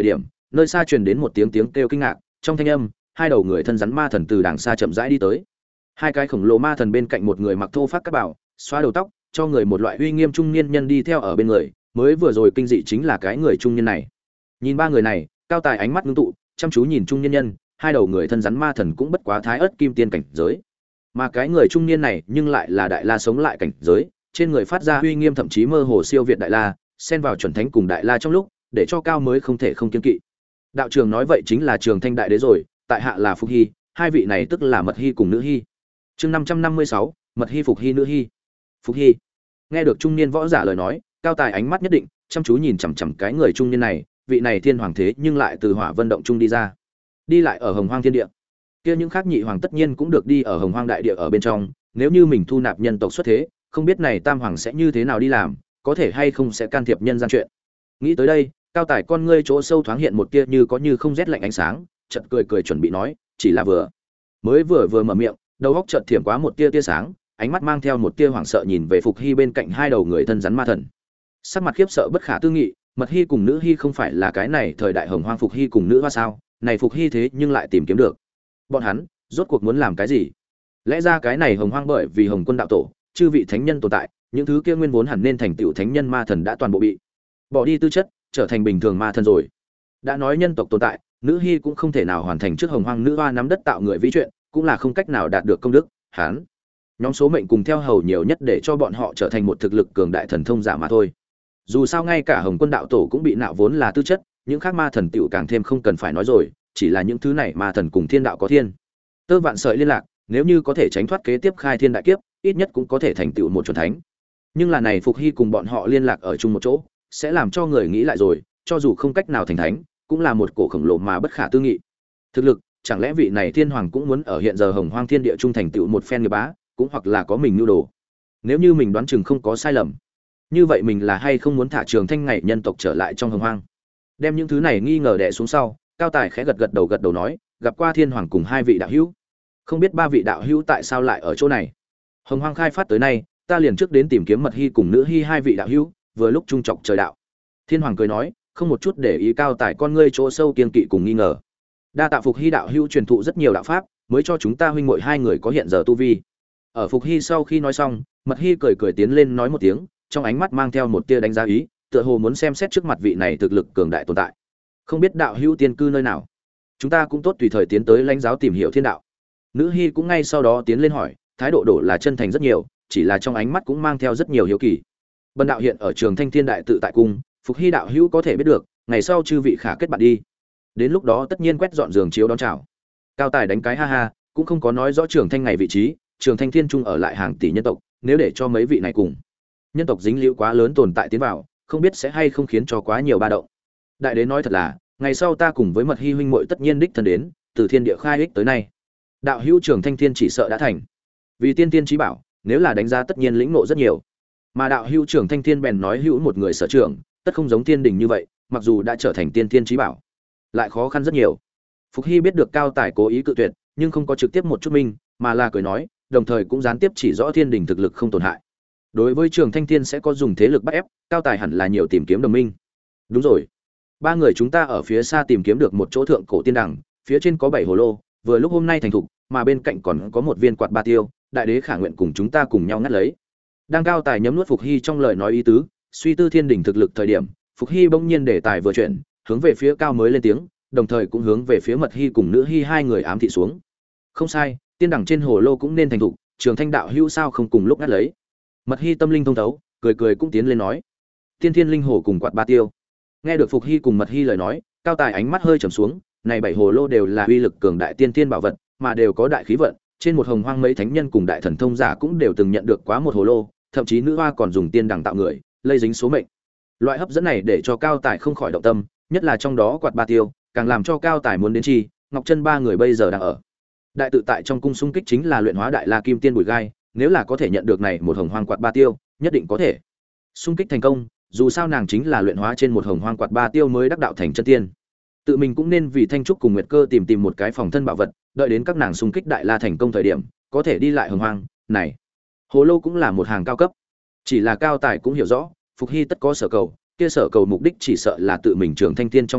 nơi xa truyền đến một tiếng tiếng kêu kinh ngạc, trong thanh âm, hai đầu người thân rắn ma thần từ đằng xa chậm rãi đi tới. Hai cái khổng lồ ma thần bên cạnh một người mặc thô phác các bảo, xóa đầu tóc, cho người một loại uy nghiêm trung niên nhân đi theo ở bên người, mới vừa rồi kinh dị chính là cái người trung niên này. Nhìn ba người này, Cao Tài ánh mắt ngưng tụ, chăm chú nhìn trung niên nhân, hai đầu người thân rắn ma thần cũng bất quá thái ớt kim tiên cảnh giới. Mà cái người trung niên này nhưng lại là đại la sống lại cảnh giới, trên người phát ra uy nghiêm thậm chí mơ hồ siêu việt đại la, xen vào chuẩn thánh cùng đại la trong lúc, để cho Cao mới không thể không kiêng kỵ. Đạo trường nói vậy chính là Trường Thanh đại đế rồi, tại hạ là Phục Hy, hai vị này tức là Mật Hy cùng Nữ Hy. Chương năm trăm năm mươi sáu, Mật Hy Phục Hy Nữ Hy. Phục Hy. Nghe được trung niên võ giả lời nói, Cao Tài ánh mắt nhất định, chăm chú nhìn chằm chằm cái người trung niên này, vị này thiên hoàng thế nhưng lại từ Hỏa Vân động trung đi ra, đi lại ở Hồng Hoang thiên địa. Kia những khác nhị hoàng tất nhiên cũng được đi ở Hồng Hoang đại địa ở bên trong, nếu như mình thu nạp nhân tộc xuất thế, không biết này tam hoàng sẽ như thế nào đi làm, có thể hay không sẽ can thiệp nhân gian chuyện. Nghĩ tới đây, Cao Tài con ngươi chỗ sâu thoáng hiện một tia như có như không rét lạnh ánh sáng, chợt cười cười chuẩn bị nói, chỉ là vừa mới vừa vừa mở miệng, đầu óc chợt thiểm quá một tia tia sáng, ánh mắt mang theo một tia hoảng sợ nhìn về Phục Hy bên cạnh hai đầu người thân rắn ma thần. Sắc mặt khiếp sợ bất khả tư nghị, Mật Hy cùng Nữ Hy không phải là cái này thời đại Hồng Hoang Phục Hy cùng Nữ Hoa sao? Này Phục Hy thế nhưng lại tìm kiếm được. Bọn hắn rốt cuộc muốn làm cái gì? Lẽ ra cái này Hồng Hoang bởi vì Hồng Quân đạo tổ, chư vị thánh nhân tồn tại, những thứ kia nguyên vốn hẳn nên thành tựu thánh nhân ma thần đã toàn bộ bị bỏ đi tư chất, trở thành bình thường ma thần rồi. Đã nói nhân tộc tồn tại, Nữ Hy cũng không thể nào hoàn thành trước Hồng Hoang Nữ Hoa nắm đất tạo người vi chuyện, cũng là không cách nào đạt được công đức. Hắn nhóm số mệnh cùng theo hầu nhiều nhất để cho bọn họ trở thành một thực lực cường đại thần thông giả mà thôi. Dù sao ngay cả Hồng Quân đạo tổ cũng bị nạo vốn là tư chất, những khác ma thần tiểu càng thêm không cần phải nói rồi, chỉ là những thứ này ma thần cùng thiên đạo có thiên tơ vạn sợi liên lạc, nếu như có thể tránh thoát kế tiếp khai thiên đại kiếp, ít nhất cũng có thể thành tựu một chuẩn thánh. Nhưng là này Phục Hy cùng bọn họ liên lạc ở chung một chỗ, sẽ làm cho người nghĩ lại rồi, cho dù không cách nào thành thánh, cũng là một cổ khổng lồ mà bất khả tư nghị. Thực lực, chẳng lẽ vị này thiên hoàng cũng muốn ở hiện giờ Hồng Hoang thiên địa trung thành tựu một phen nghiệp bá, cũng hoặc là có mình nhu đồ. Nếu như mình đoán chừng không có sai lầm, như vậy mình là hay không muốn thả Trường Thanh ngày nhân tộc trở lại trong Hồng Hoang. Đem những thứ này nghi ngờ đè xuống sau, Cao Tài khẽ gật gật đầu gật đầu nói, gặp qua thiên hoàng cùng hai vị đạo hữu, không biết ba vị đạo hữu tại sao lại ở chỗ này. Hồng Hoang khai phát tới nay, ta liền trước đến tìm kiếm Mật Hy cùng Nữ Hy hai vị đạo hữu, vừa lúc trung trọc trời đạo. Thiên hoàng cười nói, không một chút để ý Cao Tài con ngươi chỗ sâu kiên kỵ cùng nghi ngờ. Đa tạ Phục Hy đạo hữu truyền thụ rất nhiều đạo pháp, mới cho chúng ta huynh muội hai người có hiện giờ tu vi. Ở Phục Hy sau khi nói xong, Mật Hy cười cười tiến lên nói một tiếng, trong ánh mắt mang theo một tia đánh giá ý, tựa hồ muốn xem xét trước mặt vị này thực lực cường đại tồn tại. Không biết đạo hữu tiên cư nơi nào, chúng ta cũng tốt tùy thời tiến tới lãnh giáo tìm hiểu thiên đạo. Nữ Hy cũng ngay sau đó tiến lên hỏi, thái độ đổ là chân thành rất nhiều, chỉ là trong ánh mắt cũng mang theo rất nhiều hiếu kỳ. Bần đạo hiện ở Trường Thanh Thiên Đại tự tại cung, Phục Hy đạo hữu có thể biết được, ngày sau chư vị khả kết bạn đi. Đến lúc đó tất nhiên quét dọn giường chiếu đón chào. Cao Tài đánh cái ha ha, cũng không có nói rõ Trường Thanh ngày vị trí, Trường Thanh Thiên Trung ở lại hàng tỷ nhân tộc, nếu để cho mấy vị này cùng nhân tộc dính liễu quá lớn tồn tại tiến vào, không biết sẽ hay không khiến cho quá nhiều ba động. Đại đế nói thật là, ngày sau ta cùng với Mật Hy huynh muội tất nhiên đích thân đến, từ thiên địa khai ích tới nay, đạo hữu Trường Thanh Thiên chỉ sợ đã thành vì tiên tiên trí bảo, nếu là đánh giá tất nhiên lĩnh ngộ rất nhiều. Mà đạo hữu Trường Thanh Thiên bèn nói hữu một người sở trưởng, tất không giống tiên đình như vậy, mặc dù đã trở thành tiên tiên trí bảo, lại khó khăn rất nhiều. Phục Hy biết được Cao Tài cố ý cự tuyệt, nhưng không có trực tiếp một chút minh, mà là cười nói, đồng thời cũng gián tiếp chỉ rõ thiên đình thực lực không tổn hại. Đối với Trường Thanh Thiên sẽ có dùng thế lực bắt ép, Cao Tài hẳn là nhiều tìm kiếm đồng minh. Đúng rồi, ba người chúng ta ở phía xa tìm kiếm được một chỗ thượng cổ tiên đằng, phía trên có bảy hồ lô, vừa lúc hôm nay thành thục, mà bên cạnh còn có một viên quạt ba tiêu, đại đế khả nguyện cùng chúng ta cùng nhau ngắt lấy. Đang Cao Tài nhấm nuốt Phục Hy trong lời nói ý tứ, suy tư thiên đình thực lực thời điểm, Phục Hy bỗng nhiên để tài vừa chuyển, hướng về phía Cao mới lên tiếng, đồng thời cũng hướng về phía Mật Hy cùng Nữ Hy hai người ám thị xuống. Không sai, tiên đằng trên hồ lô cũng nên thành thục, Trường Thanh đạo hữu sao không cùng lúc ngắt lấy. Mật Hy tâm linh thông thấu, cười cười cũng tiến lên nói, tiên thiên linh hồ cùng quạt ba tiêu. Nghe được Phục Hy cùng Mật Hy lời nói, Cao Tài ánh mắt hơi trầm xuống, này bảy hồ lô đều là uy lực cường đại tiên tiên bảo vật, mà đều có đại khí vận, trên một Hồng Hoang mấy thánh nhân cùng đại thần thông giả cũng đều từng nhận được quá một hồ lô, thậm chí nữ hoa còn dùng tiên đằng tạo người, lây dính số mệnh. Loại hấp dẫn này để cho Cao Tài không khỏi động tâm, nhất là trong đó quạt ba tiêu, càng làm cho Cao Tài muốn đến chi, Ngọc Chân ba người bây giờ đang ở đại tự tại trong cung xung kích chính là luyện hóa đại la kim tiên bùi gai, nếu là có thể nhận được này một hồng hoang quạt ba tiêu, nhất định có thể xung kích thành công, dù sao nàng chính là luyện hóa trên một hồng hoang quạt ba tiêu mới đắc đạo thành chân tiên. Tự mình cũng nên vì Thanh Trúc cùng Nguyệt Cơ tìm tìm một cái phòng thân bảo vật, đợi đến các nàng xung kích đại la thành công thời điểm, có thể đi lại hồng hoang. Này, hồ lô cũng là một hàng cao cấp. Chỉ là Cao Tài cũng hiểu rõ, Phục Hy tất có sở cầu, kia sở cầu mục đích chỉ sợ là tự mình trưởng thanh tiên trong nhân tộc,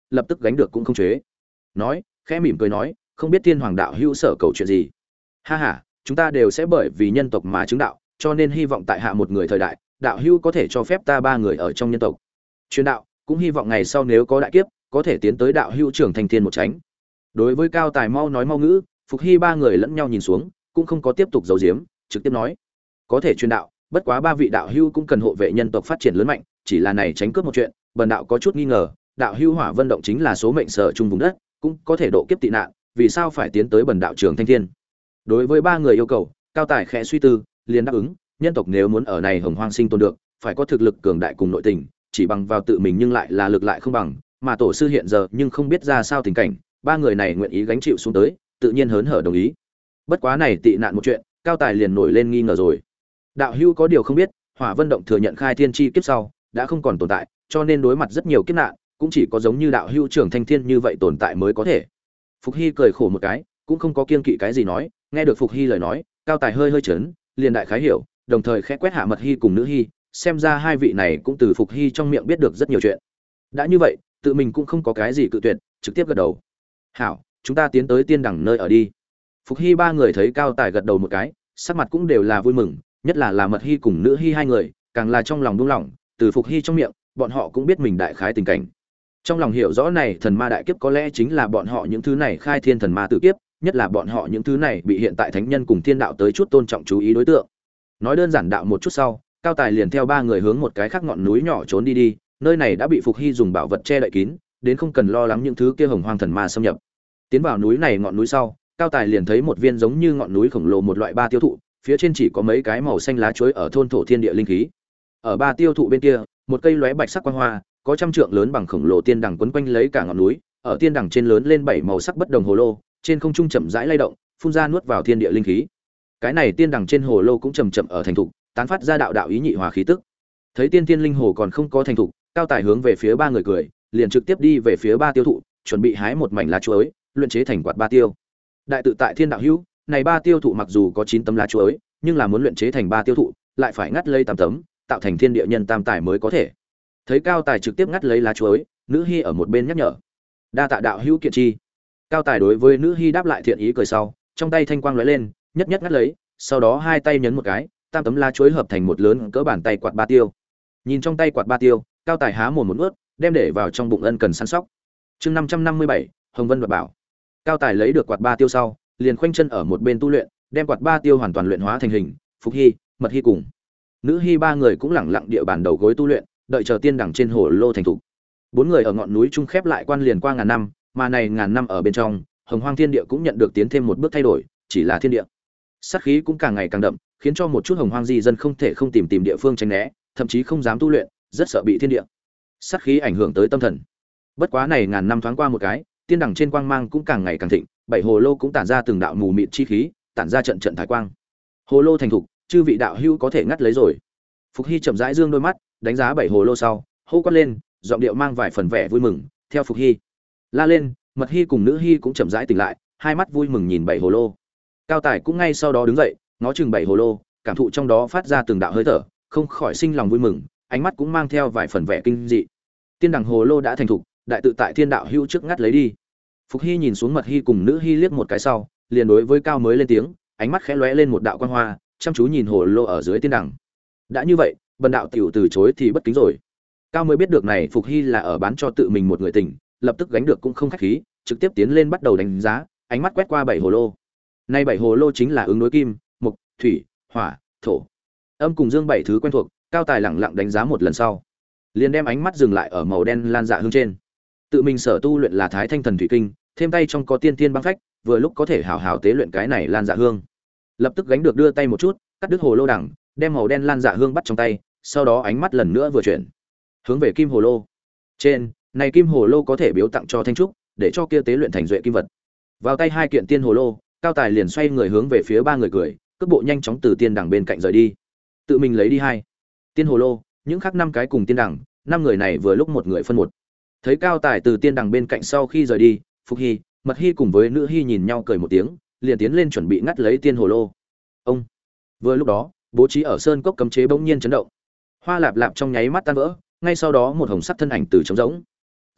lập tức gánh được cũng không chế. Nói, khẽ mỉm cười nói, không biết Thiên Hoàng đạo hữu sở cầu chuyện gì. Ha ha, chúng ta đều sẽ bởi vì nhân tộc mà chứng đạo, cho nên hy vọng tại hạ một người thời đại, đạo hữu có thể cho phép ta ba người ở trong nhân tộc truyền đạo, cũng hy vọng ngày sau nếu có đại kiếp, có thể tiến tới đạo hữu trưởng thành thiên một tránh. Đối với Cao Tài mau nói mau ngữ, Phục Hy ba người lẫn nhau nhìn xuống, cũng không có tiếp tục giấu giếm, trực tiếp nói, có thể truyền đạo, bất quá ba vị đạo hữu cũng cần hộ vệ nhân tộc phát triển lớn mạnh, chỉ là này tránh cướp một chuyện, bần đạo có chút nghi ngờ, đạo hữu Hỏa Vân động chính là số mệnh sở chung vùng đất, cũng có thể độ kiếp tị nạn, vì sao phải tiến tới bần đạo trường Thanh Thiên? Đối với ba người yêu cầu, Cao Tài khẽ suy tư, liền đáp ứng, nhân tộc nếu muốn ở này hồng hoang sinh tồn được, phải có thực lực cường đại cùng nội tình, chỉ bằng vào tự mình nhưng lại là lực lại không bằng, mà tổ sư hiện giờ nhưng không biết ra sao tình cảnh, ba người này nguyện ý gánh chịu xuống tới, tự nhiên hớn hở đồng ý. Bất quá này tị nạn một chuyện, Cao Tài liền nổi lên nghi ngờ rồi. Đạo hữu có điều không biết, Hỏa Vân động thừa nhận khai thiên chi kiếp sau, đã không còn tồn tại, cho nên đối mặt rất nhiều kiếp nạn, cũng chỉ có giống như đạo hữu trưởng Thanh Thiên như vậy tồn tại mới có thể. Phục Hy cười khổ một cái, cũng không có kiêng kỵ cái gì nói, nghe được Phục Hy lời nói, Cao Tài hơi hơi chấn, liền đại khái hiểu, đồng thời khẽ quét hạ Mật Hy cùng Nữ Hy, xem ra hai vị này cũng từ Phục Hy trong miệng biết được rất nhiều chuyện. Đã như vậy, tự mình cũng không có cái gì cự tuyệt, trực tiếp gật đầu. "Hảo, chúng ta tiến tới tiên đẳng nơi ở đi." Phục Hy ba người thấy Cao Tài gật đầu một cái, sắc mặt cũng đều là vui mừng, nhất là là Mật Hy cùng Nữ Hy hai người, càng là trong lòng buông lỏng, từ Phục Hy trong miệng, bọn họ cũng biết mình đại khái tình cảnh. Trong lòng hiểu rõ này thần ma đại kiếp có lẽ chính là bọn họ những thứ này khai thiên thần ma tự kiếp, nhất là bọn họ những thứ này bị hiện tại thánh nhân cùng thiên đạo tới chút tôn trọng chú ý đối tượng. Nói đơn giản đạo một chút sau, Cao Tài liền theo ba người hướng một cái khác ngọn núi nhỏ trốn đi đi, nơi này đã bị Phục Hy dùng bảo vật che đậy kín, đến không cần lo lắng những thứ kia hồng hoang thần ma xâm nhập. Tiến vào núi này ngọn núi sau, Cao Tài liền thấy một viên giống như ngọn núi khổng lồ một loại ba tiêu thụ, phía trên chỉ có mấy cái màu xanh lá chuối ở thôn thổ thiên địa linh khí. Ở ba tiêu thụ bên kia, một cây lóe bạch sắc quang hoa, có trăm trượng lớn bằng khổng lồ tiên đằng quấn quanh lấy cả ngọn núi, ở tiên đằng trên lớn lên bảy màu sắc bất đồng hồ lô, trên không trung chậm rãi lay động, phun ra nuốt vào thiên địa linh khí. Cái này tiên đằng trên hồ lô cũng chậm chậm ở thành thục, tán phát ra đạo đạo ý nhị hòa khí tức. Thấy tiên tiên linh hồ còn không có thành thục, Cao Tài hướng về phía ba người cười, liền trực tiếp đi về phía ba tiêu thụ, chuẩn bị hái một mảnh lá chuối, luyện chế thành quạt ba tiêu. Đại tự tại thiên đạo hữu, này ba tiêu thụ mặc dù có chín tấm lá chuối, nhưng là muốn luyện chế thành ba tiêu thụ, lại phải ngắt lấy tám tấm, tạo thành thiên địa nhân tam tài mới có thể. Thấy Cao Tài trực tiếp ngắt lấy lá chuối, Nữ Hy ở một bên nhắc nhở, đa tạ đạo hữu kiện chi. Cao Tài đối với Nữ Hy đáp lại thiện ý cười sau, trong tay thanh quang lóe lên, nhất nhất ngắt lấy, sau đó hai tay nhấn một cái, tam tấm lá chuối hợp thành một lớn cỡ bàn tay quạt ba tiêu. Nhìn trong tay quạt ba tiêu, Cao Tài há mồm một nuốt, đem để vào trong bụng ân cần săn sóc. Chương năm trăm năm mươi bảy, Hồng Vân đoạt bảo. Cao Tài lấy được quạt ba tiêu sau, liền khoanh chân ở một bên tu luyện, đem quạt ba tiêu hoàn toàn luyện hóa thành hình. Phục Hy, Mật Hy cùng Nữ Hy ba người cũng lẳng lặng địa bàn đầu gối tu luyện, đợi chờ tiên đẳng trên hồ lô thành thủ. Bốn người ở ngọn núi trung khép lại quan liền qua ngàn năm, mà này ngàn năm ở bên trong, Hồng Hoang Thiên Địa cũng nhận được tiến thêm một bước thay đổi, chỉ là thiên địa sát khí cũng càng ngày càng đậm, khiến cho một chút Hồng Hoang di dân không thể không tìm tìm địa phương tránh né, thậm chí không dám tu luyện, rất sợ bị thiên địa sát khí ảnh hưởng tới tâm thần. Bất quá này ngàn năm thoáng qua một cái, tiên đẳng trên quang mang cũng càng ngày càng thịnh, bảy hồ lô cũng tản ra từng đạo mù mịt chi khí, tản ra trận trận thái quang. Hồ lô thành thục, chư vị đạo hữu có thể ngắt lấy rồi. Phục Hy chậm rãi dương đôi mắt, đánh giá bảy hồ lô sau, hô quát lên, giọng điệu mang vài phần vẻ vui mừng, theo Phục Hy la lên. Mật Hy cùng Nữ Hy cũng chậm rãi tỉnh lại, hai mắt vui mừng nhìn bảy hồ lô. Cao Tài cũng ngay sau đó đứng dậy, ngó chừng bảy hồ lô, cảm thụ trong đó phát ra từng đạo hơi thở, không khỏi sinh lòng vui mừng, ánh mắt cũng mang theo vài phần vẻ kinh dị. Tiên đằng hồ lô đã thành thục, đại tự tại thiên đạo hữu trước ngắt lấy đi. Phục Hy nhìn xuống Mật Hy cùng Nữ Hy liếc một cái sau, liền đối với Cao mới lên tiếng, ánh mắt khẽ lóe lên một đạo quang hoa, chăm chú nhìn hồ lô ở dưới tiên đằng. Đã như vậy, bần đạo tiểu từ chối thì bất kính rồi. Cao mới biết được này Phục Hy là ở bán cho tự mình một người tình, lập tức gánh được cũng không khách khí, trực tiếp tiến lên bắt đầu đánh giá, ánh mắt quét qua bảy hồ lô. Nay bảy hồ lô chính là ứng đối kim, mộc, thủy, hỏa, thổ, âm cùng dương bảy thứ quen thuộc. Cao Tài lẳng lặng đánh giá một lần sau, liền đem ánh mắt dừng lại ở màu đen lan dạ hương trên. Tự mình sở tu luyện là Thái Thanh Thần Thủy Kinh, thêm tay trong có tiên tiên băng phách, vừa lúc có thể hảo hảo tế luyện cái này lan dạ hương. Lập tức gánh được đưa tay một chút, cắt đứt hồ lô đằng, đem màu đen lan dạ hương bắt trong tay, sau đó ánh mắt lần nữa vừa chuyển, hướng về kim hồ lô. Trên, này kim hồ lô có thể biếu tặng cho Thanh Trúc, để cho kia tế luyện thành duệ kim vật. Vào tay hai kiện tiên hồ lô, Cao Tài liền xoay người hướng về phía ba người cười, cước bộ nhanh chóng từ tiên đằng bên cạnh rời đi. Tự mình lấy đi hai tiên hồ lô, những khác năm cái cùng tiên đằng, năm người này vừa lúc một người phân một. Thấy Cao Tài từ tiên đằng bên cạnh sau khi rời đi, Phục Hy, Mật Hy cùng với Nữ Hy nhìn nhau cười một tiếng, liền tiến lên chuẩn bị ngắt lấy tiên hồ lô. Ông. Vừa lúc đó, bố trí ở sơn cốc cấm chế bỗng nhiên chấn động. Hoa lạp lạp trong nháy mắt tan vỡ, ngay sau đó một hồng sắc thân ảnh từ trống rỗng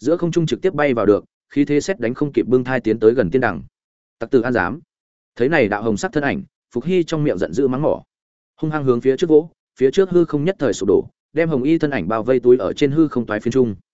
giữa không trung trực tiếp bay vào được, khí thế xét đánh không kịp bưng thai tiến tới gần tiên đẳng. Tặc tử an dám. Thấy này đạo hồng sắc thân ảnh, Phục Hy trong miệng giận dữ mắng mỏ, hung hăng hướng phía trước vỗ, phía trước hư không nhất thời sụp đổ, đem hồng y thân ảnh bao vây túi ở trên hư không toái phiến trung.